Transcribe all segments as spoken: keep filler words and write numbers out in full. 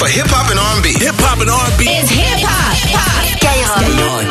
for hip hop and R and B. Hip hop and R and B. It's hip hop. Hip hop. Skyrock.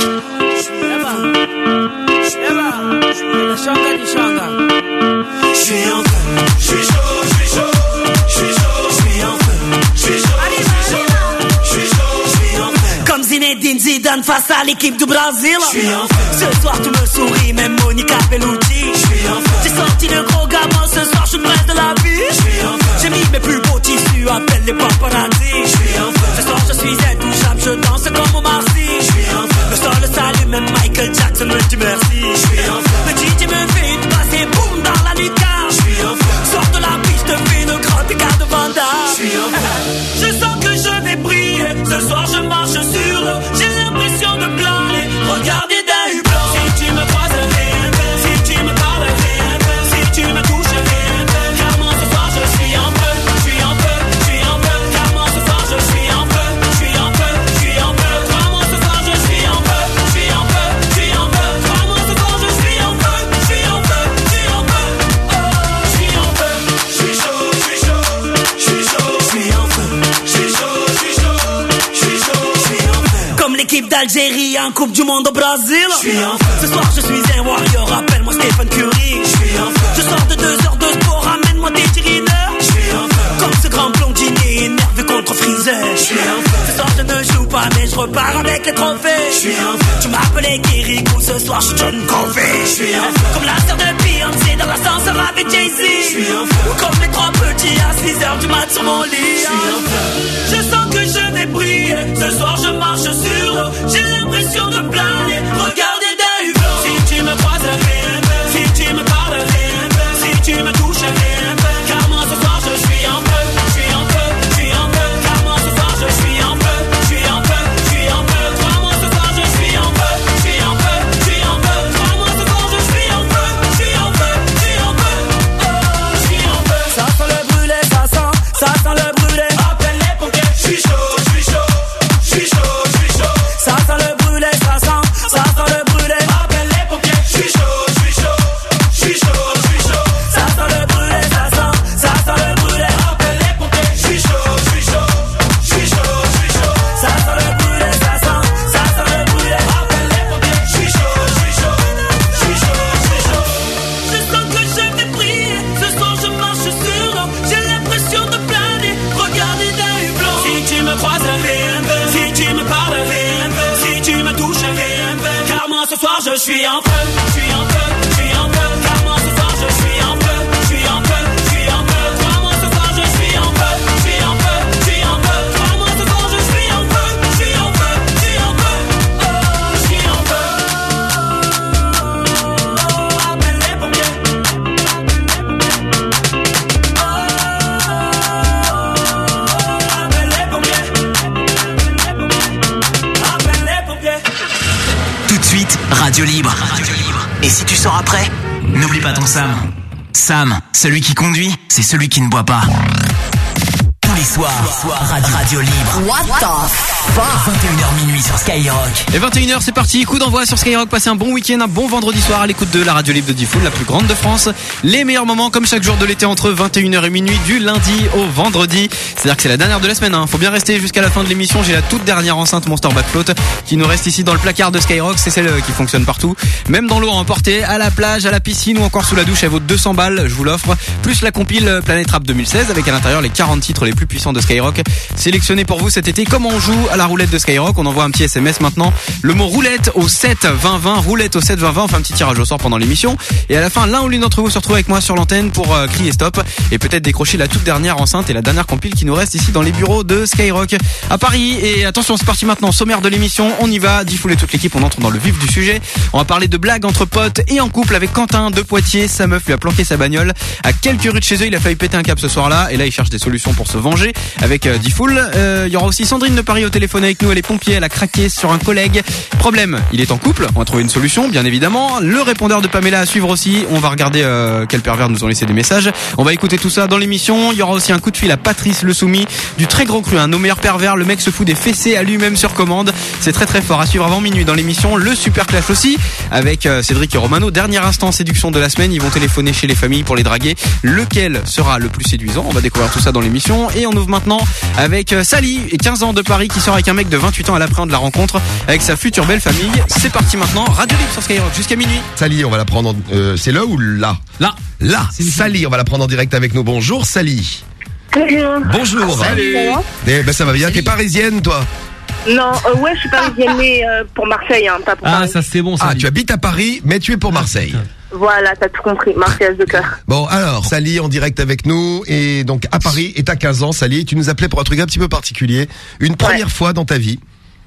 Je suis en feu, je suis chaud, je suis chaud, je suis chaud, je suis en feu, je suis chaud, je suis chaud, je suis chaud, je suis en feu. Comme Zinedine Zidane face à l'équipe du Brésil. Je suis en feu. Ce soir tu me souris, même Monica Bellucci. Je suis en feu. J'ai sorti le gros gamin, ce soir je suis près de la vie. Je suis en feu. J'ai mis mes plus beaux tissus, appelle les paparazzi. Je suis en feu. Ce soir je suis intouchable, je danse comme au Marcy. Je suis en feu. Le sol le salue, même Michael Jackson me dit merci. Je suis en feu. Le D J me fait une passe et boum dans la lucarne. Je suis en feu. Sors de la piste, te fais une grande écart de Vanda. Je suis en feu. Je sens que je vais briller. Ce soir je marche sur l'eau. J'ai l'impression de planer. Regardez d'un hublot. Si tu me croises, rien. Si tu me parles, rien. Si tu me touches, rien. Car moi ce soir je suis en feu. Je suis en feu, je suis en feu. Car moi ce soir je suis en feu. Je suis en feu, je suis en feu. Car moi ce soir je suis en feu. Je suis en feu, je suis en feu. Car moi ce soir je suis en feu. Je suis en feu, je suis en feu. Oh, je suis en feu. Je suis chaud, je suis chaud, je suis chaud, je suis en feu. Je suis chaud, je suis chaud, je suis chaud, je suis en feu. Comme l'équipe d'Algérie en Coupe du Monde au Brésil. Je suis en feu. Ce soir je suis un warrior, appelle-moi Stephen Curry. Je suis en feu. Je sors de deux heures de sport, ramène-moi des tirineurs. Je suis en feu. Comme ce grand blondinier énervé contre Freezer. Je suis en feu. Ce soir je ne joue pas mais je repars avec les trophées. Je suis en feu. Tu m'appelais Kirikou, ce soir je suis John Covey. Je suis en feu. Comme la sœur de Beyoncé dans l'ascenseur avec Jay-Z. Je suis en feu. Ou comme les trois petits à six heures du mat sur mon lit. Je suis en feu. Je sens que je vais briller. Ce soir je marche sur l'eau. J'ai l'impression de planer. Regardez d'un hublot. Si tu me croises, rien. Si tu me parles, rien. Si tu me touches, rien. Car moi ce soir je suis en feu. Je suis en feu, je suis en feu. Car moi ce soir je suis en feu. Je suis en feu, je suis en feu. Toi moi ce soir je suis en feu. Je suis en feu, je suis en feu. Toi moi ce soir je suis en feu. Je suis en feu, je suis en feu. Oh, je suis en feu. Ça sent le brûlé, ça sent, ça sent le brûlé. Appelle les pompiers. Je suis chaud, je suis chaud, je suis chaud, je suis chaud. Ça sent le brûlé, ça sent, ça sent le brûlé. Appelle les pompiers. Je suis chaud, je suis chaud, je suis chaud, je suis chaud. Ça sent le brûlé, ça sent, ça sent le brûlé. Appelle les pompiers. Je suis chaud, je suis chaud, je suis chaud, je suis chaud. Ça sent le brûlé, ça sent, ça sent le brûlé. Appelle les pompiers. Je suis chaud, je suis chaud, je suis chaud, je suis chaud. Je sens que je vais briller. Ce soir je marche sur l'eau. J'ai l'impression de planer. Regardez d'un hublot. Si tu me croises, rien. Si tu me parles, rien. Si tu me touches, rien. Car moi ce soir je suis en feu. Je suis en feu, je suis en feu. Car moi ce soir je suis en feu. Je suis en feu, je suis en feu. Toi moi ce soir je suis en feu. Je suis en feu, je suis en feu. Toi moi ce soir je suis en feu. Je suis en feu, je suis en feu. Oh, je suis en feu. Oh, appelle les pompiers. Oh, appelle les pompiers. Appelle les pompiers. Tout de suite, Radio Libre. Et si tu sors après, n'oublie pas ton Sam. Sam, celui qui conduit, c'est celui qui ne boit pas. Tous les soirs, Radio, Radio Libre. What the fuck? vingt et une heures minuit sur Skyrock. Et vingt et une heures, c'est parti, coup d'envoi sur Skyrock. Passez un bon week-end, un bon vendredi soir à l'écoute de la radio libre de Diffoul, la plus grande de France. Les meilleurs moments, comme chaque jour de l'été, entre vingt et une heures et minuit, du lundi au vendredi. C'est-à-dire que c'est la dernière de la semaine, hein. Faut bien rester jusqu'à la fin de l'émission. J'ai la toute dernière enceinte Monster Backfloat qui nous reste ici dans le placard de Skyrock. C'est celle qui fonctionne partout, même dans l'eau à emporter, à la plage, à la piscine ou encore sous la douche. Elle vaut deux cents balles, je vous l'offre. Plus la compile Planet Rap deux mille seize avec à l'intérieur les quarante titres les plus puissants de Skyrock sélectionnés pour vous cet été. Comment on joue à la roulette de Skyrock? On envoie un petit S M S maintenant, le mot roulette au sept vingt vingt, roulette au sept vingt vingt. On fait un petit tirage au sort pendant l'émission et à la fin l'un ou l'une d'entre vous se retrouve avec moi sur l'antenne pour euh, crier stop et peut-être décrocher la toute dernière enceinte et la dernière compile qui nous reste ici dans les bureaux de Skyrock à Paris. Et attention, c'est parti maintenant, sommaire de l'émission, on y va, Diffoul et toute l'équipe, on entre dans le vif du sujet. On va parler de blagues entre potes et en couple avec Quentin de Poitiers. Sa meuf lui a planqué sa bagnole à quelques rues de chez eux, il a failli péter un câble ce soir-là et là il cherche des solutions pour se venger avec euh, Diffoul. Euh, il y aura aussi Sandrine de Paris au téléphone téléphone avec nous, elle est pompier, elle a craqué sur un collègue. Problème, il est en couple, on va trouver une solution, bien évidemment. Le répondeur de Pamela à suivre aussi. On va regarder euh, quels pervers nous ont laissé des messages. On va écouter tout ça dans l'émission. Il y aura aussi un coup de fil à Patrice Le Soumis, du très gros cru, un nos meilleurs pervers. Le mec se fout des fessées à lui-même sur commande. C'est très très fort à suivre avant minuit dans l'émission. Le super clash aussi avec euh, Cédric et Romano. Dernier instant séduction de la semaine. Ils vont téléphoner chez les familles pour les draguer. Lequel sera le plus séduisant? On va découvrir tout ça dans l'émission. Et on ouvre maintenant avec euh, Sally, quinze ans de Paris, qui sort avec un mec de vingt-huit ans à l'appréhender la rencontre avec sa future belle famille. C'est parti maintenant. Radio Libre sur Skyrock jusqu'à minuit. Sally, on va la prendre en... Euh, c'est là ou là? Là. Là. Sally, on va la prendre en direct avec nous. Bonjour Sally. Bonjour. Bonjour. Salut. Ça va? Eh ben ça va bien. T'es parisienne toi? Non, euh, ouais, je suis parisienne, mais euh, pour Marseille, hein, pas pour Ah, Paris. ça c'est bon, ça. Ah, tu habites à Paris, mais tu es pour Marseille. Voilà, t'as tout compris. Marseillaise de cœur. Bon, alors, Sally en direct avec nous, et donc à Paris, et t'as quinze ans, Sally, tu nous appelais pour un truc un petit peu particulier, une première Ouais. fois dans ta vie.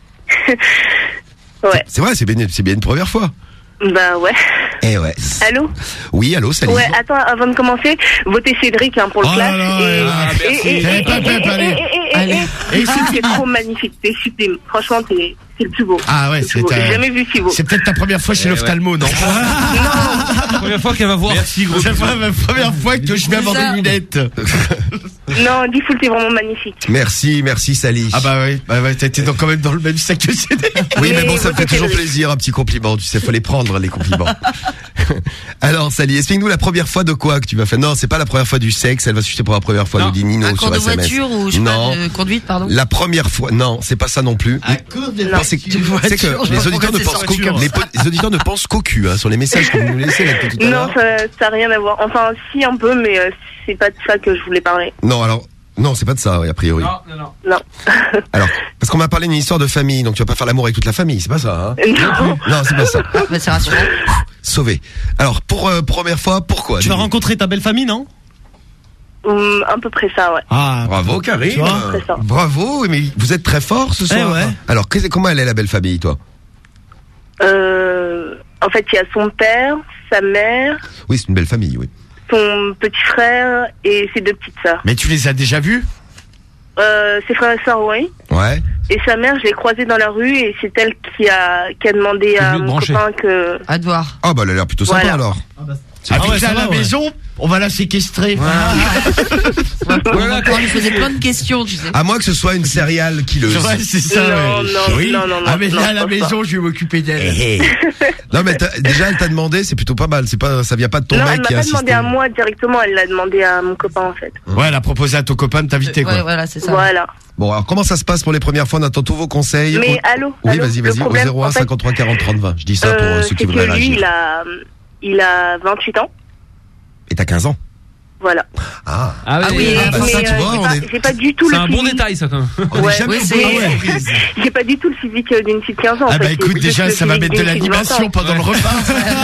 Ouais. C'est vrai, c'est bien, c'est bien une première fois. Bah ouais. Eh ouais. Allô? Oui, allô, Sally. Ouais, attends, avant de commencer, votez Cédric hein, pour le Oh clash. là là, et, ah, et, merci. et, et, Allez, et, pep, pep, et, allez. et, et, Allez. et, Et c'est c'est fini. trop magnifique, t'es sublime. Franchement, t'es, c'est le plus beau. Ah ouais, Le plus beau. c'est un- J'ai jamais vu si beau. C'est peut-être ta première fois chez Eh l'ophtalmo, non? La première fois qu'elle va voir. Merci, gros. C'est la première fois que je vais avoir des lunettes. Non, Diffoul, t'es vraiment magnifique. Merci, merci Sally. Ah bah ouais, bah ouais, t'étais donc quand même dans le même sac que C D. Oui, mais Mais bon, ça me fait votez toujours Cédric. plaisir, un petit compliment, tu sais, faut les prendre, les compliments. Alors, Sally, explique-nous la première fois de quoi que tu vas faire. Non, c'est pas la première fois du sexe, elle va susciter pour la première fois, Non. nous dit Nino Un sur cours de S M S. voiture ou je sais Non. pas, de conduite, pardon. La première fois, non, c'est pas ça non plus. Non, c'est que, c'est que les auditeurs ne pensent qu'au les, po- les auditeurs ne pensent qu'au cul, hein, sur les messages que vous nous laissez là depuis tout à Non, l'heure. ça, ça a rien à voir. Enfin, si un peu, mais euh, c'est pas de ça que je voulais parler. Non, alors, non, c'est pas de ça, oui, a priori. Non, non, non. Non. Alors, parce qu'on m'a parlé d'une histoire de famille, donc tu vas pas faire l'amour avec toute la famille, c'est pas ça, hein? Non. Non, c'est pas ça. Bah, c'est rassurant. Sauvé. Alors, pour euh, première fois, pourquoi? Tu vas dis-nous. rencontrer ta belle famille, non? Hum, à peu près ça, ouais. Ah, Bravo, Karim. Tu vois, c'est ça. Bravo, mais vous êtes très fort ce soir. Eh ouais. Alors, qu'est-ce- comment elle est la belle famille, toi? Euh, en fait, il y a son père, sa mère, Oui, c'est une belle famille, oui. son petit frère et ses deux petites sœurs. mais tu les as déjà vus? Euh, ses frères et sœurs, oui. Ouais. Et sa mère, je l'ai croisée dans la rue et c'est elle qui a, qui a demandé à mieux de mon brancher. copain que... À te voir. Ah, bah, elle a l'air plutôt sympa, Voilà. alors. Ah, plutôt puis ça à la va, ouais. maison, on va la séquestrer. Voilà, quand on lui posait plein de questions, tu sais. À moins que ce soit une serial killeuse. Ouais, c'est ça. Non, ouais. non, Oui. non, non, non, Ah, mais non, là, à la je pense maison, je vais m'occuper d'elle. Eh, eh. Non, mais t'as- déjà, elle t'a demandé, c'est plutôt pas mal. C'est pas, ça vient pas de ton Non, mec elle m'a qui a pas insisté. demandé à moi directement, elle l'a demandé à mon copain, en fait. Ouais, elle a proposé à ton copain de t'inviter, Ouais, quoi. voilà, c'est ça. Voilà. Bon, alors, comment ça se passe pour les premières fois? On attend tous vos conseils. Mais On- allô, Oui, allô, vas-y, le vas-y, au problème, zéro un en fait, cinquante-trois quarante trente vingt. Je dis ça pour euh, Euh, ceux c'est qui que voudraient lui, réagir. il a, il a vingt-huit ans. Et t'as quinze ans. Voilà. Ah. Ah Ah oui, oui, Ah, bah, mais ça, tu euh, vois, j'ai on pas, est- j'ai pas du tout c'est le un bon physique. détail, ça, quand même. On est Ouais, jamais oui, au c'est- courant. J'ai pas du tout le physique euh, d'une fille de quinze ans. en Ah, bah, fait. écoute, C'est déjà, juste ça le va physique mettre de d'une fille vingt l'animation ans. pendant le repas.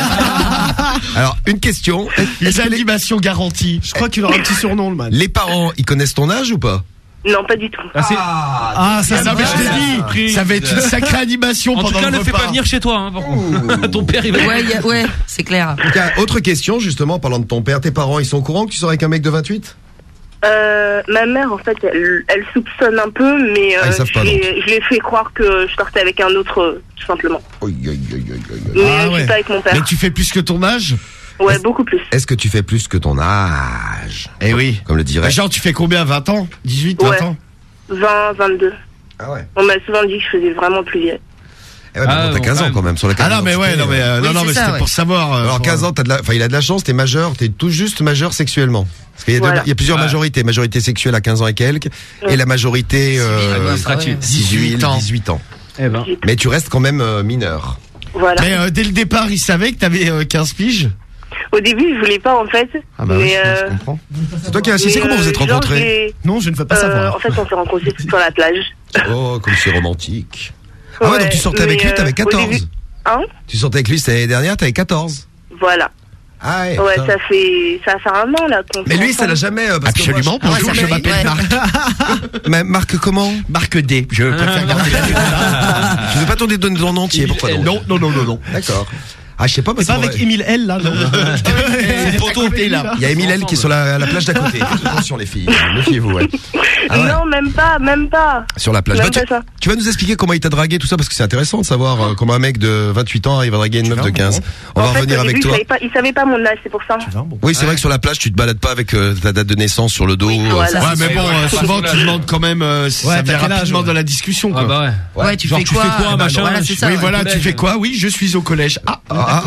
Alors, une question. Les Est-ce que les, animations garanties. Je crois qu'il aura un petit surnom, le man. les parents, ils connaissent ton âge ou pas? Non, pas du tout. Ah, c'est- Ah, ça, Ah, non, mais je t'ai dit, surprise. ça va être une sacrée animation En pendant tout cas, le ne fais repas. pas venir chez toi, hein, par contre. Ton père, il va. Ouais, y a- ouais, c'est clair. Tiens, autre question, justement, en parlant de ton père, tes parents, ils sont au courant que tu sors avec un mec de vingt-huit? Euh, ma mère, en fait, elle, elle soupçonne un peu, mais euh, Ah, ils savent pas, je l'ai- je lui ai fait croire que je sortais avec un autre, euh, tout simplement. Oi, oi, oi, oi, oi, oi. Mais Ah, euh, je ouais. suis pas avec mon père. Mais tu fais plus que ton âge? Ouais, beaucoup plus. Est-ce que tu fais plus que ton âge? Eh oui. Comme le dirait. Bah, genre, tu fais combien? vingt ans? dix-huit, vingt Ouais. ans? vingt, vingt-deux. Ah ouais. On m'a souvent dit que je faisais vraiment plus vieille. Eh ouais, mais Ah, bon, t'as bon, quinze quand ans même. quand même sur la carte Ah non, mais ouais, non, mais, euh, Oui, non, non, c'est mais ça, c'était ouais. pour savoir. euh, Alors pour- quinze ans, t'as de la, enfin il a de la chance, t'es majeur, t'es tout juste majeur sexuellement. Parce qu'il y a, deux- Voilà. il y a plusieurs Ouais. majorités, majorité sexuelle à quinze ans et quelques, Ouais. et la majorité euh, administrative. dix-huit ans. dix-huit ans. Eh ben. Mais tu restes quand même euh, mineur. Voilà. Mais euh, dès le départ, il savait que t'avais euh, quinze piges? Au début, je voulais pas, en fait. Ah bah oui, mais, je euh, comprends. C'est toi qui as assisté, mais, comment vous euh, êtes genre, rencontrés? j'ai- Non, je ne veux pas euh, savoir. En fait, on s'est rencontrés sur la plage. Oh, comme c'est romantique. Ah ouais, Ouais, donc tu sortais avec mais, lui, t'avais euh, au quatorze. début- Hein? Tu sortais avec lui, c'était l'année dernière, t'avais quatorze. Voilà. Ah ouais, Ouais, putain. ça fait, ça fait un an, là. qu'on Mais fait lui, ça l'a ensemble. jamais... euh, parce que Absolument. moi, Bonjour, Ah ouais, je ça m'appelle fait- Marc. je- Ma- Marc comment? Marc D. Je préfère garder la Je ne veux pas ton donner ton nom entier, pourquoi donc? Non, non, non, non, non. D'accord. Ah, je sais pas, mais C'est pas avec Émile L, là, non. C'est le poteau, là. Il y a Émile L qui est sur la, la plage d'à côté. Attention, les filles. Méfiez-vous, ouais. Ah ouais. Non, même pas, même pas. Sur la plage. Même Bah, tu, pas ça. tu vas nous expliquer comment il t'a dragué, tout ça, parce que c'est intéressant de savoir euh, comment un mec de vingt-huit ans arrive à draguer une meuf de quinze. On En va fait, revenir au avec début, toi. Il savait pas, il savait pas mon âge, c'est pour ça. Oui, c'est vrai que sur la plage, tu te balades pas avec euh, ta date de naissance sur le dos. Oui, euh, voilà. Ouais, mais bon, euh, souvent tu demandes quand même, euh, Ouais, ça vient t'as quel âge, rapidement ouais. dans la discussion, quoi. Ah bah ouais. Ouais, tu Genre, fais tu quoi fais quoi, Bah, machin Voilà, c'est ça. Oui, ouais. voilà, tu collège. fais quoi? Oui, je suis au collège. Ah, Ah,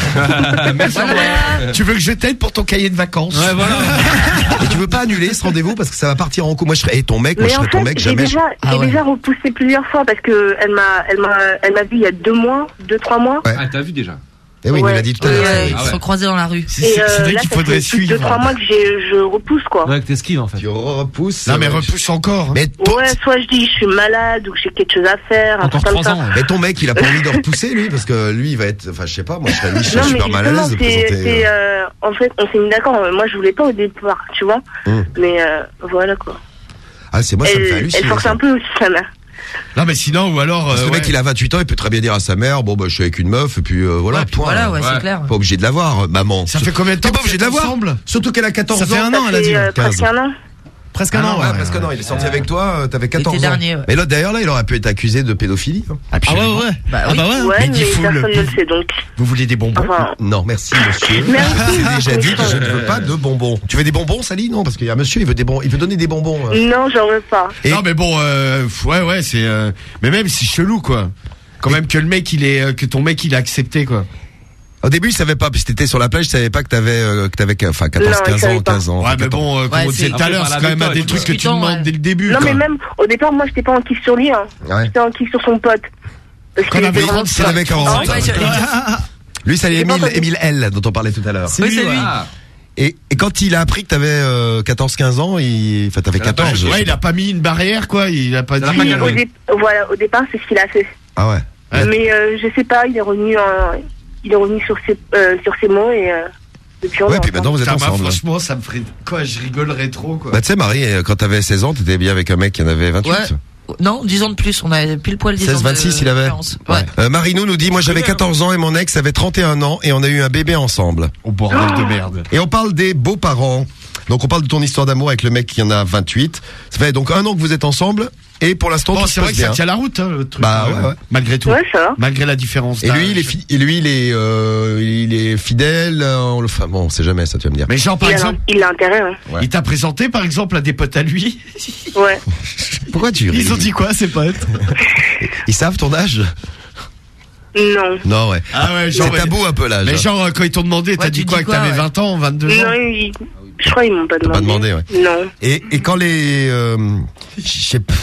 ah. Merci. Voilà. tu veux que je t'aide pour ton cahier de vacances? Ouais, voilà. Et tu veux pas annuler ce rendez-vous parce que ça va partir en coup. Moi, je serais, et ton mec, moi, je Mais en serais ton fait, mec, j'ai jamais. déjà, je- j'ai Ah ouais. déjà repoussé plusieurs fois parce que elle m'a, elle m'a, elle m'a vu il y a deux mois, deux, trois mois. Ouais. Ah, t'as vu déjà? Eh oui, il Ouais. nous l'a dit tout à Et, l'heure. euh, Ils Ah se ouais. sont croisés dans la rue. C'est Et c'est euh, vrai là, qu'il ça faudrait fait plus de suivre. deux, trois mois que j'ai, je repousse, quoi. Ouais, que t'esquives en fait. Tu repousses. Non, mais euh, repousse encore. Mais ton, Ouais, soit je dis je suis malade ou que j'ai quelque chose à faire, un Encore truc comme trois ça. ans. mais ton mec, il a pas envie de repousser, lui, parce que lui, il va être, enfin, je sais pas, moi, je serais, lui, je serais Non, mais super mal à justement, l'aise de c'est, présenter. c'est, euh, euh, en fait, on s'est mis d'accord. Moi, je voulais pas au départ, tu vois. Hum. Mais euh, voilà, quoi. Ah, c'est moi, ça me fait Elle, halluciner. elle force ça. un peu aussi sa mère. Non, mais sinon, ou alors, Parce que euh, le mec, ouais. il a vingt-huit ans, il peut très bien dire à sa mère, bon, bah, je suis avec une meuf, et puis, euh, voilà, Ouais, puis point. voilà, ouais, Ouais. c'est clair. Pas obligé de l'avoir, maman. Ça fait combien de temps T'es pas que obligé vous de êtes l'avoir. ensemble? Surtout qu'elle a quatorze Ça fait ans. un an, elle a Ça dit. fait euh, quinze. presque un an. Presque un Ah an, non, ouais. Ouais, presque un an. Il est sorti avec toi, euh, t'avais quatorze ans. dernier, ouais. Mais là, d'ailleurs, là, il aurait pu être accusé de pédophilie. hein. Ah ouais, ouais. Bah Ah oui. bah ouais. Ouais, Mais mais dis full. personne ne le sait donc. Vous voulez des bonbons? Enfin, Non, merci, monsieur. Merci. J'ai déjà dit que je ne veux pas de bonbons. Tu veux des bonbons, Sally? Non, parce qu'il y a un monsieur, il veut des bonbons, il veut donner des bonbons. hein. non, j'en veux pas. Et- Non, mais bon, euh, ouais, ouais, c'est, euh, mais même c'est chelou, quoi. Quand même que le mec, il est, euh, que ton mec, il a accepté, quoi. Au début, il savait pas, puis t'étais sur la plage, il savait pas que t'avais, euh, que t'avais, enfin, quatorze, Non, il quinze savait ans, pas. quinze ans. Ouais, enfin, mais quatorze. bon, euh, comme Ouais, on disait c'est- tout à l'heure, Après, c'est quand même par un la des trucs que tu discussion, demandes ouais. dès le début, Non, quoi. mais même au départ, moi, j'étais pas en kiff sur lui. Hein. Ouais. J'étais en kiff sur son pote. Parce Qu'on qu'il avait était vraiment Ça avait quarante ans. Ouais, je- Lui, c'est J'ai pas Émile, entendu. Émile L, dont on parlait tout à l'heure. C'est Oui, lui, c'est ouais. lui. Ah. Et, et quand il a appris que t'avais, euh, quatorze, quinze ans, il, enfin, t'avais Ça l'a pas quatorze. choqué. Ouais, il a pas mis une barrière, quoi. Il a pas Ça l'a dit. pas Si, calmé. au, dé- voilà, au départ, c'est ce qu'il a fait. Ah ouais. Ouais. Mais euh, je sais pas, il est revenu, en- il est revenu sur ses, euh, sur ses mots et euh, depuis on Ouais, est puis ensemble. maintenant vous êtes Putain, moi, ensemble. franchement, ça me ferait, quoi, je rigolerais trop, quoi. Bah, tu sais, Marie, euh, quand t'avais seize ans, t'étais bien avec un mec qui en avait vingt-huit. Ouais. Non, dix ans de plus. On a pile poil dix ans. seize, de vingt-six, il avait. différence. Ouais. Euh, Marinou nous dit, moi j'avais quatorze ans et mon ex avait trente et un ans et on a eu un bébé ensemble. Au bordel de merde. Et on parle des beaux-parents. Donc on parle de ton histoire d'amour avec le mec qui en a vingt-huit. Ça fait donc un an que vous êtes ensemble et pour l'instant Bon, tout c'est se vrai passe que ça bien. tient la route, hein, le truc. Bah, euh, ouais, ouais. Malgré tout. Ouais, ça va. Malgré la différence Et d'âge. lui, il est, fi- et lui, il est, euh, il est fidèle. euh, on le, enfin bon, on sait jamais, ça tu vas me dire. Mais genre, par Il a, exemple, il a intérêt, ouais. Ouais. il t'a présenté, par exemple, à des potes à lui. Ouais. Pourquoi tu ris? Ils ont dit quoi, ces potes? Ils savent ton âge? Non. Non, ouais. Ah ouais, genre. C'est tabou un peu l'âge. Mais genre, euh, quand ils t'ont demandé, t'as Ouais, dit tu quoi, dis que quoi, t'avais ouais. vingt ans, vingt-deux ans? Non, il- je crois qu'ils m'ont pas demandé. pas demandé, ouais. Non. Et, et quand les, euh, je sais pas.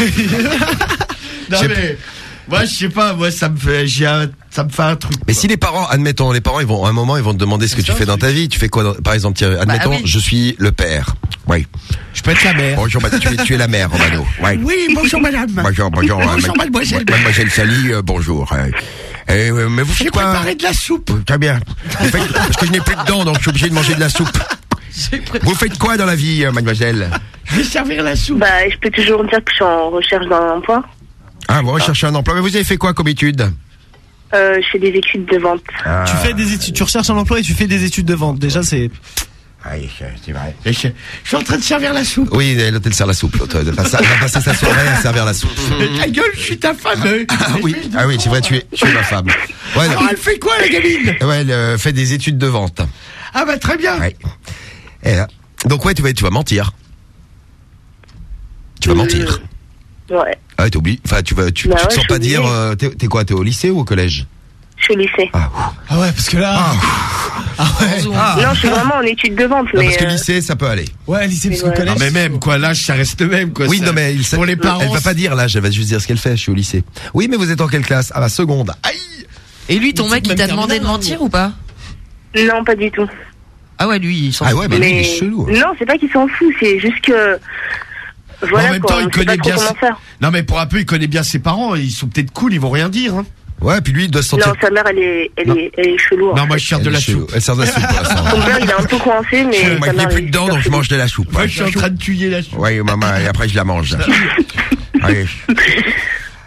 Non, J'ai- mais, moi, je sais pas, moi, ça me fait, j'ai un, ça me fait un truc. Mais quoi. si les parents, admettons, les parents, ils vont, à un moment, ils vont te demander ce que tu fais dans ta vie. Tu fais quoi, dans- par exemple, tiens, admettons, oui. je suis le père. Oui. Je peux être la mère. Bonjour, bah, tu es, tu es la mère, Romano. Ouais. Oui, bonjour madame. Bonjour, bonjour, Bonjour, euh, mademoiselle. Mademoiselle Sally, euh, bonjour. Euh, euh, mais vous J'ai faites quoi? préparé de la soupe. Très bien. Vous faites- parce que je n'ai plus de dents, donc je suis obligé de manger de la soupe. Vous faites quoi dans la vie, euh, mademoiselle? Je vais servir la soupe. Bah, je peux toujours dire que je suis en recherche d'un emploi. Ah, vous recherchez un emploi. Mais vous avez fait quoi comme étude? Euh, je fais des études de vente. Tu fais des études, tu recherches un emploi et tu fais des études de vente. Déjà, c'est. Oui, c'est vrai. Et je, je suis en train de servir la soupe. Oui, l'hôtel sert la soupe. L'autre, elle va passer, elle va passer sa soirée à servir la soupe. Ta gueule, je suis ta femme. hein. Ah oui, ah oui, c'est vrai, tu es, tu es ma femme. Ouais, Alors, elle fait quoi, la gamine? ouais, elle euh, fait des études de vente. Ah bah, très bien. Ouais. Et là, donc ouais, tu vas, tu vas mentir. Tu vas Euh, mentir. Ouais. Ah ouais, t'es oublié. Enfin, tu vas, tu, Bah tu te ouais, sens je pas suis dire. obligée. euh, t'es, t'es quoi? T'es au lycée ou au collège? Je suis au lycée. Ah, Ah ouais, parce que là. Ah ouais. Non, je suis vraiment en études de vente, non, mais. parce que euh, lycée, ça peut aller. Ouais, lycée, parce que Ouais. collège. Non, mais même, quoi, l'âge, ça reste le même, quoi. Oui, ça- non, mais il, pour les parents. elle va pas dire l'âge, elle va juste dire ce qu'elle fait. Je suis au lycée. Oui, mais vous êtes en quelle classe? Ah, la seconde. Aïe. Et lui, ton Mais mec, c'est il t'a même demandé de terminal, mentir ou pas? Non, pas du tout. Ah ouais, lui, il s'en Ah fout. ouais, mais lui, il Mais. est chelou. hein. Non, c'est pas qu'il s'en fout, c'est juste que. Voilà en même quoi, temps, il on sait connaît pas trop bien. comment ses- faire. Non, mais pour un peu, il connaît bien ses parents. Ils sont peut-être cool, ils vont rien dire. Hein. Ouais, puis lui, il doit se sentir. Non, sa mère, elle est, elle Non. est, elle est chelou. Non, en moi, fait. je sers de Elle la est chelou. soupe. Elle sert de la soupe pour l'instant. Son père, il est un peu coincé, mais. Moi, sa je n'ai mère, plus elle de est dents, super donc je chelou. mange de la soupe. Moi, je suis en train de tuer la soupe. Oui, maman, et après, je la mange. Allez.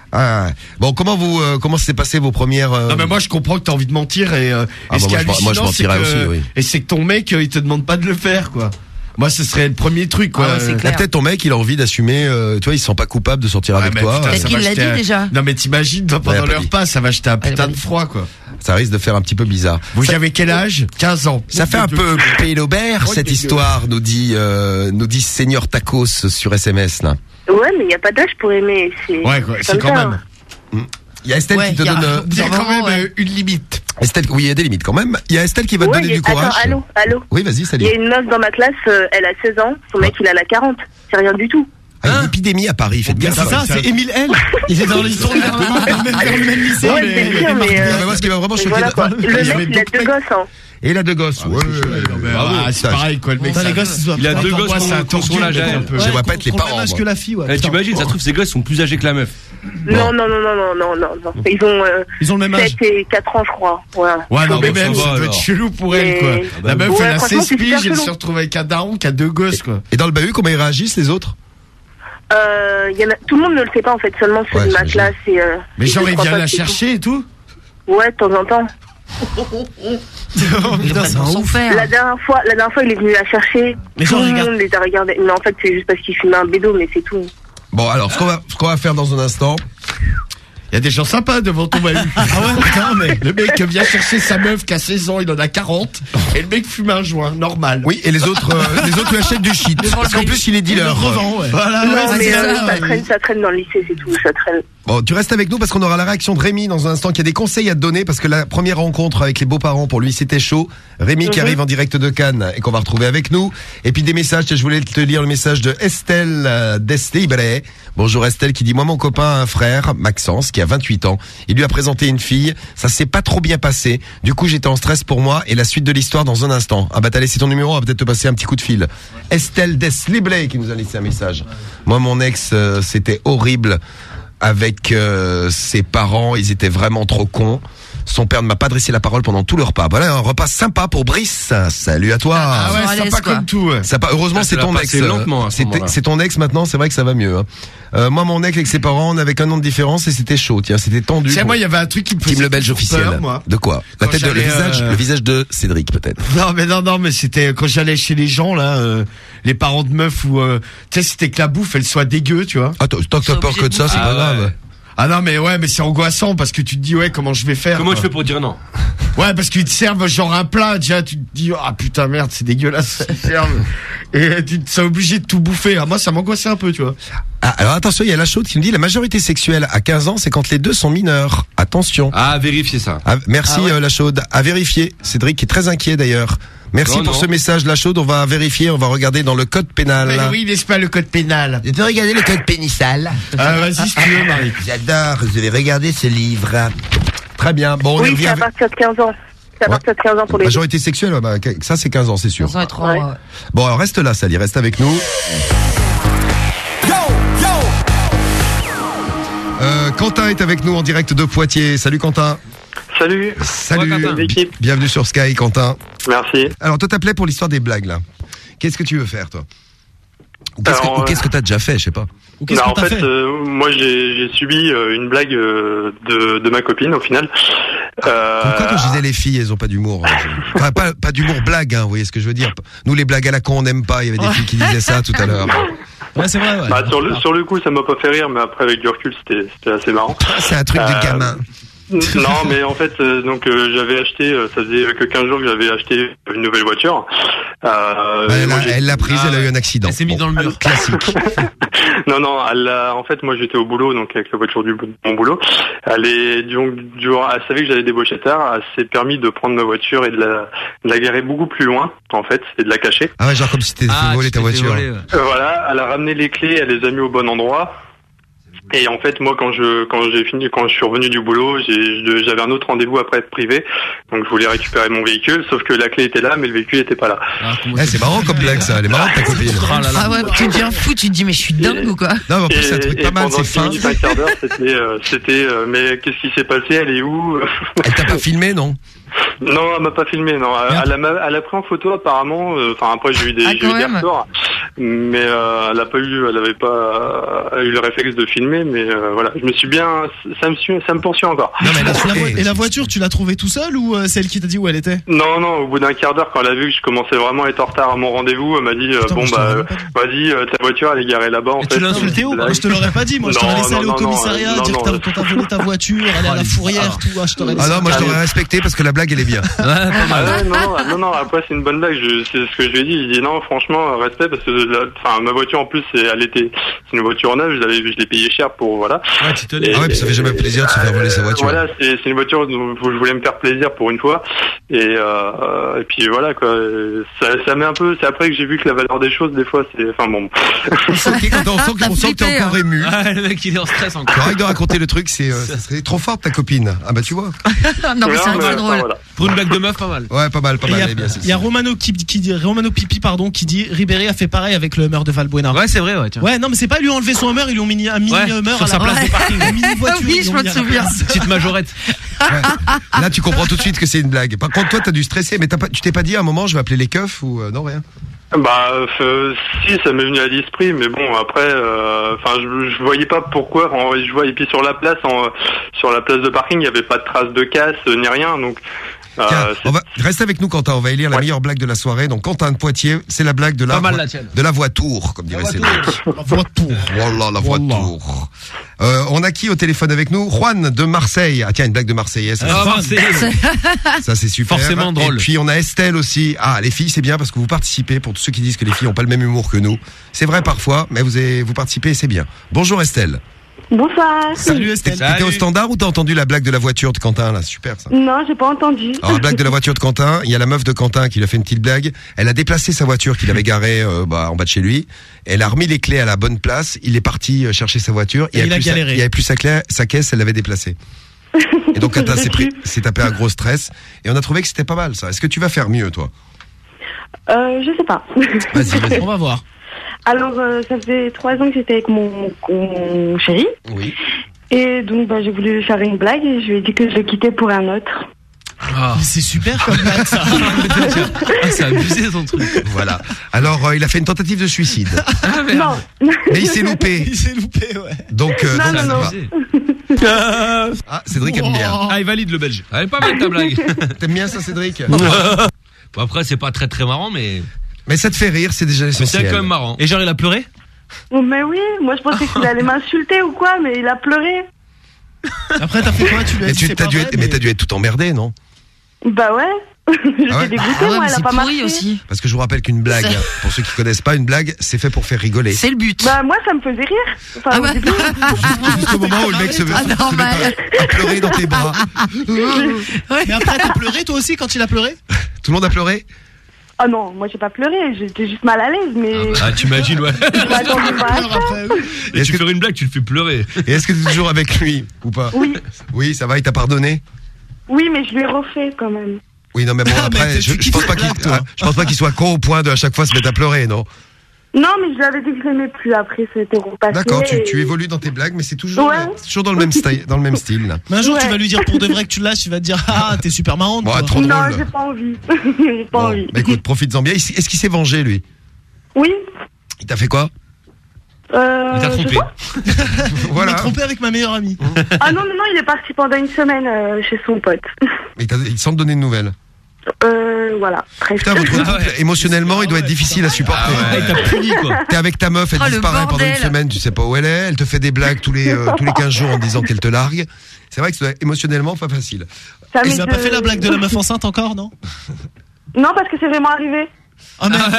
Ah, bon, comment vous, euh, comment s'est passé vos premières euh... Non mais moi je comprends que t'as envie de mentir et, euh, ah, et ce bah, qui est moi, je, moi je mentirais que, aussi, oui. Et c'est que ton mec euh, il te demande pas de le faire quoi. Moi ce serait le premier truc quoi. Ah ouais, c'est clair. Peut-être ton mec il a envie d'assumer, euh, tu vois, il se sent pas coupable de sortir ouais, avec mais toi. putain, Peut-être ça qu'il va l'a jeter dit un- déjà. Non mais t'imagines toi, pendant Ouais, le pas dit. repas ça va jeter un putain pas de dit. froid quoi. Ça risque de faire un petit peu bizarre. Vous ça, avez quel âge? quinze ans. ça fait un peu pélobert Oh, cette dégueu. histoire, nous dit, euh, nous dit Seigneur Tacos sur S M S là. Ouais, mais il n'y a pas d'âge pour aimer. C'est Ouais quoi, c'est comme quand ça. même. Il y a Estelle Ouais, qui te y a- donne. euh, Il y a quand même Ouais. euh, une limite. Estelle, oui, il y a des limites quand même. Il y a Estelle qui va te Ouais, donner il y a- du courage. Attends, allô, allô. Oui, vas-y, Il salut. y a une meuf dans ma classe, euh, elle a seize ans, son mec il a la quarante. C'est rien du tout. Ah, il y a une épidémie à Paris, faites gaffe. C'est ça, c'est Émile L. Il est dans les tours vers le même, vers le même lycée. Ouais, mais- c'est sûr, mais. euh, Ah, mais moi, ce qui m'a vraiment mais choqué. voilà, quoi. de- Le J'avais mec, il a d'autres deux mecs. gosses, hein. Et il a deux gosses. Ouais, Bravo, c'est ça, pareil quoi le mec. Putain, ça- les gosses, ils doivent Il a pas deux avoir- gosses moi, c'est un qu'on tordu, la mais gêne un bon. peu. Je vois pas être les qu'on le même parents, âge moi. que la fille, ouais. Eh, putain. t'imagines, ça se trouve, ces gosses sont plus âgés que la meuf. Non, non, non, non, non, non, non, non. Ils ont euh, Ils ont le même âge. sept et quatre ans, je crois. Ouais. Ouais, non, Ah, mais bon, même, ça va, ça doit être alors. chelou pour elle, Mais- quoi. Ah, La bah, meuf, ouais, elle a franchement, seize c'est super piges, elle chelou. se retrouve avec un daron qui a deux gosses, quoi. Et dans le bahut, comment ils réagissent les autres? Euh, y en a, tout le monde ne le sait pas, en fait, seulement ceux Ouais, de ma j'imagine. classe et. Euh, Mais et genre, deux, il trois vient potes, la c'est chercher et tout. tout. Ouais, de temps en temps. Putain, c'est un Son ouf. père. La dernière fois, la dernière fois, il est venu la chercher. Mais tout genre, le regarde. monde les a regardés. Mais en fait, c'est juste parce qu'il fumait un bédo, mais c'est tout. Bon, alors, ce qu'on va, ce qu'on va faire dans un instant. Il y a des gens sympas devant ton bahut. Ah ouais, putain, mais. Le mec vient chercher sa meuf qui a seize ans, il en a quarante. Et le mec fume un joint, normal. Oui, et les autres, euh, les autres lui achètent du shit. Parce qu'en plus, il est Il le dealer. revend, ouais. Voilà, non, ouais, mais c'est euh, ça. ça, traîne, ça traîne dans le lycée, c'est tout. Ça traîne. Bon, tu restes avec nous parce qu'on aura la réaction de Rémi dans un instant, qui a des conseils à te donner parce que la première rencontre avec les beaux-parents, pour lui, c'était chaud. Rémi qui Mhm. arrive en direct de Cannes et qu'on va retrouver avec nous. Et puis des messages, je voulais te lire le message de Estelle euh, d'Estelle. Bonjour Estelle qui dit, moi mon copain a un frère, Maxence, qui a vingt-huit ans. Il lui a présenté une fille, ça s'est pas trop bien passé. Du coup, j'étais en stress pour moi et la suite de l'histoire dans un instant. Ah bah t'as laissé ton numéro, on va peut-être te passer un petit coup de fil. Estelle d'Estelle qui nous a laissé un message. Moi mon ex, euh, c'était horrible. Avec euh, ses parents, ils étaient vraiment trop cons. Son père ne m'a pas adressé la parole pendant tout le repas. Voilà un repas sympa pour Brice. Salut à toi. Ah ouais, à c'est l'aise, pas quoi. comme tout. ouais. Ça pas, heureusement Ah, c'est ça ton l'a ex. passé euh, lentement, à ce c'est, moment-là. c'est ton ex maintenant. C'est vrai que ça va mieux. Hein. Euh, moi mon ex avec ses parents, on avait qu'un an de différence et c'était chaud. Tiens, c'était tendu. Tu sais, Bon. moi, il y avait un truc qui me faisait Team le Belge toujours officiel. peur, moi. De quoi? La Quand tête de le j'allais, visage, euh, le visage de Cédric peut-être. Non, mais non, non, mais c'était quand j'allais chez les gens, là, euh, les parents de meufs où, euh, tu sais, c'était que la bouffe, elle soit dégueu, tu vois. Ah, tant tant que t'as peur que de ça, c'est Ah pas ouais. grave. Ah non, mais ouais, mais c'est angoissant parce que tu te dis, ouais, comment je vais faire? Comment quoi. tu fais pour dire non? Ouais, parce qu'ils te servent genre un plat, déjà, tu te dis, ah putain, merde, c'est dégueulasse, ce qu'ils servent. Et tu te sens obligé de tout bouffer. Ah, moi, ça m'angoissait un peu, tu vois. Ah, alors attention, il y a la chaude qui nous dit la majorité sexuelle à quinze ans, c'est quand les deux sont mineurs. Attention. Ah, vérifiez ça. Ah, merci Ah ouais. euh, la chaude. À vérifier. Cédric est très inquiet d'ailleurs. Merci Non, pour non. ce message la chaude. On va vérifier, on va regarder dans le code pénal. Mais oui, n'est-ce pas le code pénal? Tu peux regarder le code pénissal. Ah, vas-y, si tu veux, Marie. J'adore, je vais regarder ce livre. Très bien. Bon, on y Oui, c'est revient. à avec- partir de quinze ans. C'est à Ouais. partir de quinze ans pour les. Majorité sexuelle, ouais, bah, ça c'est quinze ans, c'est sûr. quinze ans et trois, Ouais. ouais. Bon, alors reste là, Sally, reste avec nous. Euh, Quentin est avec nous en direct de Poitiers. Salut Quentin. Salut. Salut. Ouais, Quentin. L'équipe. Bienvenue sur Sky, Quentin. Merci. Alors, toi t'appelais pour l'histoire des blagues là. Qu'est-ce que tu veux faire, toi? Ou qu'est-ce Alors, que, ou euh, qu'est-ce que t'as déjà fait, je sais pas. Ou qu'est-ce Non, que en t'as fait, fait euh, moi j'ai j'ai subi euh, une blague euh, de, de ma copine au final. Euh, Comme quoi, quand je disais les filles, elles ont pas d'humour. hein. Enfin, pas, pas d'humour blague, hein, vous voyez ce que je veux dire. Nous, les blagues à la con, on n'aime pas. Il y avait des filles qui disaient ça tout à l'heure. Ouais, c'est vrai, ouais. bah, sur le sur le coup, ça m'a pas fait rire, mais après avec du recul, c'était c'était assez marrant. C'est un truc Euh, de gamin. Non, mais en fait, euh, donc euh, j'avais acheté, euh, ça faisait que quinze jours que j'avais acheté une nouvelle voiture. Euh, Elle moi, l'a- j'ai- elle l'a prise, Ah elle a eu ouais. un accident. Elle s'est mise Bon, dans le mur. Classique. Non, non, elle a, en fait, moi j'étais au boulot, donc avec la voiture du mon boulot. Elle est, donc, durant, elle savait que j'allais débaucher tard, elle s'est permis de prendre ma voiture et de la, de la garer beaucoup plus loin, en fait, et de la cacher. Ah ouais, genre comme si t'étais Ah, fait voler tu ta t'es fait voiture. voler, ouais. Euh, voilà, elle a ramené les clés, elle les a mis au bon endroit. Et en fait, moi, quand je quand j'ai fini, quand je suis revenu du boulot, j'ai je- j'avais un autre rendez-vous après être privé, donc je voulais récupérer mon véhicule, sauf que la clé était là, mais le véhicule était pas là. Eh, c'est marrant comme blague ça, elle est marrante ta copine. Ah ouais, tu deviens fou, tu te dis, mais je suis dingue ou quoi? Non, mais en plus Et, c'est un truc et pas mal, pendant c'est dix fin. minutes, un quart d'heure, c'était euh, c'était euh, mais qu'est-ce qui s'est passé? Elle est où? Elle t'a pas filmé, non? Non, elle m'a pas filmé. Non, elle, elle, a, ma- elle a pris en photo apparemment. euh, Enfin après j'ai eu des, Ah, j'ai quand eu des même. retours, mais euh, elle a pas eu, elle avait pas euh, eu le réflexe de filmer. filmé, mais euh, voilà, je me suis bien, ça me suit, ça me poursuit encore. Non, mais la, la vo- et la voiture, tu l'as trouvée tout seul ou euh, c'est elle qui t'a dit où elle était? Non, non, au bout d'un quart d'heure, quand elle a vu que je commençais vraiment à être en retard à mon rendez-vous, elle m'a dit, euh, Putain, bon mais je bah, t'aurais pas vas-y, euh, ta voiture elle est garée là-bas en Et fait. tu l'as insulté ou pas? Je te l'aurais pas dit, moi je t'aurais Non, laissé non, aller au non, commissariat, non, dire non, que t'as- non. qu'on t'a volé ta voiture, aller à la fourrière, tout, ah, je t'aurais laissé. Ah non, moi je Allez. t'aurais respecté parce que la blague elle est bien. Ah ouais, non, non, non, après c'est une bonne blague, je, c'est ce que je lui ai dit, il dit non, franchement, respect, parce que la- enfin, ma voiture en plus, c'est, elle était, c'est une voiture neuve, je l'avais, je l'ai payée cher pour, voilà. Ouais, tu tenais. Ah ouais, puis ça fait jamais plaisir de se faire voler sa voiture. Voilà, c'est, c'est une voiture où je voulais me faire plaisir pour une fois, et, euh, et puis voilà, quoi, ça, ça met un peu, c'est après que j'ai vu que la valeur des choses, des fois, c'est, enfin bon. On sent que quand on sent que, on sent que t'es encore ému. Ah, le mec il est en stress encore. Correct de raconter le truc, c'est, euh, ça serait trop fort ta copine. Ah bah tu vois. Non, mais c'est Ouais, très mais, drôle. enfin, voilà. Pour une blague de meuf, pas mal. Ouais, pas mal, pas Et Il y mal, a, elle est bien. il y a Romano qui, qui dit, Romano Pipi, pardon, qui dit Ribéry a fait pareil avec le Hummer de Valbuena. Ouais, c'est vrai, ouais, tiens. Ouais, non, mais c'est pas lui enlever son Hummer, ils lui ont mis un mini Ouais, Hummer sur à sa la place place de parking. Une mini voiture. Oui, ils je l'ont me mis à la souviens. place. Petite majorette. Ouais. Là, tu comprends tout de suite que c'est une blague. Par contre, toi, t'as dû stresser, mais t'as pas, tu t'es pas dit à un moment, je vais appeler les keufs ou euh, non rien. Bah, euh, si, ça m'est venu à l'esprit, mais bon, après, euh, enfin, je, je voyais pas pourquoi. En, je vois, et puis sur la place, en, sur la place de parking, il y avait pas de traces de casse euh, ni rien, donc. Euh, Tiens, c'est- on va reste avec nous, Quentin. On va élire la Ouais. meilleure blague de la soirée. Donc, Quentin de Poitiers, c'est la blague de la Pas mal, voi- la tienne. de la voiture, comme dirait Cédric. La voiture. Voilà, la voiture. Euh, on a qui au téléphone avec nous? Juan de Marseille. Ah tiens, une blague de Marseillaise. Ah, Marseille. Ça c'est super. Forcément drôle. Et puis on a Estelle aussi. Ah les filles c'est bien parce que vous participez. Pour tous ceux qui disent que les filles ont pas le même humour que nous, c'est vrai parfois, mais vous avez, vous participez et c'est bien. Bonjour Estelle. Bonsoir. Salut Estelle. T'étais au standard ou t'as entendu la blague de la voiture de Quentin là? Super ça. Non, j'ai pas entendu. Alors la blague de la voiture de Quentin, il y a la meuf de Quentin qui lui a fait une petite blague. Elle a déplacé sa voiture qu'il avait garée euh, bah, en bas de chez lui. Elle a remis les clés à la bonne place. Il est parti euh, chercher sa voiture. Et il il a avait plus sa- galéré. il avait plus sa clé, sa caisse, elle l'avait déplacée. Et donc Quentin s'est pris, s'est tapé un gros stress. Et on a trouvé que c'était pas mal ça. Est-ce que tu vas faire mieux toi? Euh, je sais pas. Vas-y, vas-y. On va voir. Alors, euh, ça fait trois ans que j'étais avec mon, mon chéri. Oui. Et donc, bah, j'ai voulu lui faire une blague et je lui ai dit que je le quittais pour un autre. Ah, Mais c'est super comme blague ça. Ah, c'est abusé ton truc. Voilà. Alors euh, il a fait une tentative de suicide. Ah, merde. Non. Mais il s'est loupé. Il s'est loupé, ouais. Donc, euh, Non, donc non, ça non. va. Abusé. Ah, Cédric aime bien. Oh. Ah, il valide le belge. Elle est pas mal ta blague. T'aimes bien ça, Cédric? Bon, après, c'est pas très très marrant, mais, Mais ça te fait rire, c'est déjà mais c'est essentiel. quand même marrant. Et genre il a pleuré? Oh, mais oui, moi je pensais qu'il allait m'insulter ou quoi, mais il a pleuré. Après t'as fait quoi? Tu lui as Mais dit tu c'est t'as pas dû vrai, être, mais t'as dû être tout emmerdé, non? Bah ouais. J'étais Ah ouais. dégoûtée, Ah ouais, moi, mais elle a c'est pas pourri marché. aussi. Parce que je vous rappelle qu'une blague, C'est- hein, pour ceux qui connaissent pas, une blague, c'est fait pour faire rigoler. C'est le but. Bah moi ça me faisait rire. Enfin, Ah au bah. début. Jusqu'au moment où le mec se, Ah, se met normal. à, à pleurer dans tes bras. Mais après t'as pleuré toi aussi quand il a pleuré? Tout le monde a pleuré? Ah non, moi j'ai pas pleuré, j'étais juste mal à l'aise, mais Ah, t'imagines, ouais. je m'attendais pas à Pleure ça. après, oui. Et Est-ce tu que- fais une blague, tu le fais pleurer. Et est-ce que tu es toujours avec lui ou pas? Oui, Oui, ça va, il t'a pardonné? oui, mais je lui ai refait quand même. Oui, non, mais bon, Ah, mais après, tu je, je kiffes pense la pas qu'il, blague, toi. ah, je pense pas qu'il soit con au point de à chaque fois se mettre à pleurer, non? Non, mais je lui avais dit que je l'aimais plus après, c'était repassé. D'accord, tu, et- tu évolues dans tes blagues, mais c'est toujours, Ouais. c'est toujours dans le même style, dans le même style, là. Mais un jour tu Ouais. vas lui dire pour de vrai que tu lâches, il va te dire ah t'es super marrante. Bon, toi. trop Non, drôle. j'ai pas envie. j'ai pas Bon, envie. bah écoute, profites-en bien. Est-ce qu'il s'est vengé, lui? Oui. Il t'a fait quoi? Euh, Il t'a je trompé. vois. Il m'a Voilà. trompé avec ma meilleure amie. Ah non, non, non, il est parti pendant une semaine euh, chez son pote. Il t'a, il sans te donner de nouvelles. Euh, voilà, presque. Putain, votre couple, Ah ouais. émotionnellement, il doit être difficile à supporter. Ah ouais. Il t'a puni quoi. T'es avec ta meuf, elle Oh, le disparaît pendant une bordel. semaine, tu sais pas où elle est, elle te fait des blagues tous les, euh, tous les quinze jours en te disant qu'elle te largue. C'est vrai que c'est émotionnellement pas facile. Ça Et m'est il a de- pas fait la blague de la meuf enceinte encore, non? Non, parce que c'est vraiment arrivé. Ah merde.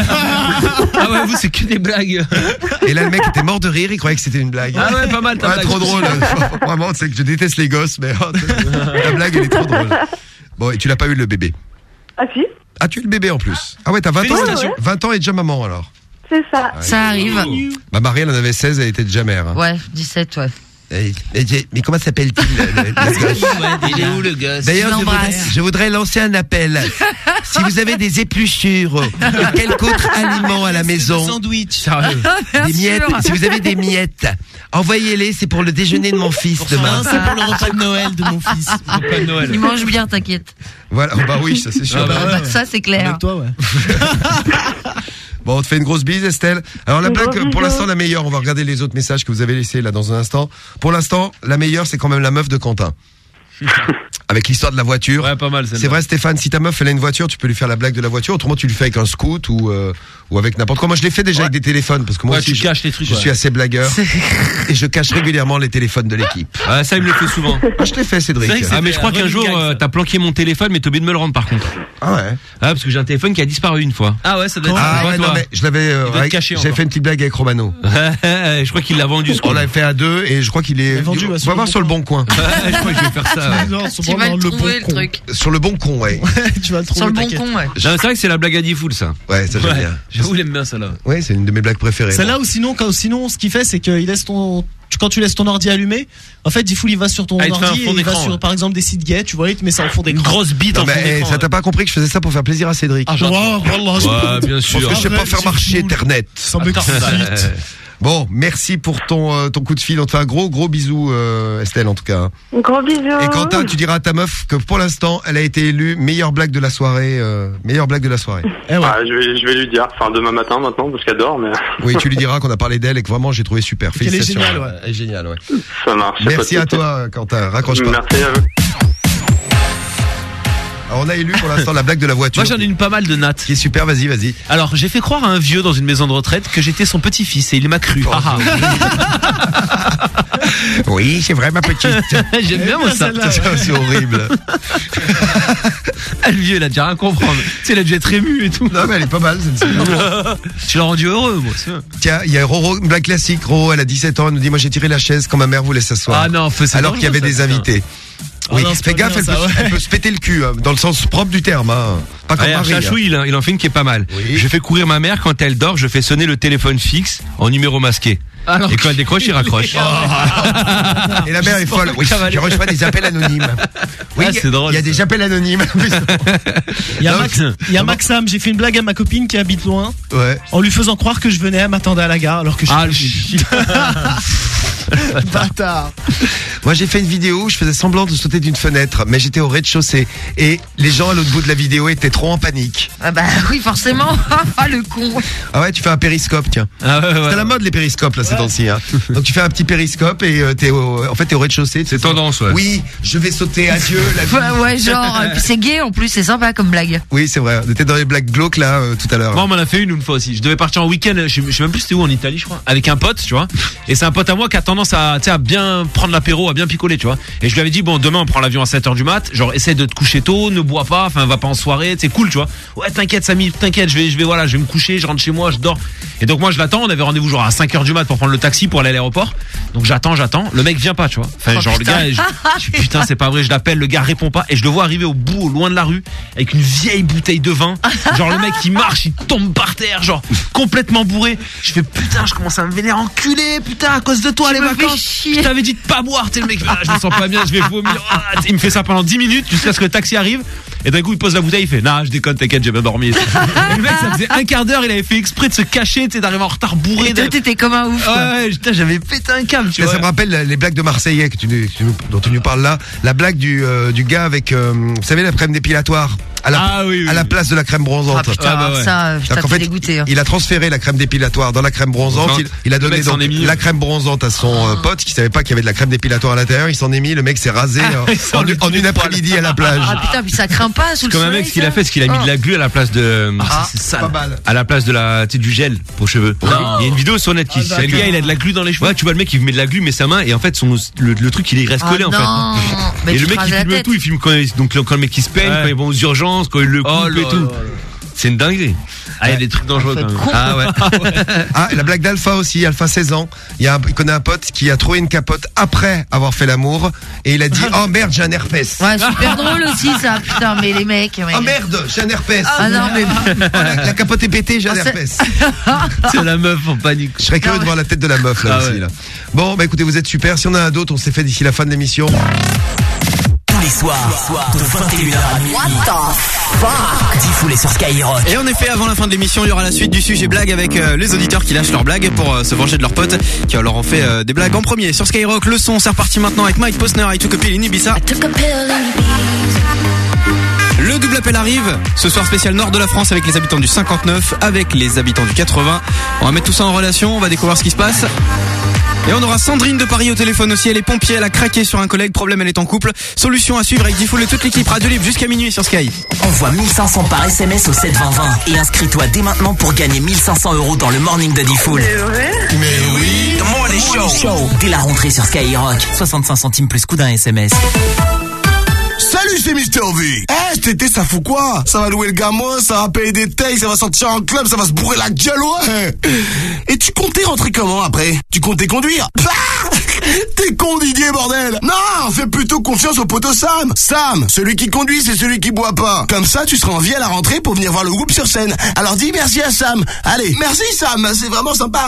Ah ouais, vous, c'est que des blagues. Et là, le mec était mort de rire, il croyait que c'était une blague. Ah ouais, pas mal ta Ouais, blague. trop drôle. Vraiment, c'est que je déteste les gosses, mais oh, la blague, elle est trop drôle. Bon, et tu l'as pas eu le bébé? Ah si, Ah, tu es le bébé en plus. Ah ouais, t'as vingt ans. Félicitations. vingt ans et déjà maman alors. c'est ça. Ça arrive. Bah, Marie, elle en avait seize, elle était déjà mère. hein. Ouais, dix-sept, ouais. Et- et- Mais comment s'appelle-t-il le- le- le gosse Il est où le gosse? D'ailleurs, Je je voudrais, l'embrasse. je voudrais lancer un appel. Si vous avez des épluchures ou quelque autre aliment à la maison, Sandwich. Sérieux. Bien des miettes, sûr. si vous avez des miettes, envoyez-les, c'est pour le déjeuner de mon fils demain. Ah, c'est pour le repas de Noël de mon fils. Repas de Noël. Il mange bien, t'inquiète. Voilà, oh bah oui, ça c'est sûr. Ah bah Ça, c'est clair. Avec toi, ouais. Bon, on te fait une grosse bise, Estelle. Alors la Une blague, grosse pour bise. l'instant la meilleure. On va regarder les autres messages que vous avez laissés là dans un instant. Pour l'instant, la meilleure, c'est quand même la meuf de Quentin. Avec l'histoire de la voiture. Ouais, pas mal, celle-là. C'est vrai, Stéphane, si ta meuf elle a une voiture, tu peux lui faire la blague de la voiture. Autrement, tu le fais avec un scoot ou euh, ou avec n'importe quoi. Moi, je l'ai fait déjà Ouais. avec des téléphones parce que moi Ouais, aussi, tu je, caches les trucs, je ouais. suis assez blagueur et je cache régulièrement les téléphones de l'équipe. Ah, ça, il me le fait souvent. Ah, je l'ai fait, Cédric. C'est vrai que c'est- Ah, mais je crois qu'un jour, euh, t'as planqué mon téléphone, mais t'as oublié de me le rendre par contre. Ah ouais. Ah, parce que j'ai un téléphone qui a disparu une fois. Ah ouais, ça doit être. Ah Ouais, ouais, toi. non mais je l'avais. euh, Il doit être avec- caché J'avais encore. fait une petite blague avec Romano. je crois qu'il l'a vendu, ce On con. l'avait fait à deux et je crois qu'il est. Il est vendu, ouais, on sur va le voir bon sur le bon coin. Ouais, je crois que je vais faire ça. Ouais. Non, sur Tu bon, vas non, le le trouver, bon le con. truc. Sur le bon con, ouais. Tu vas le trouver. Sur le bon t'inquiète. con, ouais. Non, c'est vrai que c'est la blague à dix full, ça. Ouais, ça j'aime Ouais. bien. J'avoue, il aime bien ça là. Ouais, c'est une de mes blagues préférées. Celle-là ou sinon, quand, sinon, ce qu'il fait, c'est qu'il laisse ton, tu- quand tu laisses ton ordi allumé, en fait, Diffoul, il va sur ton Ah, il te fait un ordi fond et il va d'écran, sur, ouais. par exemple, des sites gays, tu vois, il te met ça en fond Une d'écran. grosse bite Non en fond mais eh, d'écran, ça t'a pas compris que je faisais ça pour faire plaisir à Cédric. Ah, j'adore. Wow, voilà, Ouais, bien Parce sûr. que je sais pas Arrête, faire c'est marcher cool. Internet. Ça m'excite. Bon, merci pour ton euh, ton coup de fil. On te fait un gros gros bisou, euh, Estelle en tout cas. Gros bisous. Et Quentin, tu diras à ta meuf que pour l'instant, elle a été élue meilleure blague de la soirée. Euh, meilleure blague de la soirée. Eh ouais. Ah, je vais, je vais lui dire. Enfin, demain matin maintenant, parce qu'elle dort, mais Oui, tu lui diras qu'on a parlé d'elle et que vraiment j'ai trouvé super. qu'elle est Félicitations. géniale, ouais. Elle est géniale, ouais. ça marche. y a pas de Merci à souci. toi, Quentin. Raccroche pas. Merci à vous. Alors, on a élu pour l'instant la blague de la voiture. Moi j'en ai une pas mal de nattes. Qui est super. Vas-y, vas-y. Alors j'ai fait croire à un vieux dans une maison de retraite que j'étais son petit-fils et il m'a cru. Oh, Ah, Oui, c'est vrai, ma petite. ah. J'aime bien moi ça. celle-là, Ça, c'est horrible. Ah, le vieux il a déjà rien comprendre. Tu sais il a dû être ému et tout. Non, mais elle est pas mal, celle-ci. Tu l'as rendu heureux moi. c'est vrai. Tiens, il y a Roro, une blague classique. Roro, elle a dix-sept ans, elle nous dit, moi j'ai tiré la chaise quand ma mère voulait s'asseoir. Ah non, faut- c'est Alors qu'il y avait dangereux, des ça, putain. invités. Ah Oui, non, c'est fais pas gaffe, bien, elle, ça, peut, ouais. elle peut se péter le cul, hein, dans le sens propre du terme, hein. Pas comme Ouais, Marie. Chachou, hein. il, a- il en fait une qui est pas mal. Oui. Je fais courir ma mère quand elle dort, je fais sonner le téléphone fixe en numéro masqué. Alors Et quand elle décroche, il raccroche. Et la mère est folle. Oui, je reçois des appels anonymes. Oui, Ah, il y a- c'est drôle, il y a ça. des appels anonymes. Il y a Non, Max, il y a Maxam, j'ai fait une blague à ma copine qui habite loin, Ouais. en lui faisant croire que je venais, elle m'attendait à la gare alors que je Ah, le suis bâtard. Moi, j'ai fait une vidéo où je faisais semblant de sauter d'une fenêtre, mais j'étais au rez-de-chaussée. Et les gens à l'autre bout de la vidéo étaient trop en panique. Ah bah oui, forcément. Ah, le con. Ah ouais, tu fais un périscope, tiens. Ah ouais, ouais. C'est la mode les périscopes là ces temps-ci. Hein. Donc tu fais un petit périscope et euh, t'es au, en fait t'es au rez-de-chaussée. C'est tendance, ouais. Oui, je vais sauter. Adieu la vie. Ouais, ouais, genre. euh, Puis c'est gay en plus, c'est sympa comme blague. Oui, c'est vrai. On était dans les blagues glauques là euh, tout à l'heure. Moi, on m'en a fait une une fois aussi. Je devais partir en week-end, je, je sais même plus c'était où en Italie, je crois, avec un pote, tu vois. Et c'est un pote à moi qui a tendance à, tu sais, à bien prendre l'apéro, à bien picoler, tu vois. Et je lui avais dit, bon, demain on prend l'avion à sept heures du mat, genre essaie de te coucher tôt, ne bois pas, enfin va pas en soirée, c'est cool, tu vois. Ouais, t'inquiète Samy, t'inquiète, je vais, je vais, voilà, je vais me coucher, je rentre chez moi, je dors. Et donc moi je l'attends, on avait rendez-vous genre à cinq heures du mat pour prendre le taxi pour aller à l'aéroport. Donc j'attends, j'attends, le mec vient pas, tu vois. Enfin, Oh, genre putain. le gars, je, je- putain, c'est pas vrai, je l'appelle, le gars répond pas et je le vois arriver au bout, au loin de la rue, avec une vieille bouteille de vin. Genre le mec il marche, il tombe par terre, genre complètement bourré. Je fais putain, je commence à me vénérer, enculé, putain, à cause de toi les me fais vacances. chier. Je t'avais dit de pas boire, t'es le mec, ah, je me sens pas bien, je vais vomir. Ah, il me fait ça pendant dix minutes jusqu'à ce que le taxi arrive. Et d'un coup il pose la bouteille, il fait nah, je déconne, t'inquiète, j'ai bien dormi. Et le mec ça faisait un quart d'heure, il avait fait exprès de se cacher, tu sais, d'arriver en retard bourré. Et toi, t'étais comme un ouf. Ouais, quoi. ouais, putain, j'avais pété un câble, tu Mais vois. ça me rappelle les blagues de Marseillais que tu, nous- que tu nous- dont tu nous parles là. La blague du, euh, du gars avec, euh, vous savez, la crème dépilatoire à la, Ah oui, oui, à la oui. place de la crème bronzante. Ah putain, Ah, bah ouais. ça, putain, Alors qu'en t'es fait, dégoûté. hein. il a transféré la crème dépilatoire dans la crème bronzante. Enfin, Il, il a le donné mec s'en donc est mis. la crème bronzante à son euh, pote qui savait pas qu'il y avait de la crème dépilatoire à l'intérieur. Il s'en est mis. Le mec s'est rasé Ah, euh, il s'en en, est en mis une le poil. après-midi à la plage. Ah putain, puis ça craint pas sous le Comme un soleil. mec, ce qu'il a ça. fait, c'est qu'il a mis de la glu à la place de, Ah, c'est sale. pas mal. à la place de la, tu sais, du gel pour cheveux. Non. Il y a une vidéo sur net qui, Ah, c'est Le gars, il a de la glu dans les cheveux. Ouais, tu vois le mec il met de la glu mais sa main et en fait son le, le truc il est- il reste Ah collé en non. fait. Mais Et tu le te mec il rases la filme tête. tout, il filme quand il- donc quand le mec il se peigne, Ouais. quand ils vont aux urgences, quand il le coupe Oh là et tout. là là. C'est une dinguerie. Ah, il y a des trucs dangereux Faut quand être même. con. Ah ouais. Ah, et la blague d'Alpha aussi, Alpha seize ans. Il, y a un, il connaît un pote qui a trouvé une capote après avoir fait l'amour et il a dit oh merde j'ai un herpès. Ouais, super drôle aussi ça, putain, mais les mecs. ouais. Oh merde j'ai un herpès. Ah non, mais. Oh, la, la capote est pétée j'ai un Ah, c'est- herpès. C'est la meuf en panique. Je serais curieux de voir la tête de la meuf là Ah aussi ouais. là. Bon bah écoutez vous êtes super. Si on a un d'autres on s'est fait d'ici la fin de l'émission. Tous les soirs, de vingt et une heures à minuit. What the fuck? Diffoulé sur Skyrock. Et en effet, avant la fin de l'émission, il y aura la suite du sujet blague avec euh, les auditeurs qui lâchent leurs blagues pour euh, se venger de leurs potes qui leur ont fait euh, des blagues en premier. Sur Skyrock, le son, c'est reparti maintenant avec Mike Posner, I Took a Pill in Ibiza. Le double appel arrive. Ce soir spécial nord de la France avec les habitants du cinquante-neuf, avec les habitants du quatre-vingts. On va mettre tout ça en relation, on va découvrir ce qui se passe. Et on aura Sandrine de Paris au téléphone aussi. Elle est pompier, elle a craqué sur un collègue. Problème, elle est en couple. Solution à suivre avec Diffoul et toute l'équipe. Radio Libre jusqu'à minuit sur Sky. Envoie mille cinq cents par S M S au sept vingt vingt et inscris-toi dès maintenant pour gagner mille cinq cents euros dans le morning de Diffoul. C'est vrai? Mais oui, The Morning Show. Dès la rentrée sur Skyrock, soixante-cinq centimes plus coût d'un S M S. Salut, c'est Mister V. Eh, cet été, ça fout quoi? Ça va louer le gamin, ça va payer des taxes, ça va sortir en club, ça va se bourrer la gueule, ouais. Et tu comptais rentrer comment après? Tu comptais conduire? Bah, t'es con, Didier, bordel. Non, fais plutôt confiance au poteau Sam. Sam, celui qui conduit, c'est celui qui boit pas. Comme ça, tu seras en vie à la rentrée pour venir voir le groupe sur scène. Alors dis merci à Sam. Allez, merci Sam, c'est vraiment sympa.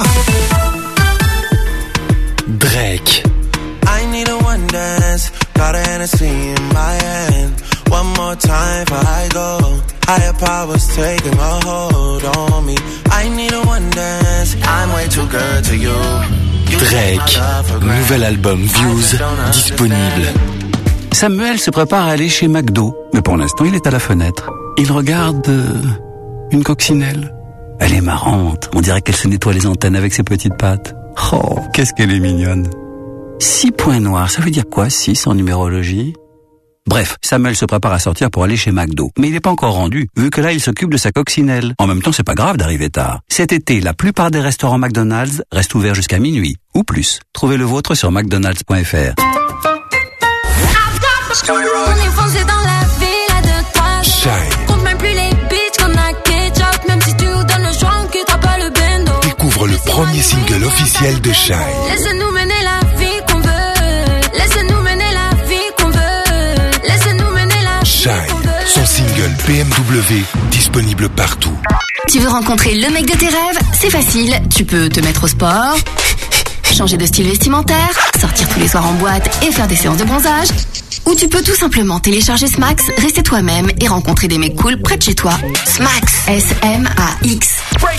Drake. I need a one dance, got a Hennessy in my hand. One more time before I go. Higher powers taking a hold on me. I need a one dance, I'm way too good to you. Drake, nouvel album Views, disponible. Samuel se prépare à aller chez McDo, mais pour l'instant il est à la fenêtre. Il regarde euh, une coccinelle. Elle est marrante, on dirait qu'elle se nettoie les antennes avec ses petites pattes. Oh, qu'est-ce qu'elle est mignonne. Six points noirs, ça veut dire quoi, six en numérologie? Bref, Samuel se prépare à sortir pour aller chez McDo. Mais il n'est pas encore rendu, vu que là il s'occupe de sa coccinelle. En même temps, c'est pas grave d'arriver tard. Cet été, la plupart des restaurants McDonald's restent ouverts jusqu'à minuit, ou plus. Trouvez le vôtre sur mcdonalds point f r. On est foncé dans la ville de toi. Shine. Compte même plus les bitches qu'on a ketchup. Même si tu nous donnes le choix, on quittera pas le bendo. Découvre le premier single officiel de Shine. Laissez-nous mener la vie qu'on veut. Laissez-nous mener la vie qu'on veut. Laissez-nous mener la vie Shine, qu'on veut. son single P M W, disponible partout. Tu veux rencontrer le mec de tes rêves? C'est facile, tu peux te mettre au sport, changer de style vestimentaire, sortir tous les soirs en boîte et faire des séances de bronzage. Ou tu peux tout simplement télécharger Smax, rester toi-même et rencontrer des mecs cool près de chez toi. Smax, S M A X.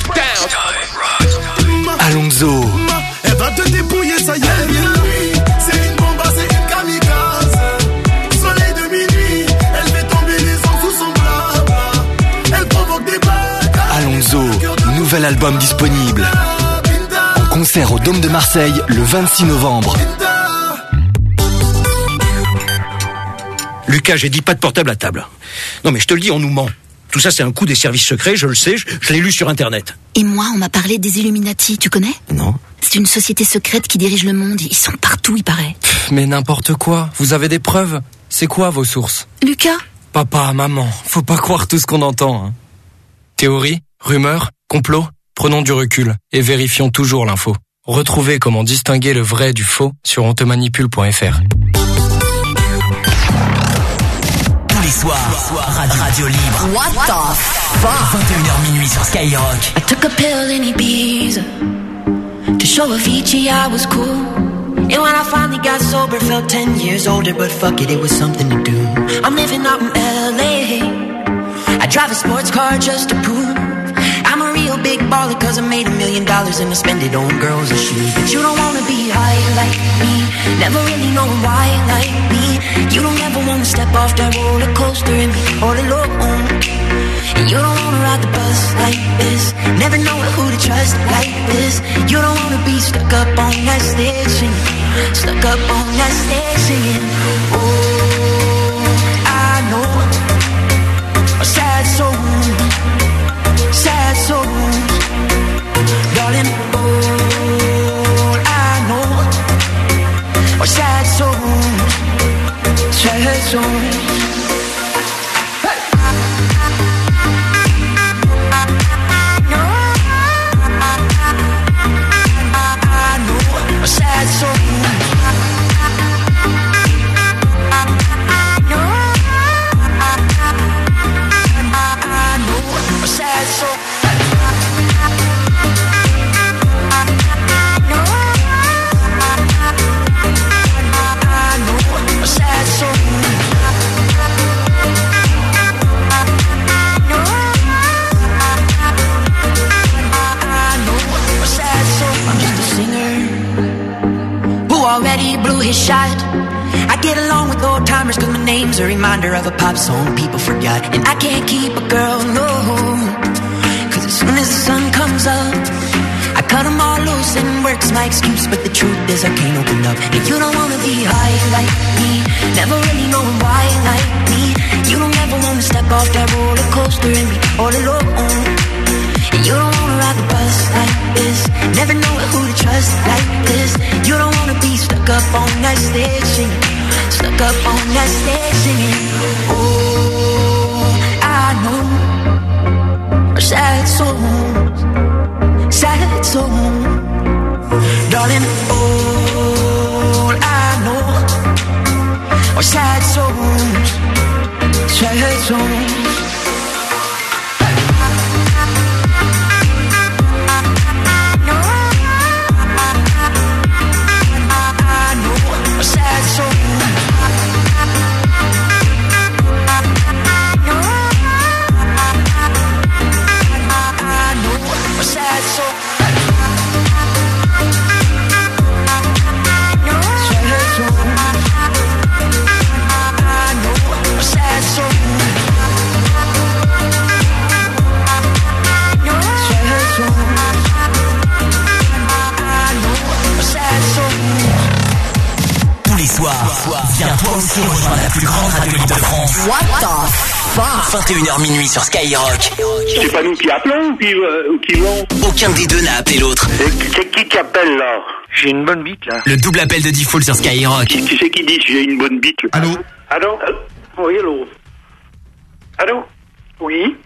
Alonso. Elle va te dépouiller, ça y est. C'est une bombe, c'est une kamikaze. Soleil de minuit, elle fait tomber les ans sous son bras. Elle provoque des bagues. Alonso, nouvel album disponible. En concert au Dôme de Marseille le vingt-six novembre. Lucas, j'ai dit pas de portable à table. Non mais je te le dis, on nous ment. Tout ça c'est un coup des services secrets, je le sais, je, je l'ai lu sur internet. Et moi, on m'a parlé des Illuminati, tu connais? Non. C'est une société secrète qui dirige le monde. Ils sont partout, il paraît. Mais n'importe quoi, vous avez des preuves? C'est quoi vos sources? Lucas? Papa, maman, faut pas croire tout ce qu'on entend. Hein. Théorie, rumeurs, complot, prenons du recul et vérifions toujours l'info. Retrouvez comment distinguer le vrai du faux sur ontemanipule point f r. Tous les soirs, Radio, Radio Libre. What the fuck? vingt et une heures minuit sur Skyrock. I took a pill in Ibiza to show Avicii I was cool. And when I finally got sober, felt ten years older, but fuck it, it was something to do. I'm living out in L A. I drive a sports car just to prove I'm a real big baller, cause I made a million dollars and I spend it on girls and shoes. But you don't wanna be high like me, never really know why like me. You don't ever wanna step off that roller coaster and be all alone. And you don't wanna ride the bus like this, never know who to trust like this. You don't wanna be stuck up on that stage singing, stuck up on that stage singing. Oh, I know a sad soul, sad souls, darling. All I know are sad souls, sad souls. Sad soul. Sad soul. Sad soul. I'm just a singer who already blew his shot. I get along with old timers cause my name's a reminder of a pop song people forgot. And I can't keep a girl, no, cause as soon as the sun comes up, I cut them all loose and work's my excuse. But the truth is I can't open up. And you don't wanna be high like me, never really knowing why like me. You don't ever wanna step off that roller coaster and be all alone. And you don't wanna ride the bus like this, never know who to trust like this. You don't wanna be stuck up on that stage singing, stuck up on that stage singing. Oh, I know sad songs, sad songs, darling. All I know are sad songs, sad songs. Viens toi aussi rejoindre la plus grande radio de France. What the fuck? vingt et une heures minuit sur Skyrock. C'est pas nous qui appelons ou qui, euh, ou qui vont? Aucun des deux n'a appelé l'autre. C'est qui qui appelle là? J'ai une bonne bite là. Le double appel de Diffoul sur Skyrock. Qui, qui c'est qui dit j'ai une bonne bite? Allô? Allô? Oui, allô? Allô? Oui?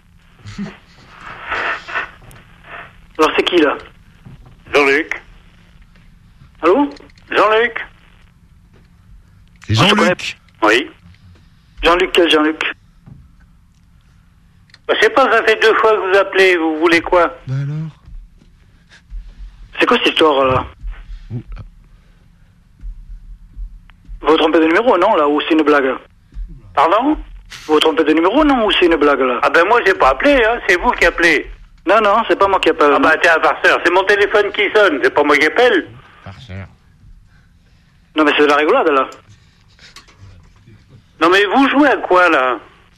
Alors c'est qui là? Jean-Luc. Allô? Jean-Luc? C'est Jean-Luc. Oui. Jean-Luc, quel Jean-Luc? Bah, je sais pas, ça fait deux fois que vous appelez, vous voulez quoi? Bah alors? C'est quoi cette histoire là? Vous vous trompez de numéro, non, là, ou c'est une blague? Pardon? Vous vous trompez de numéro, non, ou c'est une blague là? Ah ben moi j'ai pas appelé, hein, c'est vous qui appelez. Non, non, c'est pas moi qui appelle. Ah bah tiens, farceur, c'est mon téléphone qui sonne, c'est pas moi qui appelle. Farceur. Non mais c'est de la rigolade là. Non mais vous jouez à quoi là?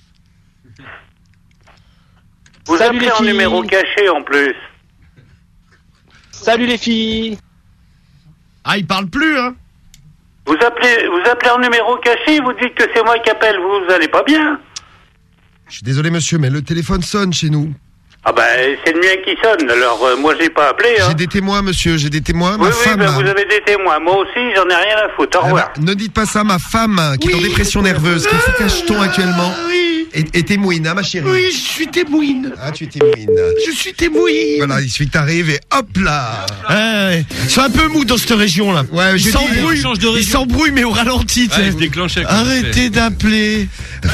Vous Salut appelez les en filles. numéro caché en plus. Salut les filles. Ah, il parle plus, hein? Vous appelez, vous appelez en numéro caché, vous dites que c'est moi qui appelle, vous allez pas bien? Je suis désolé monsieur, mais le téléphone sonne chez nous. Ah bah c'est le mien qui sonne, alors euh, moi j'ai pas appelé. Hein. J'ai des témoins monsieur, j'ai des témoins. Oui ma oui, femme. bah, vous avez des témoins, moi aussi j'en ai rien à foutre, au Ah revoir. bah, ne dites pas ça, ma femme qui est en dépression nerveuse, qui fait cacheton actuellement. Oui. Et, et témoine, hein, ma chérie. Oui, je suis témoine. Ah, tu es témoine. Je suis témoine. Voilà, il suffit que t'arrives et hop là. Ah, ouais. C'est un peu mou dans cette région là. Ouais, je il dis- s'embrouille, change de il région. s'embrouille mais au ralenti. tu Ah, sais. il se déclenche avec le Arrêtez d'appeler.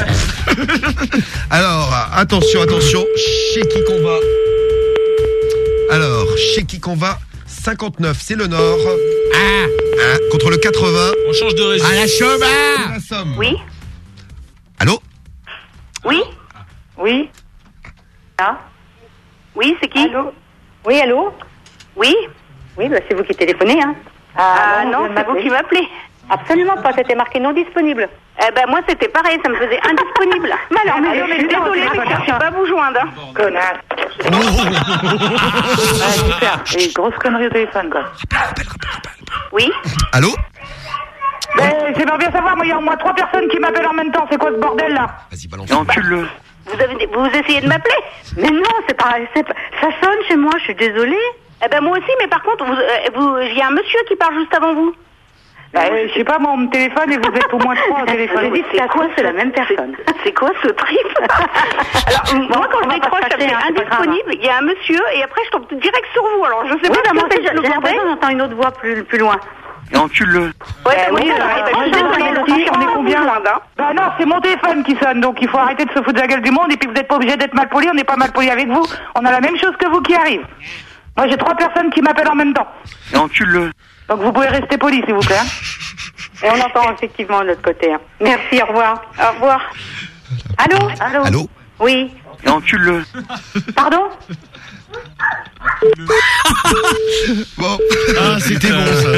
Alors, attention, attention, chez qui qu'on va? Alors, chez qui qu'on va? cinquante-neuf, c'est le Nord. Ah, ah, contre le quatre-vingts. On change de région. À la chaume. c'est la Somme. Oui? Allô? Oui? Oui? Ah? Oui, c'est qui? Allô? Oui, allô? Oui? Oui, bah c'est vous qui téléphonez, hein? Ah, non, c'est vous qui m'appelez. Absolument pas, c'était marqué non disponible. Eh ben moi c'était pareil, ça me faisait indisponible. Mais alors, mais je suis désolée, mais je cherche pas à vous joindre. Hein. Connasse. Ah, super. Et une grosse connerie au téléphone, quoi. Oui? Allô? Ben, j'aimerais bien savoir, moi, il y a au moins trois personnes qui m'appellent en même temps. C'est quoi ce bordel là? Vas-y, balance. Encule-le. Vous, avez, vous essayez de m'appeler? Mais non, c'est pas, c'est pas... Ça sonne chez moi, je suis désolée. Eh ben moi aussi, mais par contre, vous, euh, vous, il y a un monsieur qui parle juste avant vous. Ben, je sais pas, moi, on me téléphone et vous êtes au moins trois au téléphone. C'est quoi, c'est la même personne? C'est quoi ce trip? Alors, moi, quand je décroche, ça fait indisponible, il y a un monsieur, et après, je tombe direct sur vous. Alors, je sais pas ce que c'est que le bordel. J'entends une autre voix plus, plus loin. Encule-le. Ouais, bah, oui, alors, eh ben, je suis désolée, on est combien là? Bah non, c'est mon téléphone qui sonne, donc il faut arrêter de se foutre de la gueule du monde, et puis vous n'êtes pas obligé d'être mal poli, on n'est pas mal poli avec vous. On a la même chose que vous qui arrive. Moi, j'ai trois personnes qui m'appellent en même temps. Encule-le. Donc vous pouvez rester poli, s'il vous plaît. Hein. Et on entend effectivement de l'autre côté. Hein. Merci, au revoir. Au revoir. Allô? Allô? Allô? Oui. Encule-le. Pardon? Bon. Ah, c'était bon ça.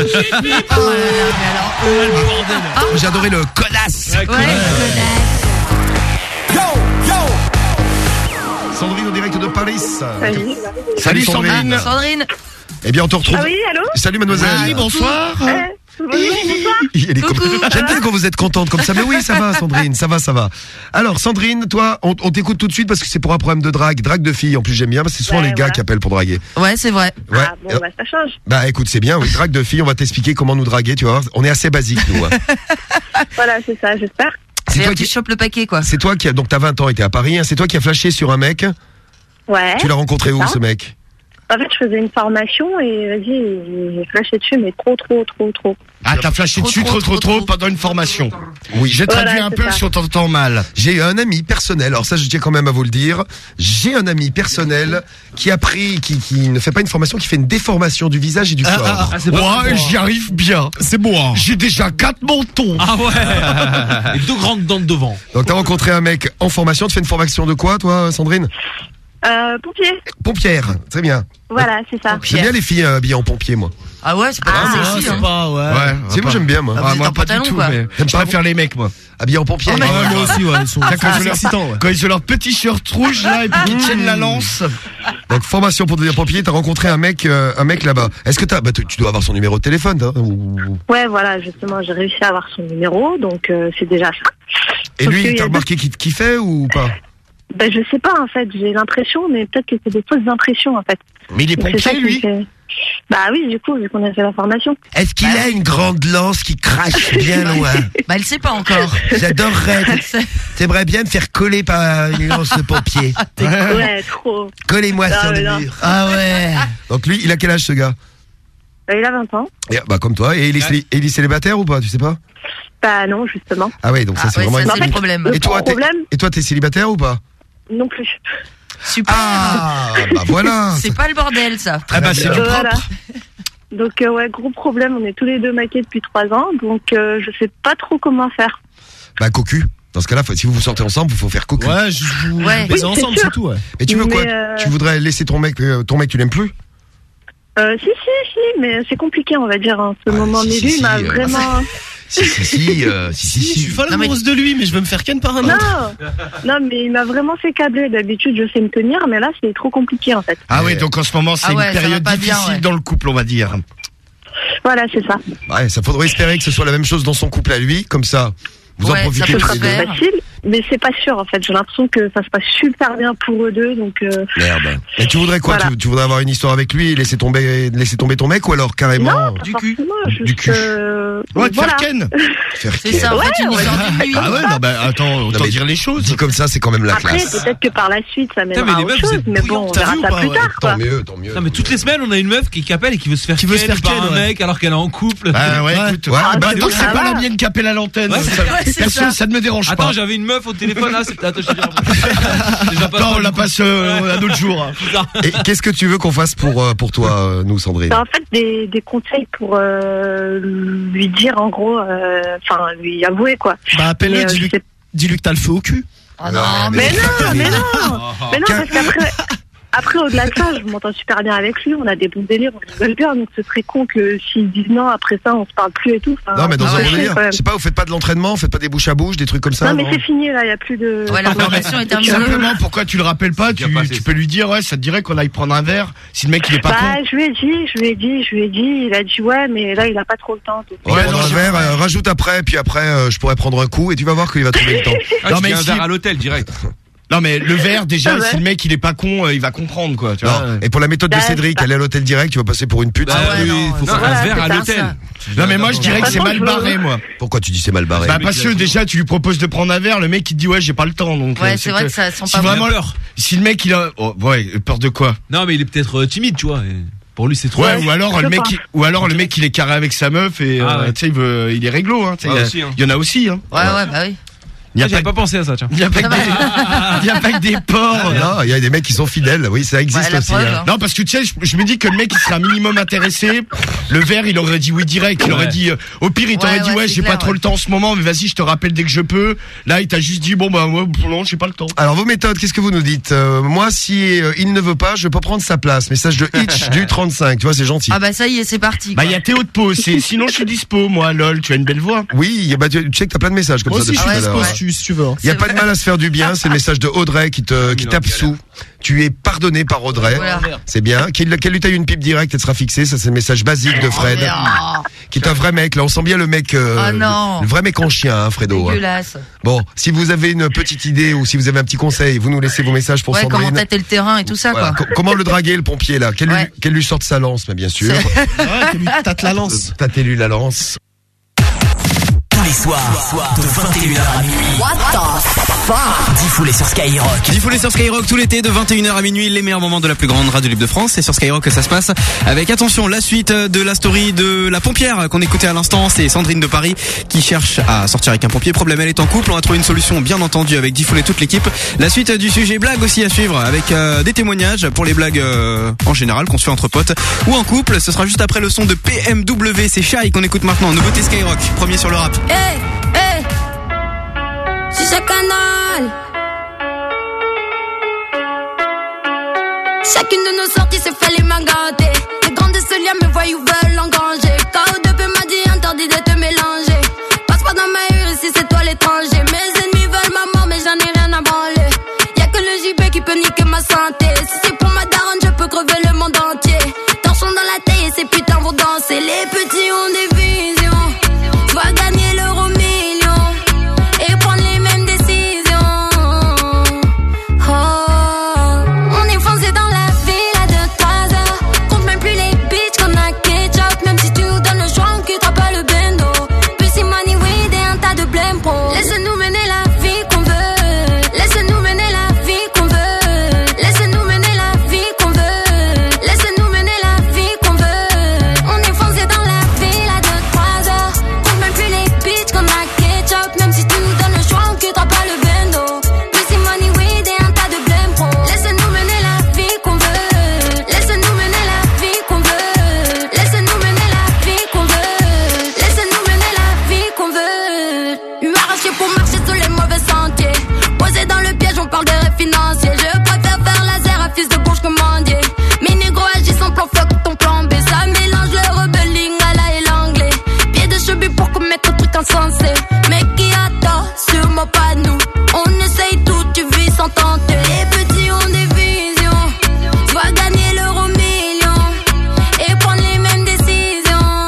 J'ai adoré le connasse. Ouais, connasse. Yo, yo. Sandrine au direct de Paris. Salut. Salut Sandrine. Sandrine. Eh bien, on te retrouve. Ah oui, allô? Salut mademoiselle. Oui, bonsoir. Euh, bonjour, bonsoir. Elle est com- J'aime bien quand vous êtes contente comme ça. Mais oui, ça va, Sandrine, ça va, ça va. Alors, Sandrine, toi, on, on t'écoute tout de suite parce que c'est pour un problème de drague, drague de filles. En plus, j'aime bien parce que c'est souvent Ouais, les gars voilà. qui appellent pour draguer. Ouais, c'est vrai. Ouais. Ah bon, bah ça change. Bah écoute, c'est bien, oui, drague de filles, on va t'expliquer comment nous draguer, tu vas voir. On est assez basique, nous. hein. Voilà, c'est ça, j'espère. C'est toi C'est-à-dire qui, tu chopes le paquet, quoi. c'est toi qui a, donc t'as vingt ans et t'es à Paris, hein, c'est toi qui as flashé sur un mec. Ouais. Tu l'as rencontré c'est où, ça. ce mec? En fait, je faisais une formation et vas-y, j'ai flashé dessus, mais trop, trop, trop, trop. Ah, t'as flashé dessus trop, trop, trop pendant une formation. Oui. J'ai traduit Voilà, un c'est peu ça. si on t'entend mal. J'ai un ami personnel, alors ça je tiens quand même à vous le dire, j'ai un ami personnel qui a pris, qui, qui ne fait pas une formation, qui fait une déformation du visage et du corps. Ah, ah, ah. Ouais, j'y arrive bien. C'est beau, hein. J'ai déjà quatre mentons. Ah ouais. Et deux grandes dents de devant. Donc t'as rencontré un mec en formation, tu fais une formation de quoi toi Sandrine? Euh, pompier. Pompière, très bien. Voilà, c'est ça. J'aime bien les filles euh, habillées en pompier moi. Ah ouais, c'est pas Ah, grave, ouais, sexy, c'est hein. pas, ouais. Ouais, C'est moi j'aime bien moi. Ah, Ah, vous êtes moi en pas du pantalon, tout, quoi. mais je préfère les mecs, moi. Habillées en pompier. Oh, mais- Ah, moi aussi, ouais. Ils sont, Quand quand ils ont excitants, ouais. Quand ils ont leur petit shirt rouge là et puis qu'ils tiennent la lance. Donc formation pour devenir pompier, t'as rencontré un mec, euh, un mec là-bas. Est-ce que t'as, bah tu tu dois avoir son numéro de téléphone, hein, ou... Ouais, voilà, justement, j'ai réussi à avoir son numéro, donc euh, c'est déjà ça. Et Sauf lui, qu'il y t'as a remarqué qu'il te kiffait ou pas? Ben, je sais pas, en fait, j'ai l'impression, mais peut-être que c'est des fausses impressions, en fait. Mais il est Donc, c'est ça pompier, qui lui. fait- Bah oui, du coup, vu qu'on a fait la formation. Est-ce qu'il a une grande lance qui crache bien loin? Bah, elle sait pas encore. J'adorerais. T'aimerais bien me faire coller par une lance de pompier. Ouais, trop. Collez-moi Non, sur mais le non. mur. Ah ouais. Donc lui, il a quel âge ce gars? Euh, il a vingt ans. Et, bah comme toi. Et il est, célib- et il est célibataire ou pas? Tu sais pas? Bah non, justement. Ah ouais, donc ça Ah c'est ouais, vraiment. ça, une- c'est le problème. Le Et toi, t'es, problème, et toi, t'es célibataire ou pas? non plus. Super. Ah, bah voilà. C'est pas le bordel, ça. Ah bah c'est du Voilà. propre. Donc, euh, ouais, gros problème, on est tous les deux maqués depuis trois ans, donc euh, je sais pas trop comment faire. Bah cocu. Dans ce cas-là, faut- si vous vous sortez ensemble, il faut faire cocu. Ouais, je vous Ouais. baiser Oui, c'est ensemble, sûr. c'est tout, ouais. Et tu veux Mais, quoi? euh, Tu voudrais laisser ton mec, euh, ton mec, tu l'aimes plus? Euh, si, si, si, mais c'est compliqué, on va dire, en ce Ouais, moment. si, mais si, lui, si, il m'a euh, vraiment... Si, si, si, euh, si, si, Si, je si. suis folle Non, mais- amoureuse de lui, mais je veux me faire ken par un autre. Non, non, mais il m'a vraiment fait câbler. D'habitude, je sais me tenir, mais là, c'est trop compliqué, en fait. Ah ouais, donc en ce moment c'est Ah ouais, une ça période va pas bien, difficile ouais. dans le couple, on va dire. Voilà, c'est ça. Ouais, ça faudrait espérer que ce soit la même chose dans son couple à lui, comme ça. Vous Ouais, en profitez ça peut tous se les deux. faire. Facile, mais c'est pas sûr, en fait. J'ai l'impression que ça se passe super bien pour eux deux, donc... Euh... Merde. Et tu voudrais quoi? Voilà. tu, tu voudrais avoir une histoire avec lui et laisser tomber, laisser tomber ton mec ou alors carrément Non, pas du forcément, juste, Du cul. euh, Ouais, de voilà. faire ken. faire C'est ken. ça, en Ouais, fait, une on va histoire d'une nuit. Ah ouais, non bah attends, autant mais- dire les choses. Dit comme ça, c'est quand même la Après, classe. peut-être que par la suite, ça Putain, mais mènera les à meufs, autre vous chose, êtes mais bon, bouillantes, on t'as verra vu ou ça pas, plus ouais. tard, Tant quoi. mieux, tant mieux. Non mais toutes les semaines on a une meuf qui, qui appelle et qui veut se faire Qui veut se ken faire par ken, un ouais. mec alors qu'elle est en couple. Bah ouais, écoute. Ouais, Ah, bah, c'est Donc bon, c'est ça pas va. la mienne qui appelle à l'antenne. Ouais, ça, c'est- ouais, c'est perso, ça. ça ne me dérange Attends, pas. j'avais une meuf au téléphone là, c'est... Attends, je te dis. Déjà pas Non, on trop, la du coup. passe euh, un autre jour. Putain. Et qu'est-ce que tu veux qu'on fasse pour, euh, pour toi, euh, nous, Sandrine? Bah, en fait, des, des conseils pour euh, lui dire, en gros, euh, enfin, lui avouer, quoi. Bah, appelle-le, Mais, euh, dis-lui je sais- dis-lui que t'as le feu au cul. Ah non, Mais mais. non, mais non, mais non, parce qu'après, après, au-delà de ça, je m'entends super bien avec lui, on a des bons délires, on rigole bien, donc ce serait con que s'ils disent non, après ça, on se parle plus et tout. Enfin, Non, mais dans c'est un bon chaud, délire. quand même. Je sais pas, vous faites pas de l'entraînement, vous faites pas des bouches à bouche, des trucs comme ça? Non, mais c'est fini, là, il n'y a plus de... Ouais, la relation est terminée. Simplement, pourquoi tu le rappelles pas? Tu, tu peux lui dire, ouais, ça te dirait qu'on aille prendre un verre si le mec il est pas Bah, con. je lui ai dit, je lui ai dit, je lui ai dit, il a dit ouais, mais là, il a pas trop le temps. donc- Ouais, non, dans un c'est verre, vrai. euh, rajoute après, puis après, euh, je pourrais prendre un coup et tu vas voir qu'il va trouver le temps. Ah, Non, tu mais fais un si- verre à l'hôtel direct. Non mais le verre déjà, Ah ouais. si le mec il est pas con, euh, il va comprendre quoi. Tu vois. Non. Et pour la méthode de Bah, Cédric, bah. aller à l'hôtel direct, tu vas passer pour une pute. Bah ça. ouais, oui, non, faut non, faire un voilà, verre c'est à ça, l'hôtel. ça. Non mais moi je dirais que c'est mal barré moi. Pourquoi tu dis c'est mal barré? Bah parce que déjà tu lui proposes de prendre un verre, le mec il te dit ouais j'ai pas le temps donc. Ouais, euh, c'est vrai que ça sent si pas vraiment bon. peur. Si le mec il a oh, ouais peur de quoi? Non mais il est peut-être euh, timide, tu vois. et Pour lui c'est trop. Ouais, ou alors je le mec pense. il- ou alors le mec il est carré avec sa meuf et Ah euh, ouais. tu sais il veut il est réglo hein. tu sais, Ouais, il y a- aussi, hein. il y en a aussi hein. Ouais, ouais, bah oui. Il y a J'avais pas, pas pensé à ça, tiens. Il y a pas que des, il y a pas que des porcs. non, il y a des mecs qui sont fidèles. Oui, ça existe Ouais, la aussi. preuve, hein. hein. Non, parce que tu sais, je, je me dis que le mec, il serait un minimum intéressé. Le verre, il aurait dit oui direct. Il Ouais. aurait dit, euh, au pire, il t'aurait Ouais, dit, ouais, ouais, c'est j'ai clair, pas trop ouais. le temps en ce moment, mais vas-y, je te rappelle dès que je peux. Là, il t'a juste dit, bon, bah, ouais, non, j'ai pas le temps. Alors vos méthodes, qu'est-ce que vous nous dites? euh, Moi, si euh, il ne veut pas, je peux prendre sa place. Message de Hitch du trente-cinq. Tu vois, c'est gentil. Ah bah ça y est, c'est parti. Bah, quoi. il y a Théo de Pau, c'est, sinon je suis dispo, moi, lol, tu as une belle voix. Oui, bah, tu, tu sais que t'as plein de messages comme Moi ça aussi, je depuis suis tout à dispo l'heure. si tu, si tu veux. hein. Il y a C'est pas vrai. de mal à se faire du bien. C'est le message de Audrey qui te qui tape sous. Tu es pardonné par Audrey. Voilà. C'est bien. Qu'il qu'elle lui taille une pipe directe, elle sera fixée. Ça, c'est le message basique de Fred. Oh, Qui est un vrai mec. Là, on sent bien le mec. Euh, Ah non. Le vrai mec en chien, hein, Fredo. hein. dégueulasse. Bon, si vous avez une petite idée ou si vous avez un petit conseil, vous nous laissez vos messages pour Ouais, comment Sandrine. tâter le terrain et tout ça, Voilà. quoi. Co- Comment le draguer, le pompier, là? Qu'elle lui, Ouais. qu'elle lui sorte sa lance, mais bien sûr. Ouais, que lui tâte la lance. Tâtez-lui la lance. Tous les soirs, de vingt et une heures à minuit. What the fuck? Diffoulé sur Skyrock. Diffoulé sur Skyrock tout l'été de vingt et une heures à minuit, les meilleurs moments de la plus grande radio libre de France. C'est sur Skyrock que ça se passe. Avec attention, la suite de la story de la pompière qu'on écoutait à l'instant, c'est Sandrine de Paris qui cherche à sortir avec un pompier. Problème, elle est en couple. On a trouvé une solution, bien entendu, avec Diffoulé toute l'équipe. La suite du sujet blague aussi à suivre avec euh, des témoignages pour les blagues euh, en général qu'on se fait entre potes ou en couple. Ce sera juste après le son de P M W. C'est Shai qu'on écoute maintenant. Nouveauté Skyrock, premier sur le rap. Hey, hey, c'est ce canal. Chacune de nos sorties s'est fait les mains gâtées. Les grands de ce lien me voient ou veulent engranger. K O deux P m'a dit interdit de te mélanger. Passe pas dans ma rue si c'est toi l'étranger. Mes ennemis veulent ma mort mais j'en ai rien à branler. Y'a que le J B qui peut niquer ma santé. Si c'est pour ma daronne je peux crever le monde entier. Torchon dans la taille et ces putains vont danser. Les petits ont des visions. Je vais gagner l'euro million et prendre les mêmes décisions. Oh, on est foncé dans la ville à deux trois heures. Compte même plus les bitches qu'on a ketchup. Même si tu nous donnes le choix, on quittera pas le bendo. Pussy money weed et un tas de blême pro. Laisse-nous mener la vie qu'on veut. Laisse-nous mener la vie qu'on veut. Laisse-nous mener la vie qu'on veut. Laisse-nous mener la vie qu'on veut. On est foncé dans la ville à deux trois heures. Compte même plus les bitches qu'on a ketchup. Même si tu nous donnes le choix, on quittera pas le bendo. Pussy money weed et un tas de blême pro. Laisse-nous mener la vie qu'on veut. Laisse-nous mener la vie qu'on veut. Laisse-nous mener la vie qu'on veut. Laisse-nous mener la vie qu'on veut. M'arracher pour marcher sur les mauvais sentiers. Posé dans le piège, on parle de rêves financiers. Je préfère faire laser à fils de bourge commandier. Mes négros agissent en plan fuck ton plan B. Ça mélange le rebelling à la et l'anglais. Pied de cheveux pour commettre un truc insensé. Mais qui a tort, sûrement pas nous. On essaye tout, tu vis sans tenter. Les petits ont des visions. Je vais gagner l'euro million et prendre les mêmes décisions.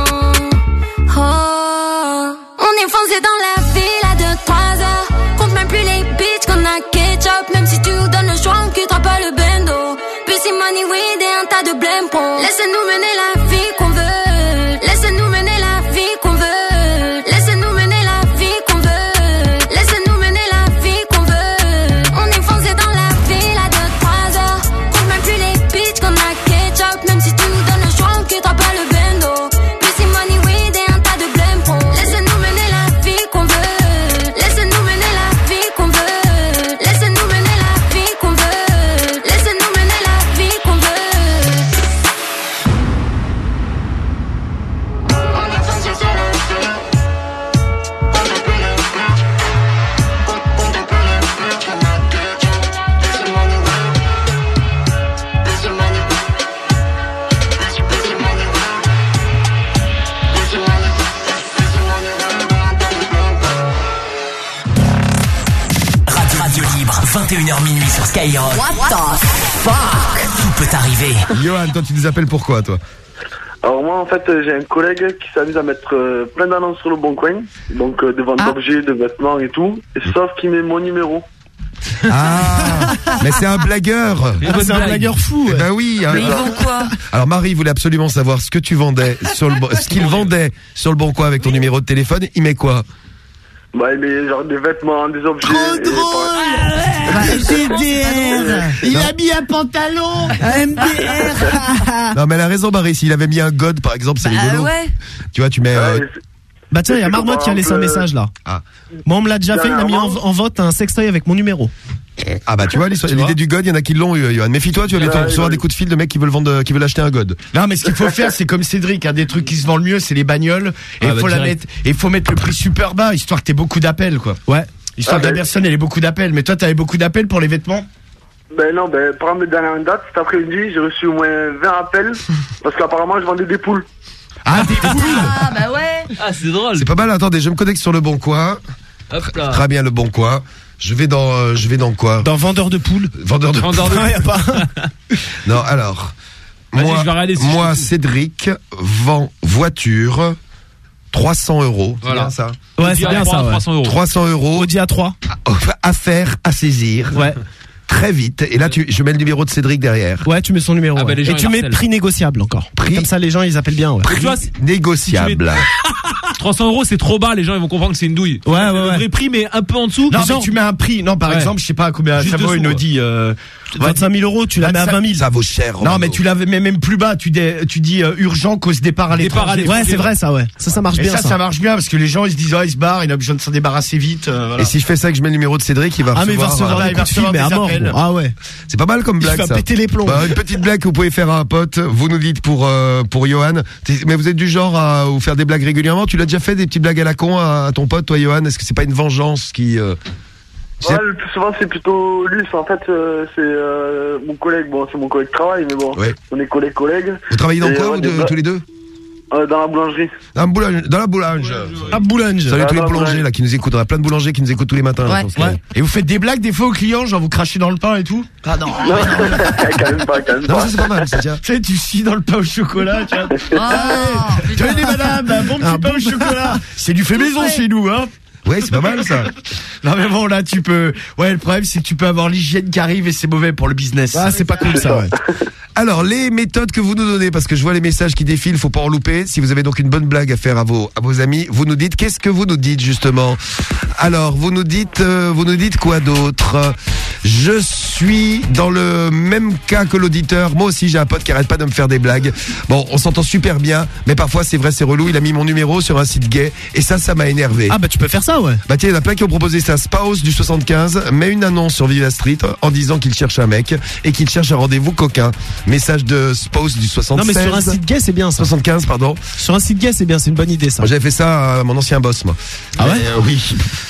Oh, on est foncé dans la ville à deux trois heures. Compte même plus les bitches qu'on a ketchup. Même si tu nous donnes le choix, on quittera pas le bendo. Pussy money weed et un tas de blême pro. Laisse-nous mener la vie qu'on veut. Laisse-nous mener la vie qu'on veut. Laisse-nous mener la vie qu'on veut. Laisse-nous mener la vie qu'on veut. On est foncé dans la ville à deux trois heures. Compte même plus les bitches qu'on a ketchup. Même si tu nous donnes le choix, on quittera pas le bendo. Pussy money weed et un tas de blême pro. Laisse-nous mener la vie qu'on veut. Laisse-nous mener la vie qu'on veut. Laisse-nous mener la vie qu'on veut. Laisse-nous mener la vie qu'on veut. Radio, Radio Libre, vingt et une heures minuit sur Skyrock. What the fuck? Tout peut arriver. Johan, toi, tu nous appelles pourquoi, toi? Alors moi en fait euh, j'ai un collègue qui s'amuse à mettre euh, plein d'annonces sur le bon coin, donc euh, de vente d'objets, de vêtements et tout, et sauf qu'il met mon numéro. Ah, mais c'est un blagueur. Ah bah, c'est un blagueur fou. Eh ben oui. hein. Mais ils vendent quoi? Alors Marie voulait absolument savoir ce que tu vendais sur le, bon- ce qu'il vendait sur le bon coin avec ton numéro de téléphone. Il met quoi? Bah il met genre des vêtements, des objets. Trop et- drôle. G D R. Il a mis un pantalon. M D R. Non mais elle a raison Marie. S'il avait mis un god par exemple, c'est Bah rigolo. ouais. Tu vois, tu mets. euh, Ouais, Bah tiens, il y a Marmotte qui a laissé un message là. Ah. Moi, on me l'a déjà fait, il a mis en, en vote un sextoy avec mon numéro. Ah bah tu vois, l'histoire- l'idée du God, il y en a qui l'ont, Yoann. Méfie-toi, tu vas bientôt Ouais, recevoir ouais. des coups de fil de mecs qui veulent vendre, qui veulent acheter un God. Non, mais ce qu'il faut faire, c'est comme Cédric, un des trucs qui se vend le mieux, c'est les bagnoles. Et il Ah, bah, faut la direct. mettre, et faut mettre le prix super bas, histoire que t'aies beaucoup d'appels, quoi. Ouais. Histoire Ah, que la ouais. personne ait beaucoup d'appels. Mais toi, t'avais beaucoup d'appels pour les vêtements? Ben non, ben par exemple, la dernière date, cet après-midi, j'ai reçu au moins vingt appels parce qu'apparemment, je vendais des poules. Ah, des poules. Ah bah ouais. Ah, c'est drôle. C'est pas mal, attendez, je me connecte sur le Bon Coin. Hop là. Très bien, le Bon Coin. Je vais dans, euh, je vais dans quoi? Dans vendeur de poules. Vendeur de Vendeur de poules. Non, y a pas. Non, alors. Vas-y, moi, je vais regarder si moi, je fais tout. Cédric, vend voiture, trois cents euros. C'est Voilà. bien ça? Ouais, Audi c'est bien A trois ça. à Ouais. trois cents euros. trois cents euros. Audi A trois. Affaire à saisir. Ouais. Très vite. Et là, tu, je mets le numéro de Cédric derrière. Ouais, tu mets son numéro. Ah bah, ouais. les gens, Et tu ils mets harcèlent. prix négociable encore. Prix- Comme ça, les gens, ils appellent bien. Ouais. Tu vois, c'est- Négociable. trois cents euros, c'est trop bas, les gens ils vont comprendre que c'est une douille. Ouais, ouais, Le ouais. vrai prix, mais un peu en dessous. Non, Genre, mais tu mets un prix. Non, par Ouais. exemple, je sais pas combien Juste ça vaut dessous, une quoi. Audi, euh, vingt-cinq mille euros, tu la mets à vingt mille. Ça vaut cher. Non, Romano. mais tu la mets même plus bas. Tu, dé- tu dis euh, urgent cause départ à Départ à l'étranger. l'étranger. Ouais, c'est vrai ça, ouais. Ça, ça marche Et bien. ça, ça, marche bien parce que les gens ils se disent, oh, il se barre, il a besoin de s'en débarrasser vite. euh, voilà. Et si je fais ça et que je mets le numéro de Cédric, il va Ah, mais il va recevoir. recevoir euh, des il va coups de fil, recevoir mais à des mort. appels. gros. Ah ouais. C'est pas mal comme Il blague, va ça. péter les plombs. Bah, une petite blague que vous pouvez faire à un pote. Vous nous dites pour euh, pour Johan. T'es- Mais vous êtes du genre à vous faire des blagues régulièrement. Tu l'as déjà fait des petites blagues à la con à, à ton pote, toi, Johan? Est-ce que c'est pas une vengeance qui euh... Ouais, le plus souvent, c'est plutôt lui. En fait, euh, c'est euh, mon collègue. Bon, c'est mon collègue de travail, mais bon, Ouais. on est collègues-collègues. Vous travaillez dans Et, quoi, ouais, vous des deux, bla- tous les deux? Euh, Dans la boulangerie. Dans la boulange. Dans la boulange. La boulange. Salut Ah, tous les dans la boulangers boulange. là qui nous écoutent. On a plein de boulangers qui nous écoutent tous les matins. là, Ouais. sur Skype. Ouais. Et vous faites des blagues des fois aux clients, genre vous crachez dans le pain et tout? Ah non. Non, quand même pas, quand même Non, pas. ça c'est pas mal, ça tiens. Tu sais, tu scies dans le pain au chocolat, tu vois. Oh, putain. Tenez madame, un bon petit pain au chocolat. C'est du fait maison chez nous, hein. Ouais, c'est pas mal ça. Non mais bon là tu peux. Ouais, le problème c'est que tu peux avoir l'hygiène qui arrive et c'est mauvais pour le business. Ah, c'est pas cool ça, ouais. Alors, les méthodes que vous nous donnez, parce que je vois les messages qui défilent, faut pas en louper. Si vous avez donc une bonne blague à faire à vos, à vos amis, vous nous dites, qu'est-ce que vous nous dites, justement? Alors, vous nous dites, euh, vous nous dites quoi d'autre? Je suis dans le même cas que l'auditeur. Moi aussi, j'ai un pote qui arrête pas de me faire des blagues. Bon, on s'entend super bien, mais parfois, c'est vrai, c'est relou. Il a mis mon numéro sur un site gay, et ça, ça m'a énervé. Ah, bah, tu peux faire ça, ouais. Bah tiens, il y en a plein qui ont proposé ça. Spouse du soixante-quinze met une annonce sur Viva Street en disant qu'il cherche un mec et qu'il cherche un rendez-vous coquin. Message de Spouse du soixante-seize. Non, mais sur un site gay, c'est bien ça. soixante-quinze, pardon. Sur un site gay, c'est bien, c'est une bonne idée ça. Moi, j'avais fait ça à mon ancien boss, moi. Ah ouais? Mais, euh, oui.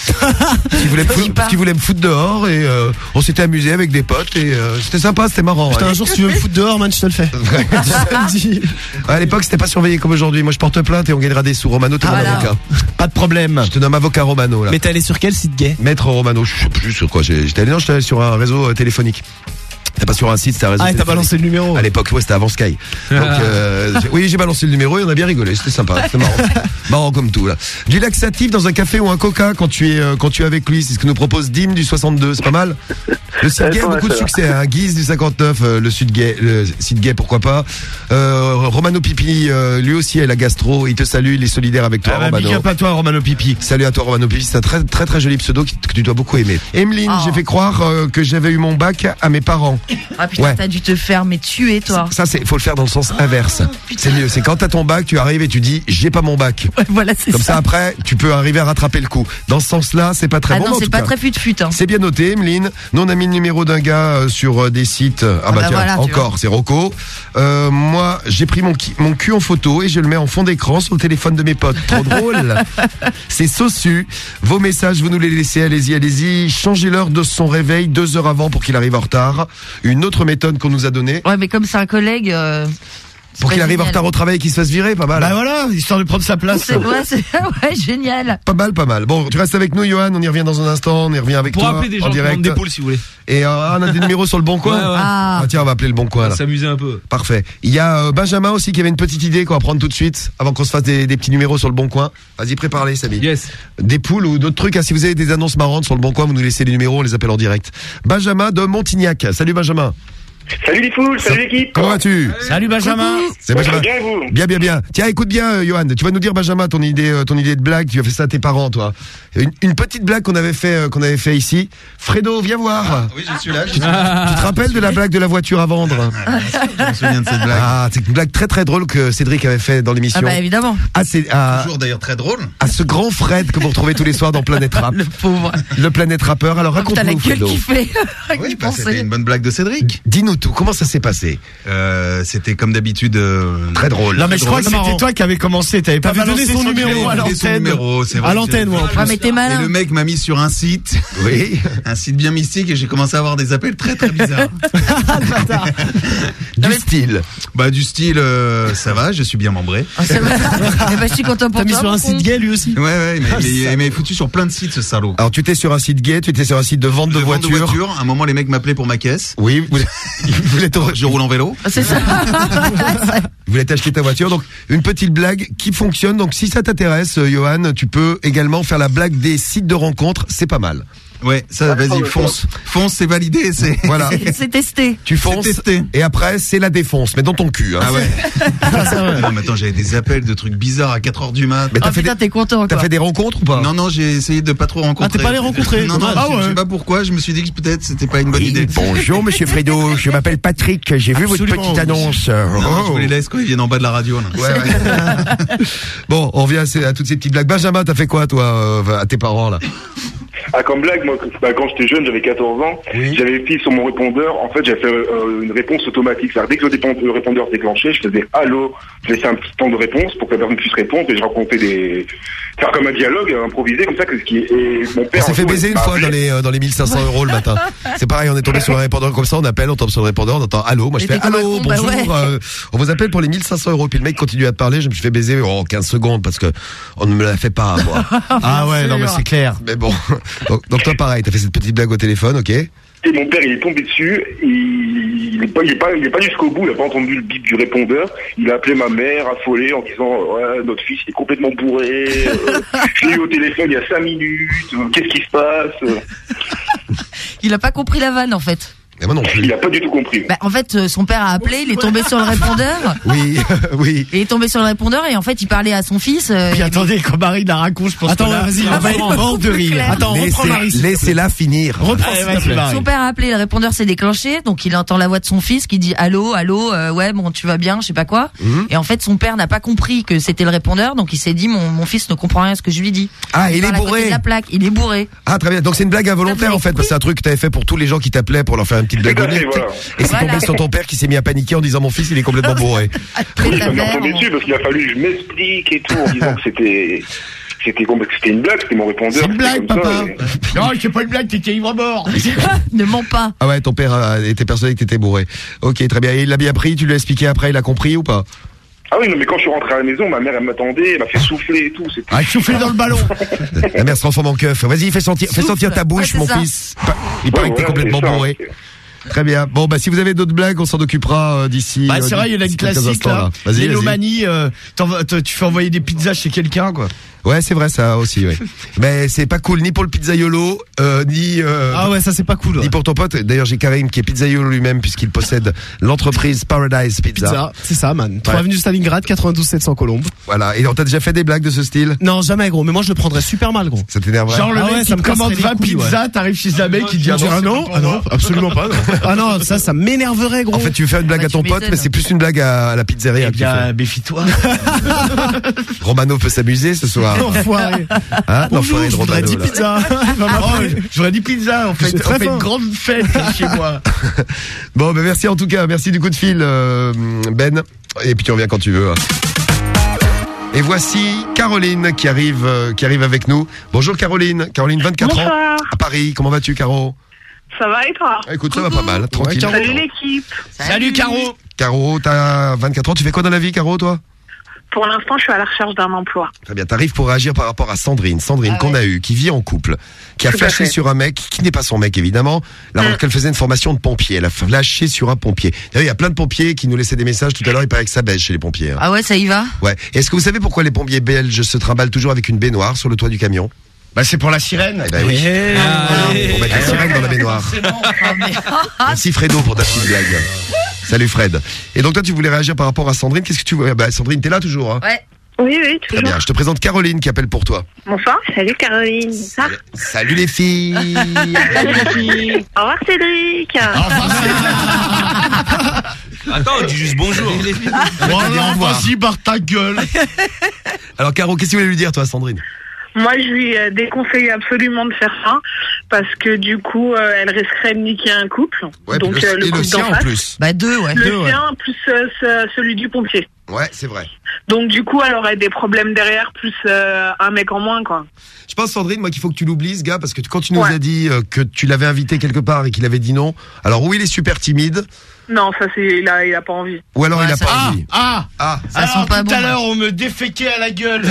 Parce qu'il voulait, me foutre- parce qu'il voulait me foutre dehors et euh, on s'était amusé avec des potes et euh, c'était sympa, c'était marrant. Putain, ouais. un jour, si tu veux me foutre dehors, man, je te le fais. Ouais, à l'époque, c'était pas surveillé comme aujourd'hui. Moi, je porte plainte et on gagnera des sous. Romano, t'es Ah, mon voilà. avocat. Pas de problème. Je te nomme avocat Romano, là. Mais t'es allé sur quel site gay? Maître Romano, je sais plus sur quoi. j'ai- J'étais allé, non, j'étais allé sur un réseau euh, téléphonique. C'était pas sur un site, c'était un réseau. Ah, et t'as téléphonique. balancé le numéro. À l'époque, ouais, c'était avant Sky. Donc, euh, j'ai- oui, j'ai balancé le numéro et on a bien rigolé. C'était sympa, c'était marrant. Marrant comme tout, là. Du laxatif dans un café ou un coca quand tu es, euh, quand tu es avec lui. C'est ce que nous propose Dim du soixante-deux. C'est pas mal. Le site gay a beaucoup de succès, hein. Guise du cinquante-neuf, euh, le site gay, le site gay, pourquoi pas. Euh, Romano Pipi, euh, lui aussi, a la gastro. Il te salue, il est solidaire avec toi, Ah bah, Romano. big up à toi Romano Pipi. Salut à toi Romano Pipi, c'est un très très très joli pseudo qui- que tu dois beaucoup aimer. Emeline, Oh. j'ai fait croire euh, que j'avais eu mon bac à mes parents. Ah putain, Ouais. t'as dû te faire mais tuer toi. Ça, c'est, faut le faire dans le sens inverse. C'est mieux. C'est quand t'as ton bac, tu arrives et tu dis, j'ai pas mon bac. Ouais, voilà, c'est Comme ça. ça. après, tu peux arriver à rattraper le coup. Dans ce sens-là, c'est pas très Ah bon. non, mais en c'est tout pas cas, très fut-fut. Hein. c'est bien noté, Emeline. Nous, on a mis le numéro d'un gars euh, sur euh, des sites. Ah, Ah bah, bah tiens, voilà, tu encore, c'est Rocco. Euh, moi, j'ai pris mon, qui- mon cul en photo et je le mets en fond d'écran sur le téléphone de mes potes. Trop drôle. C'est saucu. Vos messages, vous nous les laissez. Allez-y, allez-y. Changez l'heure de son réveil deux heures avant pour qu'il arrive en retard. Une autre méthode qu'on nous a donnée. Ouais, mais comme c'est un collègue. Euh, c'est Pour pas qu'il arrive en génial. retard au travail et qu'il se fasse virer, pas mal. Bah voilà, histoire de prendre sa place. C'est ouais, c'est ouais, génial. Pas mal, pas mal. Bon, tu restes avec nous, Johan. On y revient dans un instant. On y revient avec Pour toi appeler des en gens qui direct. vendent des poules si vous voulez. Et euh, on a des numéros sur le bon coin. Ouais, ouais. Ah. Ah, tiens, on va appeler le bon coin là. S'amuser un peu. Parfait. Il y a euh, Benjamin aussi qui avait une petite idée qu'on va prendre tout de suite avant qu'on se fasse des, des petits numéros sur le bon coin. Vas-y, prépare-les, Samy. Yes. Des poules ou d'autres trucs. Ah, si vous avez des annonces marrantes sur le bon coin, vous nous laissez les numéros, on les appelle en direct. Benjamin de Montignac. Salut Benjamin. Salut les foules, salut l'équipe. Comment vas-tu? Salut Benjamin. C'est Benjamin. Bien, vous. Bien, bien, bien. Tiens, écoute bien, euh, Johan. Tu vas nous dire, Benjamin, ton idée, euh, ton idée de blague. Tu as fait ça à tes parents, toi. Une, une petite blague qu'on avait fait, euh, qu'on avait fait ici. Fredo, viens voir. Ah, oui, je suis là. Je suis Tu te rappelles de la blague de la voiture à vendre? Je me souviens de cette blague. Ah, c'est une blague très très drôle que Cédric avait fait dans l'émission. Ah bah évidemment. Ah, c'est à, Toujours d'ailleurs très drôle. à ce grand Fred que vous retrouvez tous les soirs dans Planète Rap. Le pauvre. Le Planète Rappeur. Alors Putain, la raconte-nous, gueule Fredo. qu'il fait. Oui, bah, c'était une bonne blague de Cédric. Dis-nous tout. Comment ça s'est passé? Euh, c'était comme d'habitude euh, Très drôle. Non mais je crois que c'était toi qui avais commencé, t'avais pas T'avais balancé donné son numéro à Donné son l'antenne. numéro, c'est vrai. À l'antenne, ouais, en Ah mais t'es Et malin. le mec m'a mis sur un site, Oui. un site bien mystique, et j'ai commencé à avoir des appels très très bizarres. Du style. Bah du style, euh, ça va, je suis bien membré. Ah, c'est vrai. Eh ben, je suis content pour T'as mis toi, sur mon un con. site gay lui aussi. Ouais ouais, mais Ah, mais- ça- il m'avait foutu sur plein de sites ce salaud. Alors tu étais sur un site gay, tu étais sur un site de vente de, De vente voitures. À un moment, les mecs m'appelaient pour ma caisse. Oui, vous, vous voulez t'en- Je roule en vélo. C'est ça. vous voulez t'acheter ta voiture. Donc une petite blague qui fonctionne. Donc si ça t'intéresse, euh, Johan, tu peux également faire la blague des sites de rencontres. C'est pas mal. Ouais, ça, vas-y, fonce. Fonce, c'est validé, c'est. Voilà. C'est testé. Tu fonces. C'est testé. Et après, c'est la défonce, mais dans ton cul. Hein. Ah ouais. Non, mais attends, j'avais des appels de trucs bizarres à quatre heures du mat. Mais Oh t'as fait, putain, des... t'es content t'as quoi. fait des rencontres ou pas? Non, non, j'ai essayé de pas trop rencontrer. Ah, t'es pas allé rencontrer. Non, non, Ah je, ouais. je sais pas pourquoi, je me suis dit que peut-être c'était pas une bonne Oui, idée. bonjour Monsieur Fredo, je m'appelle Patrick, j'ai vu votre Absolument. petite annonce. Non, Oh. je vous les laisse quand ils viennent en bas de la radio, là. Ouais, ouais. Bon, on revient à, ces- à toutes ces petites blagues. Benjamin, t'as fait quoi toi euh, à tes parents là? Ah, comme blague, moi, bah, quand j'étais jeune, j'avais quatorze ans, Oui. j'avais pris sur mon répondeur, en fait, j'avais fait euh, une réponse automatique. C'est-à-dire, dès que le, dépend- le répondeur se déclenchait, je faisais allô, je laissais un petit temps de réponse pour que la personne puisse répondre, et je racontais des, faire comme un dialogue, euh, improvisé, comme ça, que ce qui est, et mon On père. s'est un fait jour, baiser il une m'a fois appelé. dans les euh, dans les mille cinq cents euros le matin. C'est pareil, on est tombé sur un répondeur comme ça, on appelle, on tombe sur le répondeur, on entend allô, moi je Et fais t'es comme un allô, con, bah bonjour, ouais. euh, on vous appelle pour les mille cinq cents euros. Puis le mec continue à te parler, je me suis fait baiser en quinze secondes parce que on ne me la fait pas moi. Ah ouais, non mais c'est clair. Mais bon, donc, donc toi pareil, t'as fait cette petite blague au téléphone, ok? Et mon père, il est tombé dessus, il, il est pas, il est pas, il est pas jusqu'au bout, il a pas entendu le bip du répondeur. Il a appelé ma mère, affolée, en disant, ouais, notre fils est complètement bourré, euh, je l'ai eu au téléphone il y a cinq minutes, euh, qu'est-ce qui se passe? Il a pas compris la vanne en fait. Mais moi non plus. Il a pas du tout compris. Bah, en fait, euh, son père a appelé, il est tombé sur le répondeur. Oui, oui. Il est tombé sur le répondeur et en fait, il parlait à son fils. euh, Puis et- attendez, quand Marie la raconte, je pense Attends, que là, vas-y, on va reprends. être mort de rire. Claire. Attends, reprends Laissez- Marie. s'il te plaît. Laissez-la finir. Reprends, Allez, s'il te vas-y, plaît, Marie. Son père a appelé, le répondeur s'est déclenché, donc il entend la voix de son fils qui dit allô, allô, euh, ouais, bon, tu vas bien, je sais pas quoi. Mhm. Et en fait, son père n'a pas compris que c'était le répondeur, donc il s'est dit mon, mon fils ne comprend rien à ce que je lui dis. Ah, il est parle à côté bourré. de la plaque, il est bourré. Ah très bien, donc c'est une blague involontaire Ah, vous en fait, parce que c'est un truc que t'avais fait pour tous les gens qui t'appelaient pour leur faire une petite blague Tout à fait, honnête. voilà. Et c'est Voilà. tombé sur ton père qui s'est mis à paniquer en disant mon fils il est complètement bourré. Après Oui, ta ça m'est mère, tombé on- dessus parce qu'il a fallu que je m'explique et tout en disant que c'était c'était com- que c'était une blague, c'était mon répondeur. C'est une c'était blague, comme ça, papa. et- Non, c'est pas une blague, t'étais ivre mort. ne ment pas. Ah ouais, ton père a- était persuadé que t'étais bourré. Ok, très bien. Et il l'a bien pris, tu lui as expliqué après, il a compris ou pas? Ah oui, non, mais quand je suis rentré à la maison, ma mère elle m'attendait, elle m'a fait souffler et tout. C'était... Ah, souffler dans le ballon. La mère se transforme en keuf. Vas-y, fais sentir, fais Souffle. sentir ta bouche, Ouais, c'est mon ça. fils. Pa- Il paraît Ouais, que t'es voilà, complètement c'est ça, bourré. c'est- Très bien. Bon, bah si vous avez d'autres blagues, on s'en occupera euh, d'ici. Bah, euh, c'est vrai, il y en a une d'ici quelques classique, instants, là. Vas-y, vas-y. L'élomanie, euh, t'envoies- te- tu fais envoyer des pizzas chez quelqu'un, quoi. Ouais, c'est vrai ça aussi. Ouais. Mais c'est pas cool ni pour le pizzaiolo, euh, ni euh, Ah ouais, ça c'est pas cool. ni Ouais. pour ton pote. D'ailleurs, j'ai Karim qui est pizzaiolo lui-même puisqu'il possède l'entreprise Paradise Pizza. Pizza, c'est ça, man. trois Ouais. avenue Stalingrad, quatre-vingt-douze sept cents Colombes. Voilà. Et on t'a déjà fait des blagues de ce style? Non, jamais, gros. Mais moi, je le prendrais super mal, gros. Ça t'énerverait? Genre le Ah mec ouais, qui ça te me commande casserait les vingt couilles, ouais. pizzas, t'arrives chez un mec qui dit ah Ah non, non, ah non, absolument pas. Non. Ah non, ça, ça m'énerverait, gros. En fait, tu veux faire une blague Bah, à ton tu pote, m'étonnes. mais c'est plus une blague à, à la pizzeria. Eh que tu fais. bien, méfie-toi. Romano peut s'amuser ce soir. Enfoiré. Hein, Bonjour, l'enfoiré de je voudrais Romano, dix là. pizzas. Va m'appeler. Oh, j'aurais dit pizza, en fait. C'est On très fait fin. une grande fête chez moi. Bon, ben merci en tout cas, merci du coup de fil, euh, Ben. Et puis tu reviens quand tu veux. hein. Et voici Caroline qui arrive, euh, qui arrive avec nous. Bonjour Caroline, Caroline, vingt-quatre ans, Bonsoir. à Paris. Comment vas-tu, Caro? Ça va et toi? Ah, écoute, ça va pas mal, tranquille. Salut l'équipe. Salut, Caro. Caro, t'as vingt-quatre ans. Tu fais quoi dans la vie, Caro, toi? Pour l'instant, je suis à la recherche d'un emploi. Très bien, t'arrives pour réagir par rapport à Sandrine. Sandrine Ah qu'on ouais. a eu, qui vit en couple, qui a Tout à flashé fait. sur un mec qui n'est pas son mec évidemment, alors Mm. qu'elle faisait une formation de pompier. Elle a flashé sur un pompier. D'ailleurs, il y a plein de pompiers qui nous laissaient des messages tout à l'heure. Il paraît que ça baisse chez les pompiers. hein. Ah ouais, ça y va? Ouais. Est-ce que vous savez pourquoi les pompiers belges se trimballent toujours avec une baignoire sur le toit du camion? Bah c'est pour la sirène. Eh ben oui. Ah, pour mettre la sirène dans la baignoire. Merci Fredo pour ta petite blague. Salut Fred. Et donc toi tu voulais réagir par rapport à Sandrine. Qu'est-ce que tu veux? Bah Sandrine, t'es là toujours, hein? Ouais. Oui, oui, toujours. Très bien. Je te présente Caroline qui appelle pour toi. Bonsoir. Salut Caroline. Ça Salut les filles. Salut les filles. Au revoir Cédric. Au revoir Attends, on dit juste bonjour. Voilà, vas-y, barre ta gueule. Alors Caro, qu'est-ce que tu voulais lui dire toi, Sandrine? Moi, je lui euh, déconseille absolument de faire ça parce que du coup, euh, elle risquerait de niquer un couple. Ouais, donc le, euh, le et couple le sien d'en en face. plus. Bah deux, ouais. Le Deux, sien plus euh, ce- celui du pompier. Ouais, c'est vrai. Donc du coup, elle aurait des problèmes derrière plus euh, un mec en moins, quoi. Je pense Sandrine, moi qu'il faut que tu l'oublies ce gars parce que quand tu nous Ouais. as dit euh, que tu l'avais invité quelque part et qu'il avait dit non. Alors oui, il est super timide Non, ça c'est, il a, il a pas envie. ou alors Ouais, il a ça- pas Ah, envie. ah, Ah, ça alors, tout à l'heure, on me déféquait à la gueule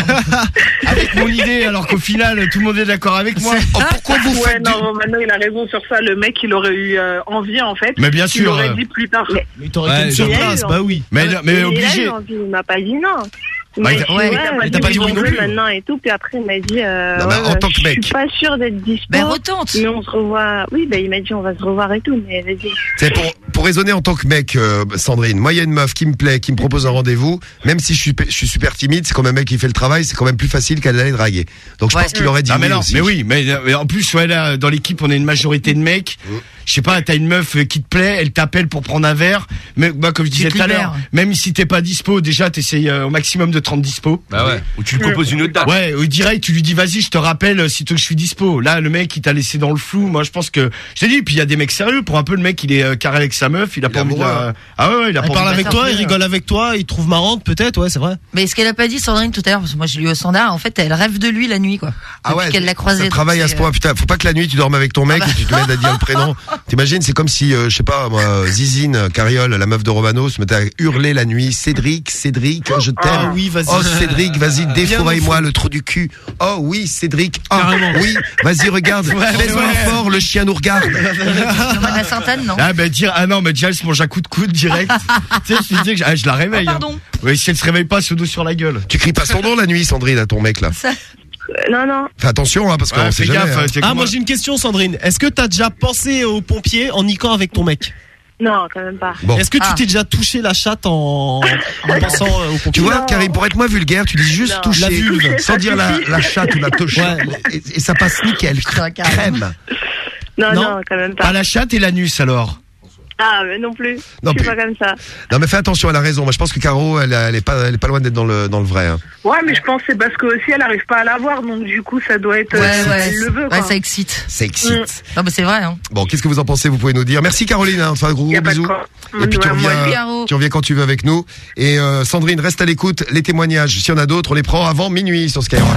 avec mon idée, alors qu'au final, tout le monde est d'accord avec moi. Oh, pourquoi vous Ouais, faites non, maintenant il a raison sur ça. Le mec, il aurait eu euh, envie en fait. Mais bien Il sûr, aurait euh, dit plus tard. Mais t'aurais Ouais, été sur il a place, eu bah envie. oui. Mais, mais Il a obligé. eu envie, il m'a pas dit non. Il Bah, m'a il dit, t'a- ouais, il t'a pas mais dit oui non on veut plus. maintenant et tout, puis après il m'a dit euh, Non, mais ouais, en tant que je mec. suis pas sûre d'être dispo. Ben retente. Mais on se revoit. Oui, ben il m'a dit on va se revoir et tout, mais vas-y. C'est pour, pour raisonner en tant que mec, euh, Sandrine. Moi, il y a une meuf qui me plaît, qui me propose un rendez-vous. Même si je suis, je suis super timide, c'est quand même un mec qui fait le travail, c'est quand même plus facile qu'elle d'aller draguer. Donc je pense qu'il aurait dit Ah, mais oui non, aussi. mais oui, mais, mais en plus, ouais, là, dans l'équipe, on est une majorité de mecs. Je sais pas, t'as une meuf euh, qui te plaît, elle t'appelle pour prendre un verre. Mais bah, comme je disais te tout à libères. l'heure, même si t'es pas dispo, déjà t'essayes euh, au maximum de te rendre dispo. Bah ouais. Ou tu lui proposes une autre date. Ouais, ou direct, tu lui dis vas-y, je te rappelle euh, si tu veux que je suis dispo. Là, le mec, il t'a laissé dans le flou. Moi, je pense que je t'ai dit. Puis il y a des mecs sérieux. Pour un peu, le mec, il est euh, carré avec sa meuf, il a pas envie de. amoureux. la- Ah ouais, ouais, il a Il pas parle envie de avec la toi, il faire. rigole avec toi, il te trouve marrante peut-être, ouais, c'est vrai. Mais ce qu'elle a pas dit, Sandrine, tout à l'heure, parce que moi j'ai lu au standard, en fait, elle rêve de lui la nuit, quoi. Ah Depuis ouais, qu'elle l'a croisé. ça donc travaille à c'est, ce point. Putain, faut pas que la nuit tu dormes avec ton mec Ah bah. et tu te mettes à dire le prénom. T'imagines, c'est comme si, euh, je sais pas, moi, Zizine, euh, Cariole, la meuf de Romano, se mettait à hurler la nuit. Cédric, Cédric, oh, je t'aime. Ah oui, vas-y. Oh Cédric, vas-y, Viens défouraille-moi me le trou du cul. Oh oui, Cédric. Oh Carrément. oui, vas-y, regarde. Baise-moi ouais. fort, le chien nous regarde. euh, Thomas de la Sainte-Anne, non? Ah bah dire ah non mais déjà elle se mange un coup de coude direct. Tu sais je lui dis que je, ah, je la réveille. Oh, pardon. hein. Oui si elle se réveille pas ce dos sur la gueule. Tu cries pas son nom la nuit, Sandrine, à ton mec là. Euh, non, non. Fais attention, hein, parce qu'on Ouais, sait fais jamais. gaffe. hein. euh, c'est Ah, comme moi j'ai une question, Sandrine. Est-ce que t'as déjà pensé aux pompiers en niquant avec ton mec? Non, quand même pas. Bon. Est-ce que tu Ah. t'es déjà touché la chatte en, en pensant euh, aux pompiers? Tu vois, Non. Karim, pour être moins vulgaire, tu dis juste Non. toucher, La vulve. sans dire la, la chatte ou la touche. Ouais. Et, et ça passe nickel, Putain, carrément. crème. Non, Non. non, quand même Pas pas. la chatte et l'anus alors. Ah, mais non plus. Non, je suis plus. pas comme ça. Non mais fais attention, elle a raison. Moi je pense que Caro, elle, elle est pas, elle est pas loin d'être dans le, dans le vrai. Hein. Ouais, mais je pense que c'est parce que aussi elle arrive pas à l'avoir, donc du coup ça doit être. Ouais, euh, ouais. Elle le veut, Ouais, quoi. ça excite. Ça excite. Non, mais c'est vrai, hein. Bon, qu'est-ce que vous en pensez? Vous pouvez nous dire. Merci Caroline. Hein. Enfin, gros, Y a gros pas de bisous. quoi. Et puis tu Ouais, moi, reviens, Caro. tu reviens quand tu veux avec nous. Et euh, Sandrine, reste à l'écoute. Les témoignages, s'il y en a d'autres, on les prend avant minuit sur Skyrock.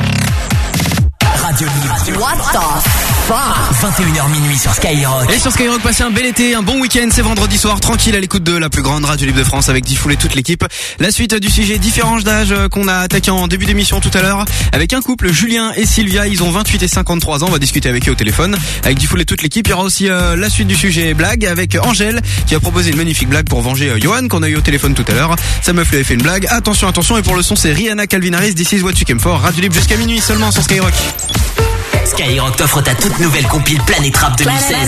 Radio Libre. What the fuck? vingt et une heures minuit sur Skyrock. Et sur Skyrock, passez un bel été, un bon week-end, c'est vendredi soir, tranquille à l'écoute de la plus grande radio libre de France avec Diffoul et toute l'équipe. La suite du sujet différence d'âge euh, qu'on a attaqué en début d'émission tout à l'heure avec un couple, Julien et Sylvia, ils ont vingt-huit et cinquante-trois ans, on va discuter avec eux au téléphone. Avec Diffoul et toute l'équipe, il y aura aussi euh, la suite du sujet blague avec Angèle qui a proposé une magnifique blague pour venger euh, Johan qu'on a eu au téléphone tout à l'heure. Sa meuf lui avait fait une blague. Attention, attention, et pour le son c'est Rihanna Calvin Harris, This is what you came for, radio libre jusqu'à minuit seulement sur Skyrock. Skyrock t'offre ta toute nouvelle compile Planète Rap deux mille seize.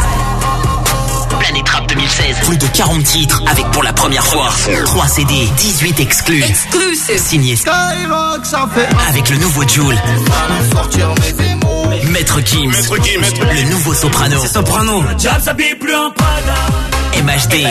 Planète Rap deux mille seize. Plus de quarante titres avec pour la première fois trois C D, dix-huit exclus. Exclusive. Signé Skyrock, ça fait. Avec le nouveau Jul. Maître Gims. Le nouveau Soprano. C'est Soprano. M H D.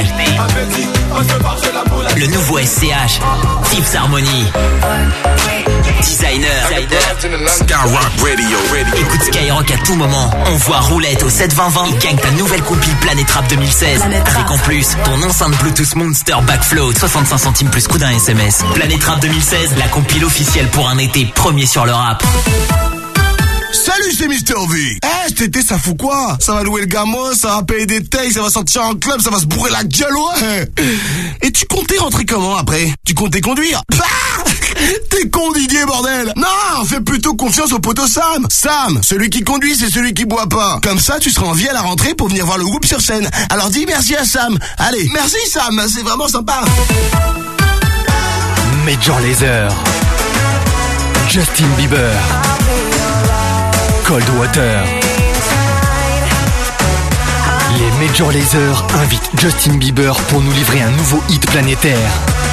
Le nouveau S C H. Tips Harmony. Designer. Skyrock Radio, radio. Écoute Skyrock à tout moment. On voit roulette au sept vingt vingt. Gagne ta nouvelle compile Planète Rap deux mille seize. Avec en plus ton enceinte Bluetooth Monster Backflow. soixante-cinq centimes plus coup d'un S M S. Planète Rap deux mille seize, la compile officielle pour un été premier sur le rap. Salut, c'est Mister V. Eh, cet été, ça fout quoi? Ça va louer le gamin, ça va payer des tailles, ça va sortir en club, ça va se bourrer la gueule, ouais. Et tu comptais rentrer comment après? Tu comptais conduire? Bah, t'es con, Didier, bordel. Non, fais plutôt confiance au poteau Sam. Sam, celui qui conduit, c'est celui qui boit pas. Comme ça, tu seras en vie à la rentrée pour venir voir le groupe sur scène. Alors dis merci à Sam. Allez, merci Sam, c'est vraiment sympa. Major Lazer, Justin Bieber, Cold Water. Les Major Lazer invitent Justin Bieber pour nous livrer un nouveau hit planétaire.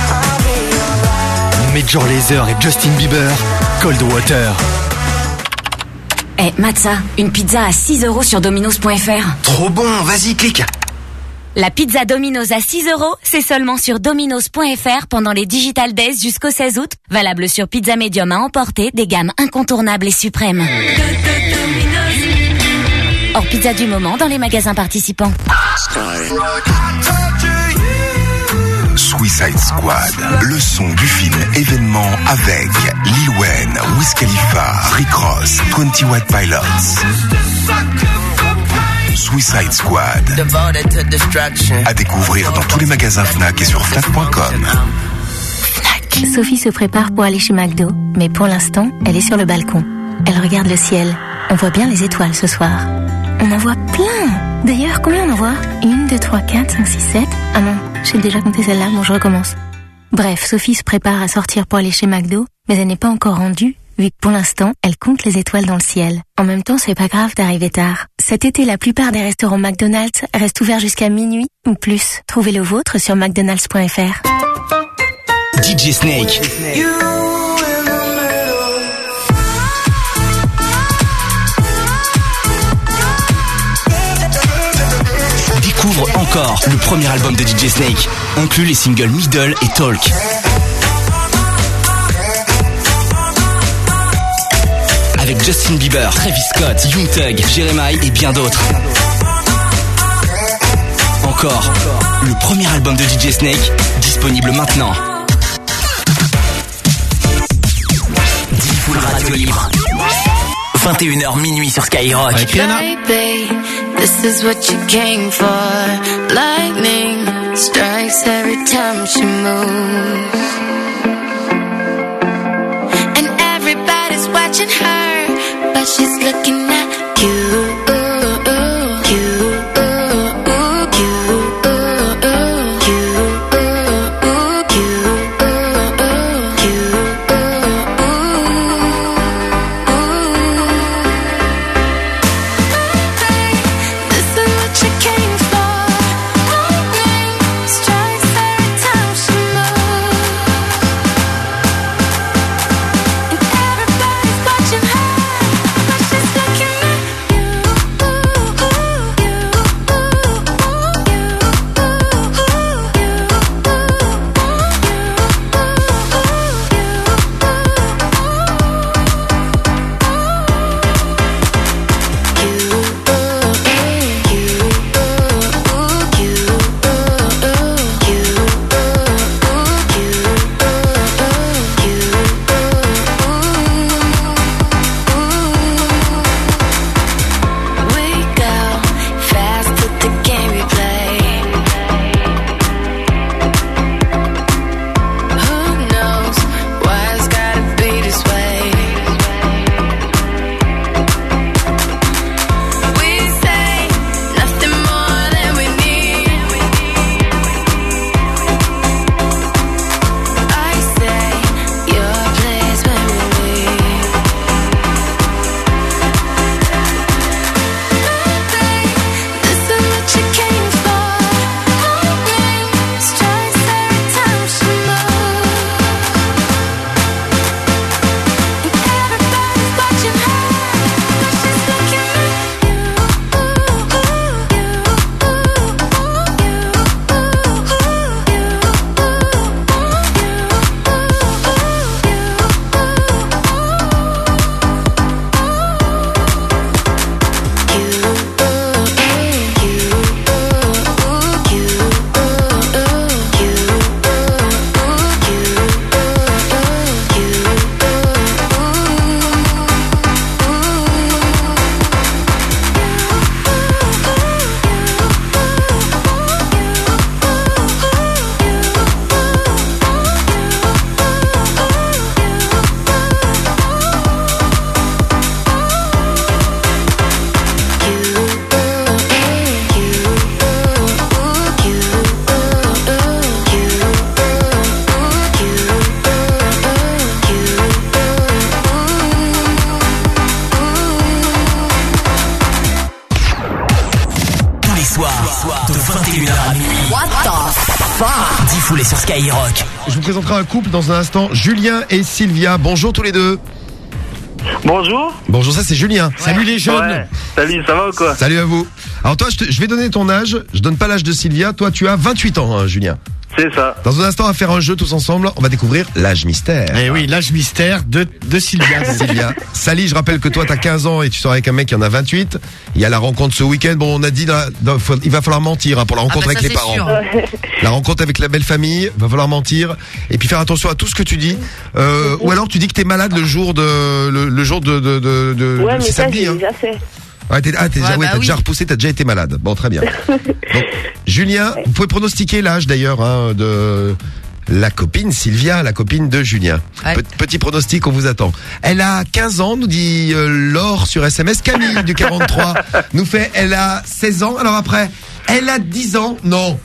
Major Lazer et Justin Bieber, Cold Water. Eh, hey, Matza, une pizza à six euros sur dominos point f r. Trop bon, vas-y, clique. La pizza Domino's à six euros, c'est seulement sur dominos point f r pendant les Digital Days jusqu'au seize août. Valable sur pizza médium à emporter, des gammes incontournables et suprêmes. Hors pizza du moment dans les magasins participants. Suicide Squad, le son du film événement avec Lil Wayne, Wiz Khalifa, Rick Ross, twenty White Pilots. Suicide Squad, à découvrir dans tous les magasins Fnac et sur Fnac point com. Sophie se prépare pour aller chez McDo, mais pour l'instant, elle est sur le balcon. Elle regarde le ciel. On voit bien les étoiles ce soir. On en voit plein. D'ailleurs, combien on en voit? Une, deux, trois, quatre, cinq, six, sept. Ah non, j'ai déjà compté celle-là, bon je recommence. Bref, Sophie se prépare à sortir pour aller chez McDo, mais elle n'est pas encore rendue, vu que pour l'instant, elle compte les étoiles dans le ciel. En même temps, c'est pas grave d'arriver tard. Cet été, la plupart des restaurants McDonald's restent ouverts jusqu'à minuit ou plus. Trouvez le vôtre sur mcdonalds point f r. D J Snake. Découvre encore le premier album de D J Snake, inclut les singles Middle et Talk. Avec Justin Bieber, Travis Scott, Young Thug, Jeremiah et bien d'autres. Encore, le premier album de D J Snake, disponible maintenant. Diffoul Radio Libre. vingt et une heures minuit sur Skyrock. Baby, this is what you came for. Lightning strikes every time she moves. And everybody's watching her, but she's looking at you. Looking at de vingt et une heures à minuit. What the fuck? Diffoulé sur Skyrock. Je vous présenterai un couple dans un instant, Julien et Sylvia. Bonjour tous les deux. Bonjour. Bonjour, ça c'est Julien. Ouais. Salut les jeunes. Ouais. Salut, ça va ou quoi? Salut à vous. Alors toi, je, te, je vais donner ton âge. Je donne pas l'âge de Sylvia. Toi, tu as vingt-huit ans, hein, Julien. C'est ça. Dans un instant, on va faire un jeu tous ensemble. On va découvrir l'âge mystère. Eh oui, l'âge mystère de, de Sylvia. Sylvia. Sally, je rappelle que toi, t'as quinze ans et tu sors avec un mec qui en a vingt-huit. Il y a la rencontre ce week-end. Bon, on a dit, là, dans, faut, il va falloir mentir hein, pour la rencontre Ah bah avec ça, les c'est parents. sûr. La rencontre avec la belle famille, va falloir mentir. Et puis faire attention à tout ce que tu dis. Euh, ou alors tu dis que t'es malade le jour de, le, le jour de, de, de, de Ouais, mais c'est ça, samedi, j'ai hein. déjà fait. Ouais, t'es, ah, t'es Ouais, déjà, ouais, bah t'as oui. déjà repoussé, t'as déjà été malade. Bon, très bien. Donc, Julien, vous pouvez pronostiquer l'âge d'ailleurs hein, de la copine Sylvia, la copine de Julien. Ouais. Pe- petit pronostic, on vous attend. Elle a quinze ans, nous dit euh, Laure sur S M S. Camille du quarante-trois nous fait, elle a seize ans. Alors après, elle a dix ans. Non.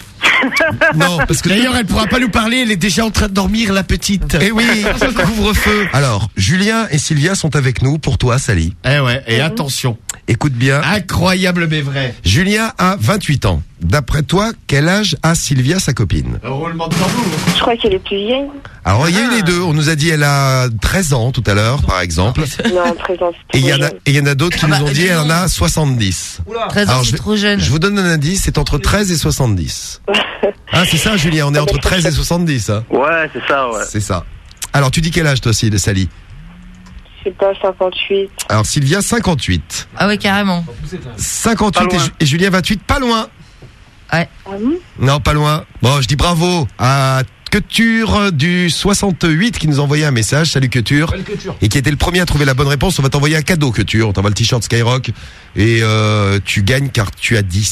Non, parce que D'ailleurs, elle pourra pas nous parler, elle est déjà en train de dormir, la petite. Eh oui, couvre-feu. Alors, Julien et Sylvia sont avec nous pour toi, Sally. Eh ouais, et attention. Écoute bien. Incroyable mais vrai. Julien a vingt-huit ans. D'après toi, quel âge a Sylvia, sa copine? Roulement de tambour. Je crois qu'elle est plus vieille. Alors, il y a eu les deux. On nous a dit elle a treize ans tout à l'heure, par exemple. Non, treize ans, Et c'est il y trop en a, jeune. et il y en a d'autres qui Ah nous bah, ont dit dis elle en donc. a soixante-dix. treize ans, Alors, je c'est vais- trop jeune. Je vous donne un indice, c'est entre treize et soixante-dix. Ah, c'est ça, Julien, on est entre treize et soixante-dix, hein. Ouais, c'est ça, ouais. C'est ça. Alors, tu dis quel âge, toi aussi, de Sally? Je sais pas, cinquante-huit. Alors, Sylvia, cinquante-huit. Ah ouais, carrément. cinquante-huit Pas et, loin. Ju- et Julien, vingt-huit, pas loin. Ouais. Ah bon? Non, pas loin. Bon, je dis bravo à Couture du soixante-huit qui nous a envoyé un message. Salut Couture. Et qui était le premier à trouver la bonne réponse. On va t'envoyer un cadeau Couture. On t'envoie le t-shirt Skyrock. Et euh, tu gagnes car tu as dit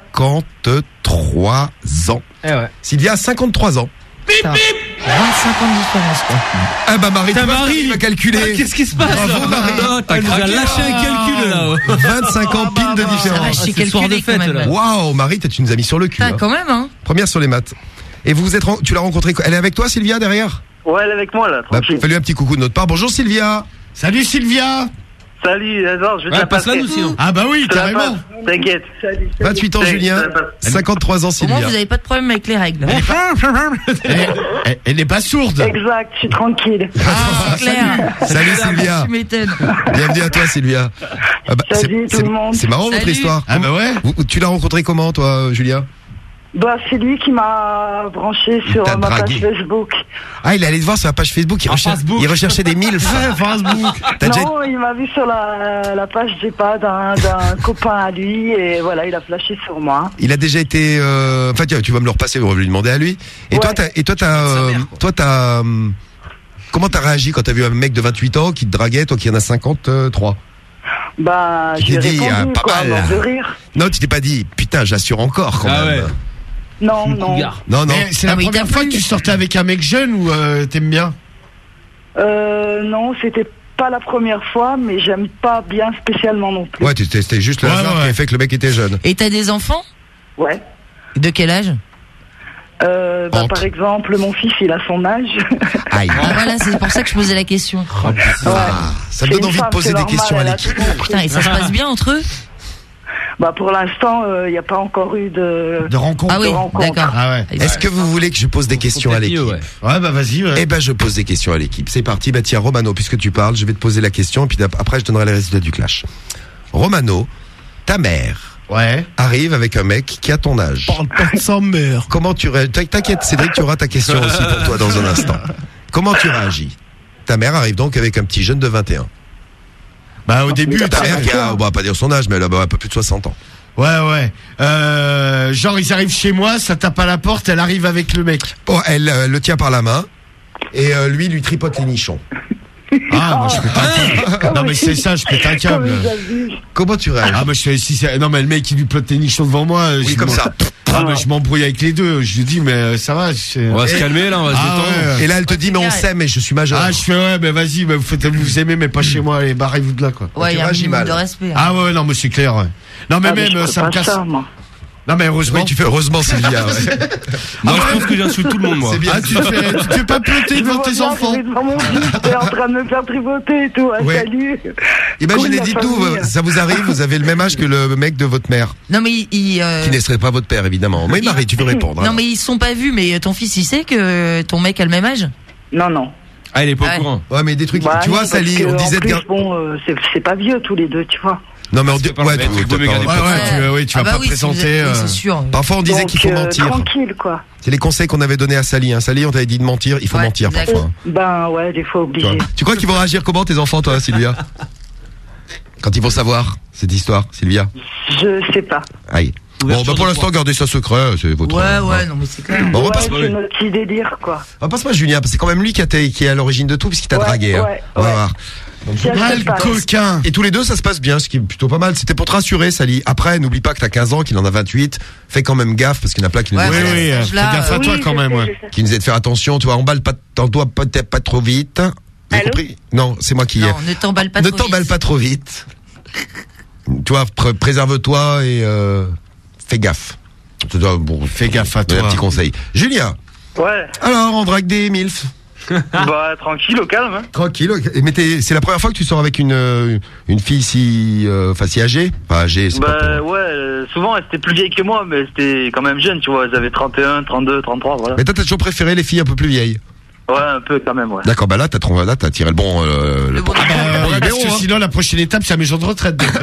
cinquante-trois ans. Eh ouais. Sylvia a cinquante-trois ans. Putain. vingt-cinq ans de différence, quoi. Ah bah Marie, T'as tu vois, Marie. t'arrives à calculer. Ah, qu'est-ce qui se passe Bravo là Marie. Ah, t'as Elle nous a lâché un calcul là. vingt-cinq ans pile de Ça va, différence. j'ai c'est soir de calculé quand fête, même. là. Waouh, Marie, t'as- tu nous as mis sur le cul. Putain, hein. quand même, hein. Première sur les maths. Et vous vous êtes, ren- tu l'as rencontrée, quoi elle est avec toi Sylvia derrière? Ouais, elle est avec moi là, Bah, tranquille. fais-lui un petit coucou de notre part. Bonjour Sylvia. Salut Sylvia. Salut, attends, je vais te Ouais, la passe-la passer. nous sinon. Ah bah oui, Je te la carrément. passe, t'inquiète. vingt-huit ans Ouais, Julien, je te la passe. cinquante-trois ans Au moins, Sylvia. vous avez pas de problème avec les règles. Elle, elle- elle n'est pas sourde. Exact, je suis tranquille. Ah, c'est clair. Salut Sylvia. Tu m'étonnes. Bienvenue à toi Sylvia. Ah bah, Salut, c'est- tout le c'est- monde. C'est marrant votre Salut. histoire. Ah bah ouais. Vous- tu l'as rencontré comment toi Julien? Bah, c'est lui qui m'a branché sur t'a ma dragué. page Facebook. Ah il est allé te voir sur la page Facebook. Il, Ah, recherche- Facebook. il recherchait des milfs. Facebook. T'as déjà- Non, il m'a vu sur la, la page, je sais pas, d'un d'un copain à lui, et voilà, il a flashé sur moi. Il a déjà été. Euh... Enfin tiens, tu vas me le repasser. On va lui demander à lui. Et toi Ouais. t'as. Et toi t'as. euh, Toi t'as. euh, Comment t'as réagi quand t'as vu un mec de vingt-huit ans qui te draguait, toi qui en as cinquante-trois? Bah, Tu je lui ai t'es dit, répondu, ah, pas quoi, mal. mort de rire. Non, tu t'es pas dit. Putain, j'assure encore quand Ah même. ouais. Non, non. Non, non. Mais c'est la Ah oui, première t'as fois plus. que tu sortais avec un mec jeune ou euh, t'aimes bien? Euh, non, c'était pas la première fois, mais j'aime pas bien spécialement non plus. Ouais, tu- c'était juste le Ouais, hasard ouais. qui a fait que le mec était jeune. Et t'as des enfants? Ouais. De quel âge? Euh, bah, Entre. par exemple, mon fils, il a son âge. Aïe. Ah voilà, c'est pour ça que je posais la question. Ah, ça me C'est donne une envie de femme, poser c'est des normal, questions à elle a l'équipe. tout. Putain, et ça se passe bien entre eux? Bah, pour l'instant, il n'y a pas encore eu de, De rencontre. Ah oui, de rencontre. d'accord. Ah ouais. Est-ce que vous voulez que je pose des questions à peut-être l'équipe? mieux, ouais. Ouais, bah vas-y. Ouais. Eh ben, je pose des questions à l'équipe. C'est parti. Bah tiens, Romano, puisque tu parles, je vais te poser la question et puis d'ap- après je donnerai les résultats du clash. Romano, ta mère Ouais. arrive avec un mec qui a ton âge. Parle pas de sa mère. Comment tu réagis? T'inquiète, Cédric, tu auras ta question aussi pour toi dans un instant. Comment tu réagis? Ta mère arrive donc avec un petit jeune de vingt et un. Bah au début, Ta tu- mère qui a, on va pas dire son âge, mais elle a bah, un peu plus de soixante ans. Ouais, ouais. Euh, genre, ils arrivent chez moi, ça tape à la porte, elle arrive avec le mec. Bon, elle euh, le tient par la main et euh, lui lui tripote les nichons. Ah, moi je pète un câble. Non mais c'est ça, je pète un câble. Comment tu réagis? Ah bah je fais si c'est non mais le mec il lui plotte les nichons devant moi. Oui, je comme m'en- ça. Ah bah je m'embrouille avec les deux. Je lui dis mais euh, ça va. je- On va se Eh, calmer là, on va se ah, détendre. ouais. Et là, elle te dit, mais on s'aime, mais je suis majeur. Ah je fais ouais ben vas-y, bah, vous faites vous aimez mais pas chez moi, allez barrez-vous de là quoi. Ouais, il y a un réagis minimum mal. de respect. hein. Ah ouais non mais c'est clair. Ouais. Non mais Ah, mais même je euh, ferais ça me pas casse. ça, moi. Non mais heureusement. Oui, tu fais heureusement Sylvia. Ouais. Non, je pense que j'insulte tout le monde, moi. C'est bien. Ah, tu te fais, tu te fais pas ploter devant tes enfants. Devant mon fils, t'es en train de me faire tripoter et tout. Ah, Ouais. salut. Imaginez, Cool, la dites-nous, famille. euh, ça vous arrive, vous avez le même âge que le mec de votre mère, Non, mais il, il, euh, qui ne serait pas votre père, évidemment. Oui, Marie, tu veux répondre. non, hein. mais ils se sont pas vus, mais ton fils, il sait que ton mec a le même âge? Non, non. Ah, il est pas Ouais. au courant. Ouais, mais des trucs, Bah, tu non, vois, parce Sally, que, on en disait de plus, gar- bon, euh, c'est c'est pas vieux tous les deux, tu vois. Non, mais on dit, pas le ouais, mec, tu, il vaut mieux t'as garder pas- Ouais, ouais, tu, oui, tu vas Ah bah pas oui, si vous présenter. êtes- oui, euh, c'est sûr. Parfois, on disait Donc, qu'il faut euh, mentir. tranquille, quoi. C'est les conseils qu'on avait donnés à Sally. Hein. Sally, on t'avait dit de mentir. Il faut Ouais, mentir exact. parfois. Ben ouais, des fois Tu, obligé. vois. Tu crois qu'ils vont réagir comment tes enfants, toi, Sylvia? Quand ils vont savoir cette histoire, Sylvia. Je sais pas. Aïe. Bon, bah pour l'instant, gardez ça secret. C'est votre. Ouais, hein. ouais, non, mais c'est clair. Bon, on Ouais, repasse, c'est notre petit délire, quoi. on repasse pas Julien, parce que c'est quand même lui qui, a été- qui est à l'origine de tout, puisqu'il t'a Ouais, dragué. hein. ouais, On va ouais. voir. Donc, Tiens, Ah, je le te passe. coquin. et tous les deux, ça se passe bien, ce qui est plutôt pas mal. C'était pour te rassurer, Sally. Après, n'oublie pas que t'as quinze ans, qu'il en a vingt-huit. Fais quand même gaffe, parce qu'il y en a plein qui nous, Ouais, disent- Oui, voilà, oui, cet euh, âge-là, fais gaffe à euh, toi Oui, quand je même, sais, ouais. je sais. qui nous disaient de faire attention. Tu vois, emballe pas, t'en dois peut-être pas trop vite. Vous avez Allô compris? Non, c'est moi qui. Non, ne t'emballe pas ne trop t'emballe vite. pas trop vite. Tu vois, pr- préserve-toi et euh, fais gaffe. Tu dois- bon, Fais gaffe à un toi. petit conseil. Julien, Ouais. alors on drague des milfs. Bah, tranquille, au calme. Hein. Tranquille. ok. Mais t'es- c'est la première fois que tu sors avec une euh, une fille si euh, enfin si âgée. Enfin âgée, c'est pas Bah, pour- ouais, euh, souvent, elles étaient plus vieilles que moi, mais c'était quand même jeune, tu vois. Elles avaient trente et un, trente-deux, trente-trois, voilà. Mais toi, t'as toujours préféré les filles un peu plus vieilles. Ouais, un peu quand même, ouais. D'accord, bah là, t'as trouvé- là, t'as tiré le bon. euh, le bon- Ah bah, bon ouais, parce numéro, que hein. sinon la prochaine étape c'est la maison de retraite. donc,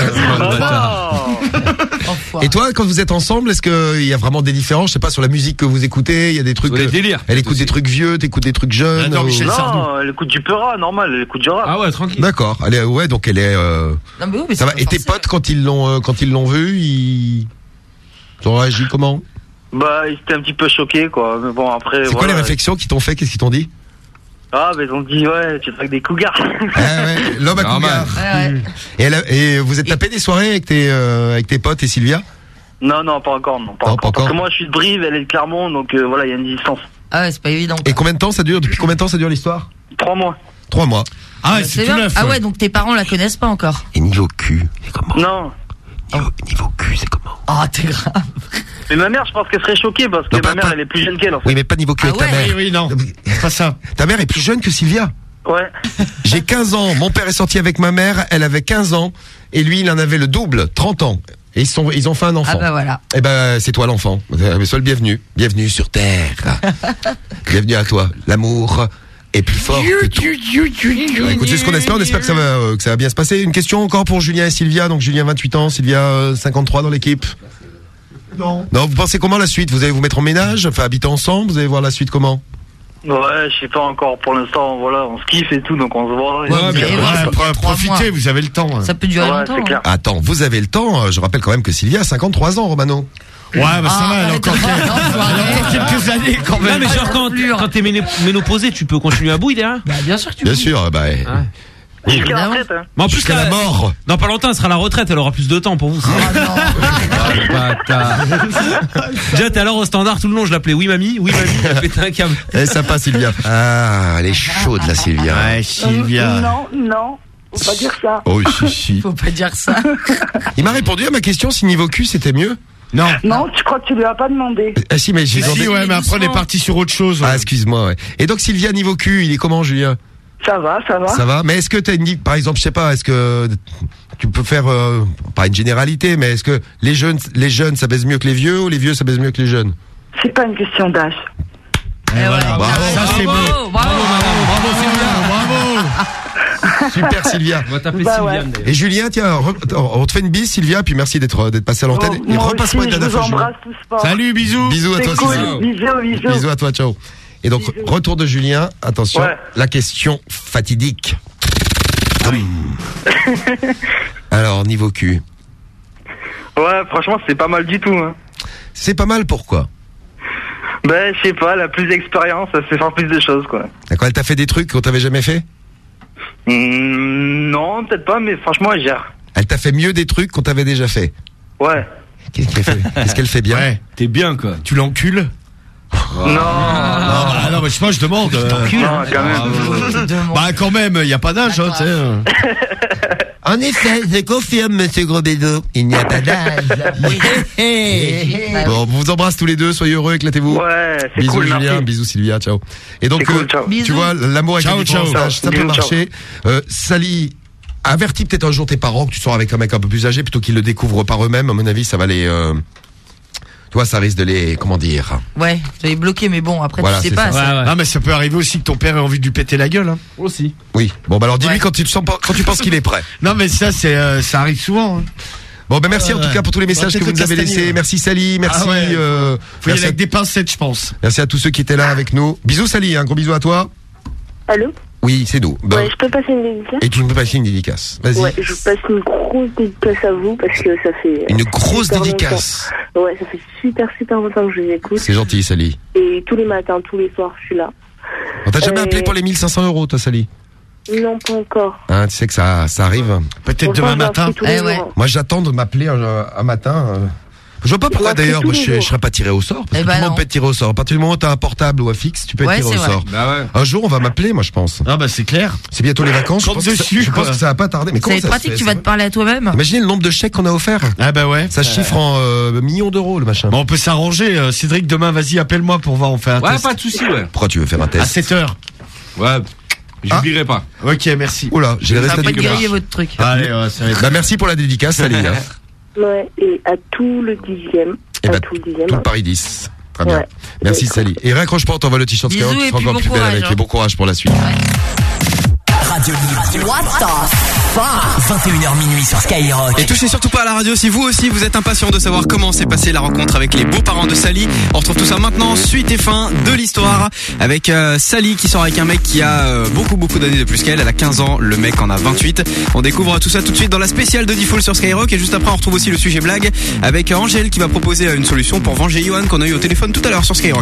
euh, Et toi, quand vous êtes ensemble, est-ce qu'il y a vraiment des différences? Je sais pas, sur la musique que vous écoutez, il y a des trucs. Ouais, les euh, délires, Elle écoute des trucs vieux, t'écoutes des trucs jeunes. J'adore ou- Michel Sardou. Non, elle écoute du Peura, normal, elle écoute du rap. Ah ouais, tranquille. D'accord. Elle est, ouais, donc elle est. Euh... Non, mais oui, mais Ça c'est va. pas Et tes forcément. potes, quand ils l'ont, euh, quand ils l'ont vu, ils ils ont réagi comment? Bah, ils étaient un petit peu choqués, quoi. Mais bon, après, C'est quoi voilà. les réflexions qu'ils t'ont fait? Qu'est-ce qu'ils t'ont dit? Ah, bah, ils ont dit, ouais, tu dragues des cougars. Ah ouais, l'homme à Normal. cougar. Ouais, ouais. Et, elle a- et vous êtes tapé des soirées avec tes, euh, avec tes potes et Sylvia? Non, non, pas encore, non, pas Non, encore. pas encore. Parce que moi, je suis de Brive, elle est de Clermont, donc euh, voilà, il y a une distance. Ah ouais, c'est pas évident. Et combien de temps ça dure? Depuis combien de temps ça dure l'histoire? Trois mois. Trois mois. Ah ouais, Bah, c'est tout bien. neuf. Ah ouais, donc tes parents la connaissent pas encore. Et niveau cul, c'est comment? Non. Niveau, niveau cul, c'est comment? Ah, t'es grave. Mais ma mère, je pense qu'elle serait choquée parce que Non, pas- ma mère, pas- elle est plus jeune qu'elle, en fait. Oui, mais pas niveau cul Ah avec ta ouais. mère. Oui, oui, non. C'est pas ça. Ta mère est plus jeune que Sylvia. Ouais. J'ai quinze ans, mon père est sorti avec ma mère, elle avait quinze ans, et lui, il en avait le double, trente ans. Et ils, sont, ils ont fait un enfant. Ah bah voilà. Eh ben, c'est toi l'enfant. Euh, Sois le bienvenu. Bienvenue sur Terre. Bienvenue à toi. L'amour est plus fort que tout. Bah, écoute, c'est ce qu'on espère. On espère que ça va, euh, que ça va bien se passer. Une question encore pour Julien et Sylvia. Donc Julien, vingt-huit ans, Sylvia, euh, cinquante-trois dans l'équipe. Non. Non, vous pensez comment la suite? Vous allez vous mettre en ménage, enfin habiter ensemble. Vous allez voir la suite comment? Ouais, je sais pas encore. Pour l'instant, voilà, on se kiffe et tout, donc on se voit. et- Ouais, Ouais, mais mais ouais, ouais, ça pro- fait trois profitez, mois. vous avez le temps. hein. Ça peut durer Ouais, longtemps. c'est hein. clair. Attends, vous avez le temps. Euh, Je rappelle quand même que Sylvia a cinquante-trois ans, Romano. Ouais, bah ça Ah, va, elle a arrête encore de- quelques- non, faut elle a encore arrêter. quelques années quand Non, même. mais genre, quand, plus, hein. quand t'es méné- ménopausé, tu peux continuer à bouiller derrière. Bah, bien sûr que tu Bien peux. sûr, bah. Ouais. Jusqu'à la Évidemment. retraite, hein. Mais en plus, Jusqu'à là, la mort. dans pas longtemps, elle sera à la retraite, elle aura plus de temps pour vous. Bâtard. Déjà, t'es alors au standard tout le long, je l'appelais oui mamie, oui mamie, elle pétait un câble. Elle est sympa, Sylvia. Ah, elle est chaude, la Sylvia. Ouais, Sylvia. Non, non, faut pas dire ça. Oh, si, si. Faut pas dire ça. Il m'a répondu à ma question si niveau cul c'était mieux. Non. Non, tu crois que tu lui as pas demandé. Ah si, mais j'ai Si, si, ouais, mais après on est parti sur autre chose. Ah, excuse-moi, ouais. Et donc, Sylvia, niveau cul, il est comment, Julien? Ça va, ça va. Ça va? Mais est-ce que t'as une, par exemple, je sais pas, est-ce que tu peux faire, euh, pas une généralité, mais est-ce que les jeunes, les jeunes, ça baise mieux que les vieux, ou les vieux, ça baise mieux que les jeunes? C'est pas une question d'âge. Eh ouais. Bravo. Ça c'est beau. Bravo, bravo. Bravo, Sylvia. Bravo. Super, Sylvia. On va t'appeler Bah Sylviane, ouais. d'ailleurs. Et Julien, tiens, re- on te fait une bise, Sylvia, puis merci d'être, d'être passé à l'antenne. Bon, Et moi repasse-moi aussi, une je dernière vous fois, Julien. embrasse tous fort. Salut, bisous. Bisous à C'est toi, cool. Sylvia. Bisous, bisous. Bisous à toi, ciao. Et donc, retour de Julien. Attention, Ouais. la question fatidique. Hum. Alors, niveau cul. Ouais, franchement, c'est pas mal du tout, hein. C'est pas mal, pourquoi? Ben, je sais pas, elle a plus d'expérience, elle sait faire plus de choses, quoi. D'accord, elle t'a fait des trucs qu'on t'avait jamais fait? Hmm, non, peut-être pas, mais franchement, elle gère. Elle t'a fait mieux des trucs qu'on t'avait déjà fait? Ouais. Qu'est-ce qu'elle fait? Qu'est-ce qu'elle fait bien? Ouais. T'es bien, quoi. Tu l'encules? Non, non, bah, non, mais je sais pas, je demande. euh, Non, quand même. Bah, quand même, il y a pas d'âge, hein, tu sais. En effet, je confirme, monsieur Gros Bédo. Il n'y a pas d'âge. Bon, on vous embrasse tous les deux, soyez heureux, éclatez-vous. Ouais, c'est bisous cool, Julien, merci. bisous Sylvia, ciao. Et donc, C'est cool, euh, ciao. tu Bisous. vois, l'amour avec Ciao, les ciao. différents âges, ça peut Bisous, ciao. marcher. Euh, Sally, avertis peut-être un jour tes parents que tu sors avec un mec un peu plus âgé plutôt qu'ils le découvrent par eux-mêmes. À mon avis, ça va les... Euh... Tu vois, ça risque de les... Comment dire? Ouais, j'avais bloqué, mais bon, après, Voilà, tu sais c'est pas. ça. ça- Non, mais ça peut arriver aussi que ton père ait envie de lui péter la gueule, hein. Aussi. Oui. Bon, bah alors dis-lui Ouais. quand tu te sens pas, quand tu penses qu'il est prêt. Non, mais ça, c'est, euh, ça arrive souvent, hein. Bon, ben merci Ouais, en tout ouais. cas pour tous les messages Bon, que vous nous peut-être avez le Castagnier, laissés. ouais. Merci Sally, merci. Ah ouais. euh, Faut y aller merci, à, avec des pincettes, je pense. merci à tous ceux qui étaient là avec nous. Bisous Sally, un gros bisou à toi. Allô? Oui, c'est nous. Ben, Ouais, je peux passer une dédicace? et tu me passes une dédicace. Vas-y. Ouais, je vous passe une grosse dédicace à vous parce que ça fait. Une grosse super dédicace. longtemps. Ouais, ça fait super super longtemps que je vous écoute. C'est gentil Sally. Et tous les matins, tous les soirs, je suis là. On t'a jamais Euh, appelé pour les mille cinq cents euros, toi Sally? Non, pas encore. Hein, tu sais que ça, ça arrive. Peut-être Pourtant, demain je matin. l'inscris tous les Eh ouais. jours. Moi j'attends de m'appeler un, un matin. euh. Je vois pas pourquoi Je l'inscris d'ailleurs, tous moi les je, je jours. serais pas tiré au sort. Parce Eh que bah tout le monde non. peut être tiré au sort. À partir du moment où t'as un portable ou un fixe, tu peux être Ouais, tiré c'est au vrai. sort. Bah ouais. Un jour on va m'appeler, moi je pense. Ah, bah, c'est clair. C'est bientôt les vacances. Je Compte pense, que ça, dessus, je pense quoi. que ça va pas tarder. Mais Ça comment va être ça se pratique, fait, tu ça vas te parler à toi-même. Imaginez le nombre de chèques qu'on a offert. Ah, bah, ouais. Ça se chiffre en euh, millions d'euros le machin. Bon, on peut s'arranger. euh, Cédric, demain, vas-y, appelle-moi pour voir, on fait un Ouais, test. pas de soucis, ouais. Pourquoi tu veux faire un À test? sept heures. Ouais. J'oublierai pas. Ok, merci. Oula, j'ai Ça resté va pas dégueulasse. griller votre truc. Allez, ouais, ça va être... Bah merci pour la dédicace, Sally. hein. Ouais, et à tout le dixième. Eh à ben, tout le dixième. Tout le Paris dix. Très bien. Ouais. Merci Ouais. Sally. Et raccroche pas, on t'envoie le t-shirt Bisous Skyrock, tu et seras puis encore bon plus belle courage, avec. hein. Et bon courage pour la suite. Radio Libre. What the fuck vingt et une heures minuit sur Skyrock. Et touchez surtout pas à la radio si vous aussi vous êtes impatient de savoir comment s'est passée la rencontre avec les beaux-parents de Sally. On retrouve tout ça maintenant, suite et fin de l'histoire avec euh, Sally qui sort avec un mec qui a euh, beaucoup beaucoup d'années de plus qu'elle. Elle a quinze ans, le mec en a vingt-huit. On découvre tout ça tout de suite dans la spéciale de Diffoul sur Skyrock. Et juste après on retrouve aussi le sujet blague avec euh, Angèle qui va proposer euh, une solution pour venger Johan qu'on a eu au téléphone tout à l'heure sur Skyrock.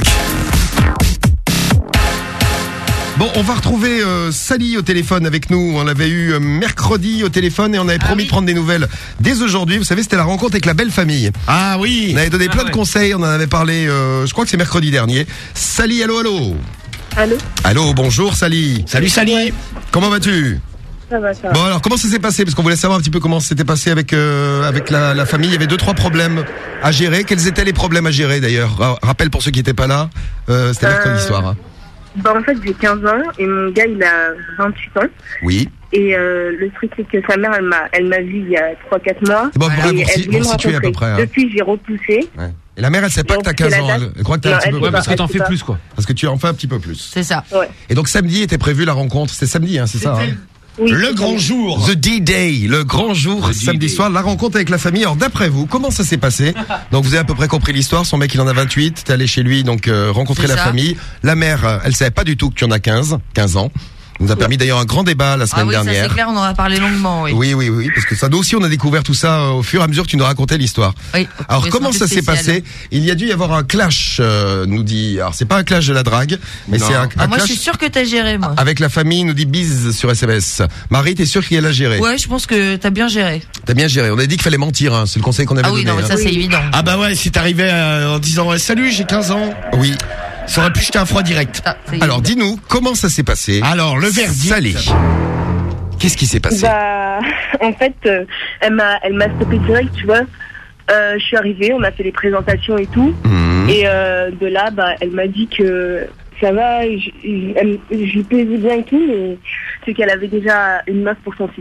Bon, on va retrouver euh, Sally au téléphone avec nous. On l'avait eu euh, mercredi au téléphone et on avait promis de prendre des nouvelles dès aujourd'hui. Vous savez, c'était la rencontre avec la belle famille. Ah oui. On avait donné Ah plein ouais. de conseils. On en avait parlé, euh, je crois que c'est mercredi dernier. Sally, allô, allô. Allô? Allô, bonjour Sally. Salut, Sally. Comment vas-tu? Ça va, ça va. Bon alors, comment ça s'est passé? Parce qu'on voulait savoir un petit peu comment ça s'était passé avec euh, avec la, la famille. Il y avait deux trois problèmes à gérer. Quels étaient les problèmes à gérer d'ailleurs? Ra- Rappel pour ceux qui n'étaient pas là. Euh, c'était mercredi Euh, soir. hein. Bah, en fait, j'ai quinze ans et mon gars, il a vingt-huit ans. Oui. Et euh, le truc, c'est que sa mère, elle m'a, elle m'a vu il y a trois quatre mois. C'est bon, pour- et pour si- elle voulait pour me situer à peu rencontrer. près, hein. Depuis, j'ai repoussé. Ouais. Et la mère, elle sait pas Et que t'as on fait quinze la ans. date. Elle, elle croit que t'as Non, un petit elle peu. sait Ouais, pas, parce que elle t'en sait fais pas. plus, quoi. Parce que tu en fais un petit peu plus. C'est ça. Ouais. Et donc samedi était prévu la rencontre. C'était samedi, hein, c'est ça. hein Oui, Le c'est grand ça. jour. The D-Day, le grand jour, samedi soir, la rencontre avec la famille. Alors d'après vous, comment ça s'est passé? Donc vous avez à peu près compris l'histoire. Son mec, il en a vingt-huit. T'es allé chez lui, donc euh, rencontrer C'est la ça. famille. La mère, euh, elle savait pas du tout que tu en as quinze, quinze ans. Nous a permis d'ailleurs un grand débat la Ah semaine oui, ça dernière. c'est clair, on en a parlé longuement, oui. Oui, oui, oui, parce que ça, nous aussi, on a découvert tout ça euh, au fur et à mesure que tu nous racontais l'histoire. Oui, Alors, oui, comment c'est ça un peu s'est spécial. passé? Il y a dû y avoir un clash, euh, nous dit. Alors, c'est pas un clash de la drague, mais Non. c'est un, un Ah, moi, je clash suis sûre que t'as géré, moi. avec la famille, nous dit Bise sur S M S. Marie, t'es sûr qu'elle a géré? Ouais, je pense que t'as bien géré. T'as bien géré. On a dit qu'il fallait mentir, hein. C'est le conseil qu'on avait Ah oui, donné. non, mais hein. ça c'est évident. Ah bah ouais, si t'arrivais euh, en disant ouais, salut, j'ai quinze ans. Oui. Ça aurait pu jeter un froid direct. Ah, c'est Alors, évident. dis-nous, comment ça s'est passé? Alors, le verdict. Sally. Qu'est-ce qui s'est passé? Bah, en fait, euh, elle m'a, elle m'a stoppé direct, tu vois. Euh, je suis arrivée, on a fait les présentations et tout. Mhm. Et euh, de là, bah, elle m'a dit que ça va, je, je, elle- je lui plaisais bien et tout, mais c'est qu'elle avait déjà une meuf pour son fils.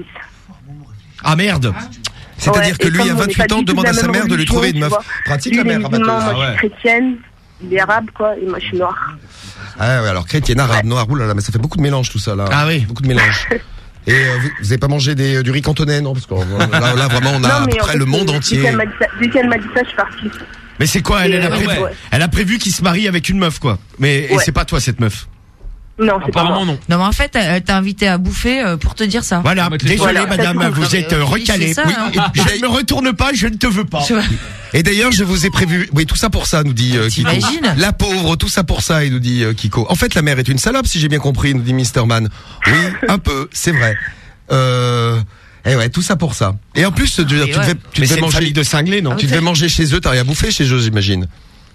Ah merde. C'est-à-dire Ouais, que et lui, comme à on n'est vingt-huit pas ans, du tout demande de à la sa même mère de lui religion, trouver une tu meuf. vois. Pratique, Lui, la il est mère, à vingt-huit musulman, ans. moi Ah je ouais. suis chrétienne, il est arabe, quoi, et moi je suis noire. Ah ouais, alors chrétienne, arabe, noir, oulala, mais ça fait beaucoup de mélange tout ça là. Ah oui. Beaucoup de mélange. Et euh, vous, vous avez pas mangé des, du riz cantonais, non? Parce que euh, là, là, vraiment, on a Non, à mais peu en près fait, le monde dès entier. qu'elle m'a dit ça- Dès qu'elle m'a dit ça, je suis partie. Mais c'est quoi elle, Et elle, a euh, prévu, ouais. elle a prévu qu'il se marie avec une meuf, quoi. Mais et Ouais. c'est pas toi cette meuf. Non, c'est pas moi. Apparemment, non. Non, mais en fait, elle t'a invité à bouffer euh, pour te dire ça. Voilà. mettre les Désolé, Voilà, madame, ça, vous c'est- êtes euh, oui, recalée. c'est ça, Oui. hein. Et je ne me retourne pas, je ne te veux pas. Tu vois. Et d'ailleurs, je vous ai prévu, oui, tout ça pour ça, nous dit euh, Kiko. T'imagines? La pauvre, tout ça pour ça, il nous dit euh, Kiko. En fait, la mère est une salope, si j'ai bien compris, nous dit Mister Man. Oui, un peu, c'est vrai. Euh, et ouais, tout ça pour ça. Et en plus, tu, tu ouais. devais, tu Mais devais c'est une manger, famille de cinglés, non? Ah, tu devais manger chez eux, t'as rien bouffé chez eux, j'imagine.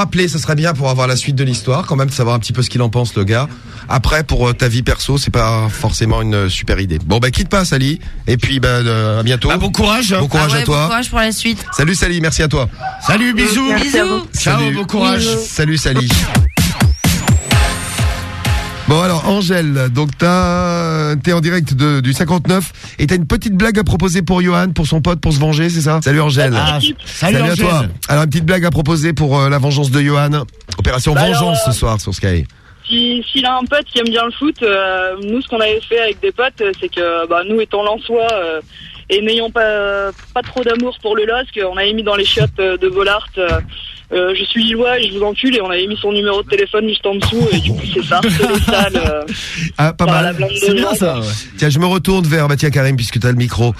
rappeler, ce serait bien pour avoir la suite de l'histoire, quand même, de savoir un petit peu ce qu'il en pense, le gars. Après, pour euh, ta vie perso, c'est pas forcément une euh, super idée. Bon, bah, quitte pas, Sally. Et puis, bah, euh, à bientôt. Bah, bon courage. Bon courage Ah ouais, à toi. Bon courage pour la suite. Salut, Sally, merci à toi. Salut, bisous. Bisous. Ciao, Salut. bon courage. Salut, Sally. Bon alors Angèle, donc t'as t'es en direct de, du cinquante-neuf et t'as une petite blague à proposer pour Johan, pour son pote, pour se venger, c'est ça? Salut Angèle. Ah, salut, à Angèle. toi. Alors une petite blague à proposer pour euh, la vengeance de Johan. Opération Bah, vengeance alors, euh, ce soir sur Sky. Si, s'il a un pote qui aime bien le foot, euh, nous ce qu'on avait fait avec des potes, c'est que bah, nous étant Lensois euh, et n'ayant pas pas trop d'amour pour le L O S C, on avait mis dans les chiottes euh, de Bollard euh, euh, je suis Lillois et je vous encule, et on avait mis son numéro de téléphone juste en dessous, et du coup c'est ça, c'est les salles. Euh, Ah, pas par la mal. blinde de gens. Tiens, je me retourne vers bah tiens Karim, puisque t'as le micro.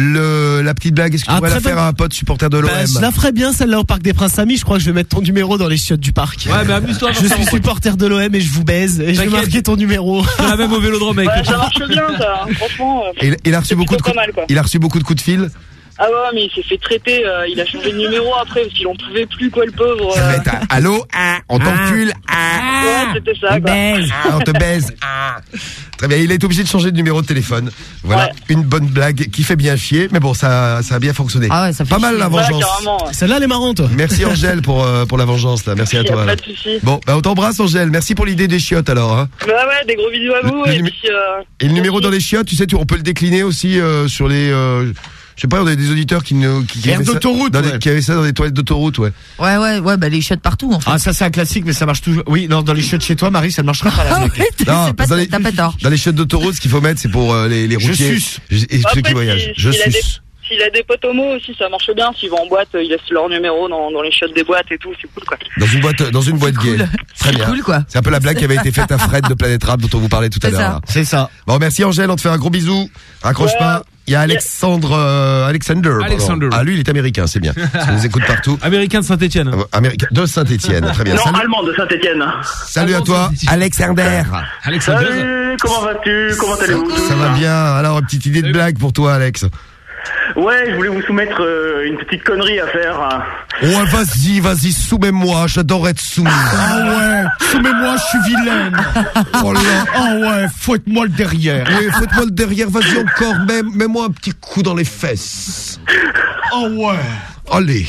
Le la petite blague, est-ce que tu Ah, pourrais la très faire bonne. à un pote supporter de l'O M? Bah, je la ferais bien celle-là au Parc des Princes Amis. Je crois que je vais mettre ton numéro dans les chiottes du parc. Ouais, mais amuse-toi, Je Vincent, suis mon pote. supporter de l'O M et je vous baise. Et je vais T'inquiète. marquer ton numéro. Je fais la même au Vélodrome avec Ouais, le ça marche bien, ça. hein. Franchement, euh, Et il, il a reçu c'est beaucoup de plutôt coups, pas mal, quoi. il a reçu beaucoup de coups de fil. Ah ouais, mais il s'est fait traiter, euh, il a changé de numéro après, parce qu'il en pouvait plus, quoi, le pauvre. Ça euh. va être un, allô, ah, on t'encule, ah, Ouais, c'était ça, quoi. ah, on te baise, ah. Très bien, il est obligé de changer de numéro de téléphone. Voilà, Ouais. une bonne blague qui fait bien chier, mais bon, ça, ça a bien fonctionné. Ah ouais, ça fait Pas mal chier. la Ouais, vengeance. carrément. ouais. Celle-là, elle est marrante. Merci Angèle pour euh, pour la vengeance là. Merci à Y a toi. pas là. de souci. Bon, bah on t'embrasse Angèle. Merci pour l'idée des chiottes alors. Hein. Bah ouais, des gros bisous à vous, Le- et le numé- puis, euh, Et le numéro dans les chiottes, tu sais, tu, on peut le décliner aussi euh, sur les. Euh, je sais pas, on a des auditeurs qui nous qui, qui Air avaient ça d'autoroute, dans les- ouais. qui avaient ça dans les toilettes d'autoroute, ouais. Ouais, ouais, ouais, bah les chiottes partout en fait. Ah, ça c'est un classique, mais ça marche toujours. Oui, non, dans les chiottes chez toi, Marie, ça ne marchera pas là. Ah ouais, t'es- Non, c'est pas, dans les- t'as pas tort. Dans les chiottes d'autoroute, ce qu'il faut mettre, c'est pour euh, les, les Je routiers suce. et ceux après, qui voyagent. si- Je s'il a des- suce. S'il a des potes homo aussi, ça marche bien. S'il va en boîte, ils laissent leur numéro dans, dans les chiottes des boîtes et tout, c'est cool, quoi. Dans une boîte, dans une boîte gay. cool. Très C'est bien. cool, quoi. C'est un peu la blague qui avait été faite à Fred de Planète Rap dont on vous parlait tout à C'est l'heure. ça. là. C'est ça. Bon, merci Angèle, on te fait un gros bisou. Raccroche Ouais. pas. Il y a Alexandre, euh, Alexander. pardon. Alexander. Ah, lui, il est américain, c'est bien. Parce qu'on nous écoute partout. Américain de Saint-Etienne. Euh, Américain de Saint-Etienne. Très bien. Non, Salut, allemand de Saint-Etienne. salut à Allemand de toi, Saint-Étienne. Alexander. Alexander. Salut, comment vas-tu? Comment allez-vous tous? Ça va bien. Alors, une petite idée de blague pour toi, Alex. Ouais, je voulais vous soumettre euh, une petite connerie à faire. hein. Ouais, vas-y, vas-y, soumets-moi. J'adore être soumis. Ah ouais, soumets-moi, je suis vilaine. Oh là, ah ouais, fouette-moi le derrière. Oui, faites-moi le derrière, vas-y encore, mets, mets-moi un petit coup dans les fesses. Oh ouais, Allez,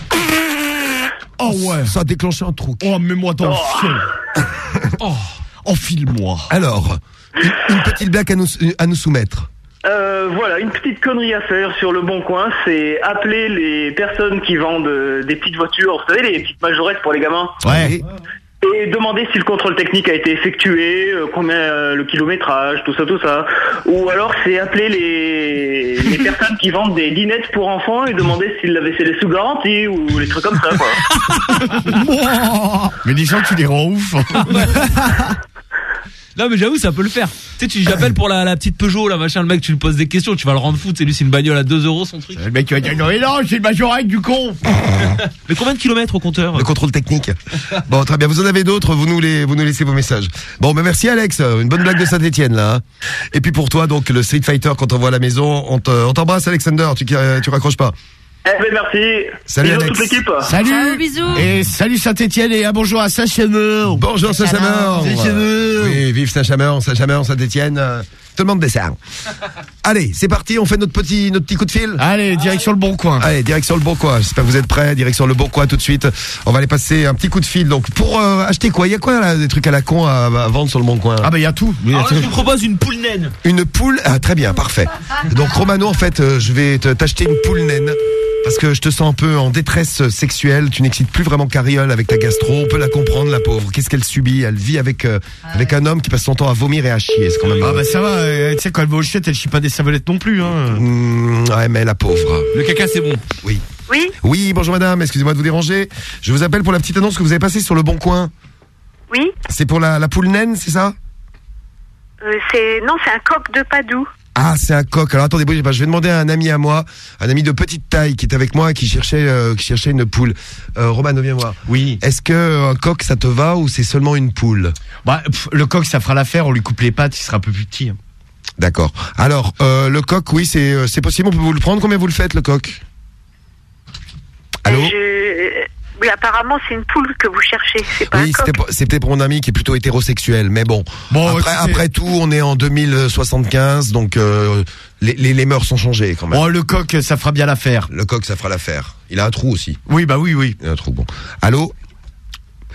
oh ouais. ça a déclenché un trou. Oh, mets-moi dans le fion. Oh, enfile-moi. Alors, une, une petite blague à nous, à nous soumettre. Euh, voilà, une petite connerie à faire sur le Bon Coin, c'est appeler les personnes qui vendent euh, des petites voitures, vous savez, les petites majorettes pour les gamins, Ouais. et demander si le contrôle technique a été effectué, euh, combien euh, le kilométrage, tout ça, tout ça. Ou alors c'est appeler les, les personnes qui vendent des dinettes pour enfants et demander s'ils l'avaient c'est sous garantie ou les trucs comme ça, quoi. Mais dis que tu les rends ouf. Non mais j'avoue ça peut le faire. Tu sais tu j'appelle pour la, la petite Peugeot là machin, le mec tu lui poses des questions, tu vas le rendre fou, c'est lui c'est une bagnole à deux euros son truc. Le mec qui va dire non, mais non, c'est une majorette du con. Mais combien de kilomètres au compteur? Le contrôle technique. Bon, très bien. Vous en avez d'autres, vous nous les, vous nous laissez vos messages. Bon, ben merci Alex. Une bonne blague de Saint-Etienne là. hein. Et puis pour toi, donc le Street Fighter quand on voit à la maison, on te- on t'embrasse Alexander. Tu, euh, tu raccroches pas. Eh ben merci. Salut, Bisous à Alex. toute l'équipe. Salut. Ciao, bisous. Et salut Saint-Etienne et un bonjour à Saint-Chameur. Bonjour Saint-Chameur. Saint-Chameur. Oui, vive Saint-Chameur, Saint-Chameur, Saint-Etienne. euh, Tout le monde dessert. Allez, c'est parti. On fait notre petit, notre petit coup de fil. Allez, direction le Bon Coin. Allez, direction le Bon Coin. J'espère que vous êtes prêts. Direction le Bon Coin tout de suite. On va aller passer un petit coup de fil. Donc, pour euh, acheter quoi? Il y a quoi là, des trucs à la con à, à vendre sur le Bon Coin? Ah bah il y a tout. Alors là, je vous propose une poule naine. Une poule. Ah, très bien, parfait. Donc, Romano, en fait, euh, je vais te- t'acheter une poule naine. Parce que je te sens un peu en détresse sexuelle. Tu n'excites plus vraiment Carriole avec ta gastro. On peut la comprendre, la pauvre. Qu'est-ce qu'elle subit? Elle vit avec euh, avec un homme qui passe son temps à vomir et à chier. C'est quand même. Ah bah ça va, euh, tu sais quand elle va aux chiottes, elle chie pas des savonnettes non plus hein. Mmh, ouais, mais la pauvre. Le caca c'est bon. Oui. Oui, Oui, bonjour madame. Excusez-moi de vous déranger. Je vous appelle pour la petite annonce que vous avez passée sur le Bon Coin. oui. C'est pour la, la poule naine, c'est ça? Euh, c'est non, c'est un coq de Padoue. Ah, c'est un coq. Alors attendez, bougez pas. Je vais demander à un ami à moi, un ami de petite taille qui est avec moi et qui cherchait, euh, qui cherchait une poule. Euh, Romano, viens voir. Oui. Est-ce que euh, un coq ça te va ou c'est seulement une poule? Bah pff, le coq ça fera l'affaire, on lui coupe les pattes, il sera un peu plus petit. hein. D'accord. Alors euh, le coq, oui, c'est euh, c'est possible. On peut vous le prendre. Combien vous le faites le coq? Allô? Et je- Oui, apparemment c'est une poule que vous cherchez. C'est pas Oui, un coq. c'était pour- c'était pour mon ami qui est plutôt hétérosexuel, mais bon. Bon, après, écoutez- après tout, on est en deux mille soixante-quinze, donc euh, les, les, les mœurs sont changées quand même. Bon le coq ça fera bien l'affaire. Le coq, ça fera l'affaire. Il a un trou aussi. Oui bah oui oui. Il a un trou. Bon. Allô?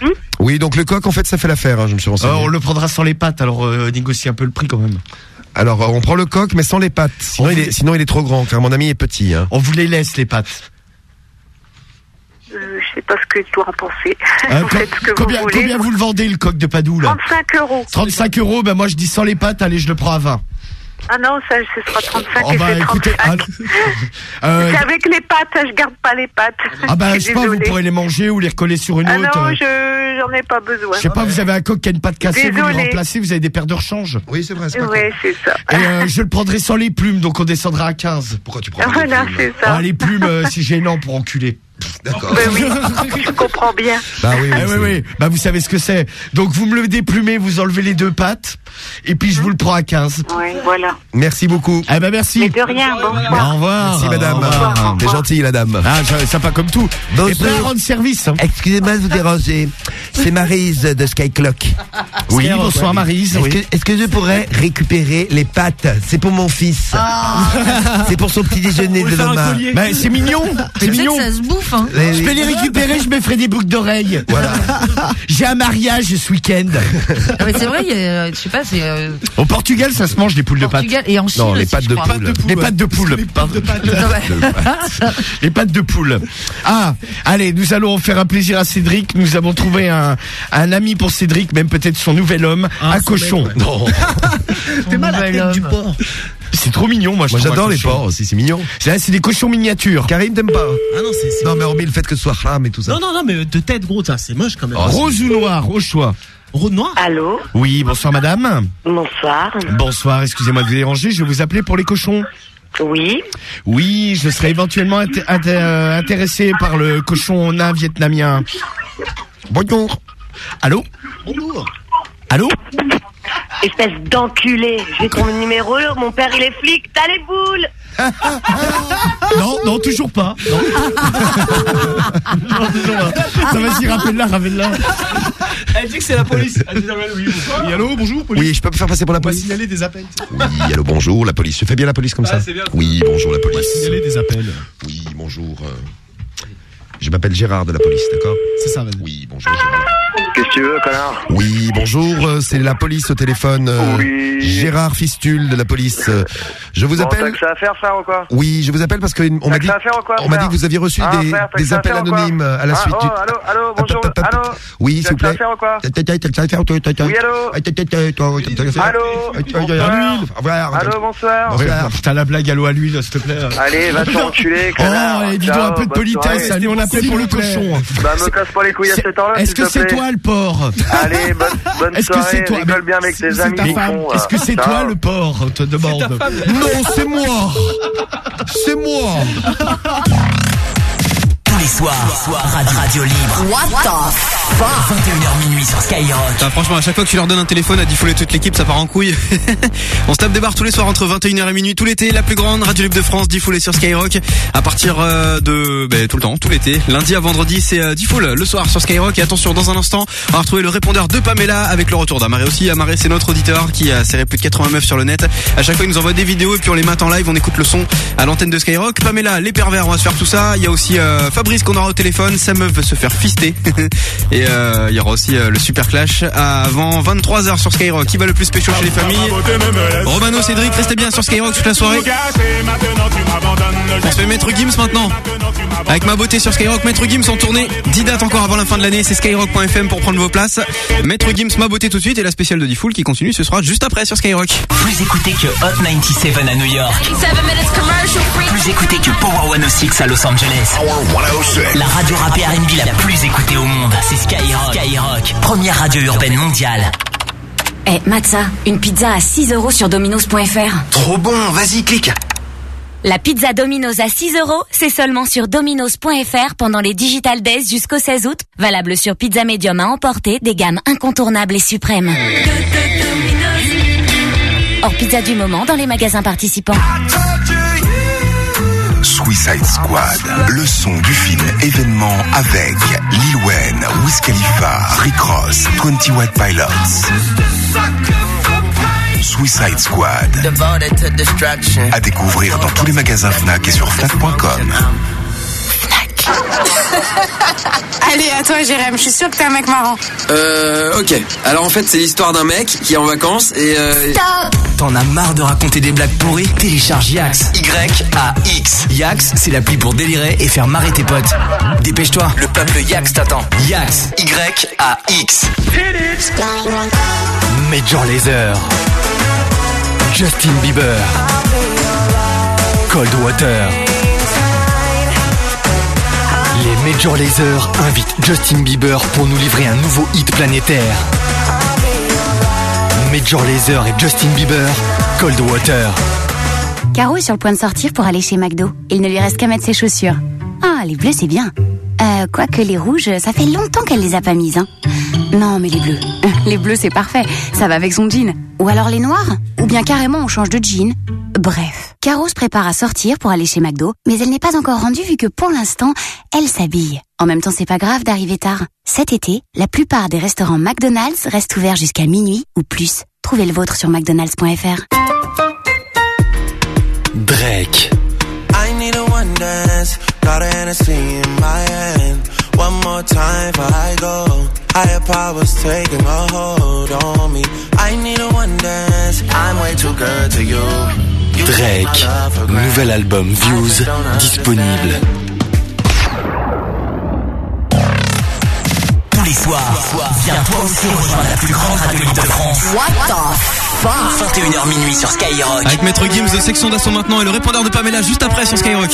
Oui, donc le coq, en fait, ça fait l'affaire, hein, je me suis renseigné. Euh, on le prendra sans les pattes, alors euh, négocie un peu le prix quand même. Alors, euh, on prend le coq, mais sans les pattes. Sinon, On il vous- est, sinon il est trop grand, car mon ami est petit. Hein. On vous les laisse, les pattes. Euh, je sais pas ce que je dois en penser. Euh, Vous co- faites ce que combien, vous voulez. combien vous le vendez, le coq de Padoue, là trente-cinq euros. trente-cinq euros, ben moi je dis sans les pattes, allez, je le prends à vingt. Ah non, ça, ce sera trente-cinq Oh et bah c'est écoutez, trente-cinq. ah, euh, C'est avec les pattes, je garde pas les pattes. ah bah je je suis sais pas, vous désolée. pourrez les manger ou les recoller sur une Ah autre. non, euh, je j'en ai pas besoin. Je sais pas, vous avez un coq qui a une patte cassée, vous le Désolée. remplacez, vous avez des paires de rechange. Oui, c'est vrai, c'est Ouais, c'est ça. Et euh, je le prendrai sans les plumes, donc on descendra à quinze. Pourquoi tu Ah, voilà, c'est ça. Ah, les plumes, euh, c'est gênant pour enculer. D'accord. Ben oui, je comprends bien. Bah oui, oui, Ah, oui, oui. Bah vous savez ce que c'est. Donc vous me le déplumez, vous enlevez les deux pattes, et puis je vous le prends à quinze. Oui, voilà. Merci beaucoup. Eh ben merci. Mais de rien, bonsoir. Au revoir. Merci, madame. Au revoir. T'es gentille, la dame. Ah, je- sympa comme tout. Et prêt à rendre service. hein. Excusez-moi de vous déranger. C'est Maryse de Skyclock. Oui, bonsoir Maryse. Est-ce oui. que, est-ce que je pourrais récupérer les pâtes? C'est pour mon fils. C'est pour son petit déjeuner de demain. Ben, c'est mignon. C'est Tu sais mignon. que ça se bouffe, hein. Eh Je oui. vais les récupérer, je me ferai des boucles d'oreilles. Voilà. J'ai un mariage ce week-end. Ah, mais c'est vrai, il y a, je sais pas, c'est euh, Au Portugal, ça se mange des poules de pâtes. Portugal et en Chine Non, les aussi, pâtes je de crois. poule. Les pâtes de poule. Les pâtes de Les pâtes de poule. Ah, allez, nous allons faire un plaisir à Cédric. Nous avons trouvé un, un ami pour Cédric, même peut-être son nouvel homme, un cochon. Non. T'es mal à la tête du porc. C'est trop mignon, moi je Moi trouve, j'adore un les cochon. porcs aussi, c'est mignon. C'est c'est des cochons miniatures. Karim, t'aimes pas? Ah non, c'est. c'est- Non, mais hormis le fait que ce soit ram et tout ça. Non, non, non, mais de tête, gros, ça, c'est moche quand même. Rose ou noir, au choix. Rose noir. Allô? Oui, bonsoir madame. Bonsoir. Bonsoir, excusez-moi de vous déranger, je vais vous appeler pour les cochons. Oui. Oui, je serais éventuellement inté- inté- euh, intéressé par le cochon nain vietnamien. Bonjour. Allô? Bonjour. Allô? Espèce d'enculé. J'ai ton numéro, mon père il est flic, t'as les boules. Non, non, toujours pas. Non. Non, toujours pas. Ça vas-y, rappelle-la, rappelle-la. Elle dit que c'est la police. Elle dit oui, bonsoir. Oui, allô, bonjour, police. Oui, je peux me faire passer pour la On va police. signaler des appels. Oui, allô, bonjour, la police. Je fais bien la police comme Ouais, ça? c'est bien. Oui, bonjour, la On va police. signaler des appels. Oui, bonjour. euh, Je m'appelle Gérard de la police, d'accord? C'est ça, vas-y. Oui, bonjour Gérard. Qu'est-ce que tu veux, connard? Oui, bonjour, euh, c'est la police au téléphone. euh, Oui. Gérard Fistule de la police. euh, Je vous Bon, t'as appelle. que ça à faire, frère, ou quoi? Oui, je vous appelle parce qu'on T'as m'a que dit, ça à faire ou quoi, on m'a dit frère que vous aviez reçu Ah, des, frère, t'as que des ça à appels faire ou quoi anonymes à la Ah, suite oh, du. allô, allô, bonjour, Hop, hop, hop. allô? Oui, s'il vous T'as que ça plaît. à faire ou quoi? Oui, Allô? Allô, bonsoir. Bonsoir. Putain, la blague, allô à lui, là, s'il te plaît. Allez, va te faire enculer, Oh, connard. allez, dis donc Ciao, un peu de bonne politesse, soirée. allez, on appelle pour le cochon. Bah, me casse pas les couilles à C'est- cette heure-là, Est-ce s'il que te c'est plaît. toi le porc? Allez, bonne, bonne Est-ce que soirée, c'est toi? rigole Mais bien avec c'est- tes c'est amis, ta femme. bouffons, Est-ce que c'est Ciao. toi le porc? On te demande. Non, c'est moi. C'est moi. Tous les soirs, soir, radio, radio libre. What the fuck? vingt et une heures minuit sur Skyrock. Putain, franchement, à chaque fois que tu leur donnes un téléphone à Diffoul et toute l'équipe, ça part en couille. On se tape des barres tous les soirs entre vingt et une heures et minuit, tout l'été, la plus grande radio libre de France, Diffoul est sur Skyrock. À partir euh, de, ben, tout le temps, tout l'été. Lundi à vendredi, c'est euh, Diffoul, le soir sur Skyrock. Et attention, dans un instant, on va retrouver le répondeur de Pamela avec le retour d'Amaré aussi. Amaré, c'est notre auditeur qui a serré plus de quatre-vingts meufs sur le net. À chaque fois, il nous envoie des vidéos et puis on les mate en live, on écoute le son à l'antenne de Skyrock. Pamela, les pervers, on va se faire tout ça. Il y a aussi euh, Fabrice qu'on aura au téléphone. Sa meuf veut se faire fister. Et euh, il y aura aussi euh, le Super Clash avant vingt-trois heures sur Skyrock. Qui va le plus pécho chez les familles? Romano, Cédric, restez bien sur Skyrock toute la soirée. On se fait Maître Gims maintenant. Avec Ma Beauté sur Skyrock. Maître Gims en tournée. dix dates encore avant la fin de l'année. C'est skyrock point f m pour prendre vos places. Maître Gims, Ma Beauté tout de suite. Et la spéciale de Diffoul qui continue. Ce sera juste après sur Skyrock. Plus écouté que Hot quatre-vingt-dix-sept à New York. Plus écouté que Power cent six à Los Angeles. La radio rap et R and B la plus écoutée au monde. C'est Skyrock. Skyrock. Première radio urbaine mondiale. Eh, Matza, une pizza à six euros sur dominos point f r. Trop bon, vas-y, clique. La pizza Domino's à six euros, c'est seulement sur dominos point f r pendant les Digital Days jusqu'au seize août. Valable sur pizza médium à emporter, des gammes incontournables et suprêmes. Hors pizza du moment dans les magasins participants. Suicide Squad, le son du film événement avec Lil Wayne, Wiz Khalifa, Rick Ross, twenty Watt Pilots. Suicide Squad. À découvrir dans tous les magasins Fnac et sur Fnac point com. Fnac. Allez, à toi, Jérém, je suis sûre que t'es un mec marrant. Euh, ok. Alors en fait, c'est l'histoire d'un mec qui est en vacances et... Euh... Stop. T'en as marre de raconter des blagues pourries? Télécharge Yax. Y A X. Yax, c'est l'appli pour délirer et faire marrer tes potes. Dépêche-toi, le peuple Yax t'attend. Yax. Y A X. Major Lazer. Justin Bieber. Cold Water. Les Major Lazer invitent Justin Bieber pour nous livrer un nouveau hit planétaire. Major Lazer et Justin Bieber, Cold Water. Caro est sur le point de sortir pour aller chez McDo. Il ne lui reste qu'à mettre ses chaussures. Ah, les bleus, c'est bien. Euh, quoique les rouges, ça fait longtemps qu'elle les a pas mises, hein. Non, mais les bleus. Les bleus, c'est parfait. Ça va avec son jean. Ou alors les noirs. Ou bien carrément, on change de jean. Bref. Caro se prépare à sortir pour aller chez McDo, mais elle n'est pas encore rendue vu que pour l'instant, elle s'habille. En même temps, c'est pas grave d'arriver tard. Cet été, la plupart des restaurants McDonald's restent ouverts jusqu'à minuit ou plus. Trouvez le vôtre sur mcdonalds point f r. Drake. I need a one dance, got a Hennessy in my hand. One more time before I go. Higher powers taking a hold on me. I need a one dance, I'm way too good to you. Drake, nouvel album Views disponible. Tous les soirs, viens toi aussi rejoindre la plus grande radio libre de France. What the fuck? vingt et une heures minuit sur Skyrock. Avec Maître Gims de Section d'Assaut maintenant et le répondeur de Pamela juste après sur Skyrock.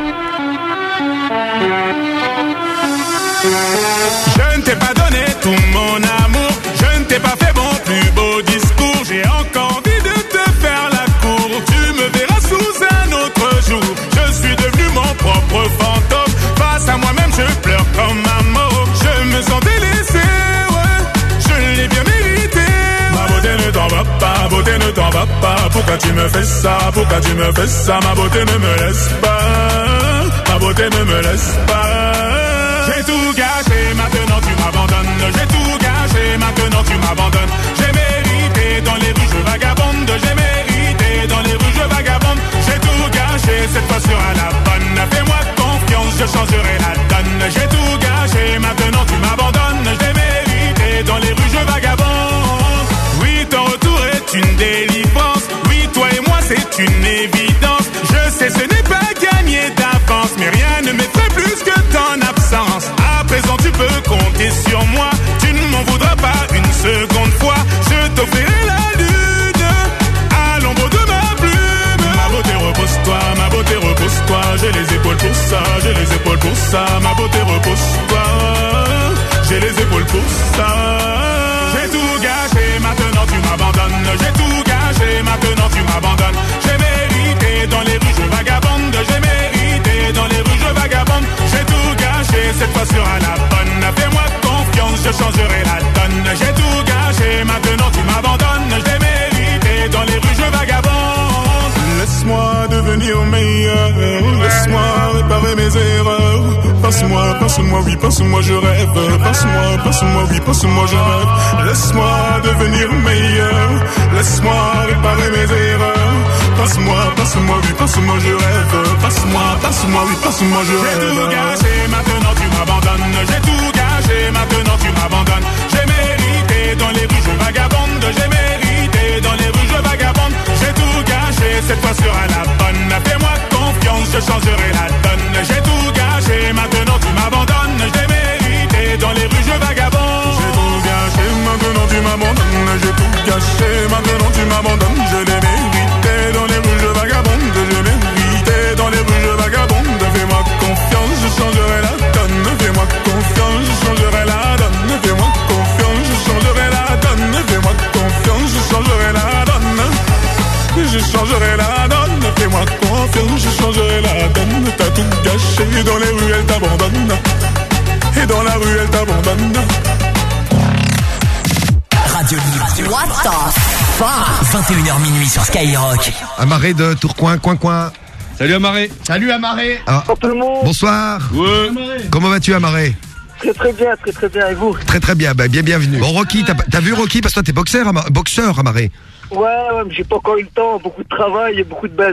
Je ne t'ai pas donné tout mon amour, je ne t'ai pas fait mon plus beau discours. J'ai encore envie de te faire la cour, tu me verras sous un autre jour. Je suis devenu mon propre fantôme, face à moi-même je pleure comme un mort. Je me sens délaissé, ouais, je l'ai bien mérité. Ma beauté ne t'en va pas, beauté ne t'en va pas. Pourquoi tu me fais ça, pourquoi tu me fais ça? Ma beauté ne me laisse pas, ma beauté ne me laisse pas. J'ai tout gâché, maintenant tu m'abandonnes. J'ai tout gâché, maintenant tu m'abandonnes. J'ai mérité dans les rues, je vagabonde. J'ai mérité dans les rues, je vagabonde. J'ai tout gâché, cette fois sera la bonne. Fais-moi confiance, je changerai la donne. J'ai tout gâché, maintenant tu m'abandonnes. J'ai mérité dans les rues, je vagabonde. Oui, ton retour est une délivrance. Oui, toi et moi, c'est une évidence. Je sais, ce n'est pas gagné d'avance, mais rien ne m'effraie plus que ton absence. À présent, tu peux compter sur moi. Tu ne m'en voudras pas une seconde fois. Je t'offrirai la lune à l'ombre de ma plume. Ma beauté, repose-toi, ma beauté, repose-toi. J'ai les épaules pour ça, j'ai les épaules pour ça. Ma beauté, repose-toi. J'ai les épaules pour ça. J'ai tout gâché, maintenant tu m'abandonnes. J'ai tout gâché, maintenant tu m'abandonnes. J'ai mérité dans les rues, je vagabonde. J'ai mérité dans les rues, je vagabonde. J'ai tout gâché, cette fois sera la bonne. Fais-moi confiance, je changerai la donne. J'ai tout gâché, maintenant tu m'abandonnes. J'ai mérité dans les rues, je vagabonde. Laisse-moi devenir meilleur, laisse-moi réparer mes erreurs. Passe-moi, passe-moi, oui, passe-moi, je rêve. Passe-moi, passe-moi, oui, passe-moi, je rêve. Laisse-moi devenir meilleur, laisse-moi réparer mes erreurs. Passe-moi, passe-moi, oui, passe-moi, je rêve. Passe-moi, passe-moi, oui, passe-moi, je rêve. J'ai tout gâché, maintenant tu m'abandonnes. J'ai tout gâché, maintenant tu m'abandonnes. J'ai mérité dans les rues, je vagabonde. J'ai mérité dans les rues, je vagabonde. J'ai tout gâché, cette fois sera la bonne. Fais-moi confiance, je changerai la donne. J'ai tout gâché, maintenant tu m'abandonnes. J'ai mérité dans les rues, je vagabonde. J'ai tout gâché, maintenant tu m'abandonnes. J'ai tout gâché, maintenant tu m'abandonnes. Je l'ai mérité dans les rues, je vagabonde. Je mérité dans les rues, je vagabonde. Fais-moi confiance, je changerai la donne. Fais-moi confiance, je changerai la donne. Fais-moi confiance, je changerai la donne. Fais-moi confiance, je changerai la donne. Je changerai la donne. Fais-moi confiance, je changerai la donne. T'as tout gâché, dans les rues, elle t'abandonne. Et dans la rue, elle t'abandonne. Radio Libre. What the fuck? vingt et une heures minuit sur Skyrock. Amaré de Tourcoing, coin coin. Salut Amaré. Salut Amaré. Ah. Bonjour tout le monde. Bonsoir. Ouais. Comment vas-tu Amaré? Très très bien, très très bien, et vous? Très très bien, bah, bien bienvenue. Bon Rocky, t'as, t'as vu Rocky parce que toi t'es boxeur, Ama- boxeur Amaré? Ouais, ouais, mais j'ai pas encore eu le temps, beaucoup de travail et beaucoup de bases.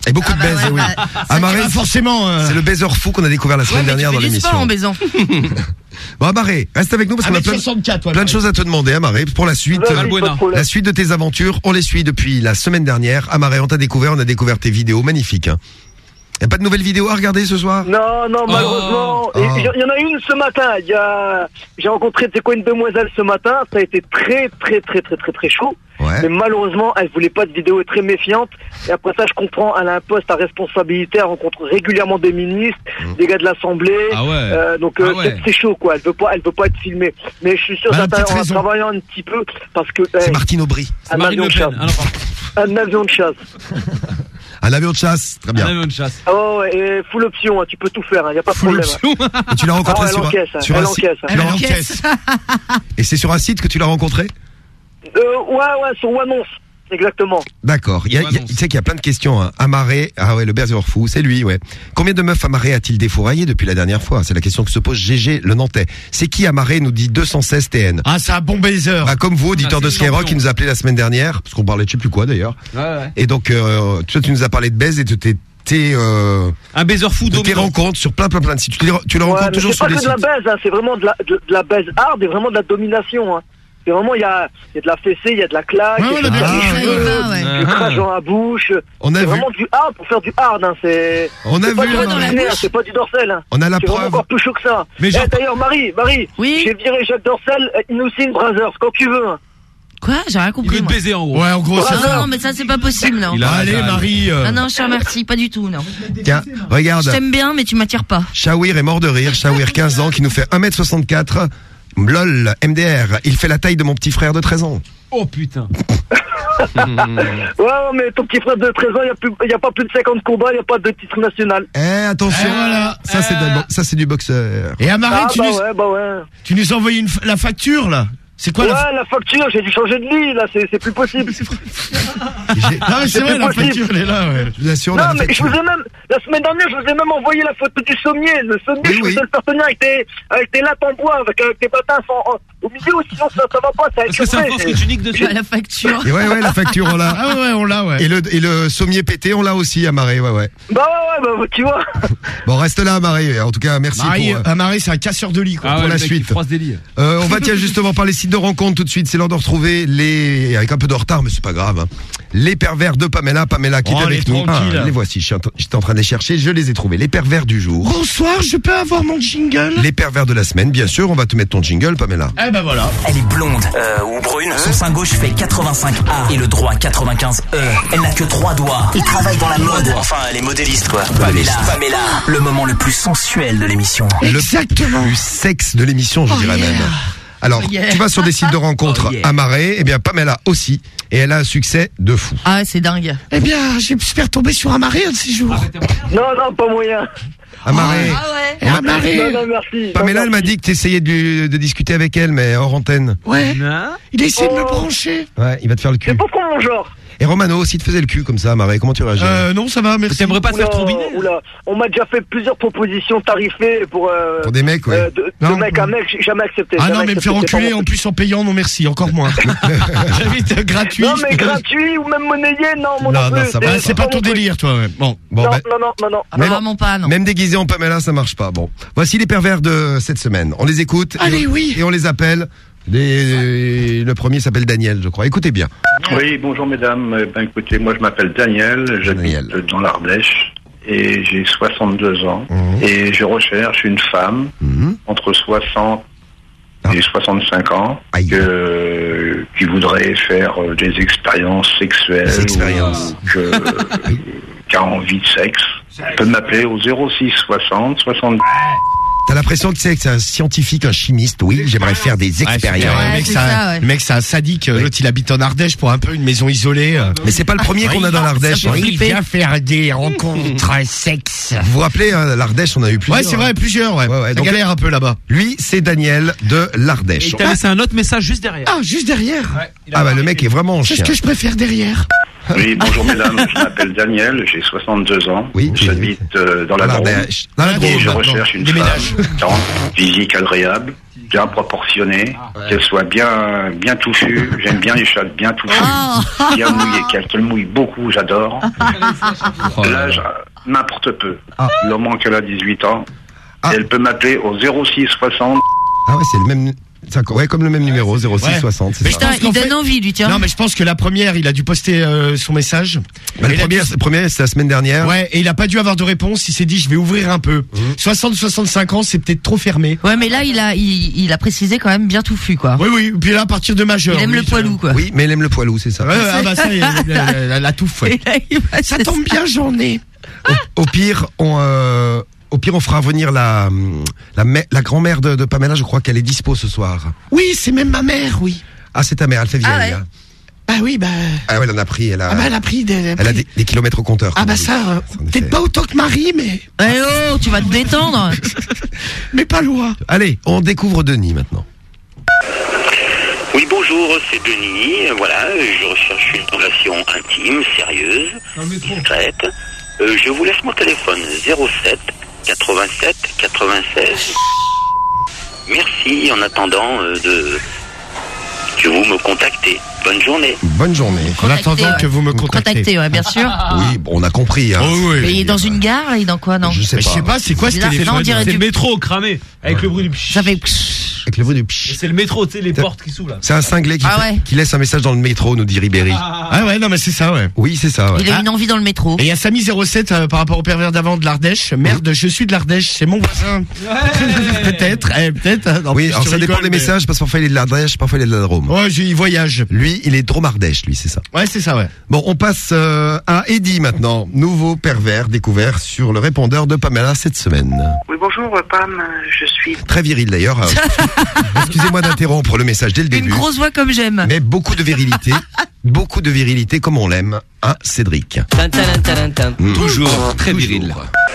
Et beaucoup de baises, oui. Amaré, forcément. Euh... C'est le baiser fou qu'on a découvert la semaine ouais, dernière dans l'émission. En baisant. Bon, Amaré, reste avec nous parce qu'on a plein, soixante-quatre, ouais, plein de choses à te demander, Amaré, pour la suite. Vas-y, euh, pas de problème. la suite de tes aventures, on les suit depuis la semaine dernière. Amaré, on t'a découvert, on a découvert tes vidéos magnifiques. Hein. Y a pas de nouvelles vidéos à regarder ce soir? Non, non, malheureusement. Oh. Il y en a une ce matin. Il y a, j'ai rencontré, c'est quoi, une demoiselle ce matin. Ça a été très, très, très, très, très, très chaud. Ouais. Mais malheureusement, elle voulait pas de vidéo, elle est très méfiante. Et après ça, je comprends, elle a un poste à responsabilité, elle rencontre régulièrement des ministres, mmh. des gars de l'Assemblée. Ah ouais. Euh, donc euh, ah ouais. c'est, c'est chaud, quoi. Elle veut pas, elle veut pas être filmée. Mais je suis sûr, bah, ça en travaillant un petit peu, parce que. C'est hey, Martine Aubry. Un avion de chasse. Un avion de chasse. Un avion de chasse, très bien. Un avion de chasse. Oh, et full option, hein, tu peux tout faire, il hein, y a pas de full problème. Option. Et tu l'as rencontré ah, sur, encaisse, un, sur elle un encaisse, site. Tu l'as encaisse. Et c'est sur un site que tu l'as rencontré? Euh, ouais, ouais, sur Wannonce. Exactement. D'accord. Il y a, il y a, tu sais qu'il y a plein de questions. Hein. Amaré, ah ouais, le berger fou, c'est lui, ouais. Combien de meufs Amaré a-t-il défouraillé depuis la dernière fois? C'est la question que se pose Gégé le Nantais. C'est qui Amaré? Nous dit deux cent seize T N. Ah, c'est un bon baiser. Bah, comme vous, auditeur ah, de Skyrock, qui nous a appelé la semaine dernière, parce qu'on parlait de je sais plus quoi d'ailleurs. Ouais, ouais. Et donc, euh, toi, tu nous as parlé de baise et de tes T'es euh, un baiser fou de tes rencontres sur plein plein plein de sites. Tu les, tu les ouais, rencontres toujours sur des sites. C'est pas que de la baise, hein, c'est vraiment de la, de, de la baise hard et vraiment de la domination. Hein. C'est vraiment, il y a, y a de la fessée, il y a de la claque, il ouais, y a de la ah, du crache dans la bouche. On a c'est vu. vraiment du hard pour faire du hard. Hein. C'est, on a c'est vu. Pas du linéaire, c'est pas du dorsel. Hein. On a la c'est preuve. C'est encore plus chaud que ça. Mais eh, genre... D'ailleurs, Marie, Marie, oui j'ai viré Jacques Dorcel, Innocent Brothers, quand tu veux. Hein. Quoi? J'ai rien compris. Il veut te baiser en gros. Ouais, en gros, ah, c'est non, ça. non, mais ça, c'est pas possible, non. Il a allé, Marie. Euh... Ah non, je te remercie, pas du tout, non. Tiens, regarde. Je t'aime bien, mais tu m'attires pas. Shawir est mort de rire. Shawir, quinze ans, qui nous fait un mètre soixante-quatre. Lol, M D R. Il fait la taille de mon petit frère de treize ans. Oh putain. Ouais, mais ton petit frère de treize ans, il n'y a, a pas plus de cinquante combats, il n'y a pas de titre national. Eh, attention. Eh, voilà. Ça, c'est de, ça, c'est du boxeur. Et Amaré, ah, tu, bah nous... ouais, bah ouais. tu nous as envoyé une, la facture, là? C'est quoi ouais, la... la facture, j'ai dû changer de lit, là, c'est, c'est plus possible. non, mais c'est, c'est vrai, la facture, elle est là, ouais. Je vous assure, non, la mais facture. je vous ai même, la semaine dernière, je vous ai même envoyé la photo du sommier. Le sommier, oui, je oui. vous ai le faire tenir avec des, avec des lattes en bois, avec, avec des patins sans, au milieu, sinon ça, ça va pas, ça va être. Parce que c'est un force qui unique dessus. La facture. Et ouais, ouais, la facture, on l'a. Ah ouais, on l'a, ouais. Et le, et le sommier pété, on l'a aussi, Amaré, ouais, ouais. Bah ouais, ouais, bah, tu vois. Bon, reste là, Amaré. En tout cas, merci Marie, pour. Euh, Amaré, c'est un casseur de lit, quoi. Ah ouais, pour la mec, suite. Des lits. Euh, on va, tiens, justement, par les sites de rencontres tout de suite. C'est l'heure de retrouver les, avec un peu de retard, mais c'est pas grave, hein. Les pervers de Pamela. Pamela qui oh, est avec nous. Ah, les voici. J'étais en train de les chercher. Je les ai trouvés. Les pervers du jour. Bonsoir, je peux avoir mon jingle? Les pervers de la semaine, bien sûr. On va te mettre ton jingle, Pamela. Eh ben voilà. Elle est blonde euh, ou brune. Son sein gauche fait quatre-vingt-cinq A et le droit quatre-vingt-quinze E. Elle n'a que trois doigts. Il travaille dans la mode. Enfin, elle est modéliste, quoi. Pamela, Pamela, le moment le plus sensuel de l'émission. Exactement. Le plus sexe de l'émission, je oh dirais yeah. même. Alors, oh yeah. tu vas sur des sites de rencontres oh yeah. Amaré, eh bien Pamela aussi, et elle a un succès de fou. Ah, c'est dingue. Eh bien, j'espère tomber sur Amaré un de ces jours. Non, non, pas moyen. Amaré. Ah ouais. Eh, Amaré. Non, non, merci. Pamela, non, elle m'a dit que tu essayais de, de discuter avec elle, mais hors antenne. Ouais. Non. Il a essayé oh. de me brancher. Ouais, il va te faire le cul. C'est pas trop mon genre. Et Romano aussi te faisait le cul comme ça, Amaré. Comment tu réagis? Euh, non, ça va, merci. T'aimerais pas te faire Oula, trombiner? oula. On m'a déjà fait plusieurs propositions tarifées pour, euh, Pour des mecs, ouais. euh, de, Non. de mec à mec, j'ai jamais accepté. Ah jamais non, mais me accepté, faire c'est pas enculer mon en truc. plus en payant, non merci, encore moins. J'invite gratuit. Non, mais gratuit ou même monnayé, non, mon Non, non, non, plus. ça va. Ah, c'est pas ton délire, toi, ouais. Bon. Bon, Non, ben, non, non, non, non. Même- Vraiment pas, non. même déguisé en Pamela, ça marche pas. Bon, voici les pervers de cette semaine. On les écoute. Allez, et on, oui. Et on les appelle. Des- le premier s'appelle Daniel, je crois. Écoutez bien. Oui, bonjour mesdames. Eh ben, écoutez, moi je m'appelle Daniel, j'habite Daniel. dans l'Ardèche et j'ai soixante-deux ans Mmh. et je recherche une femme Mmh. entre soixante Ah. et soixante-cinq ans Aïe. que, qui voudrait faire euh, des expériences sexuelles Des expériences. ou que, qui a envie de sexe. Elle peut m'appeler au zéro six soixante soixante. T'as l'impression que c'est que c'est un scientifique, un chimiste. Oui, j'aimerais faire des expériences. Ouais, le, mec, c'est c'est un- ça, ouais. le mec, c'est un sadique. Oui. L'autre, il habite en Ardèche pour un peu une maison isolée. Mais c'est pas le premier qu'on a dans l'Ardèche. ça fait hein. Il flipper. vient faire des rencontres sexe. Vous vous rappelez, hein, l'Ardèche, on a eu plusieurs. Ouais, c'est vrai, plusieurs, ouais. Ouais, ouais, Ça donc- galère un peu là-bas. Lui, c'est Daniel de Et l'Ardèche. il t'a laissé un autre message juste derrière. Ah, juste derrière. Ah bah le mec est vraiment en C'est chien. ce que je préfère derrière. Oui, bonjour mesdames, je m'appelle Daniel, j'ai soixante-deux ans. Oui, j'habite euh, dans la Drôme. l'Ardèche. Dans la Et Drôme, je maintenant. recherche une Déménage. femme, physique agréable, bien proportionnées, qu'elles soient bien, bien touffues. J'aime bien les chats bien touffus, Oh. bien mouillées, qu'elles qu'elles mouillent beaucoup, j'adore. L'âge, n'importe peu. Le moment qu'elle a dix-huit ans, elle peut m'appeler au zéro six soixante. Ah ouais, c'est le même. c'est Ouais, comme le même numéro, zéro six soixante. c'est Mais ça. je pense qu'en il donne fait- envie, lui, tiens. Non, mais je pense que la première, il a dû poster euh, son message. Bah, le Et il a premier, dû- le premier, c'était la semaine dernière. Ouais, et il a pas dû avoir de réponse. Il s'est dit, je vais ouvrir un peu. soixante soixante-cinq ans, c'est peut-être trop fermé. Ouais, mais là, il a, il, il a précisé quand même bien touffu, quoi. Oui, oui. Puis là, à partir de majeur. Il aime oui, le poilou, quoi. Oui, mais elle aime le poilou, c'est ça. Ouais, ouais, ah bah ça, il y a la, la, la, la touffe. Ouais. Ça tombe bien, j'en ai. Au, au pire, on, euh, au pire, on fera venir la, la, mè- la grand-mère de, de Pamela. Je crois qu'elle est dispo ce soir. Oui, c'est même ma mère, oui. Ah, c'est ta mère, elle fait vieille. Ah ouais. hein. Bah oui, bah. Ah ouais, elle en a pris. Elle a, Ah bah elle a pris des. elle a des, des kilomètres au compteur. Ah comme bah on dit. ça, euh, peut-être pas autant que Marie, mais. Eh oh, tu vas te détendre. Mais pas loin. Allez, on découvre Denis maintenant. Oui, bonjour, c'est Denis. Voilà, je recherche une relation intime, sérieuse, discrète. Euh, je vous laisse mon téléphone zéro sept quatre-vingt-sept quatre-vingt-seize. Merci en attendant euh, de que vous me contactez. Bonne journée. Bonne journée. En attendant ouais. que vous me contactez. Contacté, ouais, bien sûr. Oui, bon, on a compris. Hein. Oh oui. Mais il est dans une gare, il est dans quoi, non? Je sais Mais je pas. sais pas, c'est quoi ce Bizarre, téléphone non, on dirait C'est du- le métro cramé avec le bruit du psh. Ça fait. Avec le bruit du Et pch. c'est le métro, tu sais, les portes qui s'ouvrent là. C'est un cinglé qui, Ah fait- ouais. qui laisse un message dans le métro, nous dit Ribéry. Ah ouais, non, mais c'est ça, ouais. Oui, c'est ça. Ouais. Il a une envie dans le métro. Et il y a Samy zéro sept euh, par rapport au pervers d'avant de l'Ardèche. Merde, je suis de l'Ardèche, c'est mon voisin. peut-être, eh, peut-être. hein. En Oui, plus, alors tu ça dépend rigoles, des mais- messages, parce que parfois il est de l'Ardèche, parfois il est de la Drôme. Ouais, je- il voyage. Lui, il est Drôme-Ardèche, lui, c'est ça. Ouais, c'est ça, ouais. Bon, on passe euh, à Eddie maintenant. Nouveau pervers découvert sur le répondeur de Pamela cette semaine. Oui, bonjour, Pam, je suis... Très viril d'ailleurs. Euh, Excusez-moi d'interrompre le message dès le Une début. grosse voix comme j'aime. Mais beaucoup de virilité. beaucoup de virilité comme on l'aime. Hein, Cédric. Mmh. Toujours très viril.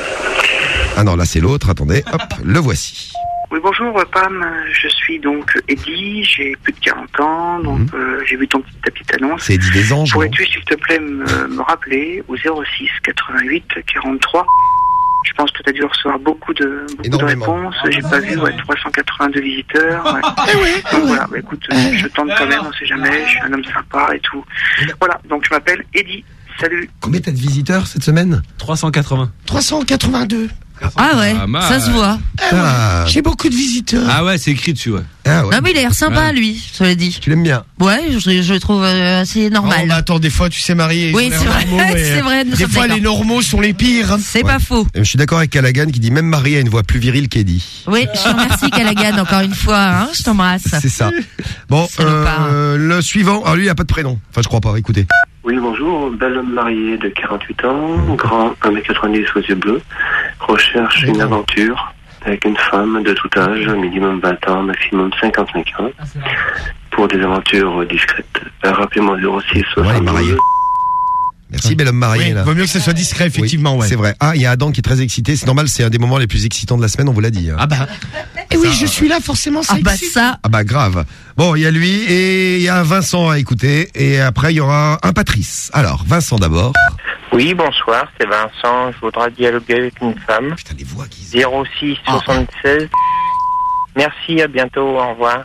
Ah non, là c'est l'autre. Attendez, hop, le voici. Oui, bonjour, Pam, je suis donc Eddie, j'ai plus de quarante ans, donc euh, j'ai vu ton petit, ta petite annonce. C'est Eddie des Anges. non Pourrais-tu, s'il te plaît, me, me rappeler au zéro six quatre-vingt-huit quarante-trois? Je pense que tu as dû recevoir beaucoup de, beaucoup de Énormément. réponses. J'ai pas vu, ouais, trois cent quatre-vingt-deux visiteurs. Ouais. Eh Donc voilà, bah, écoute, je tente quand même, on sait jamais, je suis un homme sympa et tout. Voilà, donc je m'appelle Eddie. Salut. Combien t'as de visiteurs cette semaine? trois cent quatre-vingts. trois cent quatre-vingt-deux. Ah ouais, Pas mal. ça se voit. Ah, J'ai beaucoup de visiteurs. Ah ouais, c'est écrit dessus, ouais. ah ouais. Non, mais il a l'air sympa, Ouais. lui, cela dit. Tu l'aimes bien? Ouais, je, je le trouve euh, assez Oh, normal. bah attends, des fois, tu sais, Marie. ils Oui, ont l'air c'est vrai, normaux, et, c'est vrai, nous Des sommes fois, d'accord. les normaux sont les pires. C'est Ouais. pas faux. Et je suis d'accord avec Callaghan qui dit même Marie a une voix plus virile qu'Eddie. Oui, je te remercie, Callaghan, encore une fois. Hein, je t'embrasse. C'est ça. Bon, Salopard. euh, le suivant. Alors lui, il a pas de prénom. Enfin, je crois pas. Écoutez. Oui, bonjour, bel homme marié de quarante-huit ans, grand, un mètre quatre-vingt-dix aux yeux bleus, recherche une aventure avec une femme de tout âge, minimum vingt ans, maximum cinquante-cinq ans, pour des aventures discrètes. Euh, Rappelez-moi zéro six soixante-douze. Merci, bel homme marié. Oui, là. vaut mieux que ce soit discret, effectivement, Oui, ouais. C'est vrai. Ah, il y a Adam qui est très excité. C'est normal, c'est un des moments les plus excitants de la semaine, on vous l'a dit. hein. Ah bah. Et oui, je suis là, forcément, ça Ah bah excite. ça. Ah bah grave. Bon, il y a lui et il y a Vincent à écouter. Et après, il y aura un Patrice. Alors, Vincent d'abord. Oui, bonsoir, c'est Vincent. Je voudrais dialoguer avec une femme. Putain, les voix qui... zéro six soixante-seize. Merci, à bientôt, au revoir.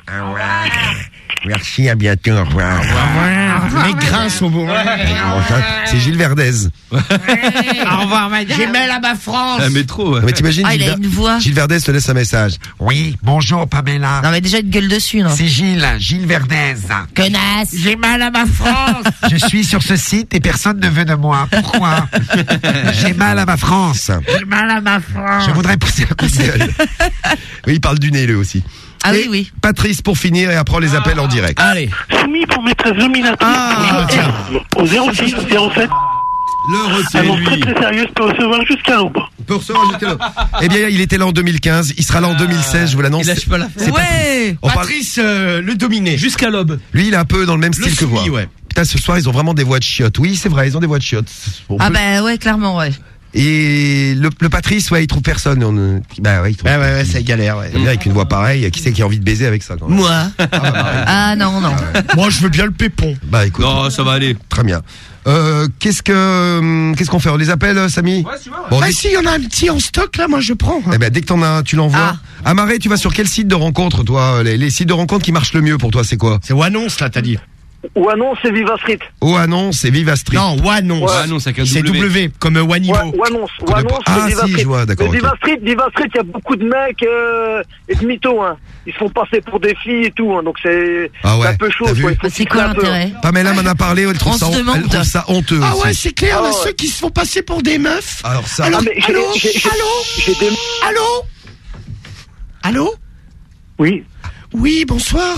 Merci, à bientôt. Au revoir. Les grains sont beaux. C'est Gilles Verdez. Au revoir, madame. J'ai mal à ma France. Un métro, ouais. Mais t'imagines, Ah, il Gilles, a une voix. Gilles Verdez te laisse un message. Oui, bonjour Pamela. Non, mais déjà une gueule dessus, non. C'est Gilles, Gilles Verdez. Connasse. J'ai mal à ma France. Je suis sur ce site et personne ne veut de moi. Pourquoi? J'ai mal à ma France. J'ai mal à ma France. Je voudrais pousser un coup de gueule. Oui, il parle du nez, lui aussi. Ah Et oui, oui. Patrice pour finir et après on les appelle en direct. Allez. Soumis pour maîtresse dominatrice. Ah, tiens. Au zéro six zéro sept. Le Elle retient, est très lui. très sérieuse, peut recevoir jusqu'à l'aube. Pour se rajouter là. Eh bien, il était là en deux mille quinze. Il sera là en deux mille seize, je vous l'annonce. Il lâche pas l'affaire. C'est Patrice. Ouais. On parle- Patrice, euh, le dominé. Jusqu'à l'aube. Lui, il est un peu dans le même style que soumis, moi. ouais. Putain, ce soir, ils ont vraiment des voix de chiottes. Oui, c'est vrai, ils ont des voix de chiottes. On Ah peut- bah ouais, clairement, ouais. Et le, le Patrice, ouais, il trouve personne. On, bah ouais, il trouve. Ouais, ouais, ouais, c'est galère. Ouais. Bien, avec une voix pareille, qui c'est qui a envie de baiser avec ça quand même? Moi. Ah, bah, bah, Ah non, non. Moi, je veux bien le pépon. Bah écoute. Non, ça va aller. Très bien. Euh, qu'est-ce que qu'est-ce qu'on fait? On les appelle, Samy? Ouais, si, ouais, ouais. Bon, bah dès- si, il y en a un petit en stock là, moi je prends. Eh ben dès que t'en as un, tu l'envoies. Ah. Amaré, tu vas sur quel site de rencontre, toi? Les, les sites de rencontre qui marchent le mieux pour toi, c'est quoi? C'est Wannonce là, t'as dit. Ou annonce, c'est Viva Street. Oh annonce et Viva Street. Non, Wannonce. Ouais. Wannonce avec un C'est W. W, comme Wanibo. Ouais, ou annonce, ou Connais annonce, pas. c'est Ah, Viva si, Street. je vois, d'accord, Mais Viva ok. Street, Viva Street, il y a beaucoup de mecs euh, et de mythos, hein. Ils se font passer pour des filles et tout, hein, donc c'est Ah ouais, c'est un peu chaud. t'as vu quoi. Il faut C'est filtrer quoi un peu, l'intérêt? Pamela m'en a parlé, elle trouve, On ça, se elle demande. trouve ça honteux Ah ouais, aussi. c'est clair, Ah là, ouais. ceux qui se font passer pour des meufs. Alors ça. Allô, Ah, mais j'ai- allô, j'ai- j'ai- allô, j'ai des- allô, allô. Oui. Oui, bonsoir.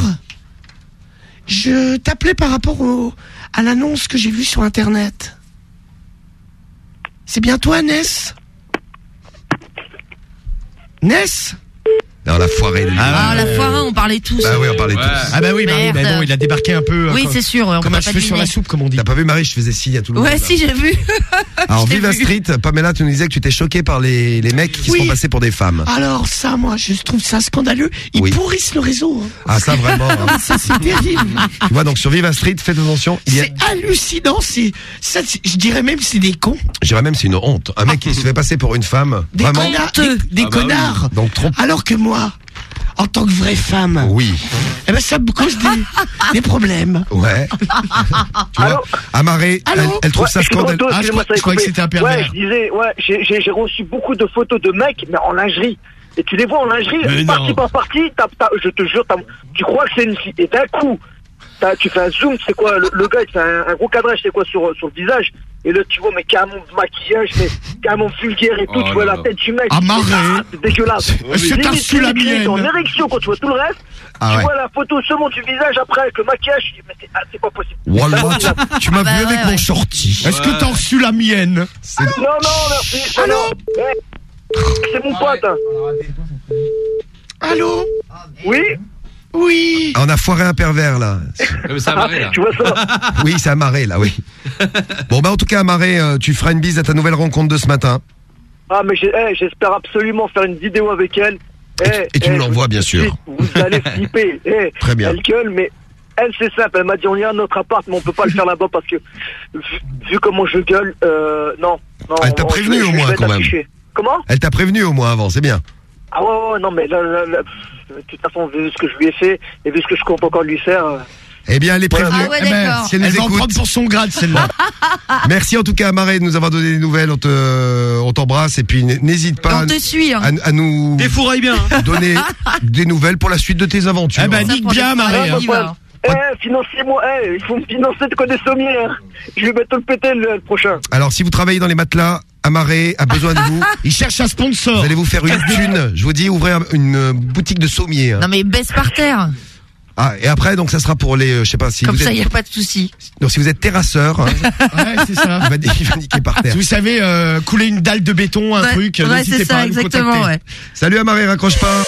Je t'appelais par rapport au, à l'annonce que j'ai vue sur Internet. C'est bien toi, Ness? Ness? Non, la foirée. Ah, la foire, on parlait tous. Bah oui, on parlait Ouais. tous. Ah bah oui, bah oui, Merde. bah bon, il a débarqué un peu. euh, Oui, comme- c'est sûr. On Comme peut un pas cheveu sur deviner. la soupe, comme on dit. T'as pas vu Marie, je faisais signe à tout le monde. Ouais, là. si, j'ai vu. Alors Je t'ai Viva vu. Street, Pamela, tu nous disais que tu t'es choqué par les, les mecs qui Oui. se font passer pour des femmes. Alors ça, moi, je trouve ça scandaleux. Ils Oui. pourrissent le réseau. hein. Ah ça vraiment. hein. Ça, c'est terrible. Tu vois, donc sur Viva Street, faites attention. Il y a, C'est hallucinant. C'est, ça, c'est- je dirais même, c'est des cons. je dirais même c'est une honte. Un mec qui se fait passer pour une femme, Des vraiment. connards. Des, des Ah bah connards. Donc trop. Alors que moi, en tant que vraie femme, Oui. eh ben, ça me cause des, des problèmes. Ouais. Tu vois, Amaré, elle, Allô elle trouve Ouais, ça je suis de scandaleux. retour, Ah, je excusez-moi, crois- ça a je croyais que coupé. c'était un pervers. Ouais, je disais, ouais, j'ai- j'ai j'ai reçu beaucoup de photos de mecs, mais en lingerie. Et tu les vois en lingerie, Mais partie non. par partie, t'as- t'as- je te jure, t'as- tu crois que c'est une fille. Et d'un coup, t'as- tu fais un zoom, c'est quoi, le, le gars, il fait un, un gros cadrage, c'est quoi, sur, sur le visage. Et là, tu vois, mais carrément maquillage, mais carrément vulgaire et tout, Oh tu vois là la là. tête du mec. Amarré. Ah, c'est dégueulasse. Est-ce que t'as Limite, reçu la limite, limite, mienne en érection quand tu vois tout le reste. Ah tu ouais. vois la photo seulement du visage après avec le maquillage, je dis, mais c'est ah, c'est pas possible. Wallah, Ça, tu, tu m'as Bah vu ouais, avec ouais. mon shorty. Est-ce que t'as reçu la mienne? C'est- Non, non, merci. Allô non. Eh, c'est mon pote. hein. Allô? Oui. Oui. On a foiré un pervers là. Mais ça a marré, là. Tu vois ça? Oui, c'est Amaré là, oui. Bon bah en tout cas Amaré, euh, tu feras une bise à ta nouvelle rencontre de ce matin. Ah, mais j'ai- eh, j'espère absolument faire une vidéo avec elle. Eh, et tu eh, me l'envoies, vous- bien sûr. Vous allez flipper. Eh, Très bien. Elle gueule, mais elle, c'est simple. Elle m'a dit, on y a notre appart, mais on peut pas le faire là-bas parce que, vu, vu comment je gueule, euh, non. non Elle t'a on- prévenu je vais- au je moins, vais quand même. l'afficher. Comment? Elle t'a prévenu au moins avant, c'est bien. Ah ouais, ouais, non, mais là, là, là, pff, de toute façon, vu ce que je lui ai fait et vu ce que je compte encore lui faire. euh, Eh bien, elle est prévenue. Ah ouais, Eh ben, d'accord. si elle nous Elle va en écoute. prendre pour son grade, celle-là. Merci en tout cas Amaré de nous avoir donné des nouvelles. On te, on t'embrasse et puis n- n'hésite pas On te suit, hein. à, à nous Défouraille bien. hein. donner des nouvelles pour la suite de tes aventures. Eh ben, Ça, nique pour bien, les Marie. foires, hein. on y va. Eh, financez-moi, eh, il faut me financer de quoi des sommières. Je vais bientôt le péter le, le prochain. Alors si vous travaillez dans les matelas, Amaré a besoin de vous. Il cherche un sponsor. Vous allez vous faire une thune. Je vous dis, ouvrez un- une euh, boutique de sommiers. hein. Non, mais baisse par terre. Ah, et après, donc ça sera pour les, euh, je sais pas si Comme vous ça, êtes, il n'y a pas de souci. donc si vous êtes terrasseur, hein, Ouais, c'est ça. il va, il va niquer par terre. Si vous savez, euh, couler une dalle de béton, un Ouais, truc, ouais, n'hésitez c'est pas ça, à nous exactement, contacter. ouais. Salut Amaré, raccroche pas.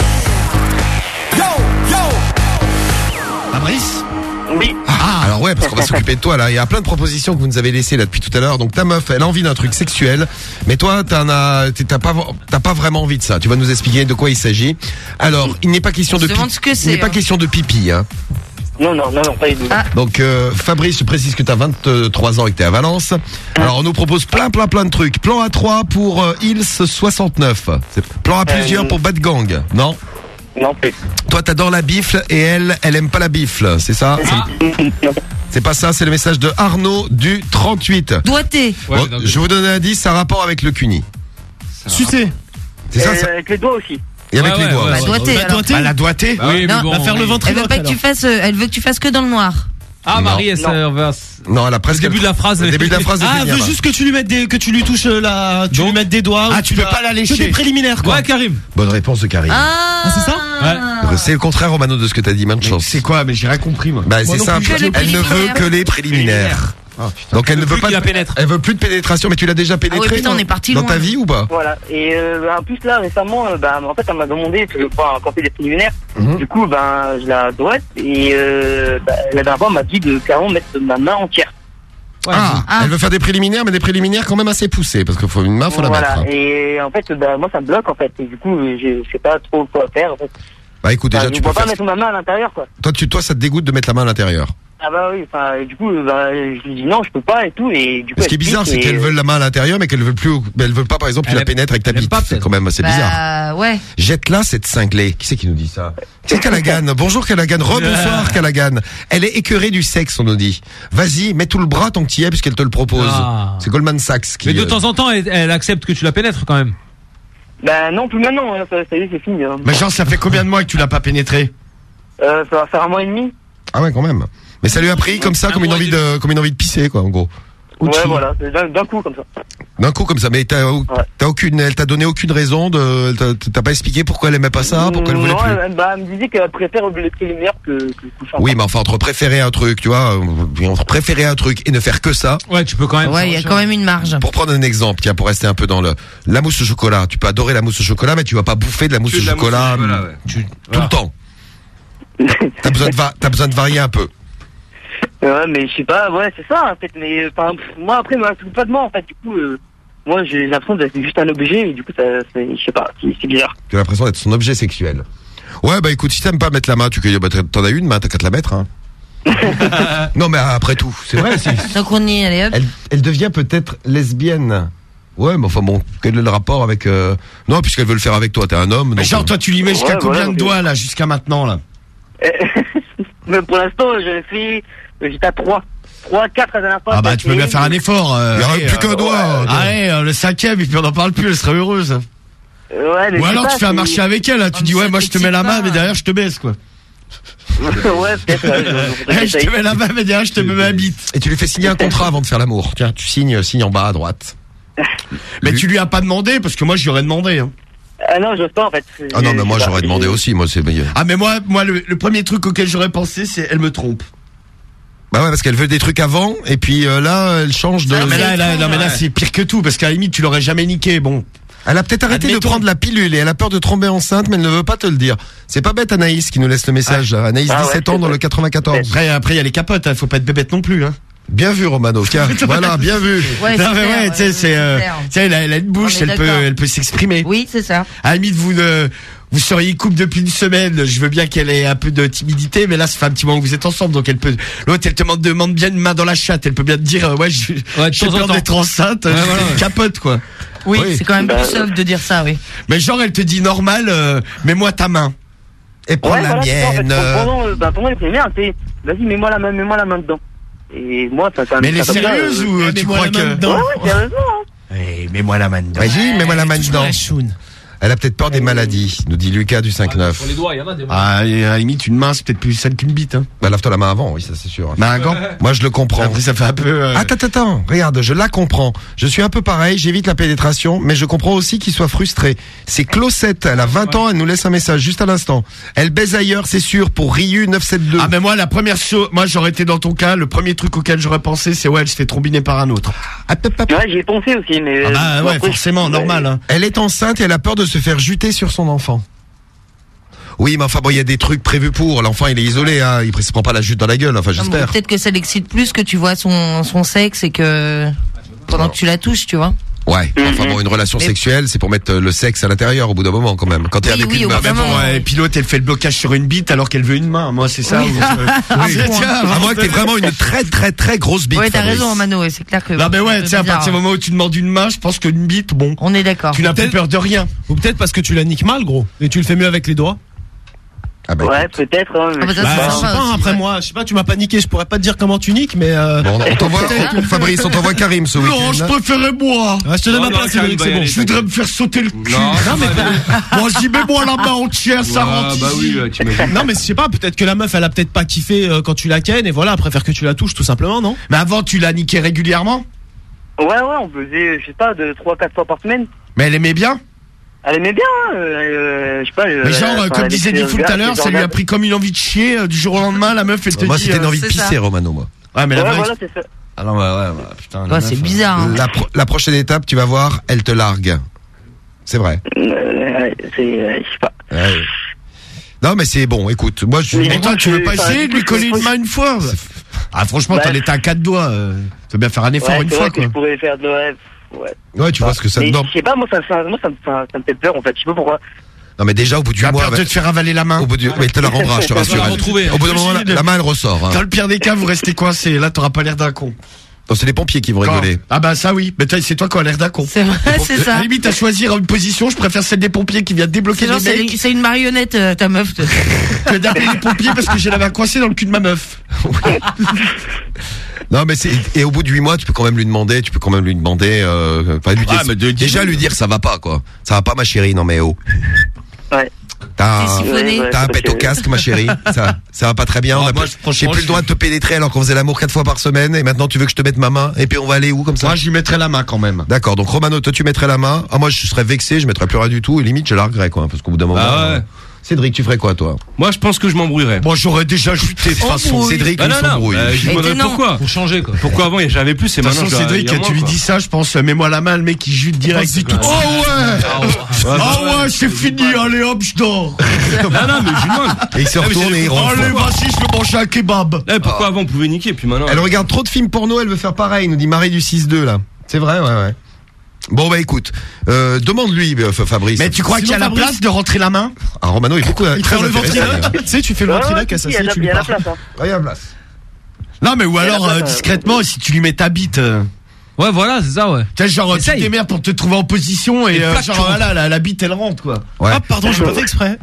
Fabrice? Oui. Ah, alors ouais, parce qu'on va s'occuper de toi là. Il y a plein de propositions que vous nous avez laissées là depuis tout à l'heure. Donc ta meuf, elle a envie d'un truc sexuel, mais toi, t'en as, t'es- t'as pas, t'as pas vraiment envie de ça. Tu vas nous expliquer de quoi il s'agit. Alors, il n'est pas question On de se demande pipi. ce que Il c'est, n'est pas hein. question de pipi, hein. Non, non, non, non, pas du tout. Ah. Donc euh, Fabrice, je précise que tu as vingt-trois ans et que tu es à Valence. Alors on nous propose plein plein plein de trucs. Plan A trois pour euh, Hills soixante-neuf. C'est plan A plusieurs Euh, pour Bad Gang. Non? Non, plus. Toi t'adores la bifle et elle, elle aime pas la bifle. C'est ça? C'est- C'est pas ça, c'est le message de Arnaud du trente-huit. Doigté. Bon, je vais vous donne un indice, ça a rapport avec le cuni. Sucé. C'est ça, ça Avec les doigts aussi. Et avec Ouais, les ouais, doigts. ouais, ouais. Bah, doigté, Bah, alors. doigté. Bah, la doigté. Bah oui, mais Non, bon, va faire le oui. ventre. Elle veut pas que tu fasses, euh, elle veut que tu fasses que dans le noir. Ah, Marie, elle Non. s'inverse. Non, elle a Le presque. début de la phrase. Le début de la phrase. de Ah, elle finir, veut là. juste que tu lui mettes des, que tu lui touches euh, la, tu Donc- lui mettes des doigts. Ah, ou tu peux pas la Que lécher. des préliminaires, quoi. Ouais, Karim. Bonne réponse de Karim. Ah, c'est ça Ouais. C'est le contraire, Romano, de ce que t'as dit, main de chance. C'est quoi? Mais j'ai rien compris, moi. Bah, Moi c'est non simple. plus, j'ai- Que les Elle ne veut préliminaires. que les préliminaires. Donc elle ne veut plus pas. qu'il de- la pénètre. Elle veut plus de pénétration, mais tu l'as déjà pénétré Ah ouais, putain, dans- on est parti dans loin, ta là. vie ou pas? Voilà. Et euh, en plus là récemment, euh, bah, en fait, elle m'a demandé que enfin, quand on fait des préliminaires. Mhm. Du coup, ben, je la doite et euh, bah, la dernière fois, elle m'a dit de carrément mettre ma main entière. Ah, Ah. elle veut faire des préliminaires, mais des préliminaires quand même assez poussés, parce qu'il faut une main, faut la Voilà. mettre. Et en fait, bah, moi, ça me bloque, en fait. Et du coup, je sais pas trop quoi faire, en fait. Bah écoute, Enfin, déjà je tu peux peux pas faire. mettre ma main à l'intérieur, quoi. Toi, tu, toi, ça te dégoûte de mettre la main à l'intérieur. Ah bah oui, enfin, et du coup, bah, je lui dis non, je peux pas et tout, et du coup. Ce qui est elle bizarre, c'est pique qu'elles et- veulent la main à l'intérieur, mais qu'elles veulent plus, mais elles veulent pas, par exemple, tu Elle la aime- pénètres avec ta elle aime bite. pas, C'est quand même assez bizarre. Bah, ouais. Jette-la, cette cinglée. Qui c'est qui nous dit ça? C'est Callaghan. Bonjour Callaghan. Rebonsoir Callaghan. Elle est écœurée du sexe, on nous dit. Vas-y, mets tout le bras tant que tu y es, puisqu'elle te le propose. Ah. C'est Goldman Sachs qui. Mais de euh, temps en temps, elle, elle accepte que tu la pénètres quand même. Bah non, plus maintenant, hein, ça, ça y est, c'est fini. Hein. Mais genre, ça fait combien de mois que tu l'as pas pénétré? Euh, ça va faire un mois et demi. Ah ouais, quand même. Mais ça lui a pris comme ça, comme une envie de, comme une envie de pisser, quoi, en gros. Ouais, voilà, c'est d'un d'un coup, comme ça. D'un coup comme ça, mais t'as, t'as aucune, elle t'a donné aucune raison de, t'as, t'as pas expliqué pourquoi elle aimait pas ça, pourquoi elle voulait non, plus. elle, bah, elle me disait qu'elle préfère les préliminaires que, que le couchant. Oui, mais enfin, entre préférer un truc, tu vois, euh, entre préférer un truc et ne faire que ça. Ouais, tu peux quand même. Ouais, il y a quand même une marge. Pour prendre un exemple, tiens, pour rester un peu dans le, la mousse au chocolat. Tu peux adorer la mousse au chocolat, mais tu vas pas bouffer de la mousse Que au de la mousse au chocolat, chocolat, ouais. tu- tout le temps. T'as besoin de, va- t'as besoin de varier un peu. Ouais, mais je sais pas, ouais, c'est ça, en fait. Mais enfin, pff, moi, après, moi, tout pas de moi, en fait. Du coup, euh, moi, j'ai l'impression d'être juste un objet, et du coup, ça, c'est, je sais pas, c'est c'est bizarre. Tu as l'impression d'être son objet sexuel. Ouais, bah écoute, si t'aimes pas mettre la main, tu bah, t'en as une main, t'as qu'à te la mettre, hein. Non, mais après tout, c'est vrai, si. Donc on y est, allez hop. Elle, elle devient peut-être lesbienne. Ouais, mais enfin bon, quel est le rapport avec... Euh... Non, puisqu'elle veut le faire avec toi, t'es un homme. Mais donc, genre, euh, toi, tu lui mets jusqu'à Ouais, combien voilà, de doigts, là, jusqu'à maintenant, là? Mais pour l'instant, j'ai fait, j'étais à trois. trois, quatre la dernière fois. Ah bah, tu peux bien faire un effort. euh, Il y aura allez, plus qu'un euh, doigt. ouais, allez, euh, le cinquième, et puis on n'en parle plus, elle serait heureuse. Ouais, mais Ou je sais alors pas, tu fais un c'est- marché avec elle, là, tu dis ouais, moi je te mets la main, mais derrière je te baisse, quoi. Ouais, peut-être. ouais, je- je- Eh, je te mets la main, mais derrière je te mets ma bite. Et tu lui fais signer un contrat avant de faire l'amour. Tiens, tu signes, signe en bas à droite. Mais tu lui as pas demandé, parce que moi je lui aurais demandé. Hein. Ah non, j'ose pas, en fait. Ah non, mais moi Je sais j'aurais pas, demandé je- aussi, moi c'est meilleur. Ah mais moi, moi le, le premier truc auquel j'aurais pensé, c'est elle me trompe. Bah ouais, parce qu'elle veut des trucs avant, et puis euh, là, elle change de... Non mais là, là, non, mais là c'est pire que tout, parce qu'à la limite tu l'aurais jamais niqué, bon. Elle a peut-être arrêté Admettons. de prendre la pilule et elle a peur de tomber enceinte, mais elle ne veut pas te le dire. C'est pas bête Anaïs qui nous laisse le message. là. Anaïs, Ah ouais, dix-sept ans c'est dans vrai. le quatre-vingt-quatorze. Après, après il y a les capotes, hein, faut pas être bébête non plus. Hein. Bien vu Romano, tiens, voilà, bien vu. Ouais, non c'est mais clair, ouais, tu sais, ouais, c'est, euh, clair. tu sais, elle, a- elle a une bouche, On est elle peut, d'accord. elle peut s'exprimer. Oui, c'est ça. À la limite, vous ne, vous seriez couple depuis une semaine. Je veux bien qu'elle ait un peu de timidité, mais là, ça fait un petit moment que vous êtes ensemble, donc elle peut. L'autre, elle te demande, demande bien une main dans la chatte. Elle peut bien te dire, euh, ouais, je- Ouais, de j'ai temps en peur temps. d'être enceinte. Ouais, je voilà, fais une ouais. capote, quoi. Oui, Oui. c'est quand même Bah, plus soft de dire ça, oui. Mais genre, elle te dit normal, euh, mets-moi ta main. Et prends Ouais, la voilà, c'est ça, en fait. mienne. euh, Pendant, euh, bah, pendant les préliminaires, c'est, vas-y, mets-moi la main, mets-moi la main dedans. Et moi, ça, ça Mais elle est ça comme ça, sérieuse euh, ou euh, ouais, tu mets-moi crois la main que. dedans. Ouais, ouais, sérieusement, hein. Eh, mets-moi la main dedans. Vas-y, mets-moi la main dedans. Elle a peut-être peur des maladies, nous dit Lucas du cinq neuf. Pour les doigts, il y en a des. Ah, et à la limite, une main, c'est peut-être plus sale qu'une bite, hein. Bah lave-toi la main avant, oui, ça c'est sûr. Bah, un gant. Moi je le comprends. Après, ça fait un peu. euh, Attends, attends, attends, regarde, je la comprends. Je suis un peu pareil, j'évite la pénétration, mais je comprends aussi qu'il soit frustré. C'est Closette, elle a vingt ans, elle nous laisse un message juste à l'instant. Elle baise ailleurs, c'est sûr, pour Ryu neuf sept deux. Ah mais moi la première chose, moi j'aurais été dans ton cas, le premier truc auquel j'aurais pensé c'est ouais elle se fait trombiner par un autre. Ouais, j'y ai pensé aussi, mais. Ah bah euh, ouais après, forcément ouais. normal hein. Elle est enceinte et elle a peur de se faire juter sur son enfant. Oui, mais enfin bon, il y a des trucs prévus pour. L'enfant, il est isolé, hein. Il se prend pas la jute dans la gueule, enfin Non, mais j'espère. Peut-être que ça l'excite plus que tu vois son, son sexe et que pendant que tu la touches, tu vois. Ouais. Enfin bon, une relation Mais- sexuelle, c'est pour mettre euh, le sexe à l'intérieur au bout d'un moment quand même. Quand t'es Oui, avec oui, une au meuf. bout d'un moment. Ouais, et puis l'autre elle fait le blocage sur une bite alors qu'elle veut une main. Moi c'est ça. Oui. où- euh, Ah, oui. bon. Tiens, À moins que t'aies vraiment une très très très grosse bite. Ouais, t'as Fabrice. raison, Mano, ouais, c'est clair que. Non mais ouais, c'est tu sais à bizarre. partir du moment où tu demandes une main, je pense qu'une bite, bon, On est d'accord. tu n'as plus Peut-être- peur de rien. Ou peut-être parce que tu la niques mal, gros. Et tu le fais mieux avec les doigts. Ah bah, Ouais, peut-être, hein, mais Ah bah, ça, je sais c'est Bah, pas. je sais sympa pas, aussi, après ouais. moi, je sais pas, tu m'as pas niqué, je pourrais pas te dire comment tu niques, mais euh... Bon, on t'envoie, on- Fabrice, on t'envoie Karim ce week-end. Non, je préférais moi. Ah, je te donne Non, ma non, place, Karim Cédric, va y c'est bon. aller. Je voudrais me faire sauter le cul. Non, Non, mais, Moi j'y mets moi la main entière, ça Ah, rentre. bah ici. oui, euh, t'imagines. non, mais je sais pas, peut-être que la meuf, elle a peut-être pas kiffé euh, quand tu la kennes, et voilà, elle préfère que tu la touches, tout simplement, non? Mais avant tu l'as niqué régulièrement. Ouais, ouais, on faisait, je sais pas, de trois quatre fois par semaine. Mais elle aimait bien. Elle aimait bien, hein, euh, euh, je sais pas. Mais genre, euh, comme disait Diffoul tout à l'heure, ça lui a pris comme une envie de chier euh, du jour au lendemain. La meuf, elle te Moi, dit. c'était une euh, envie de c'est ça. pisser, Romano, moi. Ouais, mais Ouais, la vraie. voilà, c'est ça. Ah non, ouais, ouais, ouais, putain. la Ouais, meuf, c'est euh, bizarre. hein. La, pro- la prochaine étape, tu vas voir, elle te largue. C'est vrai. Euh, ouais, c'est, euh, je sais pas. Ouais. Non, mais c'est bon, écoute, moi je. Mais Et toi, tu veux pas Enfin, essayer de lui du coup, coller faut- une main une fois? Ah, franchement, t'en étais à quatre doigts. Euh, tu veux bien faire un effort Ouais, une c'est fois, vrai que quoi. je pourrais faire de rêve. Ouais. Ouais, tu vois ce que ça te Mais donne. je sais pas, moi, ça, ça, moi, ça, me- ça, ça me fait peur, en fait. Je sais pas pourquoi. Non, mais déjà, au bout du Tu as mois. peur de te faire avaler la main. Au bout du, mais te la rendra, je te rassure. On va la retrouver. Au bout d'un moment, la, la main, elle ressort. Hein. Dans le pire des cas, vous restez coincés. Là, t'auras pas l'air d'un con. Non, c'est les pompiers qui vont Quand- rigoler. Ah bah ça oui, mais toi, c'est toi qui as l'air d'un con. C'est vrai, c'est ça. À la limite, à choisir une position, je préfère celle des pompiers qui vient débloquer C'est genre, les c'est mecs c'est une marionnette, euh, ta meuf. que d'appeler les pompiers parce que j'ai la main coincée dans le cul de ma meuf. Non, mais c'est, et au bout de huit mois, tu peux quand même lui demander, tu peux quand même lui demander, euh, enfin, lui dire, Ah, mais de- déjà lui dire ça va pas, quoi. Ça va pas, ma chérie, non mais oh. Ouais. T'as, T'es siphonné. t'as un Ouais, pet ouais, au casque, ma chérie. Ça, ça va pas très bien. Ah, On a moi, plus- je- franchement, j'ai plus le droit de te pénétrer alors qu'on faisait l'amour quatre fois par semaine et maintenant tu veux que je te mette ma main et puis on va aller où comme ça? Moi, je lui mettrais la main quand même. D'accord. Donc Romano, toi tu mettrais la main. Ah moi je serais vexé, je mettrais plus rien du tout et limite je la regrette quoi, parce qu'au bout d'un moment. Ah ouais. euh, Cédric, tu ferais quoi toi? Moi, je pense que je m'embrouillerais. Moi, j'aurais déjà chuté de toute façon. Embrouille. Cédric, Bah il non, non, s'embrouille. bah, je lui demanderais Étonnant. pourquoi. Pour changer, quoi. Pourquoi avant, j'avais plus et De toute maintenant, façon, je- Cédric, il y a moins, tu lui quoi. dis ça, je pense, euh, mets-moi la main, le mec, il jute direct. C'est Il dit, quoi, oh ouais! Ouais, Ah bah, ouais, c'est fini, allez hop, je dors. Non, non, mais je lui demande. Et il se Ah, mais retourne c'est- et il rentre. Allez, vas-y, je vais manger un kebab. Eh, pourquoi avant on pouvait niquer, puis maintenant. Elle regarde trop de films porno, elle veut faire pareil, nous dit Marie du six deux là. C'est vrai, ouais, ouais. Bon bah écoute, euh, demande-lui euh, Fabrice. Mais tu crois qu'il y a la place de rentrer la main? Ah, Romano est beaucoup Il très fait le intéressé. ventriloque. Tu sais, tu fais le Ouais, ventriloque ouais, à si, ça, il y a la- tu il lui y a la parles. place, hein. Ah, il y a la place. Non, mais ou Il y a la alors, place, euh, euh, discrètement, si tu lui mets ta bite. euh, Ouais, voilà, c'est ça, ouais. Tu sais, genre, tu Essaye. te démerdes pour te trouver en position et, Et euh, plaque, tu genre, rentres. voilà, la, la bite, elle rentre, quoi. Ouais. Ah, pardon, j'ai pas fait exprès.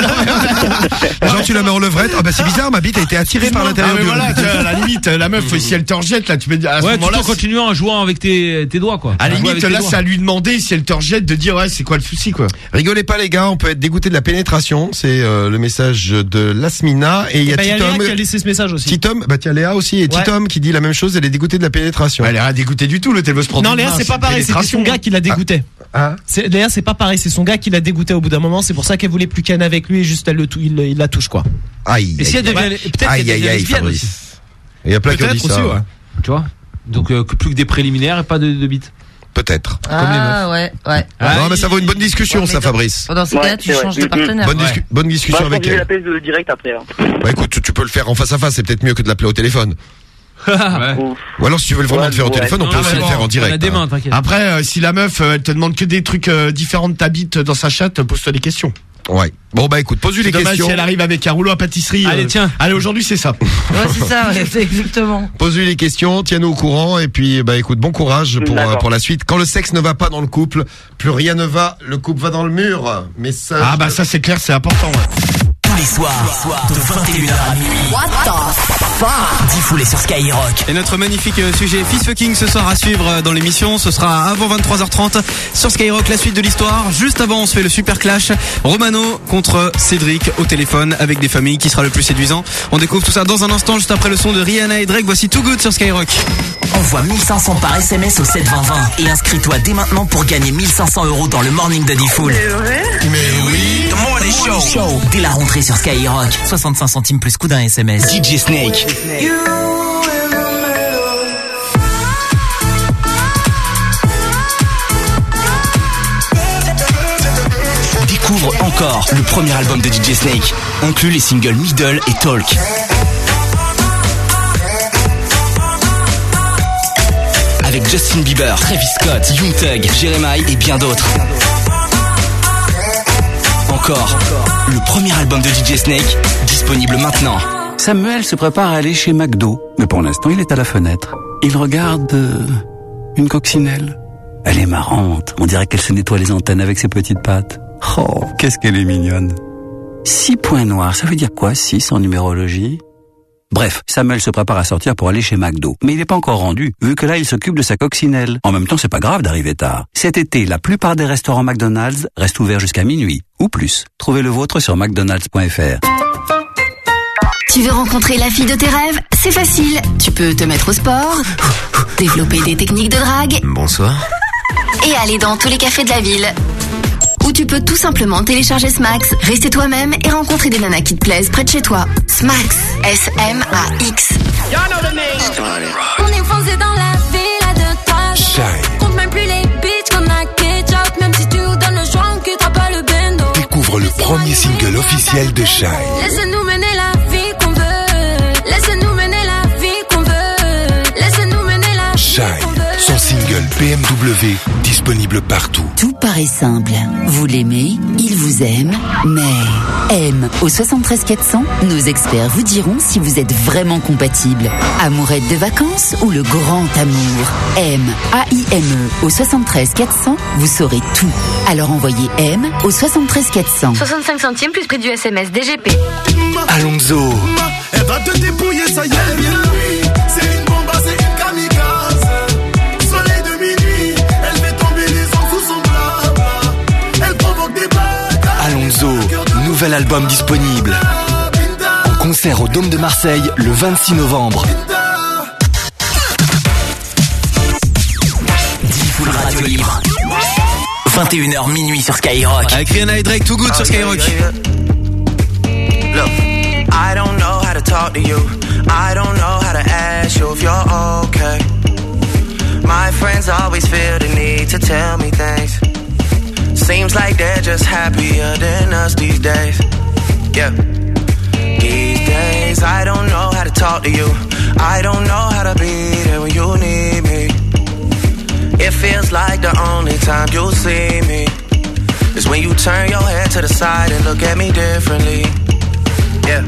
Genre tu la mets en levrette. Ah bah c'est bizarre, ma bite a été attirée par Ah, l'intérieur mais du. voilà, tu vois, à la limite, la meuf, si elle te rejette, là, tu peux dire, à ce Ouais, tout moment-là, en continuant en jouant avec tes, tes doigts, quoi. à la Jouer limite, avec tes là, doigts. c'est à lui demander si elle te rejette de dire, ouais, c'est quoi le souci, quoi. Rigolez pas les gars, on peut être dégoûté de la pénétration. C'est euh, le message de Lasmina et il y a Bah, il y a Léa Titom. qui a laissé ce message aussi. Titom, bah tiens Léa aussi et Ouais. Titom qui dit la même chose. Elle est dégoûtée de la pénétration. Elle est rien dégoûtée du tout, le elle veut se prendre Non, une Léa, main, c'est pas une pareil, c'était pénétration. son gars qui la dégoûtait. Ah. C'est- Léa, c'est pas pareil, c'est son gars qui la dégoûtait au bout d'un moment, c'est pour ça qu'elle voulait plus qu'elle avec lui et juste elle le tou- il, il la touche, quoi. Aïe. Et si elle aïe, devient, aïe. peut-être qu'elle Aïe aïe devient aïe lesbienne Fabrice. aussi. Il y a plein qui ont Peut-être dit ça. aussi, ouais. Tu vois? Donc, euh, que plus que des préliminaires et pas de, de bite. Peut-être. Ah, ouais, ouais. Non mais ça vaut une bonne discussion Ouais, mais ça dans- Fabrice. Dans ce Ouais, cas-là, tu c'est vrai. changes de Mhm. partenaire. Bonne, discu- bonne discussion Bah, je pense avec que je vais elle. l'appeler de direct après. hein. Bah écoute, tu peux le faire en face à face, c'est peut-être mieux que de l'appeler au téléphone. Ouais. Ouf. Ou alors si tu veux vraiment Ouais, le faire au ouais. téléphone, on Non, peut mais aussi le bon, faire en On a direct. des hein. mains, t'inquiète. Après, euh, si la meuf, euh, elle te demande que des trucs euh, différents de ta bite dans sa chatte, pose-toi des questions. Ouais. Bon bah écoute, pose-lui C'est les dommage questions. si elle arrive avec un rouleau à pâtisserie. Allez, euh, tiens. Allez, aujourd'hui, c'est ça. Ouais, c'est ça, ouais, c'est exactement. Pose-lui les questions, tiens-nous au courant et puis bah écoute, bon courage pour D'accord. euh, pour la suite. Quand le sexe ne va pas dans le couple, plus rien ne va, le couple va dans le mur. Message. Ah bah ça, c'est clair, c'est important. Ouais. Tous les soirs, de vingt et une heures à minuit. What the fuck? Diffoulé sur Skyrock. Et notre magnifique euh, sujet Fist Fucking ce soir à suivre euh, dans l'émission. Ce sera avant vingt-trois heures trente sur Skyrock, la suite de l'histoire. Juste avant, on se fait le super clash. Romano contre Cédric au téléphone avec des familles. Qui sera le plus séduisant? On découvre tout ça dans un instant, juste après le son de Rihanna et Drake. Voici Too Good sur Skyrock. Envoie mille cinq cents par S M S au sept vingt vingt et inscris-toi dès maintenant pour gagner mille cinq cents euros dans le Morning de Diffoul. Mais oui. The Morning Show. Dès la rentrée sur Skyrock. soixante-cinq centimes plus coup d'un S M S. D J Snake. Découvre encore le premier album de D J Snake. Inclut les singles Middle et Talk. Avec Justin Bieber, Travis Scott, Young Thug, Jeremiah et bien d'autres. Encore, le premier album de D J Snake, disponible maintenant. Samuel se prépare à aller chez McDo, mais pour l'instant il est à la fenêtre. Il regarde euh, une coccinelle. Elle est marrante, on dirait qu'elle se nettoie les antennes avec ses petites pattes. Oh, qu'est-ce qu'elle est mignonne. Six points noirs, ça veut dire quoi, six en numérologie? Bref, Samuel se prépare à sortir pour aller chez McDo. Mais il n'est pas encore rendu, vu que là, il s'occupe de sa coccinelle. En même temps, c'est pas grave d'arriver tard. Cet été, la plupart des restaurants McDonald's restent ouverts jusqu'à minuit, ou plus. Trouvez le vôtre sur mcdonalds point f r. Tu veux rencontrer la fille de tes rêves? C'est facile. Tu peux te mettre au sport, développer des techniques de drague Bonsoir. et aller dans tous les cafés de la ville. Ou tu peux tout simplement télécharger Smax, rester toi-même et rencontrer des nanas qui te plaisent près de chez toi. Smax, S M A X. On est foncé dans la villa de toi. Compte même plus les bitches qu'on a ketchup. Même si tu nous donnes le choix, on quittera pas le bendo. Découvre le premier single officiel de Shai. Laisse-nous mener la vie qu'on veut. Laisse-nous mener la vie qu'on veut. B M W, disponible partout. Tout paraît simple. Vous l'aimez, il vous aime, mais M au soixante-treize quatre cents, nos experts vous diront si vous êtes vraiment compatible. Amourette de vacances ou le grand amour. M, A I M E au soixante-treize quatre cents, vous saurez tout. Alors envoyez M au soixante-treize quatre cents. soixante-cinq centimes plus prix du S M S D G P. Alonso. Elle va te dépouiller, ça y est, bien oui. C'est une bombe, c'est une kamikaze. Soleil de minuit, elle fait tomber les gens sous son blabla. Elle provoque des blagues. Alonso, nouvel album disponible. En concert au Dôme de Marseille le vingt-six novembre. Diffoul Radio Libre. vingt et une heures minuit sur Skyrock. Avec Rihanna et Drake, Too Good sur Skyrock. Look, I don't know how to talk to you. I don't know how to ask you if you're okay. My friends always feel the need to tell me things. Seems like they're just happier than us these days. Yeah. These days, I don't know how to talk to you. I don't know how to be there when you need me. It feels like the only time you'll see me is when you turn your head to the side and look at me differently. Yeah.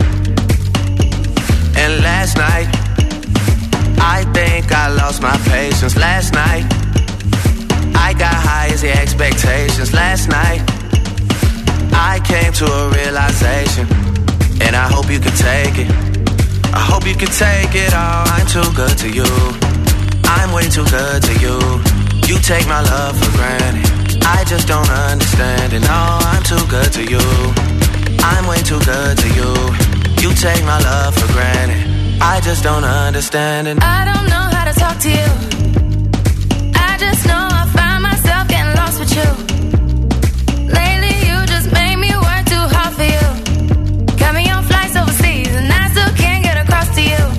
And last night, I think I lost my patience. Last night, I got high as the expectations. Last night, I came to a realization, and I hope you can take it. I hope you can take it all. I'm too good to you. I'm way too good to you. You take my love for granted. I just don't understand it. No, I'm too good to you. I'm way too good to you. You take my love for granted. I just don't understand it. I don't know how to talk to you. I just know I find myself getting lost with you. Lately you just made me work too hard for you. Got me on flights overseas and I still can't get across to you.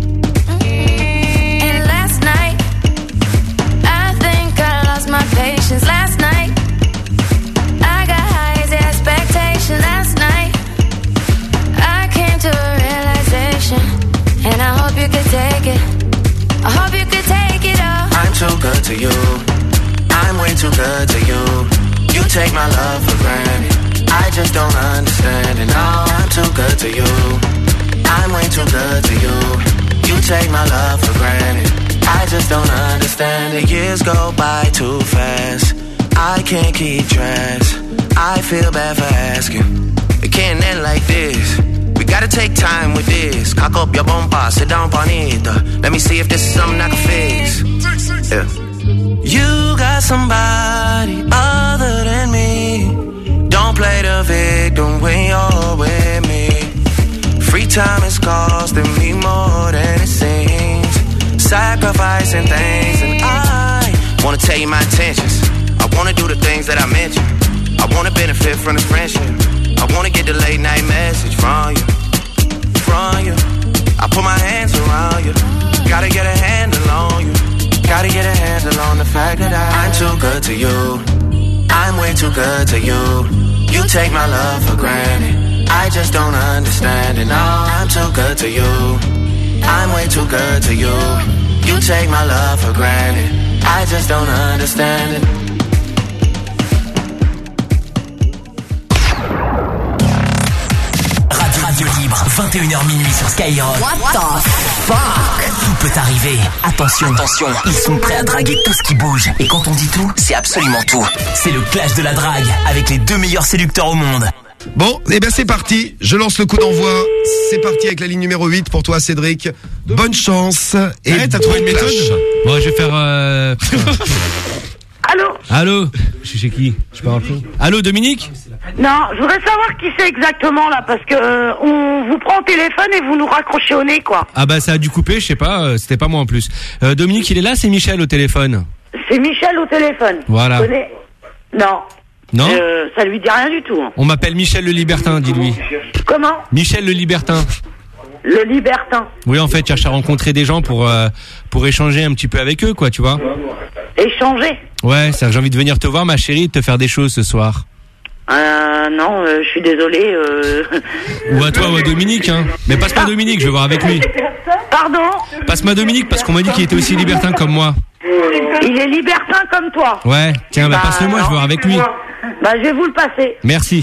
And last night, I think I lost my patience. Last night, I got high as the expectation. Last night, I came to a realization, and I hope you could take it. I hope you could take it all. I'm too good to you. I'm way too good to you. You take my love for granted. I just don't understand it. No, I'm too good to you. I'm way too good to you. You take my love for granted. I just don't understand it. Years go by too fast. I can't keep track. I feel bad for asking. It can't end like this. We gotta take time with this. Cock up your bumper, sit down on it. Let me see if this is something I can fix. Yeah. You got somebody other than me. Don't play the victim when you're with me. Free time is costing me more than it seems. Sacrificing things, and I wanna tell you my intentions. I wanna do the things that I mentioned. I wanna benefit from this friendship. I wanna get the late night message from you, from you. I put my hands around you. Gotta get a handle on you. Gotta get a handle on the fact that I, I'm too good to you. I'm way too good to you. You take my love for granted. I just don't understand it. No, I'm too good to you. I'm way too good to you. You take my love for granted. I just don't understand it. Radio Libre, vingt et une heures minuit sur Skyrock. What the fuck? Tout peut arriver. Attention, attention. Ils sont prêts à draguer tout ce qui bouge. Et quand on dit tout, c'est absolument tout. C'est le clash de la drague avec les deux meilleurs séducteurs au monde. Bon, eh bien c'est parti. Je lance le coup d'envoi. C'est parti avec la ligne numéro huit pour toi, Cédric. Bonne chance. Et ouais, t'as trouvé une méthode? Bon, je vais faire... Euh... Allô? Allô? Je suis chez qui? Je parle un peu. Allô, Dominique? Non, je voudrais savoir qui c'est exactement là, parce que euh, on vous prend au téléphone et vous nous raccrochez au nez, quoi. Ah bah ça a dû couper, je sais pas, euh, c'était pas moi en plus. Euh, Dominique, il est là, c'est Michel au téléphone. C'est Michel au téléphone. Voilà. Vous connaissez? Non. Non euh, Ça lui dit rien du tout. Hein. On m'appelle Michel le Libertin, dis-lui. Comment? Michel le Libertin. Le Libertin. Oui, en fait, je cherche à rencontrer des gens pour euh, pour échanger un petit peu avec eux, quoi, tu vois. Échanger? Ouais, ça, j'ai envie de venir te voir, ma chérie, et de te faire des choses ce soir. Euh, non, euh, je suis désolé. Euh... Ou à toi ou à Dominique, hein. Mais passe-moi Dominique, je veux voir avec lui. Pardon? Passe-moi Dominique, parce qu'on m'a dit qu'il était aussi libertin comme moi. Il Il est libertin comme toi. Ouais, tiens, bah, Bah, passe-le moi, je veux voir avec lui. Bah, je vais vous le passer. Merci.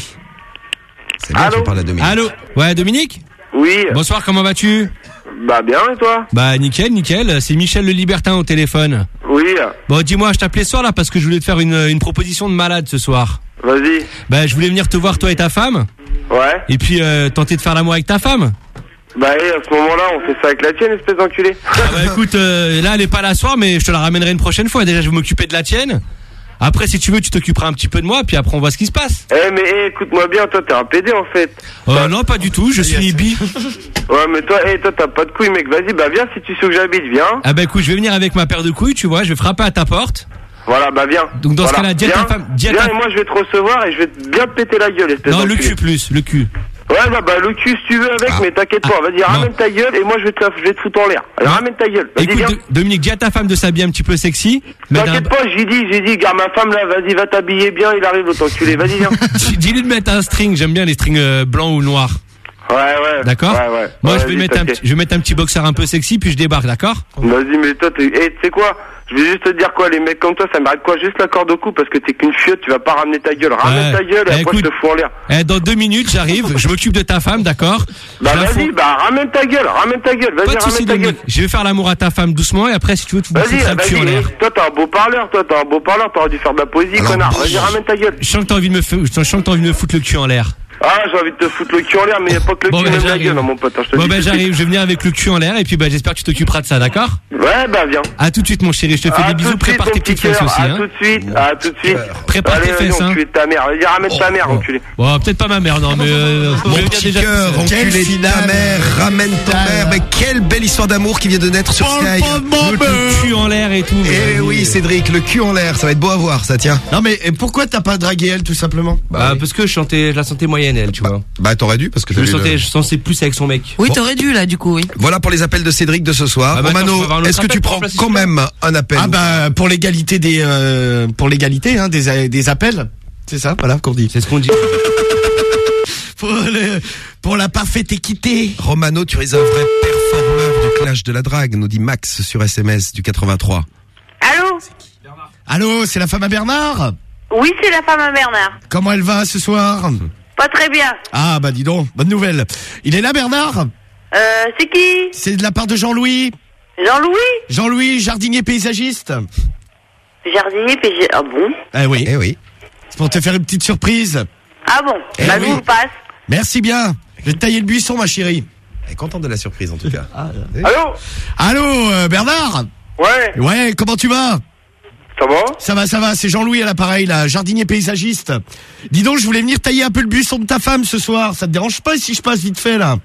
C'est bien, tu parles à Dominique. Allô. Ouais, Dominique. Oui. Bonsoir, comment vas-tu? Bah bien, et toi? Bah nickel, nickel. C'est Michel le Libertin au téléphone. Oui. Bon, dis-moi, je t'appelais ce soir là parce que je voulais te faire une, une proposition de malade ce soir. Vas-y. Bah je voulais venir te voir toi et ta femme. Ouais. Et puis euh, tenter de faire l'amour avec ta femme. Bah et à ce moment-là, on fait ça avec la tienne, espèce d'enculé. Ah bah écoute, euh, là elle est pas là ce soir, mais je te la ramènerai une prochaine fois. Déjà je vais m'occuper de la tienne. Après si tu veux, tu t'occuperas un petit peu de moi, puis après on voit ce qui se passe. Eh mais eh, écoute-moi bien, toi t'es un pédé en fait. Euh, non pas du tout, je suis bi. Ouais mais toi, eh, toi t'as pas de couilles mec, vas-y, bah viens si tu sais où j'habite, viens. Ah bah écoute, je vais venir avec ma paire de couilles, tu vois, je vais frapper à ta porte. Voilà, bah viens. Donc dans ce Voilà. cas-là, dis à ta Viens, femme, dis à viens ta- et moi je vais te recevoir et je vais te bien te péter la gueule, espèce Non, le d'enculé. cul plus, le cul. Ouais bah, bah le cul si tu veux avec, mais t'inquiète pas, vas-y ramène ta gueule et moi je vais te, la- je vais te foutre en l'air. Allez, ramène ta gueule, vas-y Écoute, viens. Do- Dominique, dis à ta femme de s'habiller un petit peu sexy. mettre un- T'inquiète pas, j'ai dit, j'ai dit, garde ma femme là, vas-y va t'habiller bien, il arrive l'autre enculé, vas-y viens. Dis-lui de mettre un string, j'aime bien les strings euh, blancs ou noirs. Ouais ouais. D'accord. Ouais ouais. Moi Ouais, je vais vas-y, mettre un t'inquiète. petit, je vais mettre un petit boxer un peu sexy puis je débarque, d'accord? Vas-y, mais toi, t'es... Eh, tu sais quoi? Je vais juste te dire quoi, les mecs comme toi, ça m'arrête quoi? Juste la corde au cou parce que t'es qu'une fiotte, tu vas pas ramener ta gueule. Ramène Ouais. ta gueule et Eh, après je écoute, te fous en l'air. Eh, dans deux minutes j'arrive, je m'occupe de ta femme, d'accord? Bah Je la vas-y, fous- bah ramène ta gueule, ramène ta gueule, vas-y, Pas de soucis, ramène ta gueule. Dominique. Je vais faire l'amour à ta femme doucement et après si tu veux tu me Vas-y, foutras le cul en vas-y, l'air. eh, toi t'as un beau parleur, toi t'as un beau parleur, t'aurais dû faire de la poésie, connard. Vas-y, ramène ta gueule. Je sens que t'as envie de me, f- je sens que t'as envie de me foutre le cul en l'air. Ah, j'ai envie de te foutre le cul en l'air, mais y a pas que le Bon, cul, bah, même la j'arrive. gueule, hein, mon pote, hein, je te Bon dis ben tout de j'arrive, suite. je vais venir avec le cul en l'air et puis bah j'espère que tu t'occuperas de ça, d'accord? Ouais, bah viens. À tout de suite mon chéri, je te fais À des tout bisous, de suite, prépare mon tes petit petites fesses cœur, aussi, à hein. tout de suite, à tout de suite. Prépare Allez, tes vas-y, fesses, hein. enculé de ta mère. Vas-y, ramène ta mère, enculé. Bon, peut-être pas ma mère, non, mais euh, je Mon vais dire petit déjà cœur, tout ça. enculé de ta mère, ramène ton mère. Mais quelle belle histoire d'amour qui vient de naître sur Sky. Le, le cul en l'air et tout. Eh oui, Cédric, le cul en l'air, ça va être beau à voir, ça tient. Non mais et pourquoi t'as pas dragué elle tout simplement? Bah, parce que je chantais, je la sentais moyenne elle, tu vois. Bah t'aurais dû parce que Je t'as me vu sentais, le- je sentais plus avec son mec. Oui, Bon. t'aurais dû là, du coup, oui. Voilà pour les appels de Cédric de ce soir. Ah bah attends, je Romano, peux avoir un autre est-ce que appel tu pour prends remplacer quand celui-là même un appel? Ah bah pour l'égalité des euh, pour l'égalité hein, des des appels. C'est ça, voilà qu'on dit. C'est ce qu'on dit. Pour, le- pour la parfaite équité. Romano, tu es un vrai performeur du clash de la drague, nous dit Max sur S M S du quatre-vingt-trois. Allô? Allô, c'est la femme à Bernard? Oui, c'est la femme à Bernard. Comment elle va ce soir? Pas très bien. Ah bah dis donc, bonne nouvelle. Il est là Bernard? Euh, c'est qui? C'est de la part de Jean-Louis. Jean-Louis? Jean-Louis, jardinier paysagiste. Jardinier, P G. Ah bon? Eh oui. Eh oui. C'est pour te faire une petite surprise. Ah bon? Eh Bah, oui. je vous le passe. Merci bien. Je vais te tailler le buisson ma chérie. Elle est contente de la surprise en tout cas. Allô? Allô euh, Bernard? Ouais. Ouais, comment tu vas? Ça va? Ça va, ça va, c'est Jean-Louis à l'appareil, là, jardinier paysagiste. Dis donc, je voulais venir tailler un peu le buisson de ta femme ce soir. Ça te dérange pas si je passe vite fait, là?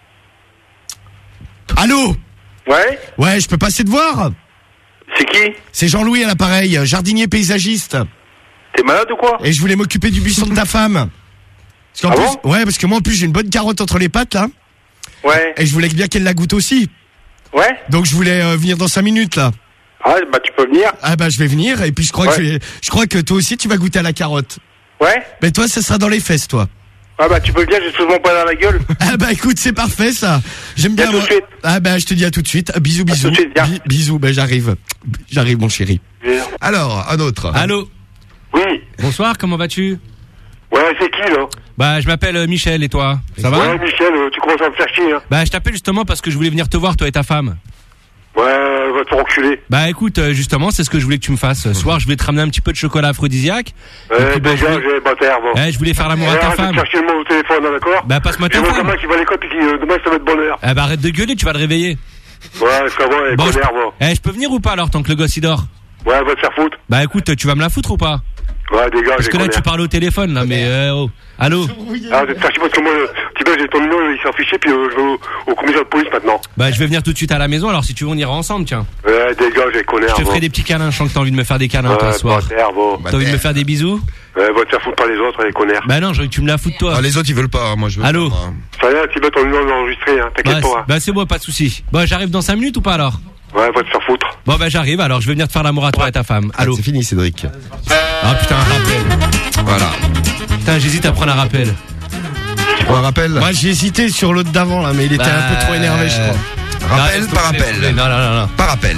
Allô? Ouais? Ouais, je peux passer te voir? C'est qui? C'est Jean-Louis à l'appareil, jardinier paysagiste. T'es malade ou quoi? Et je voulais m'occuper du buisson de ta femme. Parce qu'en Ah plus, bon? ouais, parce que moi, en plus, j'ai une bonne carotte entre les pattes, là. Ouais. Et je voulais bien qu'elle la goûte aussi. Ouais? Donc, je voulais euh, venir dans cinq minutes, là. Ah, bah tu peux venir. Ah, bah, je vais venir. Et puis, je crois, Ouais. que, je, vais- je crois que toi aussi, tu vas goûter à la carotte. Ouais? Mais toi, ça sera dans les fesses, toi. Ah bah tu peux venir, j'ai souvent pas dans la gueule. Ah bah écoute, c'est parfait ça. J'aime bien. À tout de moi. suite. Ah bah je te dis à tout de suite. Bisous, bisous. tout de suite, viens. Bi- bisous, bah j'arrive. J'arrive mon chéri. Alors, un autre. Allô? Oui. Bonsoir, comment vas-tu? Ouais, c'est qui là? Bah je m'appelle euh, Michel et toi? Ça va? Ouais, Michel, euh, tu commences à me faire chier, hein. Bah je t'appelle justement parce que je voulais venir te voir toi et ta femme. Ouais, va te faire enculer. Bah écoute, euh, justement, c'est ce que je voulais que tu me fasses. Ce soir, je voulais te ramener un petit peu de chocolat aphrodisiaque. Et Ouais, puis, bah, je déjà, voulais- j'ai bâtard, bon. Eh, je voulais faire l'amour à Eh, ta arrête de femme. chercher le mot au téléphone, hein, d'accord? Bah passe-moi ta J'ai mon femme. gamin qui va à l'école, puis qui, euh, demain, ça va être bonheur. Eh bah arrête de gueuler, tu vas le réveiller. Ouais, ça va, et Bon, je... connard, bon. Eh, je peux venir ou pas alors tant que le gosse il dort? Ouais, va te faire foutre. Bah écoute, tu vas me la foutre ou pas? Ouais, dégage, Parce j'ai que là connard. tu parles au téléphone là, mais euh, oh. Allô? Ah, je vais te faire chier parce que moi, euh, tu vois, j'ai ton numéro, il s'est affiché, puis euh, je vais au, au commissariat de police maintenant. Bah je vais venir tout de suite à la maison, alors si tu veux on ira ensemble, tiens. Ouais, dégage, j'ai connard, Je te bon. ferai des petits câlins, je sens que t'as envie de me faire des câlins Ouais, toi ce soir. bâtard, bon. T'as envie de me faire des bisous? Ouais, va te faire foutre par les autres, les connards. Bah non, j'ai envie que tu me la foutes toi. Ah, les autres ils veulent pas, moi je veux. Allô? pas, moi. Ça y est, tu veux ton numéro enregistré, hein, Bah, t'inquiète c'est- pas. hein. bah c'est bon, pas de soucis. Bon, j'arrive dans cinq minutes ou pas alors? Ouais, va te faire foutre. Bon bah j'arrive, alors je vais venir te faire l'amour à toi et ta femme. Ah, Allô? c'est fini, Cédric. Ah putain, un rappel. Voilà. Putain, j'hésite à prendre un rappel. Tu prends un rappel? Moi j'ai hésité sur l'autre d'avant là, mais il était Bah, un peu trop énervé, je crois. Rappel Non, par laisse tomber, appel. Non, non, non, non. Par appel.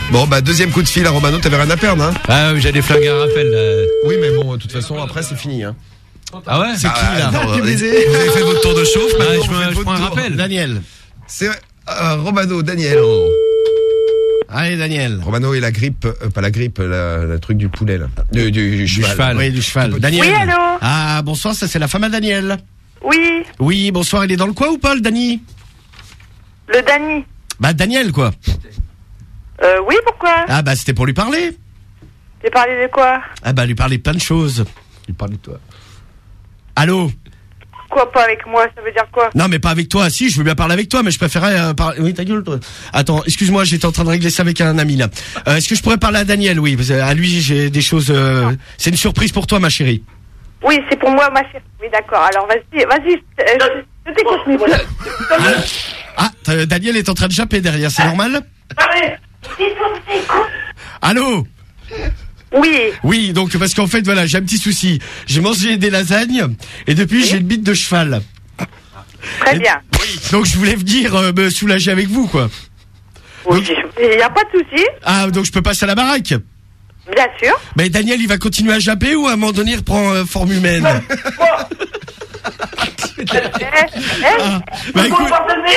Bon, bah, deuxième coup de fil à Romano, t'avais rien à perdre, hein? Ah oui, j'allais flinguer un Raphaël, là. Oui, mais bon, de toute façon, après, c'est fini, hein. Ah ouais? C'est qui, là? non, Vous avez fait votre tour de chauffe, Bah, maintenant, je vous me- faites je votre prends un tour. rappel. Daniel. C'est euh, Romano, Daniel. Oh. Allez, Daniel. Romano et la grippe, euh, pas la grippe, la, la truc du poulet, là. Du, du, du cheval. cheval. Oui, du cheval. Daniel. Oui, allô? Ah, bonsoir, ça c'est la femme à Daniel. Oui, Oui, bonsoir, il est dans le coin ou pas, le Dani? le Dany. Bah, Daniel, quoi. Euh, oui, pourquoi? Ah, bah, c'était pour lui parler. T'es parlé de quoi? Ah, bah, lui parler plein de choses. Lui parler de toi. Allô? Quoi, pas avec moi? Ça veut dire quoi? Non, mais pas avec toi. Si, je veux bien parler avec toi, mais je préférais euh, parler. Oui, ta gueule, toi. Attends, excuse-moi, j'étais en train de régler ça avec un ami là. Euh, Est-ce que je pourrais parler à Daniel? Oui, parce que à lui, j'ai des choses. Euh... C'est une surprise pour toi, ma chérie. Oui, c'est pour moi, ma chérie. Oui, d'accord. Alors, vas-y, vas-y, euh, je je t'écoute, mais voilà. Ah, t'as- Daniel est en train de japper derrière, c'est normal? Allô? Oui. Oui, donc parce qu'en fait, voilà, j'ai un petit souci. J'ai mangé des lasagnes et depuis, j'ai une bite de cheval. Très bien. Donc je voulais venir euh, me soulager avec vous, quoi. Oui, il n'y a pas de souci. Ah, donc je peux passer à la baraque? Bien sûr. Mais Daniel, il va continuer à japper ou à un moment donné, il reprend euh, forme humaine? Eh, Ah, bah, écoute,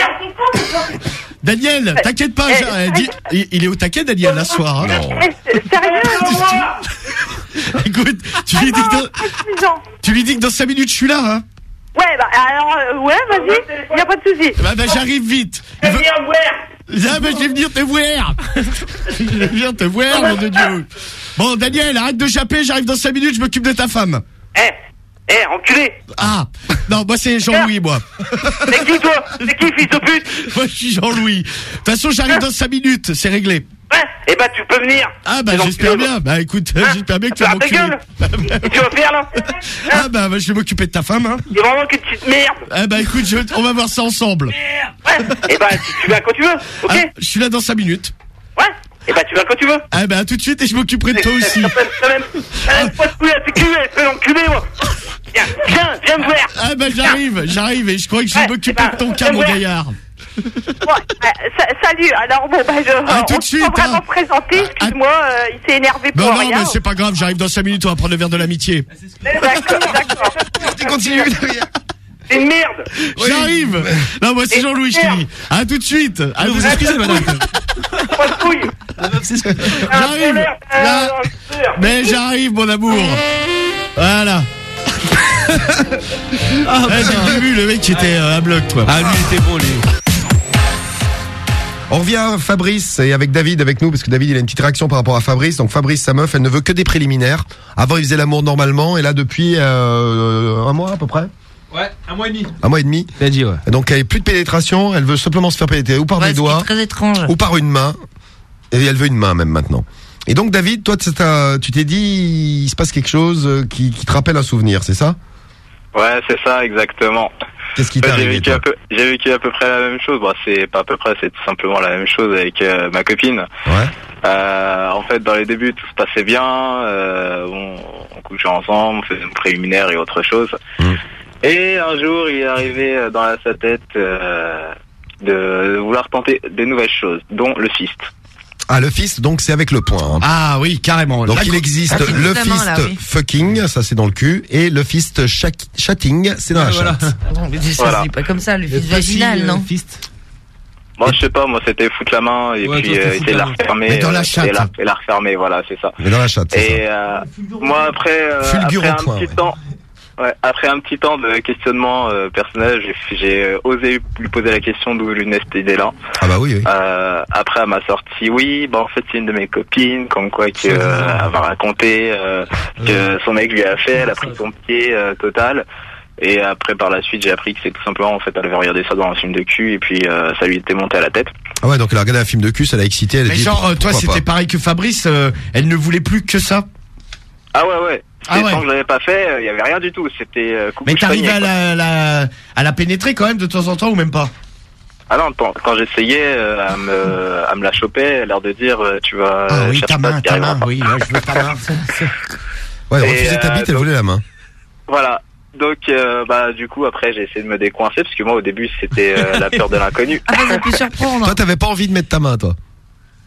Daniel, t'inquiète pas, j'ai- euh, dis- il, il est au taquet, Daniel, là, ce soir. Hein. Sérieux? Écoute, tu lui dis que dans, tu lui dis que dans cinq minutes, je suis là, hein. Ouais, bah, alors, euh, ouais, vas-y, il n'y a pas de souci. Bah, bah j'arrive vite. Il veut- Ah, bah, je vais venir te voir. Je vais venir te voir, mon de Dieu. Bon, Daniel, arrête de japper, j'arrive dans cinq minutes, je m'occupe de ta femme. Eh, eh, enculé. Ah, non, moi, c'est Jean-Louis, moi. C'est qui, toi? C'est qui, fils de pute? Moi, je suis Jean-Louis. De toute façon, j'arrive dans cinq minutes, c'est réglé. Ouais, eh bah, tu peux venir. Ah, bah, j'espère bien. Bah, écoute, j'espère bien que tu vas Ferme ta m'occuper. gueule. Qu'est-ce que tu vas faire, là? Ah, bah, bah, je vais m'occuper de ta femme, hein. C'est vraiment qu'une petite merde. Ah, bah, écoute, je- on va voir ça ensemble. Ouais, eh bah, tu viens quand tu veux, ok? Ah, je suis là dans cinq minutes. Ouais, eh bah, tu viens quand tu veux. Ah, bah, à tout de suite et je m'occuperai de toi aussi. T'as même, t'as même pas de couilles à tes culs, elle peut l'enculer, moi. Viens, viens, viens me voir. Ah, bah, j'arrive, j'arrive et je crois que je vais Ouais, m'occuper bah, de ton cas, viens mon voir. gaillard. Bon, euh, sa- salut, alors bon, bah, je, À tout on de suite, s'est vraiment hein. présenter, excuse-moi, euh, il s'est énervé pour Non, non, rien. mais c'est pas grave, j'arrive dans cinq minutes, on va prendre le verre de l'amitié. D'accord, d'accord. Tu continues derrière. C'est une merde. J'arrive. Non, moi, c'est Et Jean-Louis, je te dis. À tout de suite. À Vous tout vous de excusez, suite. madame. Pas de couilles. J'arrive. Là. Mais j'arrive, mon amour. Voilà. Ah, j'ai vu le mec qui était euh, à bloc, toi. Ah, lui, il était bon, lui. On revient à Fabrice et avec David avec nous parce que David il a une petite réaction par rapport à Fabrice. Donc Fabrice, sa meuf, elle ne veut que des préliminaires. Avant il faisait l'amour normalement et là depuis euh, un mois à peu près. Ouais, un mois et demi. Un mois et demi. T'as dit, ouais. Donc elle n'a plus de pénétration, elle veut simplement se faire pénétrer ou par Ouais, des ce qui est doigts très étrange. ou par une main. Et elle veut une main même maintenant. Et donc David, toi tu t'as- tu t'es dit il se passe quelque chose euh, qui, qui te rappelle un souvenir, c'est ça? Ouais, c'est ça, exactement. Qu'est-ce qui t'est Bah, j'ai arrivé vécu, toi à peu, j'ai vécu à peu près la même chose. Bon, c'est pas à peu près, c'est tout simplement la même chose avec euh, ma copine. Ouais. Euh, en fait, dans les débuts, tout se passait bien. Euh, on, on couchait ensemble, on faisait une préliminaire et autre chose. Mmh. Et un jour, il est arrivé dans la, sa tête euh, de vouloir tenter des nouvelles choses, dont le fist. Ah le fist, donc c'est avec le poing. Hein. Ah oui, carrément. Donc Là, il existe Ah, c'est le justement, fist là, oui. fucking, ça c'est dans le cul, et le fist shak- chatting, c'est dans la Voilà. chatte. Non, mais ça Voilà. se dit pas comme ça, le fils Facile, vaginal, euh, non? Fist. Moi, je sais pas, moi, c'était foutre la main et Ouais, puis toi, c'était euh, foutre essayer de la la main. refermer. Mais dans la euh, chatte. Et la, et la refermer, voilà, c'est ça. Mais dans la chatte, c'est ça. Et euh, moi, après, euh, Fulgure après au un point, petit ouais. temps, ouais, après un petit temps de questionnement euh, personnel, j'ai, j'ai euh, osé lui poser la question d'où venait cette idée-là. Ah bah oui, oui. Euh, après, elle m'a sorti, oui, bah en fait, c'est une de mes copines, comme quoi que, euh, elle m'a raconté euh, que son mec lui a fait, elle a pris son pied euh, total. Et après, par la suite, j'ai appris que c'est tout simplement, en fait, elle avait regardé ça dans un film de cul et puis euh, ça lui était monté à la tête. Ah ouais, donc elle a regardé un film de cul, ça l'a excité, elle a Mais dit genre, euh, toi, pourquoi c'était pas. pareil que Fabrice, euh, elle ne voulait plus que ça. Ah ouais, ouais. Ah Et ouais. tant que je l'avais pas fait, il y avait rien du tout. C'était euh, coucou, Mais je t'arrivais poignais, à quoi. la, la, à la pénétrer quand même de temps en temps ou même pas? Ah non, quand, quand j'essayais, euh, à me, à me la choper, elle a l'air de dire, euh, tu vas Ah euh, oui, chercher ta ça, main, t'y ta arriveras main, pas. oui, ouais, je veux ta main. Ouais, elle Et, refusait ta euh, bite, elle voulait la main. Voilà. Donc, euh, bah, du coup, après, j'ai essayé de me décoincer, parce que moi, au début, c'était euh, la peur de l'inconnu. Ah, bah, ça peut surprendre. Toi, t'avais pas envie de mettre ta main, toi.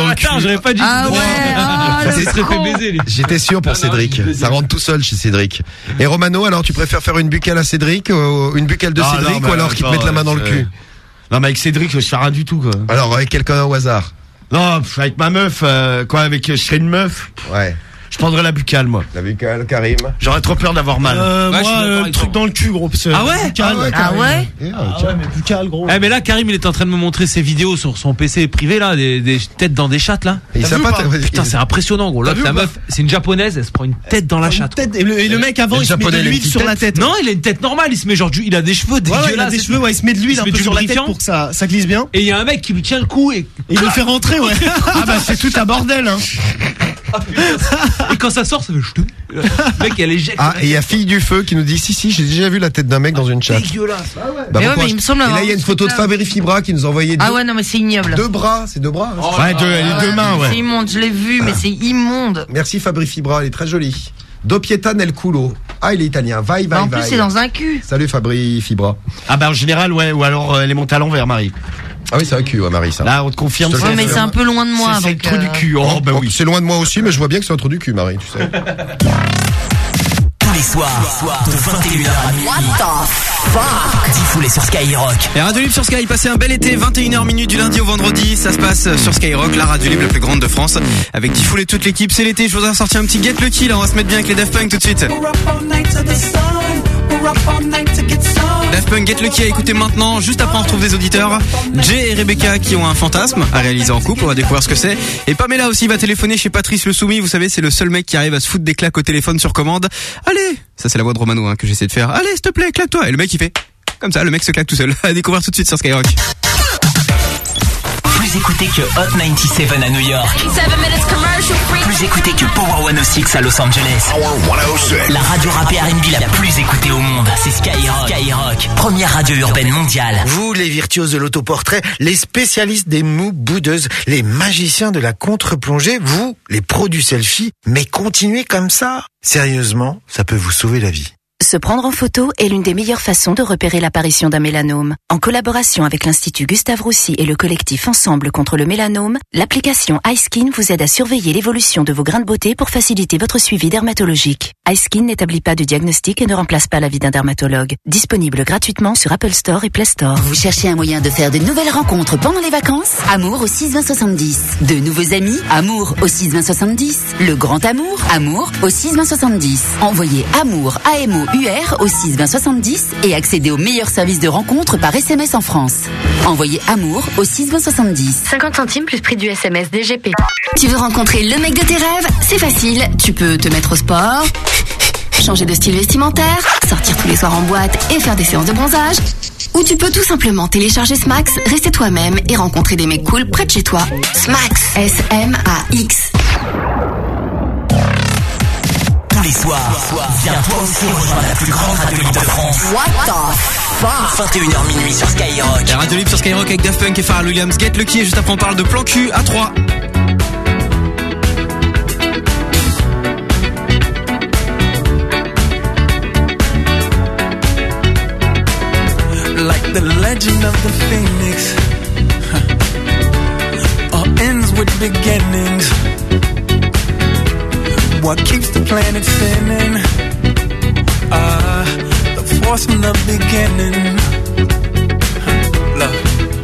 dans le cul. Attends, j'aurais pas dit. Ah ouais, ah, Ça le se serait fait con. baiser, lui. J'étais sûr pour Non, non, Cédric. je suis Ça rentre tout seul chez Cédric. Et Romano, alors tu préfères faire une buccale à Cédric, ou une buccale de Non, Cédric, non, mais ou alors qu'il te attends, mette la main dans le c'est- cul? Non, mais avec Cédric, je fais rien du tout, quoi. Alors avec quelqu'un au hasard. Non, pff, avec ma meuf, euh, quoi, avec, je serais une meuf. Ouais. Je prendrais la buccale, moi. La buccale, Karim. J'aurais trop peur d'avoir mal. Euh, Ouais, je suis moi, d'accord euh, avec le truc toi. dans le cul, gros. parce que Ah ouais buccal. Ah ouais, Ah Karim. ouais Eh, Ah tiens. ouais, mais buccal, gros. Eh mais là Karim il est en train de me montrer ses vidéos sur son P C privé là, des, des têtes dans des chattes là. Et il T'as sait vu pas, ou pas t'as- Putain c'est impressionnant gros. Là T'as vu la ou pas meuf, c'est une japonaise, elle se prend une tête dans la chatte. Tête- Et le, et le mec avant, Le il se met japonais, de il a une l'huile petite sur la tête. tête. Non il a une tête normale, il se met genre du, il a des cheveux Ouais, ouais, il a dégueulasses. des cheveux, ouais, il se met de l'huile Il se un met peu du sur la tête lubrifiant. pour que ça, ça glisse bien. Et il y a un mec qui lui tient le cou et, Et il le fait rentrer, ouais. Ah bah c'est tout un bordel, hein. et quand ça sort ça fait ch'tou. Le mec elle éjecte. Ah, et il y a Fille du Feu qui nous dit si, si, j'ai déjà vu la tête d'un mec dans une chatte. Dégueulasse. Bah, Mais ouais, pourquoi mais il me semble Et là, avoir il y a une vu photo de ça. Fabri Fibra qui nous a envoyé deux, Ah ouais, non, mais c'est ignoble. deux bras. C'est deux bras. hein, Oh c'est- Ouais, deux, les deux mains, C'est ouais. immonde, je l'ai vu, mais c'est immonde. Merci Fabri Fibra, elle est très jolie. Doppietta nel culo. Ah, il est italien. Vai, vai, Bah, en plus, vai. c'est dans un cul. Salut Fabri Fibra. Ah bah en général, ouais, ou alors euh, elle est montée à l'envers, Marie. Ah oui, c'est un cul, ouais, Marie, ça. Là, on te confirme. Je te Ouais, le mais c'est un peu loin de moi. C'est c'est le donc, trou du euh, cul. Oh bah Oh, oui. c'est loin de moi aussi, mais je vois bien que c'est un trou du cul, Marie, tu sais. Tous les soirs, de vingt et une heures à minuit. What the fuck Diffoulé sur Skyrock. Et Radio Libre sur Sky, passez un bel été, vingt et une heures minutes du lundi au vendredi. Ça se passe sur Skyrock, la radio libre la plus grande de France. Avec Diffoul et toute l'équipe, c'est l'été. Je voudrais sortir un petit Get Lucky, là. On va se mettre bien avec les Daft Punk tout de suite. Daft Punk, Get Lucky à écouter maintenant. Juste après, on retrouve des auditeurs. Jay et Rebecca qui ont un fantasme à réaliser en couple. On va découvrir ce que c'est. Et Pamela aussi va téléphoner chez Patrice Le Soumis. Vous savez, c'est le seul mec qui arrive à se foutre des claques au téléphone sur commande. Allez, ça c'est la voix de Romano hein, que j'essaie de faire. Allez, s'il te plaît, claque-toi. Et le mec il fait comme ça. Le mec se claque tout seul. À découvrir tout de suite sur Skyrock. Plus écouté que Hot quatre-vingt-dix-sept à New York. Plus écouté que Power cent six à Los Angeles. La radio rap et R and B la plus écoutée au monde, c'est Skyrock. Skyrock, première radio urbaine mondiale. Vous, les virtuoses de l'autoportrait, les spécialistes des moues boudeuses, les magiciens de la contre-plongée, vous, les pros du selfie, mais continuez comme ça. Sérieusement, ça peut vous sauver la vie. Se prendre en photo est l'une des meilleures façons de repérer l'apparition d'un mélanome. En collaboration avec l'Institut Gustave Roussy et le collectif Ensemble contre le mélanome, l'application iSkin vous aide à surveiller l'évolution de vos grains de beauté pour faciliter votre suivi dermatologique. iSkin n'établit pas de diagnostic et ne remplace pas l'avis d'un dermatologue. Disponible gratuitement sur Apple Store et Play Store. Vous cherchez un moyen de faire de nouvelles rencontres pendant les vacances? Amour au six vingt soixante-dix. De nouveaux amis? Amour au six vingt soixante-dix. Le grand amour? Amour au six vingt soixante-dix. Envoyez amour A M O U R au six vingt soixante-dix et accédez aux meilleurs services de rencontre par S M S en France. Envoyez amour au six vingt soixante-dix. cinquante centimes plus prix du S M S D G P. Tu veux rencontrer le mec de tes rêves? C'est facile. Tu peux te mettre au sport, changer de style vestimentaire, sortir tous les soirs en boîte et faire des séances de bronzage. Ou tu peux tout simplement télécharger Smax, rester toi-même et rencontrer des mecs cool près de chez toi. Smax, S M A X. Tous les soirs, viens toi aussi rejoindre la plus grande radio libre de France. What the fuck? vingt et une heures minuit sur Skyrock. La radio libre sur Skyrock avec Daft Punk et Pharrell Williams. Get Lucky et juste après on parle de plan cul à trois. Like the legend of the phoenix, huh. All ends with beginnings. What keeps the planet spinning? Ah, uh, the force from the beginning. Huh. Love.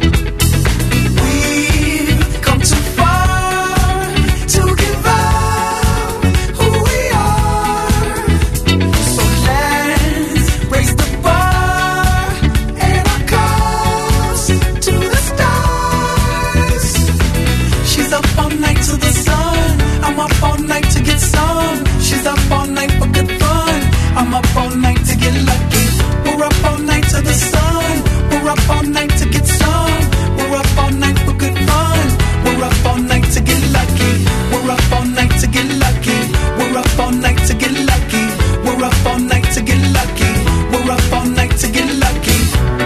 We've come too far to give up who we are. So let's raise the bar and our cups to the stars. She's up all night to the sun. I'm up all night to get some. She's up all night for good fun. I'm up all night to get lucky. We're up all night to the sun. We're up all night to get some. We're up all night for good fun. We're up all night to get lucky. We're up all night to get lucky. We're up all night to get lucky. We're up all night to get lucky. We're up all night to get lucky.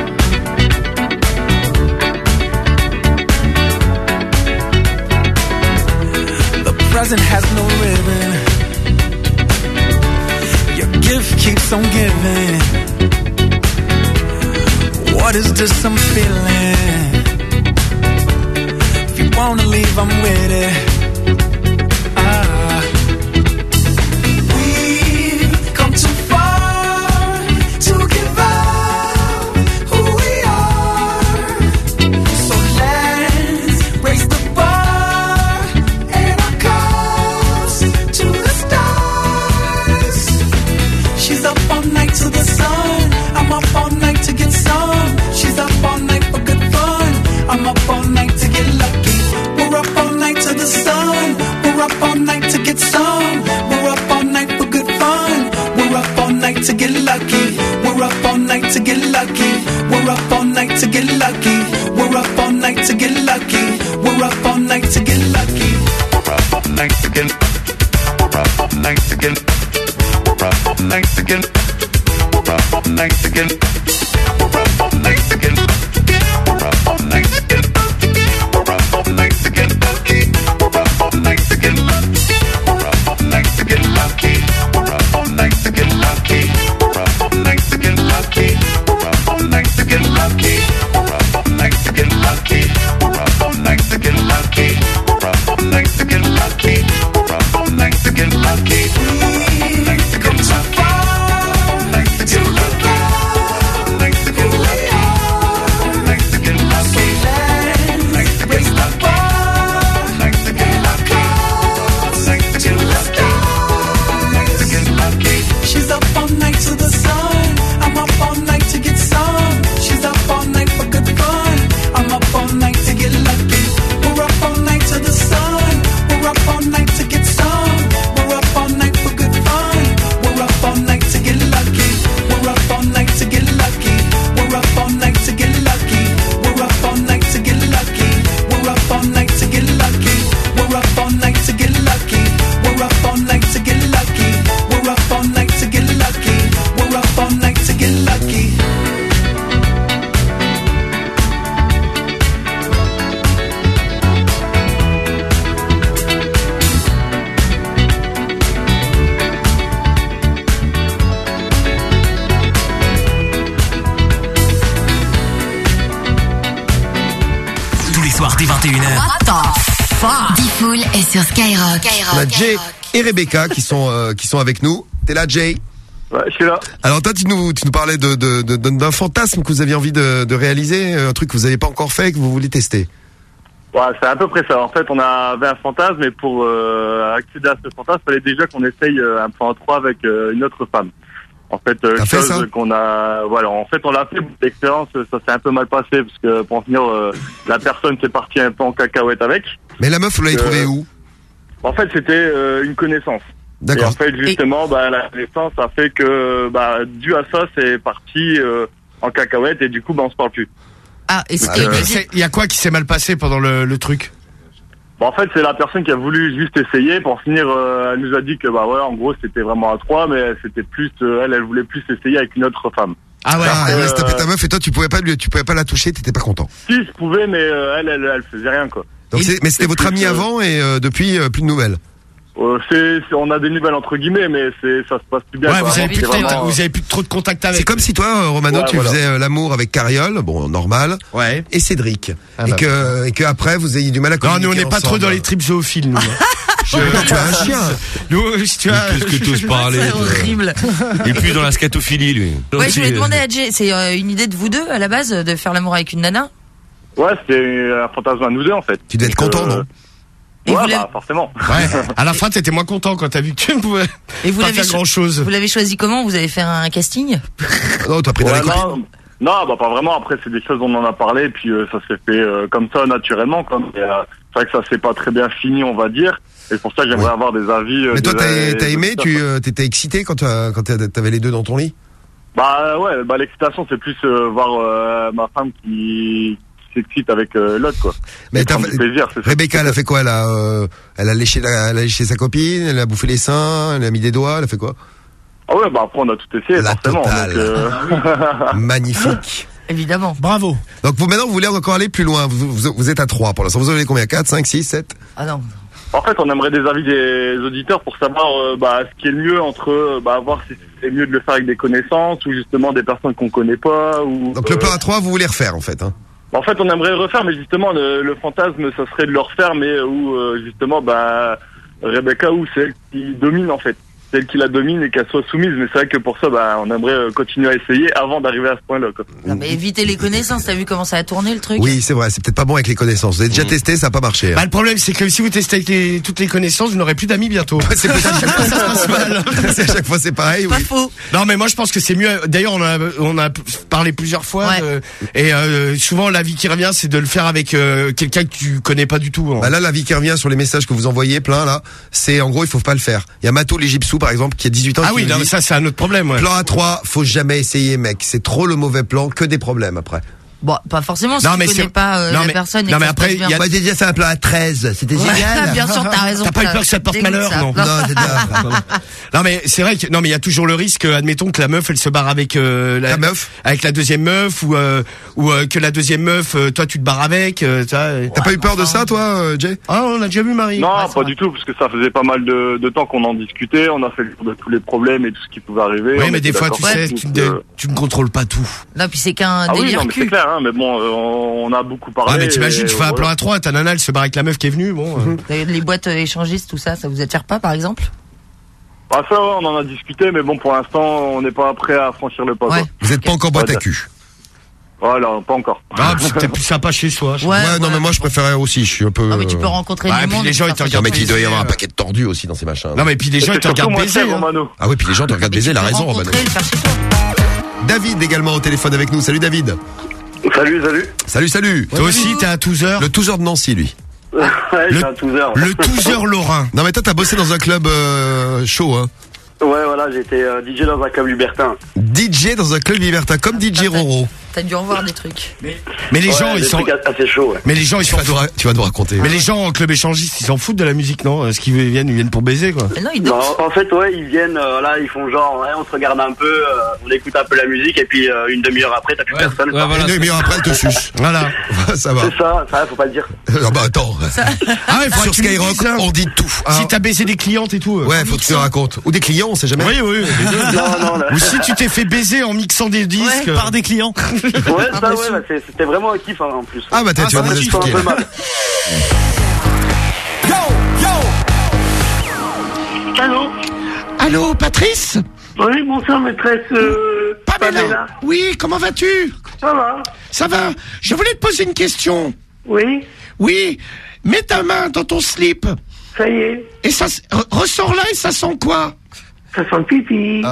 The present has no ribbon. Your gift keeps on giving. What is this I'm feeling? If you wanna leave, I'm with it. Ah. We've come too far to give up who we are. So let's raise the bar and our cups to the stars. night to get lucky. We're up all night to get lucky. We're up all night to get lucky. We're up all night to get lucky. We're up all night to get lucky. We're up all night to get. We're up all night to get. We're up all night to get. We're up all night to get. We're up all night to get. We're up all night to get. We're up all night to get lucky. We're up all night to get lucky. We're up all night to get lucky. We're up all night to get lucky. We're up all night to get lucky. We're up all night to get lucky. We're up all night to get lucky. We're up all night to get lucky. We're up all night to get lucky. We're up all night to get lucky. We come too far to give up. Night to get lucky. Night to get lucky. Night to get lucky. Night to get lucky. Night to get lucky. Night to get lucky. She's up all night to the sun. I'm up all night to get some. She's up all night for good fun. I'm up all night to get lucky. We're up all night to the sun. We're up all night to get some. We're up all night for good fun. We're up all night to get lucky. We're up all night to get lucky. We're up all night to get lucky. We're up all night to get lucky. We're up all night to get lucky. We're up all night to get lucky. We're up all night to get lucky. We're up all night to get lucky. We're up all night to get lucky. Tous les soirs dès vingt et une heures. Diffoul est sur Skyrock. On a Jay et Rebecca qui sont euh, qui sont avec nous. T'es là, Jay? Ouais, je suis là. Alors toi, tu nous tu nous parlais de de de- d'un fantasme que vous aviez envie de, de réaliser, un truc que vous n'avez pas encore fait et que vous voulez tester. Ouais, c'est à peu près ça. En fait, on avait un fantasme, et pour euh, accéder à ce fantasme, il fallait déjà qu'on essaye euh, un peu en trois avec euh, une autre femme. En fait, euh, T'as fait chose ça qu'on a, voilà, en fait, on l'a fait. L'expérience, ça s'est un peu mal passé parce que pour en finir, euh, la personne s'est partie un peu en cacahuète avec. Mais la meuf, vous l'avez Euh, trouvée où? En fait, c'était euh, une connaissance. D'accord. Et en fait, justement, bah, la connaissance a fait que, bah, dû à ça, c'est parti euh, en cacahuète, et du coup, bah, on se parle plus. Ah, et Ah, euh, c'est- Il y a quoi qui s'est mal passé pendant le, le truc? Bah, en fait, c'est la personne qui a voulu juste essayer. Pour finir, euh, elle nous a dit que, bah, ouais, en gros, c'était vraiment à trois, mais c'était plus, euh, elle, elle voulait plus essayer avec une autre femme. Ah ouais, Alors, elle euh, laisse taper ta meuf et toi tu pouvais pas lui, tu pouvais pas la toucher, t'étais pas content. Si, je pouvais, mais euh, elle, elle, elle faisait rien, quoi. Donc c'est- mais c'était c'est votre plus, ami euh, avant et euh, depuis euh, plus de nouvelles. Euh, c'est, c'est- on a des nouvelles entre guillemets, mais c'est, ça se passe plus bien. Ouais, quoi. vous avez, Avant, plus, c'était trop- vraiment- vous avez plus trop de contact avec. C'est comme si toi, euh, Romano, Ouais, tu voilà. faisais euh, l'amour avec Cariole, bon normal, ouais, et Cédric, Ah et bah. que et que après vous ayez du mal à Non, communiquer. nous on n'est pas trop ensemble. dans les tripes zoophiles, nous. Je- Tu as un chien. Nous, si tu as. Qu'est-ce que t'oses parler? C'est toi horrible. Il est plus dans la scatophilie, lui. Ouais, je voulais Aussi, demander à Jay, c'est euh, une idée de vous deux à la base de faire l'amour avec une nana? Ouais, c'était un fantasme à nous deux, en fait. Tu devais être content, non? Ouais, vous bah, l'avez- forcément. Ouais. À la fin, t'étais moins content quand t'as vu que tu ne pouvais Et vous pas l'avez faire cho- grand chose. Vous l'avez choisi comment? Vous avez fait un casting? Non, t'as pris dans Ouais, les copines. non, non, bah pas vraiment. Après, c'est des choses, on en a parlé, puis euh, ça s'est fait euh, comme ça, naturellement. Quoi. Mais, euh, c'est vrai que ça s'est pas très bien fini, on va dire. Et c'est pour ça que j'aimerais avoir des avis. euh, Mais toi, des- t'as t'as des- aimé, tu euh, t'étais excité quand t'as- quand t'as- t'avais les deux dans ton lit? Bah ouais, bah l'excitation, c'est plus euh, voir euh, ma femme qui, qui s'excite avec euh, l'autre, quoi. Mais Et t'as prendre du plaisir, c'est ça. Rebecca, elle a fait quoi? Elle a, euh, elle a léché, la, elle a léché sa copine, elle a bouffé les seins, elle a mis des doigts, elle a fait quoi? Ah ouais, bah après, on a tout essayé, La forcément. totale. Donc, euh... Magnifique. Évidemment. Bravo. Donc vous maintenant vous voulez encore aller plus loin. Vous, vous, vous êtes à trois pour l'instant. Vous en avez combien? Quatre, cinq, six, sept? Ah non. En fait, on aimerait des avis des auditeurs pour savoir euh, bah, ce qui est le mieux entre, euh, bah, voir si c'est mieux de le faire avec des connaissances ou justement des personnes qu'on connaît pas. Ou, Donc le euh, plan à trois, vous voulez refaire en fait. Hein. En fait, on aimerait le refaire, mais justement, le, le fantasme, ça serait de le refaire, mais où euh, justement, bah, Rebecca, où c'est elle qui domine en fait. C'est elle qui la domine et qu'elle soit soumise. Mais c'est vrai que pour ça, bah, on aimerait euh, continuer à essayer avant d'arriver à ce point-là. Quoi. Non, mais évitez les connaissances, t'as vu comment ça a tourné le truc? Oui, c'est vrai. C'est peut-être pas bon avec les connaissances. Vous avez déjà testé, ça a pas marché. hein. Bah, le problème, c'est que si vous testez avec les- toutes les connaissances, vous n'aurez plus d'amis bientôt. C'est possible. Ça se passe mal. C'est à chaque fois c'est pareil. Pas Oui. faux. Non, mais moi, je pense que c'est mieux. D'ailleurs, on a, on a parlé plusieurs fois. Ouais. euh, et euh, souvent, l'avis qui revient, c'est de le faire avec euh, quelqu'un que tu connais pas du tout. hein. Bah là, la vie qui revient sur les messages que vous envoyez, plein là, c'est en gros, il faut pas le faire. Il y a Mato les gypsous par exemple, qui a dix-huit ans. Ah qui oui, nous non, dit, mais ça, c'est un autre problème, ouais. Plan A trois, faut jamais essayer, mec. C'est trop le mauvais plan, que des problèmes après. Bon, pas forcément si Non, tu mais connais c'est- pas euh, non, la mais- personne. et non, que mais ça se après, passe bien. il y a- Moi, j'ai déjà fait un plan à treize. C'était Ouais, génial. bien sûr, t'as raison. T'as pas eu peur que ça te porte dégoûte, malheur, ça. non? Non, c'est déjà- Non, mais c'est vrai que, non, mais il y a toujours le risque, euh, admettons que la meuf, elle se barre avec, euh, la, meuf. Avec la deuxième meuf, ou, euh, ou, euh, que la deuxième meuf, euh, toi, tu te barres avec, euh, t'as T'as pas eu peur de ça, toi, euh, Jay? Ah, on a déjà vu Marie. Non, pas du tout, parce que ça faisait pas mal de, de temps qu'on en discutait, on a fait le tour de tous les problèmes et tout ce qui pouvait arriver. Oui, on mais était des fois, d'accord tu sais, sur tu, tout, ne- euh, tu ne contrôles pas tout. Non, puis c'est qu'un Ah oui, délire non, mais c'est cul. clair, hein, mais bon, euh, on a beaucoup parlé. Ah, mais t'imagines, et tu fais un voilà. plan à trois, ta nana, elle se barre avec la meuf qui est venue, bon. euh. Les boîtes euh, échangistes, tout ça, ça vous attire pas, par exemple? Ah ça, ouais, on en a discuté, mais bon, pour l'instant, on n'est pas prêt à franchir le pas. quoi. Vous êtes pas encore boîte à cul. Voilà, pas encore. Ah, c'est peut-être plus sympa chez soi. je Ouais, crois. non, mais moi, je préférais aussi, je suis un peu. Ah, mais tu peux rencontrer Ouais, du puis monde. les gens, ils te Non, regardent mais il doit y baiser, avoir un euh. paquet de tordus aussi dans ces machins. Non, mais puis les gens, ils te regardent baiser. hein. Ah oui, puis les gens te regardent baiser, la raison, Romano. David également au téléphone avec nous. Salut David. Salut, salut. Salut, salut. Toi aussi, t'es un touzeur. Le touzeur de Nancy, lui. Ouais, Le- j'ai un touzeur. Le touzeur lorrain. Non, mais toi, t'as bossé dans un club euh, chaud, hein. Ouais, voilà, j'étais euh, D J dans un club libertin. D J dans un club libertin, comme D J Roro. T'as dû en voir des trucs. Mais les Ouais, gens, des ils sont. trucs assez chauds, ouais. Mais les gens, ils Tu sont. vas, nous, ra- tu vas nous raconter. Mais les gens en club échangiste, ils s'en foutent de la musique, non? Est-ce qu'ils viennent, ils viennent pour baiser, quoi? Non, ils Non, en fait, ouais, ils viennent, euh, là, ils font genre, ouais, on se regarde un peu, euh, on écoute un peu la musique, et puis euh, une demi-heure après, t'as plus personne. ouais, voilà, Une demi-heure après, elle te suce. Voilà. Ça va. C'est ça, ça, faut pas le dire. Ah bah attends. Ah ouais, faut Sur Skyrock, on dit tout. hein. Si t'as baisé des clientes et tout. euh. Ouais, faut que tu nous racontes. Ou des clients, on sait jamais. Oui, oui. les deux. Non, non, là. Ou si tu t'es fait baiser en mixant des disques. Par des clients. Ouais, ça, ouais, bah, c'est- c'était vraiment un kiff, hein, en plus. Ah bah t'as- tu vas ça, nous je sens un expliquer. peu mal. Allô? Allô, Patrice? Oui, bonsoir, maîtresse. Euh, Pamela. Oui, comment vas-tu? Ça va? Ça va. Je voulais te poser une question. Oui? Oui. Mets ta main dans ton slip. Ça y est. Et ça, s- re- ressort là et ça sent quoi? Ça sent le pipi.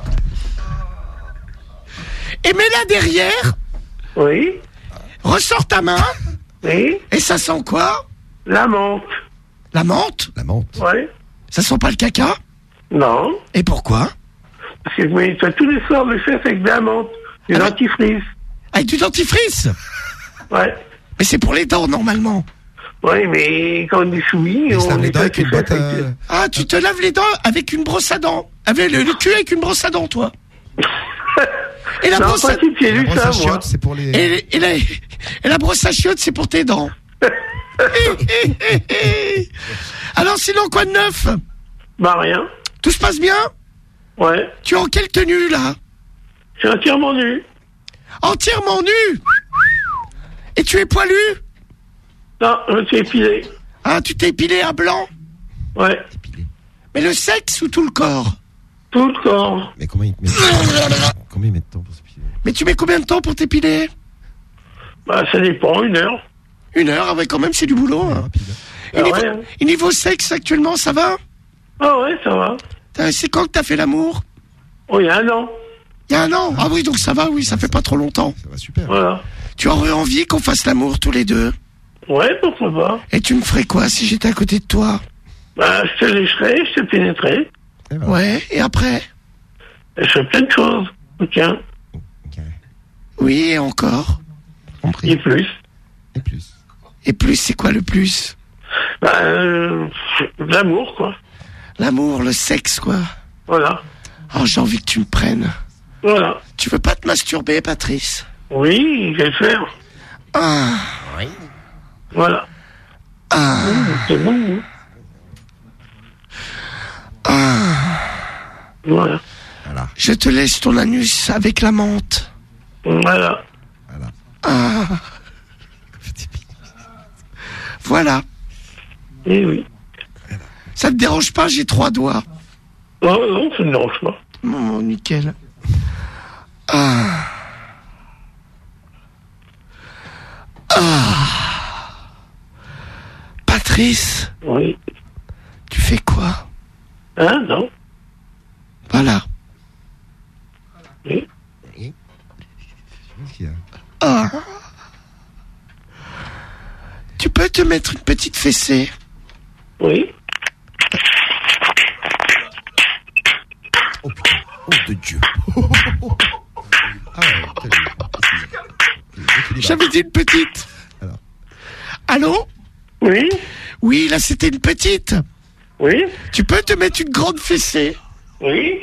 Et mets-la derrière. Oui? Ressors ta main. Oui? Et ça sent quoi? La menthe. La menthe? La menthe. Ouais? Ça sent pas le caca? Non. Et pourquoi? Parce que je me nettoie tous les soirs les fesses avec de la menthe. Du dentifrice. Avec du dentifrice? Ouais. Mais c'est pour les dents, normalement. Oui, mais quand on est soumis, on nettoie les fesses avec... Ah, tu te laves les dents avec une brosse à dents. Avec le, le cul avec une brosse à dents, toi. Et la Non, brosse en à... principe, j'ai lu ça, moi. c'est pour les. Et, et la, et la brosse à chiottes, c'est pour tes dents. Alors, sinon, quoi de neuf? Bah, rien. Tout se passe bien? Ouais. Tu es en quelle tenue, là? Je suis entièrement nu. Entièrement nu? Et tu es poilu? Non, je me suis épilé. Ah, tu t'es épilé à blanc? Ouais. Mais le sexe ou tout le corps? Tout le corps. Mais comment ils mettent Combien ils mettent de temps pour s'épiler? Mais tu mets combien de temps pour t'épiler? Bah, ça dépend, une heure. Une heure, ah ouais, quand même, c'est du boulot. Hein. Et, Ah niveau, ouais, hein. et niveau sexe, actuellement, ça va? Ah ouais, ça va. T'as- C'est quand que t'as fait l'amour? Oh, il y a un an. Il y a un an? Ah oui, donc ça va, oui, ça fait pas trop longtemps. Ça va super. Voilà. Tu aurais envie qu'on fasse l'amour tous les deux? Ouais, pourquoi pas. Et tu me ferais quoi si j'étais à côté de toi? Bah, je te lécherai, je te pénétrerai. Ouais, et après? Je fais plein de choses. Tiens. Oui, et encore? Et plus. Et plus. Et plus, c'est quoi le plus? Bah, euh, l'amour, quoi. L'amour, le sexe, quoi. Voilà. Oh, j'ai envie que tu me prennes. Voilà. Tu veux pas te masturber, Patrice? Oui, je vais le faire. Ah. Oui. Voilà. Ah. C'est bon. Ah. Voilà. Je te laisse ton anus avec la menthe. Voilà. Ah. Voilà. Eh oui. Ça te dérange pas, j'ai trois doigts. Non, non, ça ne dérange pas. Oh, nickel. Ah. Ah. Patrice. Oui. Tu fais quoi? Hein, non. Voilà. Oui. Ah. Tu peux te mettre une petite fessée? Oui. Oh de Dieu. Ah ouais, J'avais dit une petite. Alors. Allô? Oui? Oui, là c'était une petite. Oui? Tu peux te mettre une grande fessée? Oui?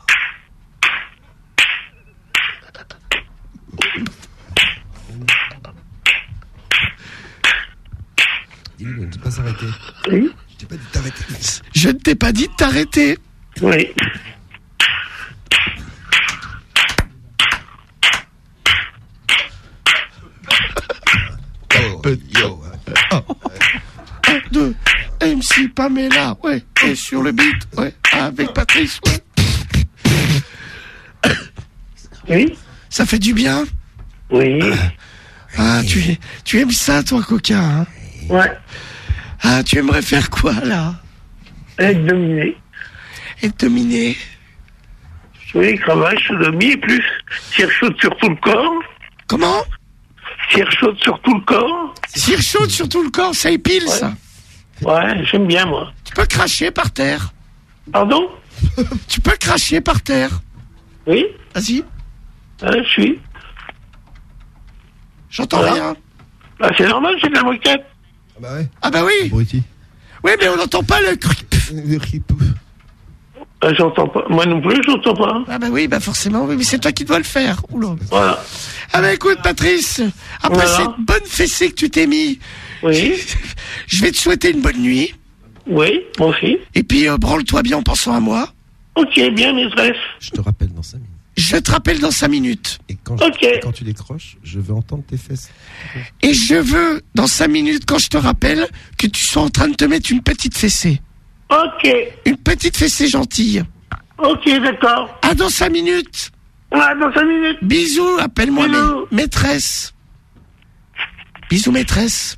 Dis-lui, ne dis pas s'arrêter. Oui? Je t'ai pas dit de t'arrêter. Je ne t'ai pas dit de t'arrêter. Oui. Oh, yo. Un, deux, M C Pamela, ouais, et sur le beat, ouais, avec Patrice, ouais. Oui? Ça fait du bien? Oui. Ah, tu, tu aimes ça, toi, coquin, hein? Ouais. Ah, tu aimerais faire quoi, là? Être dominé. Être dominé? Oui, cravache, sodomie et plus. Cire chaude sur tout le corps. Comment? Cire chaude sur tout le corps. Cire chaude sur tout le corps, ça épile, Ouais. ça. Ouais, j'aime bien, moi. Tu peux cracher par terre. Pardon? Tu peux cracher par terre. Oui? Vas-y. Ah, je suis. J'entends Voilà. rien. Ah, c'est normal, c'est de la moquette. Ah bah ouais. Ah bah oui. Bruti. Oui, mais on n'entend pas le crip. Le rip. Ah, j'entends pas. Moi non plus, j'entends pas. Ah bah oui, bah forcément, oui, mais c'est toi qui dois le faire. Oula. Voilà. Ah bah écoute, Patrice, après Voilà. cette bonne fessée que tu t'es mis, Oui? je vais te souhaiter une bonne nuit. Oui, moi aussi. Et puis, euh, branle-toi bien en pensant à moi. Ok, bien, maîtresse. Je te rappelle dans cinq minutes. Je te rappelle dans cinq minutes. Et quand, Ok. je, quand tu décroches, je veux entendre tes fesses. Et je veux, dans cinq minutes, quand je te rappelle, que tu sois en train de te mettre une petite fessée. Ok. Une petite fessée gentille. Ok, d'accord. Ah, dans cinq minutes. Ah, dans cinq minutes. Bisous, appelle-moi Bisous. ma- maîtresse. Bisous, maîtresse.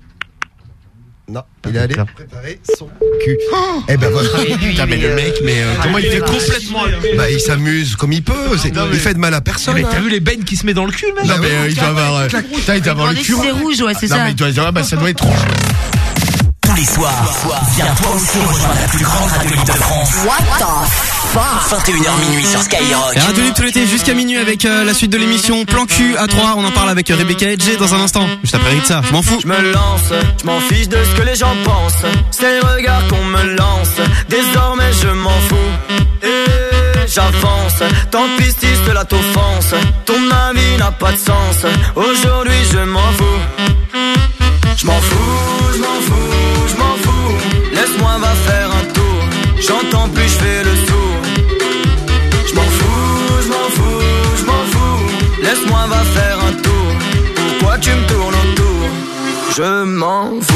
Non, il est allé préparer son cul. Oh. Eh ben voilà. Putain, mais le mec, mais euh, comment il fait complètement. Bah il s'amuse comme il peut. C'est- il fait de mal à personne. Mais hein. t'as vu les bennes qui se met dans le cul, le mec? Non, mais euh, il doit avoir. euh, Putain, il doit avoir le Demandez cul. si c'est rouge, ouais, c'est Non, ça. mais il doit dire, ah, bah ça doit être rouge. Tous les soirs, viens toi aussi rejoindre la plus grande radio libre de France. What the fuck? vingt et une heures minuit sur Skyrock. Et Radio Libre tout l'été jusqu'à minuit avec euh, la suite de l'émission Plan Q à trois. On en parle avec euh, Rebecca et Jay dans un instant. Juste après Ritza, je m'en fous. Je me lance, je m'en fiche de ce que les gens pensent. C'est le regard qu'on me lance. Désormais je m'en fous. Et j'avance. Tant pis si cela t'offense. Ton avis n'a pas de sens. Aujourd'hui je m'en fous. Je m'en fous, je m'en fous, je m'en fous. Laisse-moi va faire un tour. J'entends plus, je fais le sourd. Je m'en fous, je m'en fous, je m'en fous. Laisse-moi va faire un tour. Pourquoi tu me tournes autour? Je m'en fous.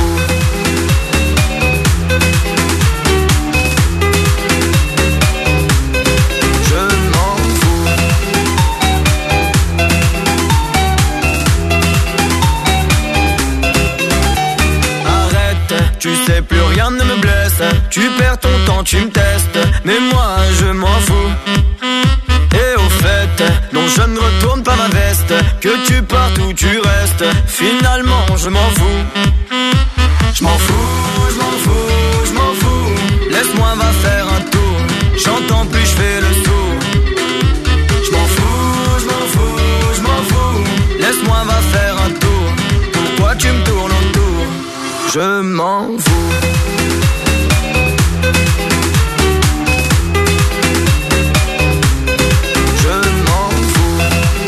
Tu sais plus rien ne me blesse. Tu perds ton temps, tu me testes. Mais moi je m'en fous. Et au fait, non je ne retourne pas ma veste. Que tu partes ou tu restes. Finalement je m'en fous. Je m'en fous, je m'en fous, je m'en fous. Laisse-moi va faire un tour. J'entends plus, je fais le sourd. Je m'en fous, je m'en fous, je m'en fous. Laisse-moi va faire un tour. Pourquoi tu me tournes autour? Je m'en fous. Je m'en fous.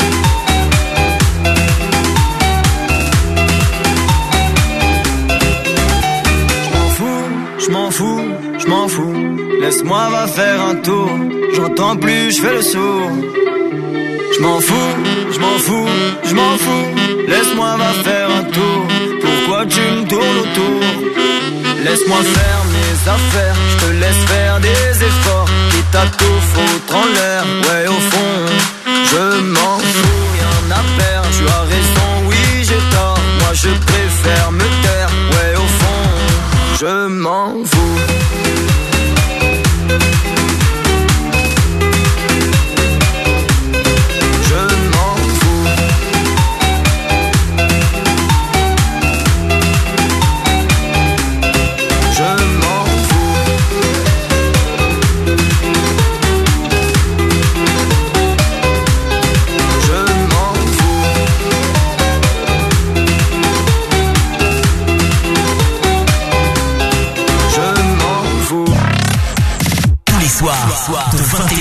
Je m'en fous, je m'en fous, je m'en fous. Laisse-moi va faire un tour. J'entends plus, je fais le sourd. Je m'en fous, je m'en fous, je m'en fous. Laisse-moi va faire un tour. Pourquoi tu me tournes autour? Laisse-moi faire mes affaires. Je te laisse faire des efforts. Quitte à tout foutre en l'air. Ouais au fond, je m'en fous, rien à perdre. Tu as raison, oui j'ai tort. Moi je préfère me taire. Ouais au fond, je m'en fous.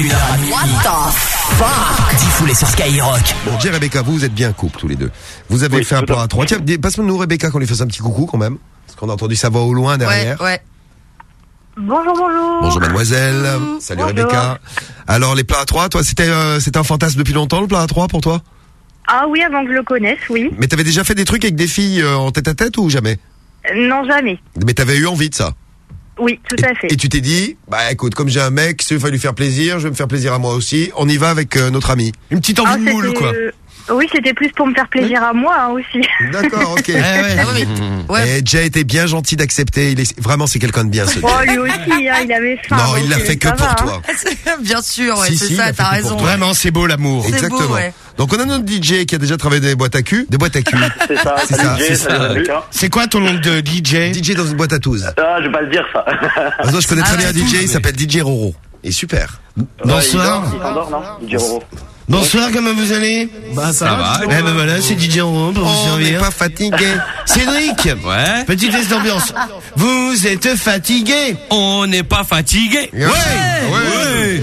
une heure à minuit. What the fuck? Diffoulé sur Skyrock. Bon, Jay et Rebecca, vous, vous êtes bien couple tous les deux. Vous avez Oui, fait un tout plan à à trois. Tiens, dis- passe-nous Rebecca qu'on lui fasse un petit coucou quand même. Parce qu'on a entendu sa voix au loin derrière. Ouais, ouais. Bonjour, bonjour. Bonjour mademoiselle. Salut Bonjour. Rebecca. Alors les plats à trois, toi, c'était euh, c'était un fantasme depuis longtemps le plat à trois pour toi? Ah oui, avant que je le connaisse, oui. Mais t'avais déjà fait des trucs avec des filles euh, en tête à tête ou jamais? Euh, Non, jamais. Mais t'avais eu envie de ça? Oui, tout à fait. Et tu t'es dit, bah écoute, comme j'ai un mec, s'il va lui faire plaisir, je vais me faire plaisir à moi aussi, on y va avec euh, notre ami. Une petite envie Ah, de moule c'était, quoi. euh, Oui, c'était plus pour me faire plaisir à moi hein, aussi. D'accord, ok. Ah ouais, mais- Et Jay était bien gentil d'accepter, il est vraiment c'est quelqu'un de bien ce Oh, lui aussi, hein, il avait faim. Non, il donc, l'a euh, fait que ça pour va, toi. hein. Bien sûr, ouais, Si, c'est si, il ça, a fait t'as que raison. pour toi. Vraiment, c'est beau l'amour. C'est Exactement. beau, ouais. Donc on a notre D J qui a déjà travaillé dans des boîtes à cul, des boîtes à cul. C'est ça, c'est salut ça. Jay, C'est salut ça. Rebecca. C'est quoi ton nom de D J? D J dans une boîte à touze. Ah, je vais pas le dire ça. Ah, non, je connais très Ah bien ouais, un D J, tous. il s'appelle D J Roro. Et super. Bonsoir. Il s'endort, non D J Roro. Bonsoir, comment vous allez? Bah ça va. Eh ben voilà, c'est D J Roro pour vous On servir. n'est pas fatigué. Cédric. Ouais. Petit test d'ambiance. Vous êtes fatigué? On n'est pas fatigué. Ouais. Ouais.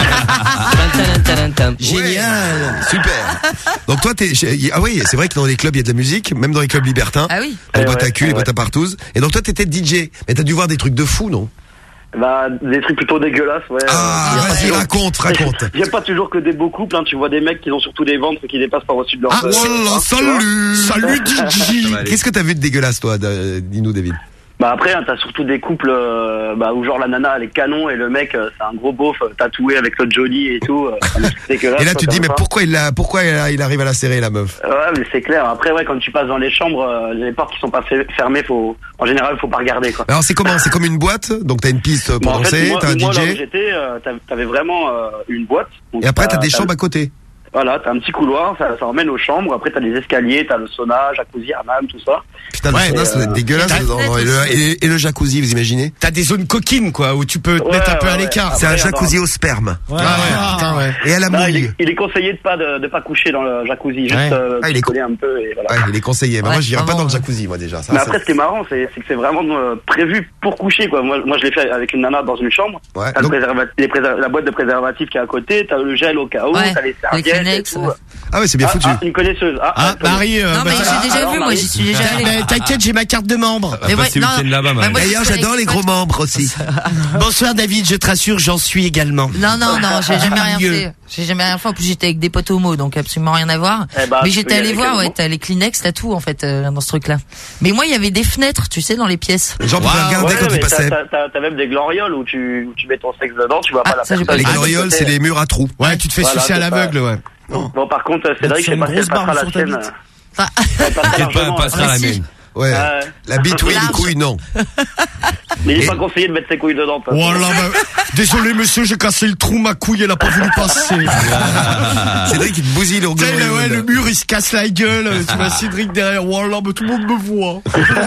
Génial. Super. Donc toi t'es ah oui, c'est vrai que dans les clubs il y a de la musique, même dans les clubs libertins. Ah oui. Les Eh boîtes ouais, à cul, eh les ouais. boîtes à partouze. Et donc toi t'étais D J, mais t'as dû voir des trucs de fou, non? Bah, des trucs plutôt dégueulasses, ouais. Ah, Euh, vas-y, il y a- raconte, raconte. Il y a pas toujours que des beaux couples, hein. Tu vois des mecs qui ont surtout des ventres qui dépassent par au-dessus de leur. Ah, euh, oh, tu vois. salut. Salut D J. Qu'est-ce que t'as vu de dégueulasse toi, de- dis-nous David? Bah après, hein, t'as surtout des couples euh, bah, où genre la nana elle est canon et le mec euh, c'est un gros beauf euh, tatoué avec le Johnny et tout. euh, c'est dégueulasse, Et là quoi, tu te dis comme mais ça. pourquoi il a pourquoi il, a- il arrive à la serrer la meuf? Ouais, mais c'est clair. Après, ouais, quand tu passes dans les chambres, euh, les portes qui sont pas fer- fermées, faut, en général, faut pas regarder, quoi. Alors c'est comment? C'est comme une boîte, donc t'as une piste pour Bon, en fait, danser, moi, t'as un moi, là où D J, j'étais, euh, t'av- t'avais vraiment euh, une boîte. Donc et après t'as des t'as- chambres à côté. Voilà, t'as un petit couloir, ça, ça emmène aux chambres. Après, t'as des escaliers, t'as le sauna, jacuzzi, hammam, tout ça. Putain, le Ouais, sauna, ça doit être euh, dégueulasse. t'as- dedans. Et le, et- et le jacuzzi, vous imaginez? T'as des zones coquines, quoi, où tu peux te Ouais, mettre un peu ouais, à ouais. l'écart. C'est un Après, jacuzzi au sperme. Ah ouais, putain, ouais. Et à la Non, il, mouille. est, il est conseillé de pas de, de pas coucher dans le jacuzzi, juste Ouais. euh, Ah, il est picoler un peu et voilà. Ouais, il est conseillé. Mais Ouais, moi, j'irai pas vraiment, dans le ouais. jacuzzi, moi, déjà. Ça, Mais ça- après, ce qui est marrant, c'est c'est que c'est vraiment euh, prévu pour coucher, quoi. Moi, moi, je l'ai fait avec une nana dans une chambre. Ouais, T'as le donc- préserva- les préser- la boîte de préservatifs qui est à côté, t'as le gel au cas où, Ouais, t'as les les serviettes et Kleenex, tout. ouais. Ah ouais, c'est bien Ah, foutu. ah, une connaisseuse. Ah, Ah, ah, Marie, euh, Non, mais bah, j'ai déjà alors, vu, moi, Marie. j'y suis déjà allée. Mais t'inquiète, j'ai ma carte de membre. On va passer le week-end là-bas, mais man. moi, j'y D'ailleurs, suis j'adore allée les avec gros membres aussi. Bonsoir David, je te rassure, j'en suis également. Non, non, non, j'ai jamais rien Mieux. fait. J'ai jamais rien fait. En plus, j'étais avec des potes homo, donc absolument rien à voir. Eh bah, mais tu j'étais peux y allé aller voir, ouais, quasiment. t'as les Kleenex, t'as tout, en fait, euh, dans ce truc-là. Mais moi, il y avait des fenêtres, tu sais, dans les pièces. Les gens pouvaient Ouais, regarder quand mais ils passaient. t'as- T'as t'as même des glorioles où tu, où tu mets ton sexe dedans, tu vois Ah, pas la ça, j'ai personne. pas Les Ah, glorioles, c'est les murs à trous. Ouais, tu te fais Voilà, sucer à c'est l'aveugle, ouais. Bon, par contre, Cédric, je sais pas si elle passera la sienne. Ah. Elle passera T'inquiète pas, largement, elle passera euh, la si. mienne. Ouais. Ouais. La bite, oui, les Large. couilles, non. Mais il est Et- pas conseillé de mettre ses couilles dedans. de toute façon. Voilà, bah, désolé monsieur, j'ai cassé le trou, ma couille, elle a pas voulu passer. Cédric, il te bousille le Tu sais, le, ouais, le gloriole. mur il se casse la gueule, tu vois Cédric derrière, voilà, bah, tout le monde me voit.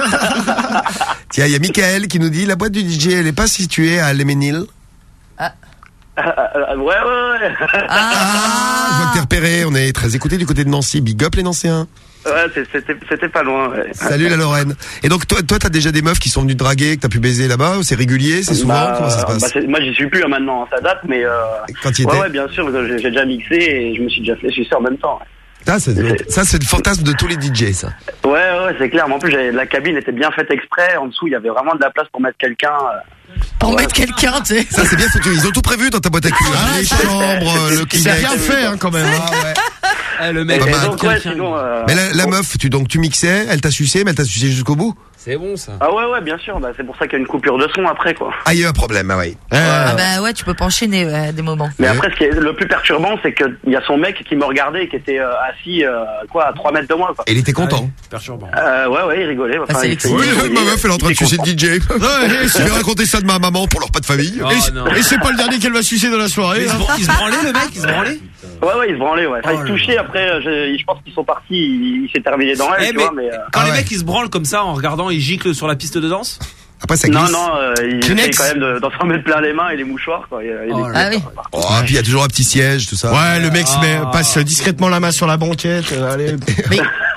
Tiens, il y a Michael qui nous dit, la boîte du D J, elle est pas située à Léménil. Ah, ah, ouais, ouais, ouais. Ah, je vois que t'es repéré, on est très écoutés du côté de Nancy. Big up les Nancéens. Ouais, c'est- c'était c'était pas loin. Ouais. Salut la Lorraine. Et donc toi, toi, t'as déjà des meufs qui sont venues te draguer, que t'as pu baiser là-bas, ou c'est régulier, c'est souvent, Bah, comment ça se bah, passe? c'est- moi, j'y suis plus hein, maintenant, hein, ça date, mais. Euh, Quand il ouais, était ouais, bien sûr, parce que j'ai j'ai déjà mixé et je me suis déjà fait sucer en même temps. Ça, c'est, ça, c'est le fantasme de tous les D J, ça. Ouais, ouais, c'est clair. Mais en plus, j'avais- la cabine était bien faite exprès. En dessous, il y avait vraiment de la place pour mettre quelqu'un. euh, Pour ouais. mettre quelqu'un, tu sais. Ça, c'est bien foutu. Ils ont tout prévu dans ta boîte à cul. Ah, les c'est- chambres, le C'est Kleenex. bien fait, hein, quand même. Ah, ouais. Eh, le Et, mec, Pas et mal. donc, ouais, sinon. euh, Mais la, la bon. meuf, tu, donc, tu mixais, elle t'a sucé, mais elle t'a sucé jusqu'au bout? c'est bon ça. Ah ouais, ouais, bien sûr. Bah, c'est pour ça qu'il y a une coupure de son après, quoi. Ah, il y a eu un problème, ah oui. Ah bah ouais, tu peux pas enchaîner ouais, à des moments. Mais après, ce qui est le plus perturbant, c'est qu'il y a son mec qui me regardait et qui était euh, assis, euh, quoi, à trois mètres de moi, quoi. Et il était content. Perturbant. Euh, ouais, ouais, il rigolait. Enfin, Ah, c'est il- l'excitant. il- Oui, il- ma meuf, elle est en train de il était sucer le content. D J. Ouais, Je vais raconter ça de ma maman pour leur pas de famille. Oh, Et c'est- non. et c'est pas le dernier qu'elle va sucer dans la soirée. Il se, hein. bran- il se branlait le mec, il se branlait. Ouais, ouais, il se branlait, ouais. Enfin, Oh il se là touchait, après, euh, je, je pense qu'ils sont partis, il, il s'est terminé dans elle, Eh, tu mais vois, mais... euh, quand Ah les ouais. mecs ils se branlent comme ça en regardant, ils giclent sur la piste de danse. Après, ça glisse. Non, non, euh, il Kleenex. essaye quand même de- d'en s'en mettre plein les mains et les mouchoirs, quoi. Il y a- il y a Oh des- là Ah oui. Oh, et puis il y a toujours un petit siège, tout ça. Ouais, le mec se met, Ah. passe discrètement la main sur la banquette. euh, allez. Mais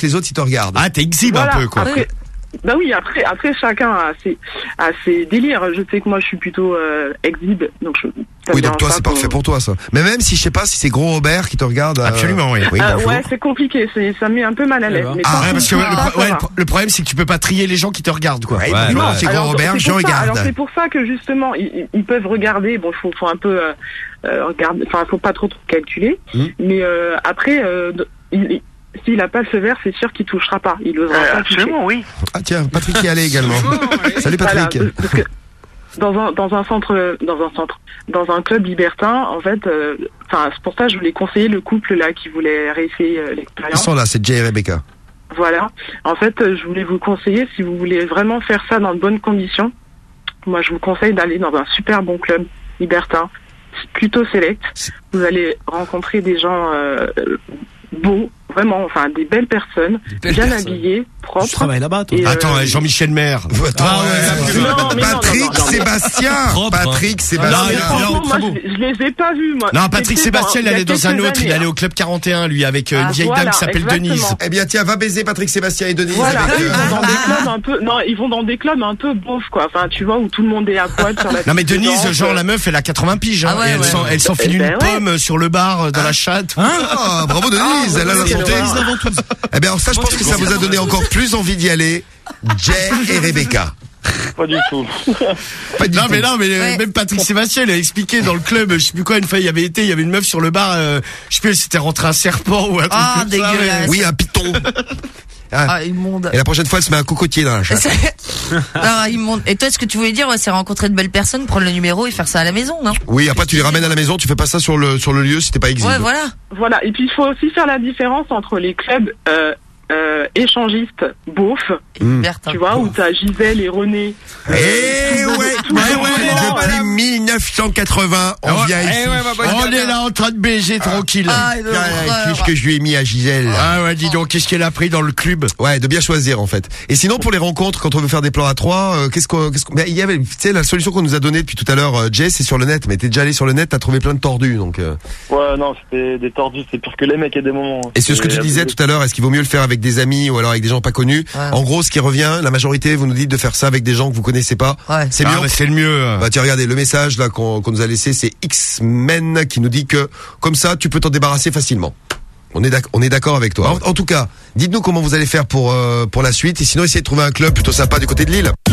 que les autres ils te regardent. Ah, t'es exhibe Voilà. un peu, quoi. Après, bah oui, après, après chacun a ses, a ses délires. Je sais que moi, je suis plutôt euh, exhibe, donc je. ça me Oui, donc dérange toi, pas c'est qu'on- parfait pour toi, ça. Mais même si, je sais pas, si c'est Gros Robert qui te regarde. euh, Absolument, oui. Oui, Euh, bonjour. ouais, c'est compliqué, c'est, ça me met un peu mal à l'aise. Mais Ah, quand ouais, tu parce que me le, dis ça, pro- ouais, ça le va. pro- le problème, c'est que tu peux pas trier les gens qui te regardent, quoi. Ouais, bonjour, c'est Gros Alors, Robert, c'est je pour ça- regarde. Alors c'est pour ça que justement ils, ils- ils peuvent regarder. Bon, faut, faut un peu euh, euh, regarder. Enfin, faut pas trop, trop calculer. Hmm. Mais euh, après, euh, de- il- il- s'il a pas le feu vert, c'est sûr qu'il touchera pas. Il osera Euh, pas absolument, toucher. oui. Ah tiens, Patrick y allait également. Salut Voilà, Patrick. parce que dans un dans un centre dans un centre dans un club libertin, en fait, euh, enfin c'est pour ça que je voulais conseiller le couple là qui voulait réessayer euh, Ils l'expérience. sont là, c'est Jay et Rebecca. Voilà. En fait, euh, je voulais vous conseiller, si vous voulez vraiment faire ça dans de bonnes conditions, moi, je vous conseille d'aller dans un super bon club libertin, plutôt select. Vous allez rencontrer des gens euh, beaux, vraiment, enfin, des belles personnes, belles bien personnes. habillées, propres. Tu travailles là-bas, toi. Et, euh, Attends, euh, Jean-Michel Maire. Attends, Ah, ouais, ouais, non, mais non, non, Patrick non, non, non. Sébastien. Propre, hein. Patrick Non, Sébastien. mais il a- franchement, il a- moi, très beau. je, je les ai pas vus, moi. Non, Patrick C'était Sébastien, dans- il y a allait dans un quelques autre, il années, allait hein. au club quarante et un, lui, avec euh, une Ah, vieille voilà, dame qui s'appelle exactement. Denise. Eh bien tiens, va baiser Patrick Sébastien et Denise. Voilà, avec, eux, euh, ils vont dans des clubs un peu, non, ils vont dans des clubs un peu beaufs, quoi. Enfin, tu vois, où tout le monde est à poil sur la Non mais piste de Denise, danse. genre la meuf, elle a quatre-vingts piges, hein, Ah ouais, et elle ouais. s'en- elle s'enfile Eh une ben ouais. pomme sur le bar, euh, dans la chatte. Ah, bravo Denise, elle a la santé. Eh bien, alors ça, je pense que ça vous a donné encore plus envie d'y aller. Jay et Rebecca. Pas du tout. Pas du non tout. mais non mais euh, Ouais. même Patrick Sébastien il a expliqué dans le club, je sais plus quoi, une fois il y avait été, il y avait une meuf sur le bar, euh, je sais plus, elle s'était rentré un serpent ou un truc Ah, comme ça. dégueulasse. Oui, un python. Ah. Ah, immonde. Et la prochaine fois, elle se met un cocotier dans la chatte. Ah, immonde. Et toi, ce que tu voulais dire, ouais, c'est rencontrer de belles personnes, prendre le numéro et faire ça à la maison, non? Oui, après tu les ramènes à la maison, tu fais pas ça sur le sur le lieu si t'es pas exhibe. Ouais, voilà. Voilà. Et puis, il faut aussi faire la différence entre les clubs, euh, euh, échangistes beaufs, Mmh. tu vois, où t'as Gisèle et René. Eh ouais, ouais, ouais, depuis mille neuf cent quatre-vingts, on Ah ouais, vient eh ici. ouais, bah, bah, on est là en train de baiser tranquille. Ah, Ah, Qu'est-ce que je lui ai mis à Gisèle? Ah ouais, dis donc, qu'est-ce qu'elle a pris dans le club? Ouais, de bien choisir en fait. Et sinon pour les rencontres, quand on veut faire des plans à trois, euh, qu'est-ce qu'on, qu'est-ce qu'on, mais il y avait, tu sais, la solution qu'on nous a donnée depuis tout à l'heure, euh, Jay, c'est sur le net. Mais t'es déjà allé sur le net, t'as trouvé plein de tordus, donc. euh. Ouais, non, c'était des tordus, c'est pire que les mecs à des moments. Et c'est ce que tu disais tout à l'heure, est-ce qu'il vaut mieux le faire avec des amis ou alors avec des gens pas connus? En gros, ce qui revient, la majorité, vous nous dites de faire ça avec des gens que vous connaissez pas. C'est Ah, mieux. bah, c'est le mieux. Bah tiens, regardez, le message là qu'on qu'on nous a laissé, c'est X-Men qui nous dit que comme ça, tu peux t'en débarrasser facilement. On est d'ac- on est d'accord avec toi. En, en tout cas, dites-nous comment vous allez faire pour euh, pour la suite et sinon essayez de trouver un club plutôt sympa du côté de Lille.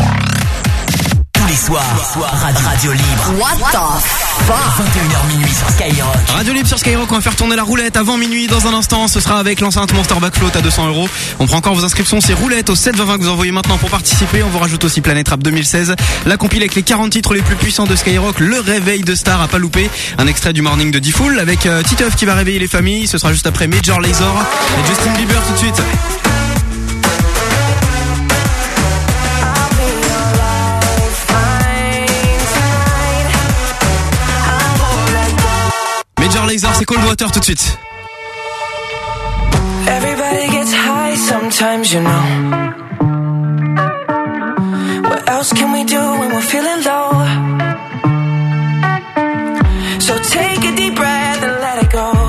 Tous les soirs, soir Radio, Radio Libre. What the fuck? vingt et une heures minuit sur Skyrock. Radio Libre sur Skyrock, on va faire tourner la roulette avant minuit dans un instant. Ce sera avec l'enceinte Monster Backfloat à deux cents euros. On prend encore vos inscriptions, c'est roulette au sept vingt vingt que vous envoyez maintenant pour participer. On vous rajoute aussi Planète Rap deux mille seize, la compile avec les quarante titres les plus puissants de Skyrock, le réveil de star à pas louper. Un extrait du Morning de D-Fool avec euh, Titeuf qui va réveiller les familles. Ce sera juste après Major Lazer et Justin Bieber tout de suite. Major Lazer, c'est Cold Water tout de suite. Everybody gets high sometimes, you know. What else can we do when we're feeling low? So take a deep breath and let it go.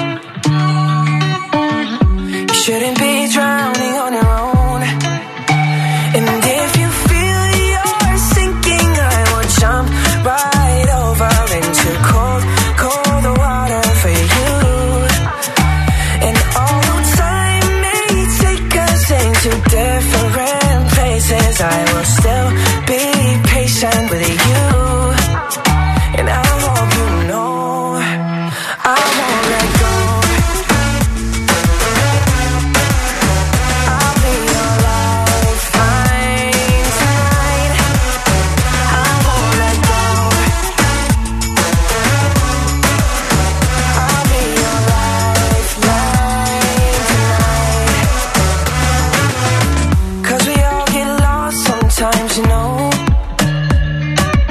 You shouldn't be drowning on your own. And if you feel you're sinking, I will jump right over into cold, cold water for you. And although time may take us into different places, I will still be patient with you. And I hope you know I won't let go. I'll be your lifeline tonight. I won't let go. I'll be your lifeline tonight. 'Cause we all get lost sometimes, you know.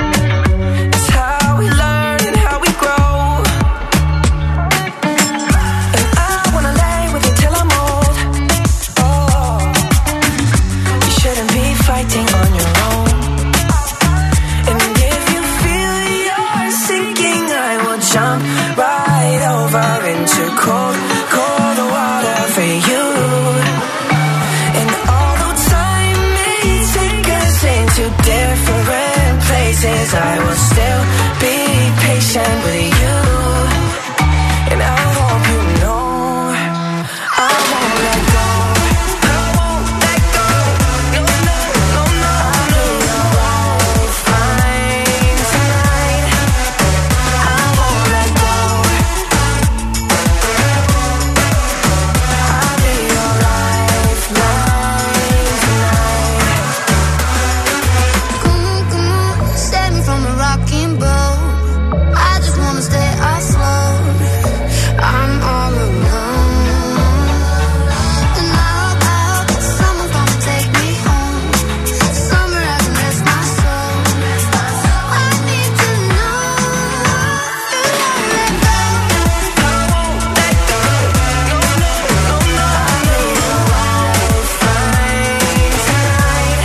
chances, I will still be patient with you. And I hope you know I won't let go. I won't let go. No, no, no, no. I'll be alright, fine tonight. I won't let go. I'll be your lifeline tonight. Save me from a rocking boat. I just wanna stay afloat. I'm all alone. And I hope, I hope that someone's gonna take me home. Somewhere I can rest my soul. I need to know you won't let go. I won't let go. No, no, no, no. I'll be your lifeline tonight.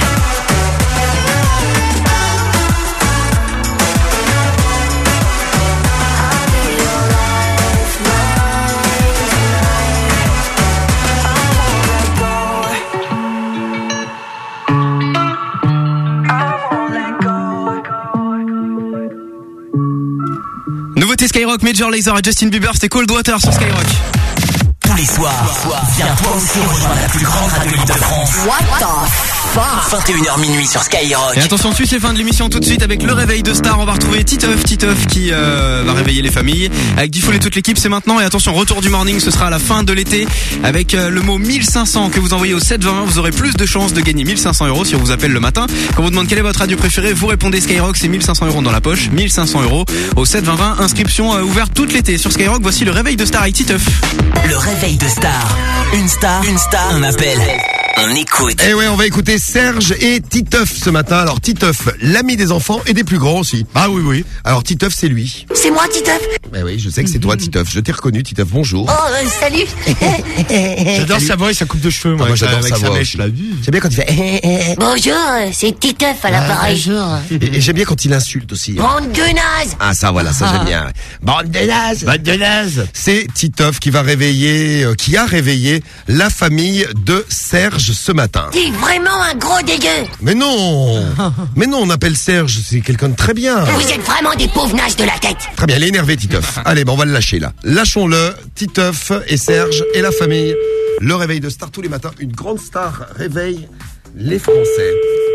Nouveauté Skyrock, Major Lazer et Justin Bieber, c'était Cold Water sur Skyrock. Tous les soirs, viens toi aussi rejoindre la plus grande radio libre de France. What the fuck? vingt et une heures minuit sur Skyrock. Et attention, suite les fins de l'émission tout de suite avec le réveil de Star. On va retrouver Titeuf, Titeuf qui euh, va réveiller les familles. Avec Diffoul et toute l'équipe, c'est maintenant. Et attention, retour du morning, ce sera à la fin de l'été. Avec euh, le mot mille cinq cents que vous envoyez au sept vingt, vous aurez plus de chances de gagner mille cinq cents euros si on vous appelle le matin. Quand on vous demande quelle est votre radio préférée, vous répondez Skyrock, c'est mille cinq cents euros dans la poche. mille cinq cents euros au sept vingt vingt. Inscription euh, ouverte toute l'été sur Skyrock. Voici le réveil de Star avec Titeuf. Le réveil de Star. Une star, une star, un appel. On écoute. Et ouais, on va écouter Serge et Titeuf ce matin. Alors Titeuf, l'ami des enfants et des plus grands aussi. Ah oui, oui. Alors Titeuf, c'est lui. C'est moi, Titeuf. Eh oui, je sais que c'est toi, Titeuf. Je t'ai reconnu, Titeuf. Bonjour. Oh, euh, salut. J'adore sa voix et sa coupe de cheveux, moi. Ah, moi, j'adore avec sa voix mèche, aussi. là. J'aime bien quand il fait. Bonjour, c'est Titeuf à l'appareil. Bonjour. Et, et j'aime bien quand il insulte aussi. Bande de nazes. Ah ça voilà, ça j'aime bien. Bande de nazes. Bande de nazes. C'est Titeuf qui va réveiller, euh, qui a réveillé la famille de Serge ce matin. T'es vraiment un gros dégueu. Mais non, mais non, on appelle Serge, c'est quelqu'un de très bien. Vous êtes vraiment des pauvres nazes de la tête. Très bien, il est énervé Titeuf. Allez, ben on va le lâcher là. Lâchons-le, Titeuf et Serge et la famille. Le réveil de Star tous les matins, une grande star réveille les Français.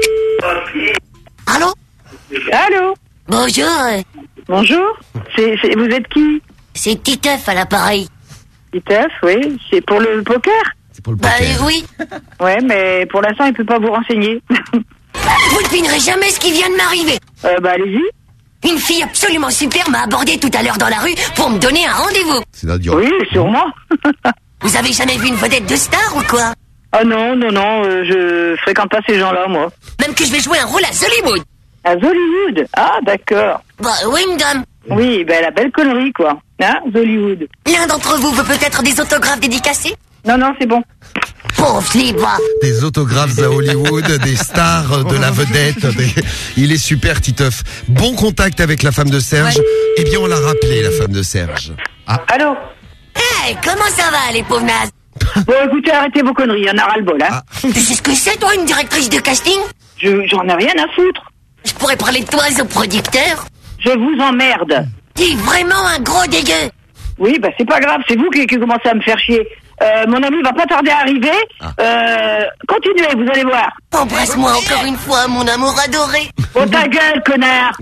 Allô? Allô? Bonjour. Bonjour. C'est, c'est, vous êtes qui? C'est Titeuf à l'appareil. Titeuf, oui. C'est pour le poker? C'est pour le Bah euh, oui. Ouais, mais pour l'instant, il peut pas vous renseigner. Vous ne devinerez jamais ce qui vient de m'arriver. Euh, bah allez-y. Une fille absolument super m'a abordé tout à l'heure dans la rue pour me donner un rendez-vous. C'est idiot. Oui, sûrement. Vous avez jamais vu une vedette de star ou quoi? Ah non, non, non, euh, je fréquente pas ces gens-là, moi. Même que je vais jouer un rôle à Hollywood. À Hollywood? Ah, d'accord. Bah oui, madame. Oui, ben la belle connerie, quoi. Hein, Hollywood. L'un d'entre vous veut peut-être des autographes dédicacés? Non, non, c'est bon. Pauvre libre. Des autographes à Hollywood, des stars de la vedette. Des... Il est super, Titeuf. Bon contact avec la femme de Serge. Ouais. Eh bien, on l'a rappelé, la femme de Serge. Ah. Allô? Hey, comment ça va, les pauvres nazes? Bon, écoutez, arrêtez vos conneries, y'en a ras le bol, hein. Ah. Tu sais ce que c'est, toi, une directrice de casting? Je, j'en ai rien à foutre. Je pourrais parler de toi au producteur. Je vous emmerde. T'es vraiment un gros dégueu. Oui, bah c'est pas grave, c'est vous qui, qui commencez à me faire chier. Euh, mon ami va pas tarder à arriver. Ah. Euh, continuez, vous allez voir. Embrasse-moi encore une fois, mon amour adoré. Oh ta gueule, connard.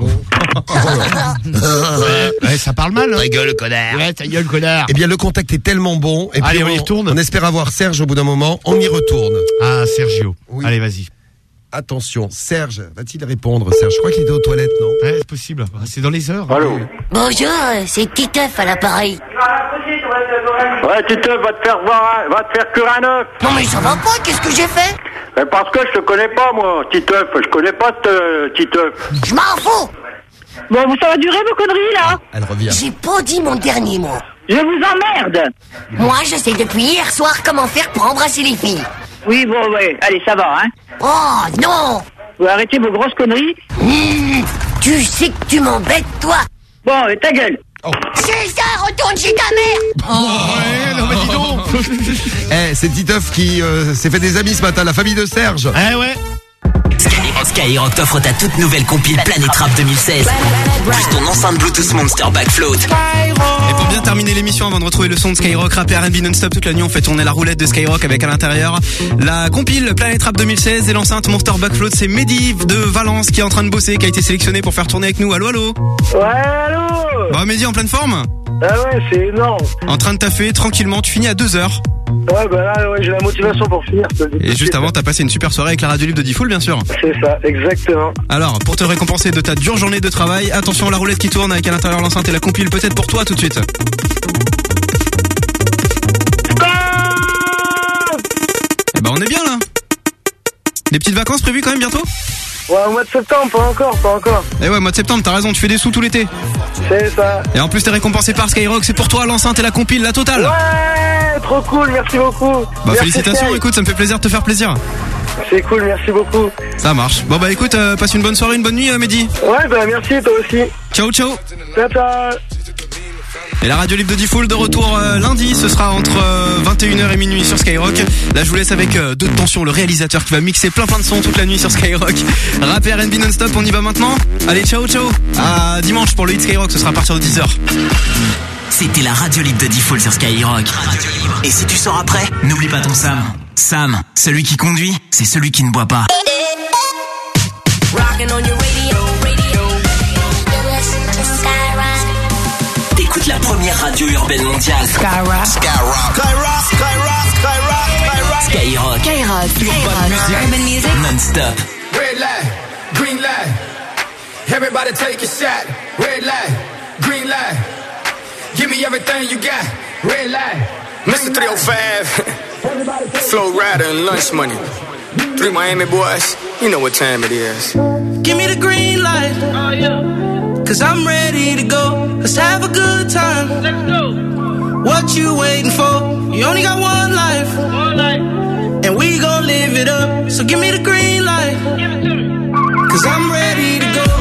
ouais, ouais, ça parle mal. Hein. Ta gueule, connard. Ouais, ta gueule, connard. Eh bien, le contact est tellement bon. Et puis Allez, on, on y retourne. On espère avoir Serge au bout d'un moment. On y retourne. Ah, Sergio. Oui. Allez, vas-y. Attention, Serge, va-t-il répondre, Serge? Je crois qu'il était aux toilettes, non? Ouais, c'est possible. C'est dans les heures. Allô? Bonjour, c'est Titeuf à l'appareil. Ouais, Titeuf, va te faire voir, un- va te faire cuire un œuf. Non mais ça va pas, qu'est-ce que j'ai fait? Mais parce que je te connais pas, moi, Titeuf. Je connais pas ce Titeuf. Je m'en fous. Bon, vous ça va durer vos conneries, là? Elle revient. J'ai pas dit mon dernier mot. Je vous emmerde. Moi, je sais depuis hier soir comment faire pour embrasser les filles. Oui, bon, ouais, allez, ça va, hein. Oh, non. Vous arrêtez vos grosses conneries. Mmh, tu sais que tu m'embêtes, toi. Bon, euh, ta gueule. C'est ça, retourne chez ta mère. Oh, ouais, non, mais dis donc. Eh, c'est Titeuf qui euh, s'est fait des amis ce matin, la famille de Serge. Eh ouais. Skyrock, Skyrock t'offre ta toute nouvelle compile Planet Rap deux mille seize. Plus ton enceinte Bluetooth Monster Backfloat. Et pour bien terminer l'émission, avant de retrouver le son de Skyrock, rap et R and B non-stop toute la nuit, on fait tourner la roulette de Skyrock avec à l'intérieur la compile Planet Rap deux mille seize et l'enceinte Monster Backfloat. C'est Mehdi de Valence qui est en train de bosser, qui a été sélectionné pour faire tourner avec nous. Allô, allô. Ouais, allô. Bon, Mehdi, en pleine forme? Ah ouais, c'est énorme. En train de taffer tranquillement, tu finis à deux heures. Ouais, bah là, ouais, j'ai la motivation pour finir. Et juste avant, t'as passé une super soirée avec la radio libre de Diffoul, bien sûr. C'est ça, exactement. Alors, pour te récompenser de ta dure journée de travail, attention, la roulette qui tourne avec à l'intérieur l'enceinte et la compile peut-être pour toi tout de suite. Eh ben, on est bien là. Des petites vacances prévues quand même bientôt? Ouais, au mois de septembre, pas encore, pas encore. Eh ouais, mois de septembre, t'as raison, tu fais des sous tout l'été. C'est ça. Et en plus, t'es récompensé par Skyrock, c'est pour toi l'enceinte et la compile, la totale. Ouais, trop cool, merci beaucoup. Bah, merci félicitations, Sky. écoute, ça me fait plaisir de te faire plaisir. C'est cool, merci beaucoup. Ça marche. Bon bah écoute, euh, passe une bonne soirée, une bonne nuit, euh, Mehdi. Ouais, bah merci, toi aussi. Ciao, ciao. Ciao, ciao. Et la radio libre de Diffoul de retour euh, lundi, ce sera entre euh, vingt et une heures et minuit sur Skyrock. Là je vous laisse avec euh, Deux de Tension, le réalisateur qui va mixer plein plein de sons toute la nuit sur Skyrock. Rap et R and B non-stop, on y va maintenant. Allez, ciao ciao. À dimanche pour le hit Skyrock, ce sera à partir de dix heures. C'était la radio libre de Diffoul sur Skyrock. Et si tu sors après, n'oublie pas ton Sam. Sam, celui qui conduit, c'est celui qui ne boit pas. Rocking on your radio, radio. T'écoutes la première radio urbaine mondiale. Skyrock. Skyrock. Skyrock, Skyrock, Skyrock, Skyrock. Skyrock. Skyrock. Urban music. Urban music. Non-stop. Red light, green light. Everybody take a shot. Red light, green light. Give me everything you got. Red light. Mister three oh five, Flow Rider and Lunch Money. Three Miami boys, you know what time it is. Give me the green light. Oh, yeah. Cause I'm ready to go. Let's have a good time. Let's go. What you waiting for? You only got one life. One life. And we gon' live it up. So give me the green light. Give it to me. Cause I'm ready to go.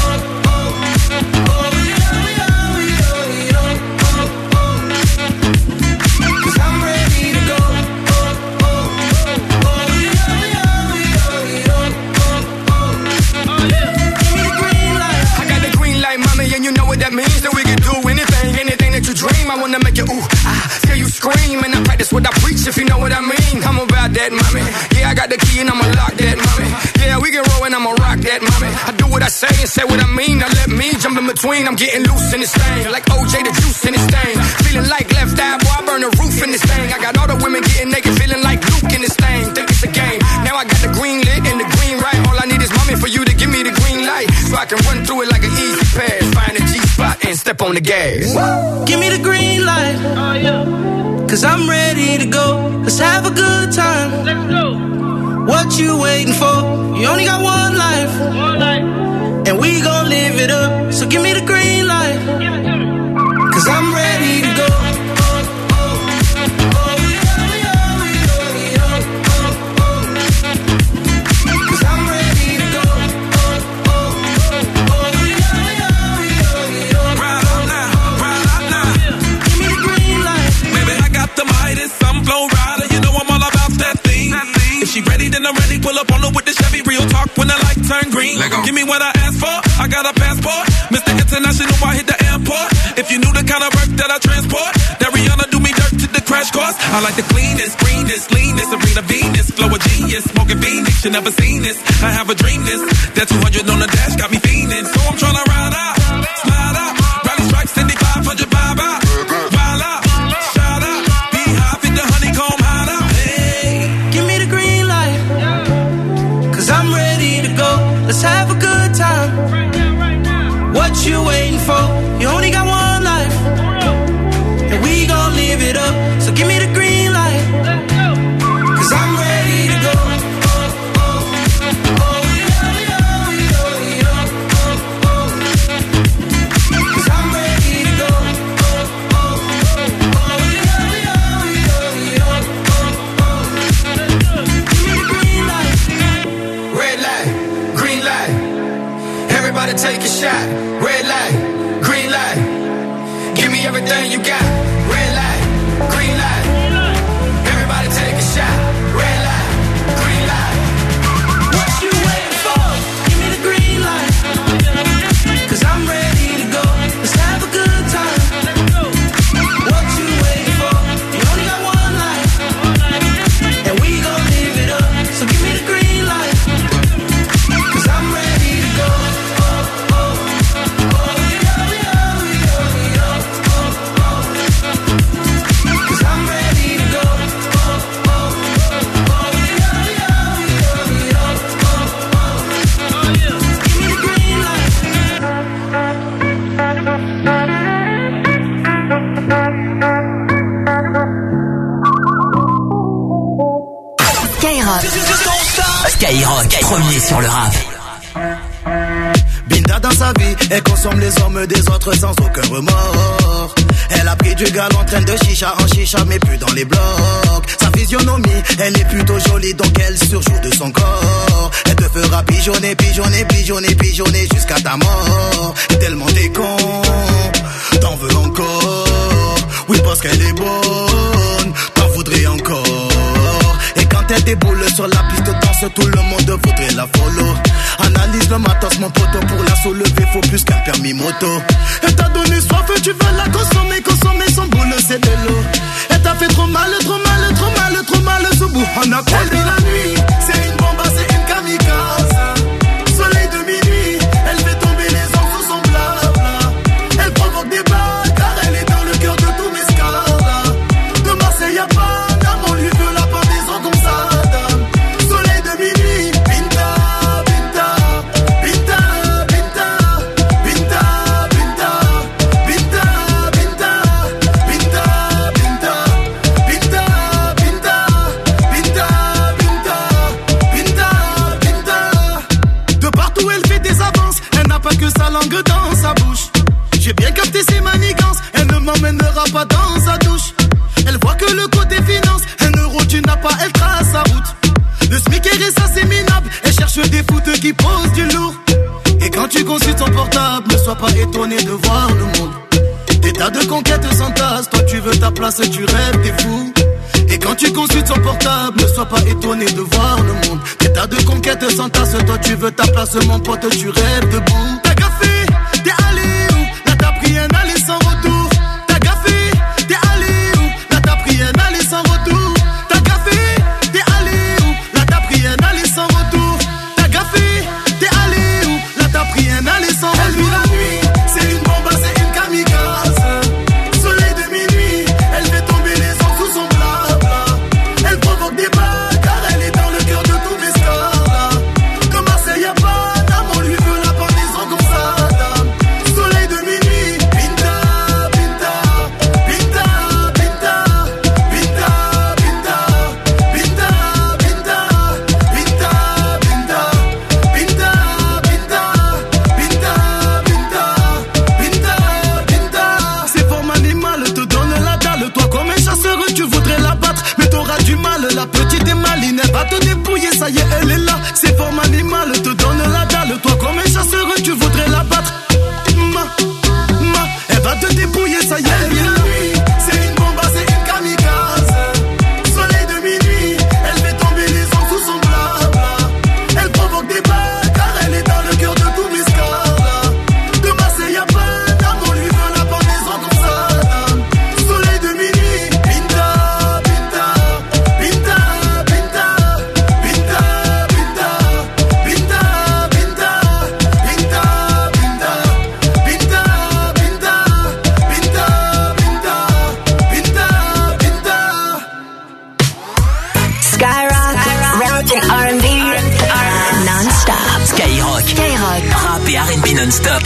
That means that we can do anything, anything that you dream. I wanna make you ooh, ah, hear you scream, and I practice what I preach, if you know what I mean. I'm about that, mommy. Yeah, I got the key and I'ma lock that, mommy. Yeah, we can roll and I'ma rock that, mommy. I do what I say and say what I mean. Now let me jump in between. I'm getting loose in this thing, like O J the juice in this thing. Feeling like left eye, boy, I burn the roof in this thing. I got all the women getting naked, feeling like Luke in this thing. Think it's a game. Now I got the green lit and the green right. All I need is mommy for you to give me the green light, so I can run through it like an easy pass. Find a G spot and step on the gas. Give me the green light. Oh, yeah. Cause I'm ready to go. Let's have a good time. Let's go. What you waiting for? You only got one life. One life. And we gon' live it up. So give me the green light. Give it to me. Cause I'm ready to go. She ready, then I'm ready. Pull up on her with the Chevy. Real talk when the light turn green. Give me what I asked for. I got a passport. Mister International, I hit the airport. If you knew the kind of work that I transport, that Rihanna do me dirt to the crash course. I like the cleanest, greenest, leanest, Serena Venus, flow of genius, smoking Phoenix. You never seen this. I have a dream this. That two hundred on the dash got me fiending. So I'm tryna ride out, slide out, rally strike, Cindy five hundred vibe out, wild out, shout out, be high, fit the honeycomb hide out. I'm ready to go. Let's have a good time. What you waiting for? You only got one life. And we gon' live it up. So give me the green light. Cause I'm ready to go. Cause I'm ready to go. Give me the green light. Red light, green light. Everybody take a shot. Red light, green light. Give me everything you got. Red light, green light. Everybody take a shot. Red light, green light. What you waiting for? sur le rap. Binta dans sa vie, elle consomme les hommes des autres sans aucun remords. Elle a pris du gal en train de chicha en chicha mais plus dans les blocs. Sa physionomie, elle est plutôt jolie donc elle surjoue de son corps. Elle te fera pigeonner, pigeonner, pigeonner, pigeonner jusqu'à ta mort. Et tellement t'es con, t'en veux encore. Oui parce qu'elle est bonne, t'en voudrais encore. Et quand elle déboule sur la piste de danse, tout le monde voudrait la follow. Analyse le matos mon poteau, pour la soulever faut plus qu'un permis moto. Elle t'a donné soif, tu veux la consommer, consommer son boule c'est de l'eau. Elle t'a fait trop mal, trop mal, trop mal, trop mal ce bout. On a croisé la nuit, c'est une bombe, c'est une kamikaze. Soleil de minuit, elle fait tomber les ans sous son blabla. Elle provoque des balles car elle est dans le cœur de tous mes scars. De Marseille à Paname, on lui veut la pendaison comme ça. Soleil de minuit, Binta, Binta, Binta, Binta, Binta, Binta, Binta, Binta, Binta, Binta, Binta, Binta, Binta, Binta, Binta, Binta. De partout elle fait des avances, elle n'a pas que sa langue dans sa bouche. J'ai bien capté ses manigances, elle ne m'emmènera pas dans sa douche. Elle voit que le côté finance, un euro tu n'as pas, elle trace sa route. Le SMIC est ça c'est minable, elle cherche des foutes qui posent du lourd. Et quand tu consultes son portable, ne sois pas étonné de voir le monde. Des tas de conquêtes s'entassent, toi tu veux ta place, tu rêves, t'es fou. Et quand tu consultes son portable, ne sois pas étonné de voir le monde. Des tas de conquêtes s'entassent, toi tu veux ta place, mon pote, tu rêves debout. T'as gaffé, t'es allé où? Là t'as pris un aller sans retour. T'as gaffé, t'es allé où? Là t'as pris un aller sans retour. T'as gaffé, t'es allé où? Là t'as pris un aller sans retour. T'as gaffé, t'es allé où? Là t'as pris un aller sans retour. Elle vit la nuit, c'est une bombe, c'est une kamikaze. Soleil de minuit, elle fait tomber les ans sous son blabla. Elle provoque des balles car elle est dans le cœur de tous mes scars. De Marseille à Paname, on lui veut la pendaison comme ça. Soleil de minuit, Binta, Binta, Binta, Binta, Binta, Binta, Binta, Binta, Binta, Binta, Binta, Binta, Binta, Binta, Binta. C'est forme animale, te donne la dalle. Toi comme un chasseur, tu voudrais la battre, mais t'auras du mal. La petite est maline, elle va te dépouiller, ça y est, elle est là. C'est forme animale, te donne la dalle. Toi comme un chasseur, tu voudrais la battre. Ma, ma, elle va te dépouiller, ça y est, elle est là. C'est une bombe, c'est une kamikaze. Soleil de minuit, elle fait tomber les ans sous son blabla. Elle provoque des balles car elle est dans le cœur de tous mes scars. De Marseille à Paname, on lui veut la pendaison comme ça. Soleil de minuit, Binta, Binta, Binta, Binta, Binta, Binta, Binta, Binta, Binta, Binta, Binta, Binta, Binta, Binta, Binta. Skyrock, rap et R and B, non-stop. Skyrock, Skyrock, rap et R and B non-stop.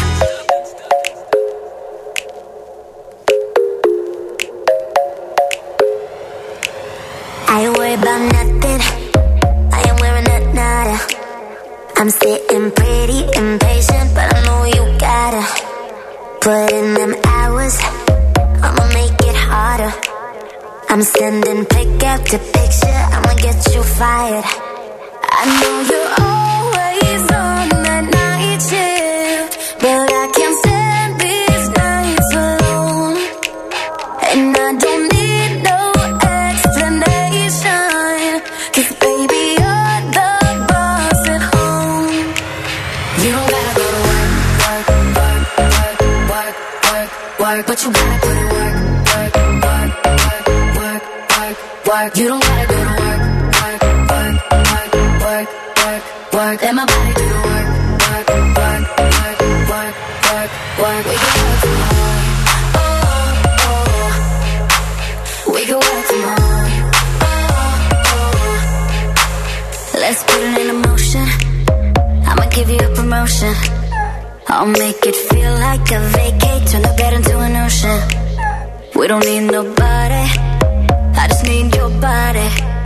I ain't worried about nothing. I ain't wearing a nada. I'm sitting pretty impatient, but I know you gotta put in them hours. I'ma make it harder. I'm sending pick after picture. I'ma get you fired. I know you're always on that night shift, but I can't stand these nights alone. And I don't need no explanation, 'cause baby you're the boss at home. You don't gotta go to work, work, work, work, work, work, work, but you gotta put in work, work, work, work, work, work, work. You don't gotta go to work, work, work, work, work, work, work. Let my body do the work, work, work, work, work, work, work. We can work from home, oh, oh. We can work from home, oh, oh. Let's put it in motion. I'ma give you a promotion. I'll make it feel like a vacate, turn the bed into an ocean. We don't need nobody, I just need your body.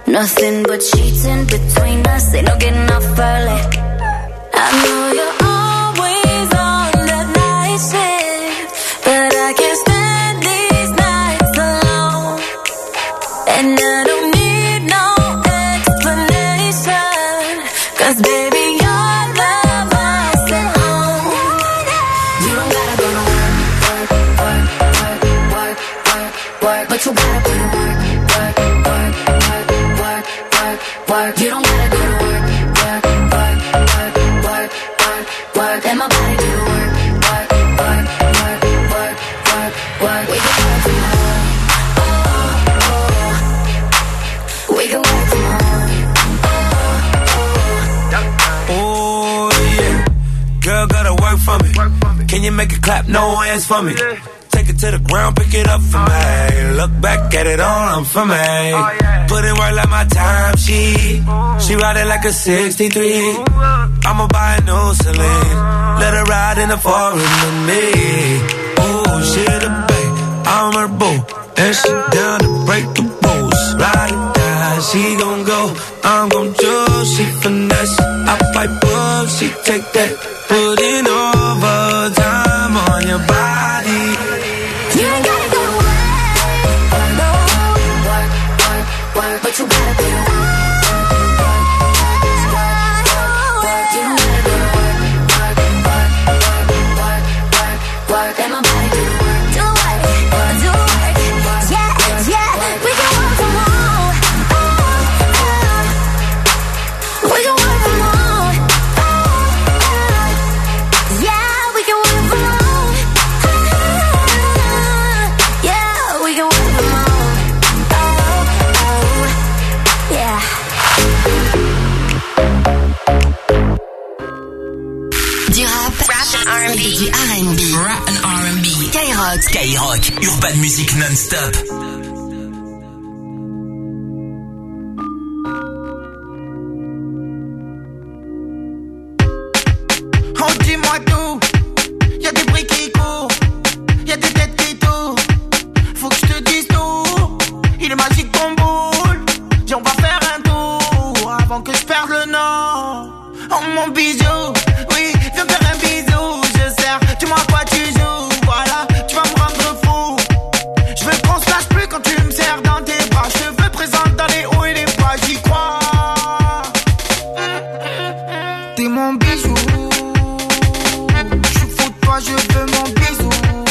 Nothing but cheating between us, ain't no getting off early. I know you're always on that night shift, but I can't stand these nights alone. And I don't need no explanation, cause baby your love I sent home. You don't gotta go to work, work, work, work, work, work, work, but you gotta put in work, work, work, work, work, work, work. You don't gotta go to work, work, work, work, work, work, work. Let my body do the work, work, work, work, work, work, work. We can work from home, oh, oh. We can work from home, oh, Oh yeah, girl gotta work for me. Can you make it clap? No hands for me. Take it to the ground, pick it up for me. Look back at it all, I'm for me. Put in work like my time, she She ride it like a sixty-three. I'ma buy a new Celine. Let her ride in the foreign with me. Oh, she the babe, I'm her boo, and she down to break the rules. Ride it down, she gon' go, I'm gon' choose. She finesse, I fight book, she take that. Put in overtime on your body. you ain't gotta go to work, no, work, work, work, but you gotta be work, work, work, work, work. You don't gotta go to work, work, work, work, work, work, work. Let my body do the work, do work, do work, yeah, yeah. We can work from home, oh, oh. We can work from home, oh, oh. Yeah, we can work from home, oh, yeah, we can work from home, oh, oh, yeah. Du rap, rap and R and B, du R and B, rap and R and B. Skyrock, Skyrock, Urban Music non-stop. Oh, dis-moi tout. Y'a des bruits qui courent, y'a des têtes qui tournent. Faut que je te dise tout. Il est magique ton boule. Dis, on va faire un tour avant que je perde le nord. Oh, mon bijou, oui, viens faire un bisou. Je sers, dis-moi à quoi tu joues. Voilà, tu vas me rendre fou. Je veux qu'on se lâche plus quand tu me serres dans tes bras. Je te veux présente dans les hauts et les bas, j'y crois. T'es mon bijou. Je suis fou de toi, je veux mon bisou.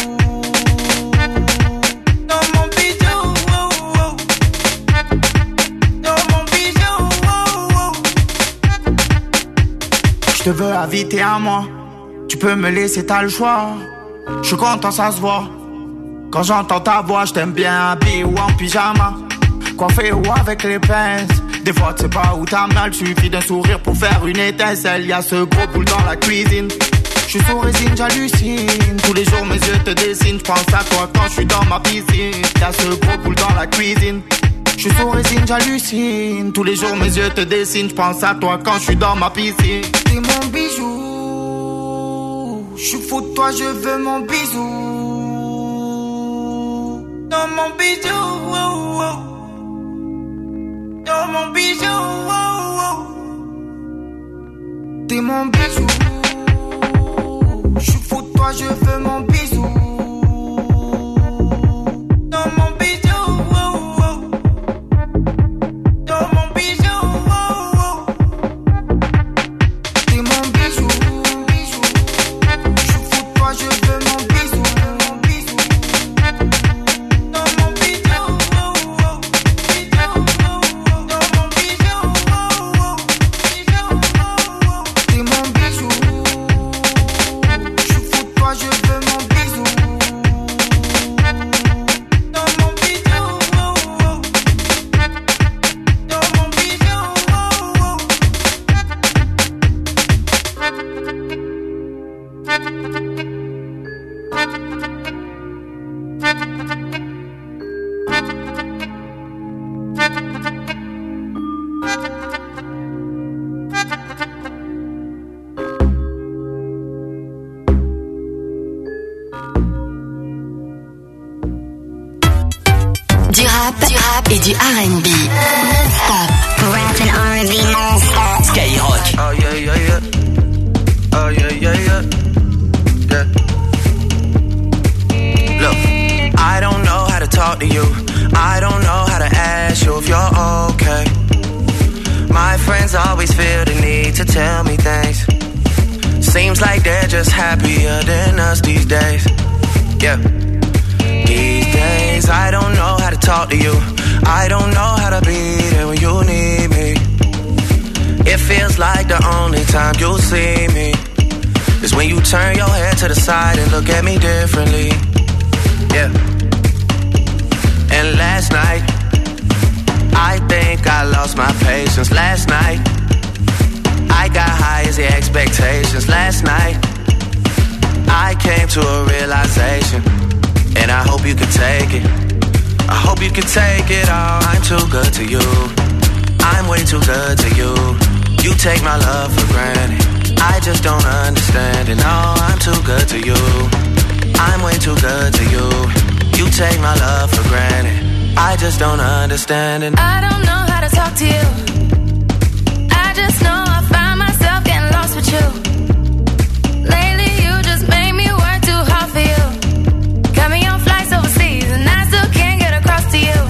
Non, mon bijou, oh, oh. Non, mon bijou, oh, oh. Je te veux inviter à moi. Tu peux me laisser, t'as le choix. Je suis content, ça se voit. Quand j'entends ta voix, je t'aime bien habillé ou en pyjama. Coiffé ou avec les pinces. Des fois, tu sais pas où t'as mal. Suffit d'un sourire pour faire une étincelle. Y'a ce gros boule dans la cuisine. Je suis sous résine, j'hallucine. Tous les jours mes yeux te dessinent. Je pense à toi quand je suis dans ma piscine. Y'a ce gros boule dans la cuisine. Je suis sous résine, j'hallucine. Tous les jours mes yeux te dessinent. Je pense à toi quand je suis dans ma piscine. T'es mon bijou. Je suis fou de toi, je veux mon bisou. Non, mon bijou, oh, oh. Non, mon bijou, oh, oh. T'es mon bijou. Je suis fou de toi, je veux mon bisou. Non, mon bijou, oh, oh. Non, mon bijou, oh, oh. T'es mon bijou. Je suis fou de toi, je veux mon bisou. Mon bisou. Non, mon bijou, oh, oh. Bijou, oh, oh. Non, mon bijou, oh, oh. Bijou, oh, oh. T'es mon bijou. Je suis fou de toi, je veux mon bisou. Non, mon bijou, oh, oh. Non, mon bijou, oh, oh. du rap, rap, du rap et du R and B. Non-stop. Rap and R and B non-stop. Skyrock. Oh yeah, yeah, yeah. Oh yeah, yeah, yeah. Yeah. Look, I don't know how to talk to you. I don't know how to ask you if you're okay. My friends always feel the need to tell me things. Seems like they're just happier than us these days. Yeah. These days, I don't know how to talk to you. I don't know how to be there when you need me. It feels like the only time you'll see me is when you turn your head to the side and look at me differently. Yeah. And last night, I think I lost my patience. Last night, I got high as the expectations. Last night, I came to a realization, and I hope you can take it. I hope you can take it all. I'm too good to you. I'm way too good to you. You take my love for granted. I just don't understand it. No, I'm too good to you. I'm way too good to you. You take my love for granted. I just don't understand it. I don't know how to talk to you. I just know I find myself getting lost with you. Lately you just made me work too hard for you. Got me on flights overseas and I still can't get across to you.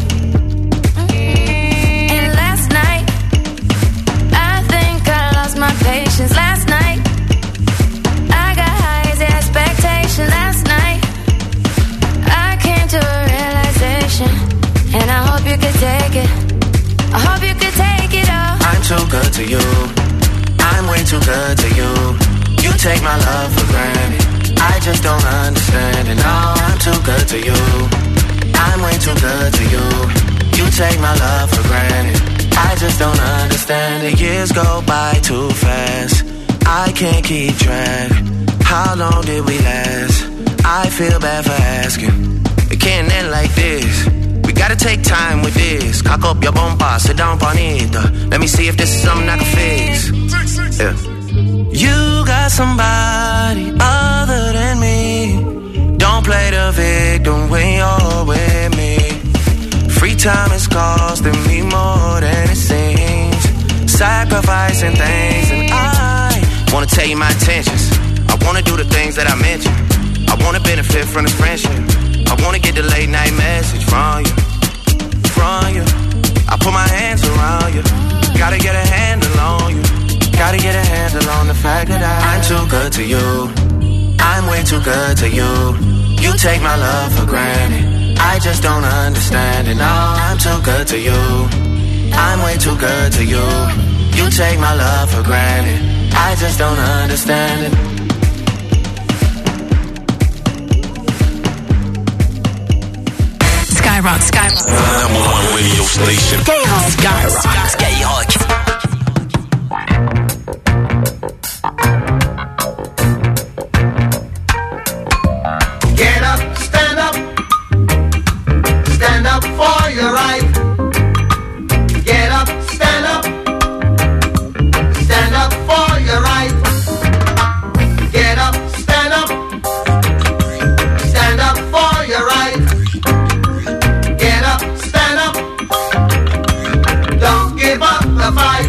And last night, I think I lost my patience. Last night, I got high as the expectation. Last night, I came to a realization, and I hope you could take it. I hope you could take it all. I'm too good to you. I'm way too good to you. You take my love for granted. I just don't understand it. No, I'm too good to you. I'm way too good to you. You take my love for granted. I just don't understand it. Years go by too fast. I can't keep track. How long did we last? I feel bad for asking. It can't end like this. We gotta take time with this. Cock up your bumper, sit down on it. Let me see if this is something I can fix. Yeah. You got somebody other than me. Don't play the victim when you're with me. Free time is costing me more than it seems. Sacrificing things, and I wanna tell you my intentions. I wanna do the things that I mentioned. I wanna benefit from this friendship. I wanna get the late night message from you, from you. I put my hands around you. Gotta get a handle on you. Gotta get a handle on the fact that I'm too good to you. I'm way too good to you. You take my love for granted. I just don't understand it. No, I'm too good to you. I'm way too good to you. You take my love for granted. I just don't understand it. Skyrock, Skyrock. Number one radio station. Skyrock, Skyrock, Skyrock. Get up, stand up. Stand up for your right. Get up, stand up. Stand up for your right. Get up, stand up. Stand up for your right. Get up, stand up. Don't give up the fight.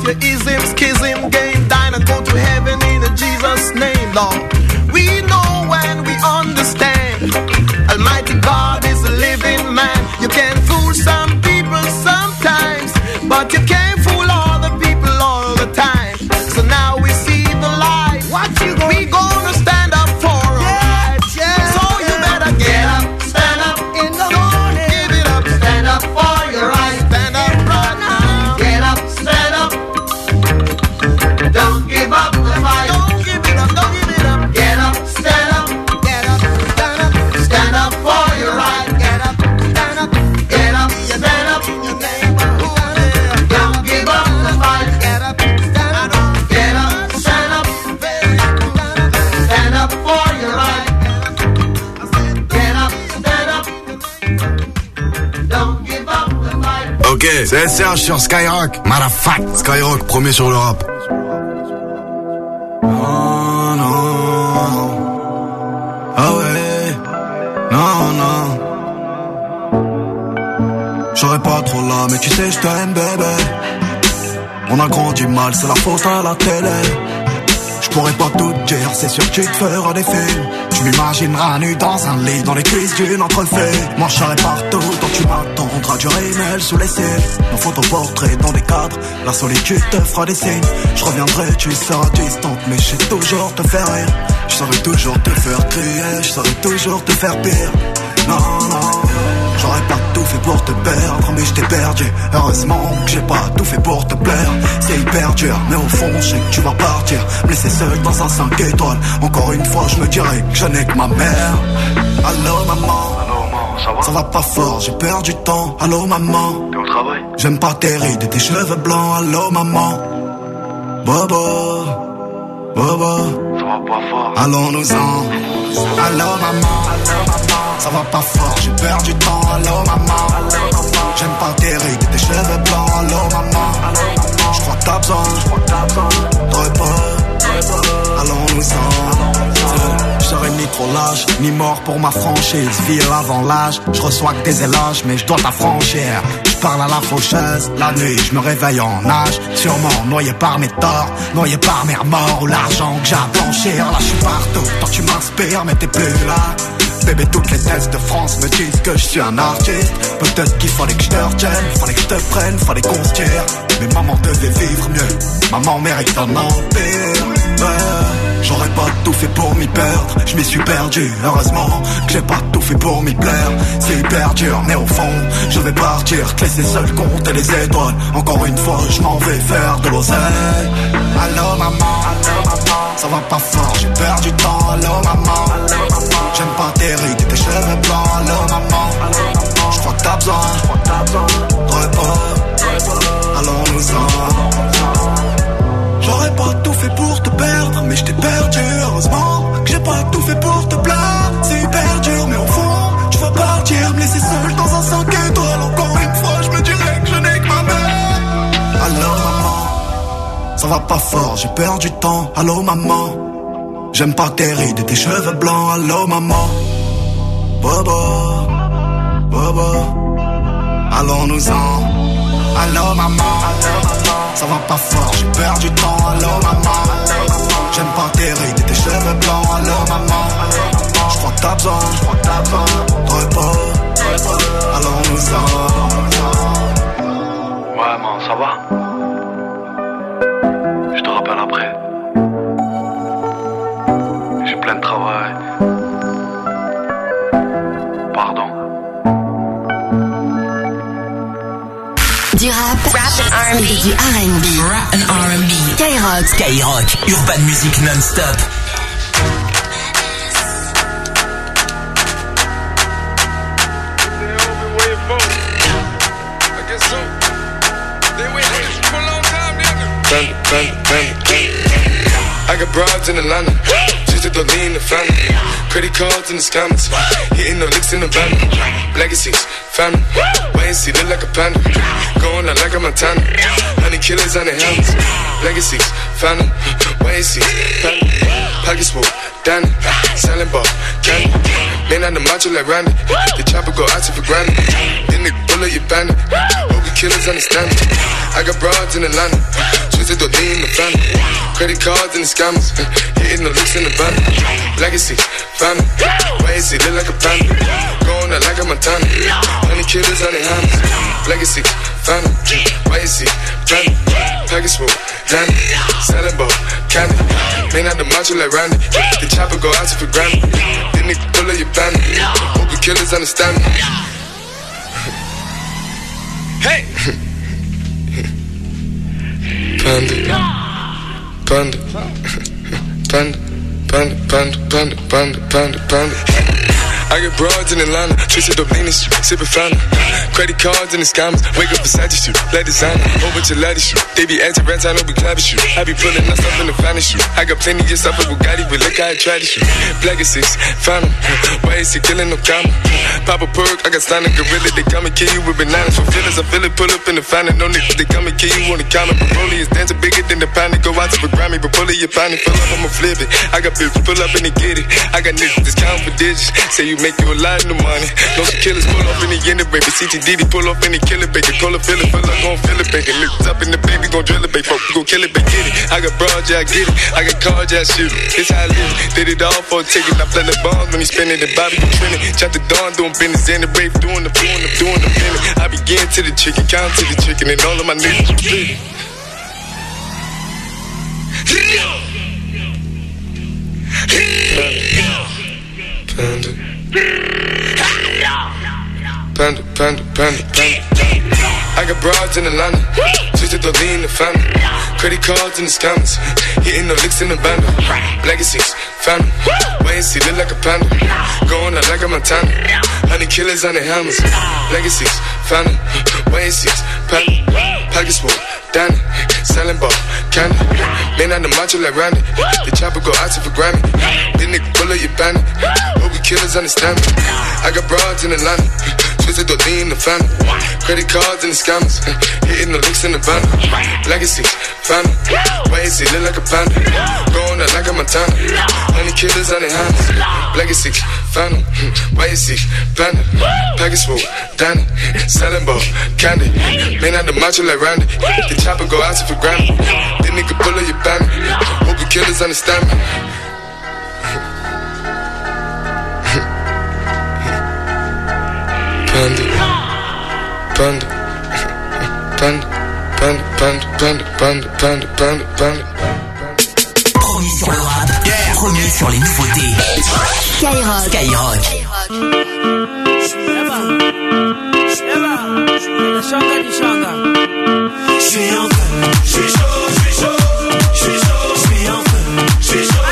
the ism, schism, game, die and go to heaven in Jesus' name, Lord. We know when we understand, Almighty God is a living man. You can fool some people sometimes, but you can't fool all the people all the time. So now we see the light. What you gonna we gonna stand up for our rights. Yeah. So you better get up, stand up in the morning. Give it up, stand up for your rights. Stand up right now. Get up, stand up. Don't give up the fight. Don't give it up, don't give it up. Get up, stand up. Get up, stand up. Stand up for your rights. Get up, stand up. Get up, stand up. Don't give up the fight. Get up, stand up. Get up, stand up. Stand up for your rights. Get up, stand up. Don't give up the fight. Ok, c'est Serge sur Skyrock. Motherfuck, Skyrock, premier sur le rap. Oh non. Ah ouais. Non, non. J'aurais pas trop là, mais tu sais, je t'aime, bébé. On a grandi mal, c'est la faute à la télé. Je pourrais pas tout dire, c'est sûr que tu te feras des films. Tu m'imagineras nu dans un lit, dans les cuisses d'une entrefait. Moi je serai partout, donc tu m'attendras du rimel sous les cils. Nos photoportraits dans des cadres, la solitude te fera des signes. Je reviendrai, tu seras distante, mais je sais toujours te faire rire. Je saurai toujours te faire crier, je saurai toujours te faire pire. Non, non, j'aurais pas tout fait pour te perdre, mais je t'ai perdu. Heureusement que j'ai pas tout fait pour te plaire. C'est hyper dur, mais au fond je sais que tu vas partir, me laisser seul dans un cinq étoiles. Encore une fois je me dirais que je n'ai que ma mère. Allô maman, ça va, ça va pas fort, j'ai perdu du temps. Allô maman, t'es au travail? J'aime pas tes rides et tes cheveux blancs. Allô maman, Bobo, Bobo, ça va pas fort. Allons-nous-en. Allô maman, ça va pas fort, j'ai perdu du temps. Allô maman, j'aime pas tes rides et tes cheveux blancs. Allô maman, j'crois que t'as besoin de repos. Allons-nous-en. Je serai ni trop lâche, ni mort pour ma franchise. Ville avant l'âge, je reçois que des éloges, mais je dois t'affranchir. Je parle à la faucheuse, la nuit je me réveille en nage. Sûrement noyé par mes torts, noyé par mes remords ou l'argent que j'ai à blanchir. Là je suis partout, toi tu m'inspires mais t'es plus là. Bébé, toutes les tests de France me disent que je suis un artiste. Peut-être qu'il fallait que je te retienne, fallait que je te prenne, fallait qu'on se tire. Mais maman devait vivre mieux, maman mérite un empire. Ouais, j'aurais pas tout fait pour m'y perdre, je m'y suis perdu. Heureusement que j'ai pas tout fait pour m'y plaire. C'est hyper dur, mais au fond, je vais partir, te laisser seul compter les étoiles. Encore une fois, je m'en vais faire de l'oseille. Allô maman, ça va pas fort, j'ai perdu du temps. Allô maman, j'aime pas tes rides et tes cheveux blancs. Allô maman, j'crois que t'as besoin de repos. Allons-nous-en. J'aurais pas tout fait pour te perdre, mais je t'ai perdu. Heureusement que j'ai pas tout fait pour te plaire. C'est hyper dur, mais au fond, tu vas partir, me laisser seul dans un cinq étoiles. Encore une fois, je me dirais que je n'ai que ma mère. Allô maman, ça va pas fort, j'ai perdu du temps. Allô maman, j'aime pas tes rides et tes cheveux blancs. Allô maman, Bobo, Bobo, allons-nous-en. Allô maman, ça va pas fort, j'ai perdu du temps. Allô maman, j'aime pas tes rides et tes cheveux blancs. Allô maman, j'crois que t'as besoin de repos. Allons-nous-en. Ouais man, ça va? Je te rappelle après. J'ai plein de travail. Pardon. Du rap, rap and R and B, du R and B, rap and R and B, Skyrock, Skyrock, Urban Music non-stop. I got broads in Atlanta, just to the lean the family. Credit cards in the scammers, hitting the licks in the van. Legacies, family, wait and see, look like a panda. Going out like a Montana, honey killers on the helmets. Legacies, family, wait and see, family. Pockets full, Danny, selling ball, candy. Man on the macho like Randy, the chopper go out to for granted. Then the bullet you bandit, hope you killers understand me. I got broads in Atlanta, twisted to lean the family. Credit cards and the scammers, hitting the licks in the van. Legacy, family, why is it look like a panda? Going out like a Montana, honey killers on their hands. Legacy, family, why is it family? Package full, Danny, selling ball, candy. Man out the macho like Randy, the chopper go out for granted. Then nigga pull up your bandit, hope the killers understand me. Hey! Panda, panda, panda, panda, panda, panda, panda, panda, panda. I get broads in Atlanta, twisted up leaning shit, sippin' Fanta. Credit cards and the scammers, wake up beside you, let designer, over to Laddie shoot. They be acting rats, I know we clapping shoot. I be pulling us up in the finest shoot. I got plenty of stuff with Bugatti, but look how I try to shoot. Black is six, found him. Why is he killing no comma? Pop a perk, I got stunning gorilla, they come and kill you with bananas. For feelings, I feel it, pull up in the fountain. No niggas, they come and kill you on the counter. Broly is dancing bigger than the pound. Go out to the Grammy, but pull it, you find it, pull up, I'ma flip it. I got bitches, pull up and they get it. I got niggas, that's counting for digits. Say you make you a lot of money. No some killers pull up in the end of baby. C T D D pull up in the killer baby. Call a feeling, feel like gon' feel it, baby. Niggas up in the baby, gon' drill it, baby. Folk, gon' kill it, baby. Get it. I got broad, yeah, I get it. I got cards, yeah, I shoot it. This how I live. Did it all for a ticket. I play the bombs when he spinning the Bobby, you trending. Chop the dawn, doing business in the brave, doing the doing the doing the feeling. I begin to the chicken, count to the chicken, and all of my niggas split. Panda. Panda, panda, panda, panda. I got broads in Atlanta, twisted to lean the family. Credit cards and the scammers, hitting the licks in the band. Legacies, family, why is he look like a panda? Going out like a Montana, honey killers on the hammers. Legacies, family, why is he panda? Package full, Danny, selling ball, candy. Man out the macho like Randy, the chopper go out to for Grammy. Then nigga pull up your bandit, hope you killers understand me. I got broads in Atlanta, twisted to lean the family. Credit cards and the scammers, hitting the licks in the van. Legacy, family, why is he look like a panda? Going out like a Montana, honey killers on their hands. Legacy, family, why is he panda? Package full, Danny, selling ball, candy. Man out the macho like Randy, the chopper go out to for Grammy. Then nigga pull up your bandit, hope the killers understand me. Panda, panda, panda, panda, panda, panda, panda, panda, panda. Premier sur le rap, yeah. Premier sur les nouveautés. Skyrock. Skyrock. Je suis en feu, je suis chaud, je suis chaud, je suis chaud, je suis en feu, je suis chaud,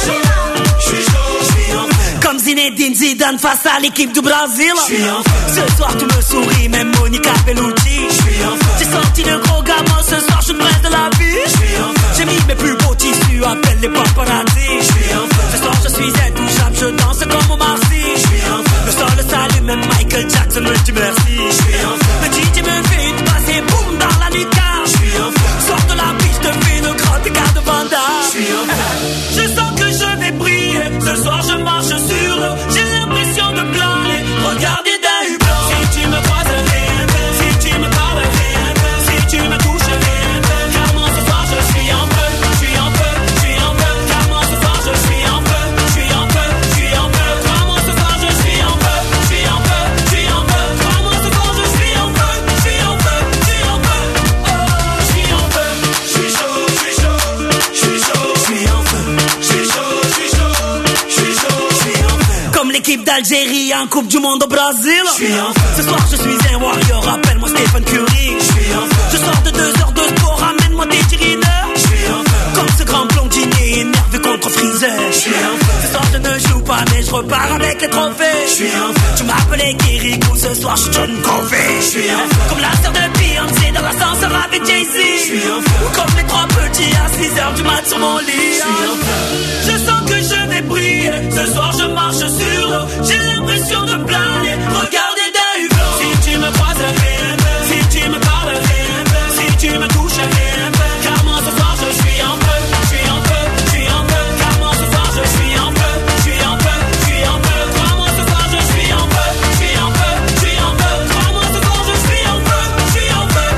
je suis chaud, je suis en feu. Comme Zinedine Zidane face à l'équipe du Brésil. Je suis en feu. Ce soir tu me souris, même Monica Bellucci. Je suis en feu. J'ai sorti le gros gamin, ce soir je presse de la vie. Je suis en feu. J'ai mis mes plus beaux tissus, appelle les paparazzi. Je suis en feu. Ce soir je suis intouchable, je danse comme Omar Sy. Je suis en feu. Le sol s'allume, même Michael Jackson me dit merci. Je suis en feu. Le D J me fait une passe et boum dans la nuca. Je suis en feu. Sors de la piste, te fais une grande écart de Vanda. Je suis en feu. Je sens que je vais briller. Ce soir je marche sur l'eau. J'ai l'impression de planer. Regardez d'un hublot. Si tu me croises, si tu me parles, si tu me touches, car moi ce soir je suis en feu, je suis en feu, je suis en feu. Car moi ce soir je suis en feu, je suis en feu, je suis en feu. Car moi ce soir je suis en feu, je suis en feu, je suis en feu. Car moi ce soir je suis en feu, je suis en feu, je suis en feu. Oh, je suis en feu, je suis chaud, je suis chaud, je suis chaud, je suis en feu, je suis chaud, je suis chaud, je suis chaud, je suis en feu. Comme l'équipe d'Algérie en Coupe du Monde au Brésil. Je suis en feu. Ce soir je suis un warrior, appelle-moi Stephen Curry. Je suis en feu. Je sors de deux heures de sport, ramène-moi des cheerleaders. Je suis en feu. Comme ce grand blondinier énervé contre Freezer. Je suis en feu. Ce soir je ne joue pas mais je repars avec les trophées. Je suis en feu. Tu m'appelais Kirikou, ce soir je suis John Covey. Je suis en feu. Comme la sœur de Beyoncé dans l'ascenseur avec Jay-Z. Je suis en feu. Ou comme les trois petits à six heures du mat sur mon lit. Je suis en feu. Je sens que je vais briller. Ce soir je marche sur l'eau. J'ai l'impression de planer. Regardez d'un hublot. Si tu me croises, si tu me parles, si tu me touches, car moi ce soir je suis en feu, je suis en feu, je suis en feu. Car moi ce soir je suis en feu, je suis en feu, je suis en feu. Car moi ce soir je suis en feu, je suis en feu, je suis en feu. Car moi ce soir je suis en feu, je suis en feu.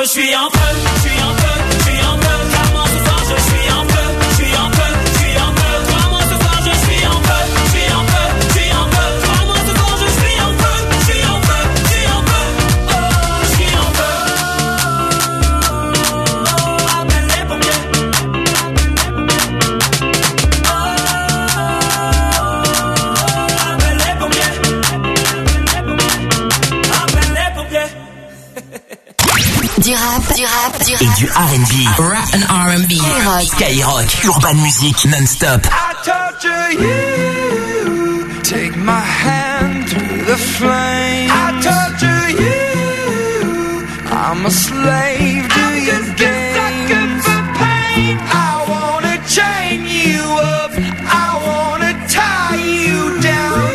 je suis en feu, je suis en feu, je suis en feu. Clairement ce soir je suis en feu, je suis en feu, je suis en feu. Clairement ce soir je suis en feu, je suis en feu, je suis en feu. Clairement ce soir je suis en feu, je suis en feu, je suis en feu. Oh, je suis en feu. Appelle les pompiers. Appelle les pompiers. Appelle les pompiers. Du rap, du rap, du rap. Et du R and B. Rap and R and B. Skyrock. Skyrock. Urban Music non-stop. I torture you. Take my hand through the flame. I torture you. I'm a slave to your games. For pain. I wanna chain you up. I wanna tie you down.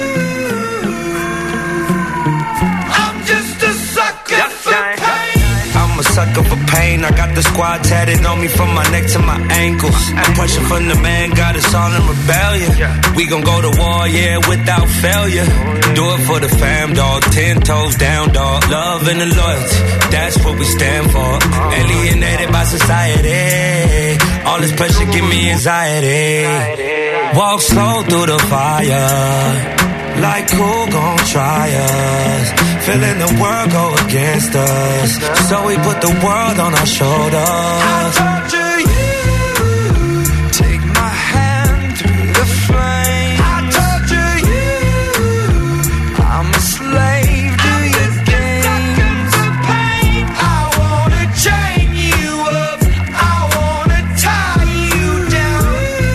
I'm just a sucker for pain. I'm a sucker for pain. I got the squad tatted on me from my neck to my ankles. The pressure from the man got us all in rebellion. We gon' go to war, yeah, without failure. Do it for the fam, dog. Ten toes down, dog. Love and the loyalty, that's what we stand for. Alienated by society. All this pressure give me anxiety. Walk slow through the fire. Like who gon' try us? Feeling the world go against us. So we put the world on our shoulders. I torture you. Take my hand through the flame. I torture you. I'm a slave to your games. For pain. I wanna chain you up. I wanna tie you down.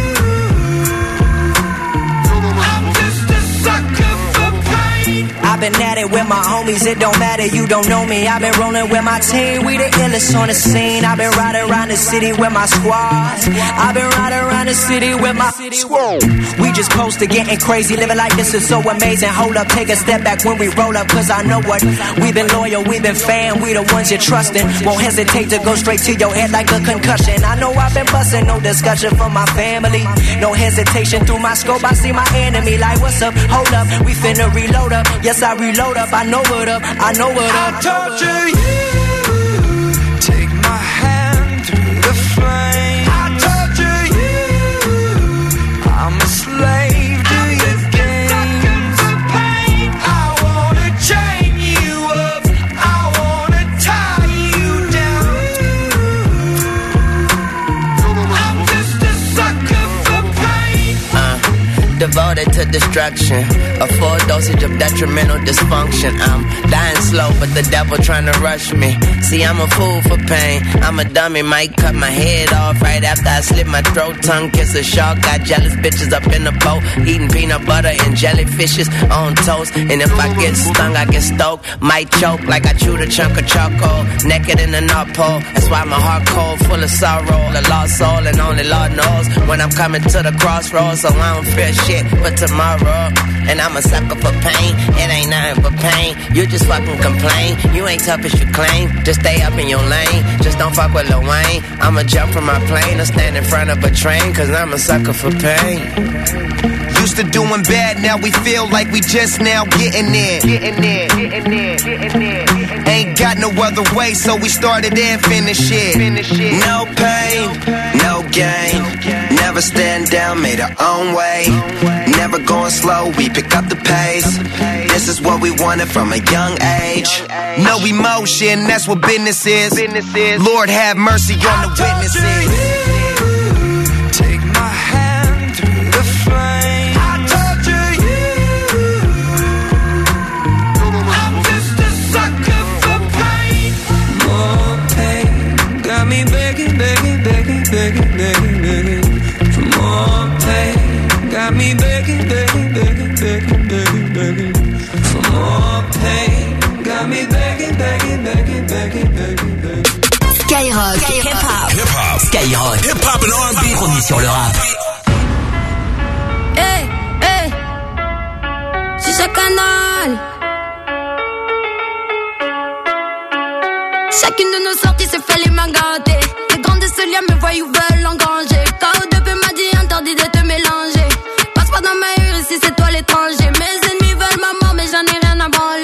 I'm just a sucker for pain. I've been at it with my homies, it don't matter, you don't know me. I've been rolling with my team, we the illest on the scene. I've been riding around the city with my squad. I've been riding around the city with my squad. We just close to getting crazy, living like this is so amazing. Hold up, take a step back when we roll up, cause I know what. We've been loyal, we've been fan, we the ones you're trusting. Won't hesitate to go straight to your head like a concussion. I know I've been busting, no discussion for my family. No hesitation through my scope, I see my enemy like what's up, hold up, we finna reload up. Yes, I reload up, I know what up, I know what up. I torture you. Take my hand through the flame. I torture you. I'm a slave to your games. For pain. I wanna chain you up. I wanna tie you down. I'm just a sucker for pain. Uh, devoted to destruction, a full dosage of detrimental dysfunction. I'm dying slow, but the devil trying to rush me. See, I'm a fool for pain. I'm a dummy, might cut my head off right after I slit my throat. Tongue kiss a shark, got jealous bitches up in the boat, eating peanut butter and jellyfishes on toast. And if I get stung, I get stoked. Might choke like I chewed a chunk of charcoal. Naked in the North Pole, that's why my heart cold, full of sorrow. A lost soul, and only Lord knows when I'm coming to the crossroads. So I don't fear shit but tomorrow. And I'm a sucker for pain, it ain't nothing but pain. You just fucking complain, you ain't tough as you claim. Just stay up in your lane, just don't fuck with Lil Wayne. I'ma jump from my plane or stand in front of a train, cause I'm a sucker for pain. Used to doing bad, now we feel like we just now getting in. Getting in, getting in, getting in. Ain't got no other way, so we started and finished it. No pain, no gain. Never stand down, made our own way. Never going slow, we pick up the pace. This is what we wanted from a young age. No emotion, that's what business is. Lord have mercy on the witnesses. Take my hand through the flame. I torture you. I'm just a sucker for pain. More pain got me begging, begging, begging, begging, begging, begging for more pain. Got me begging, begging, begging, begging, begging, begging for more pain. Got me begging, begging, begging, begging, begging, begging. Skyrock, hip-hop, Hip-hop. Skyrock. Hip-hop and R and B. Promis sur le rap. Hey, hey, c'est ce canal. Chacune de nos sorties s'est fait les mains gâtées. Les grands de ce lien me voient ou veulent engranger. K O deux P m'a dit interdit de te mélanger. Passe pas dans ma rue si c'est toi l'étranger.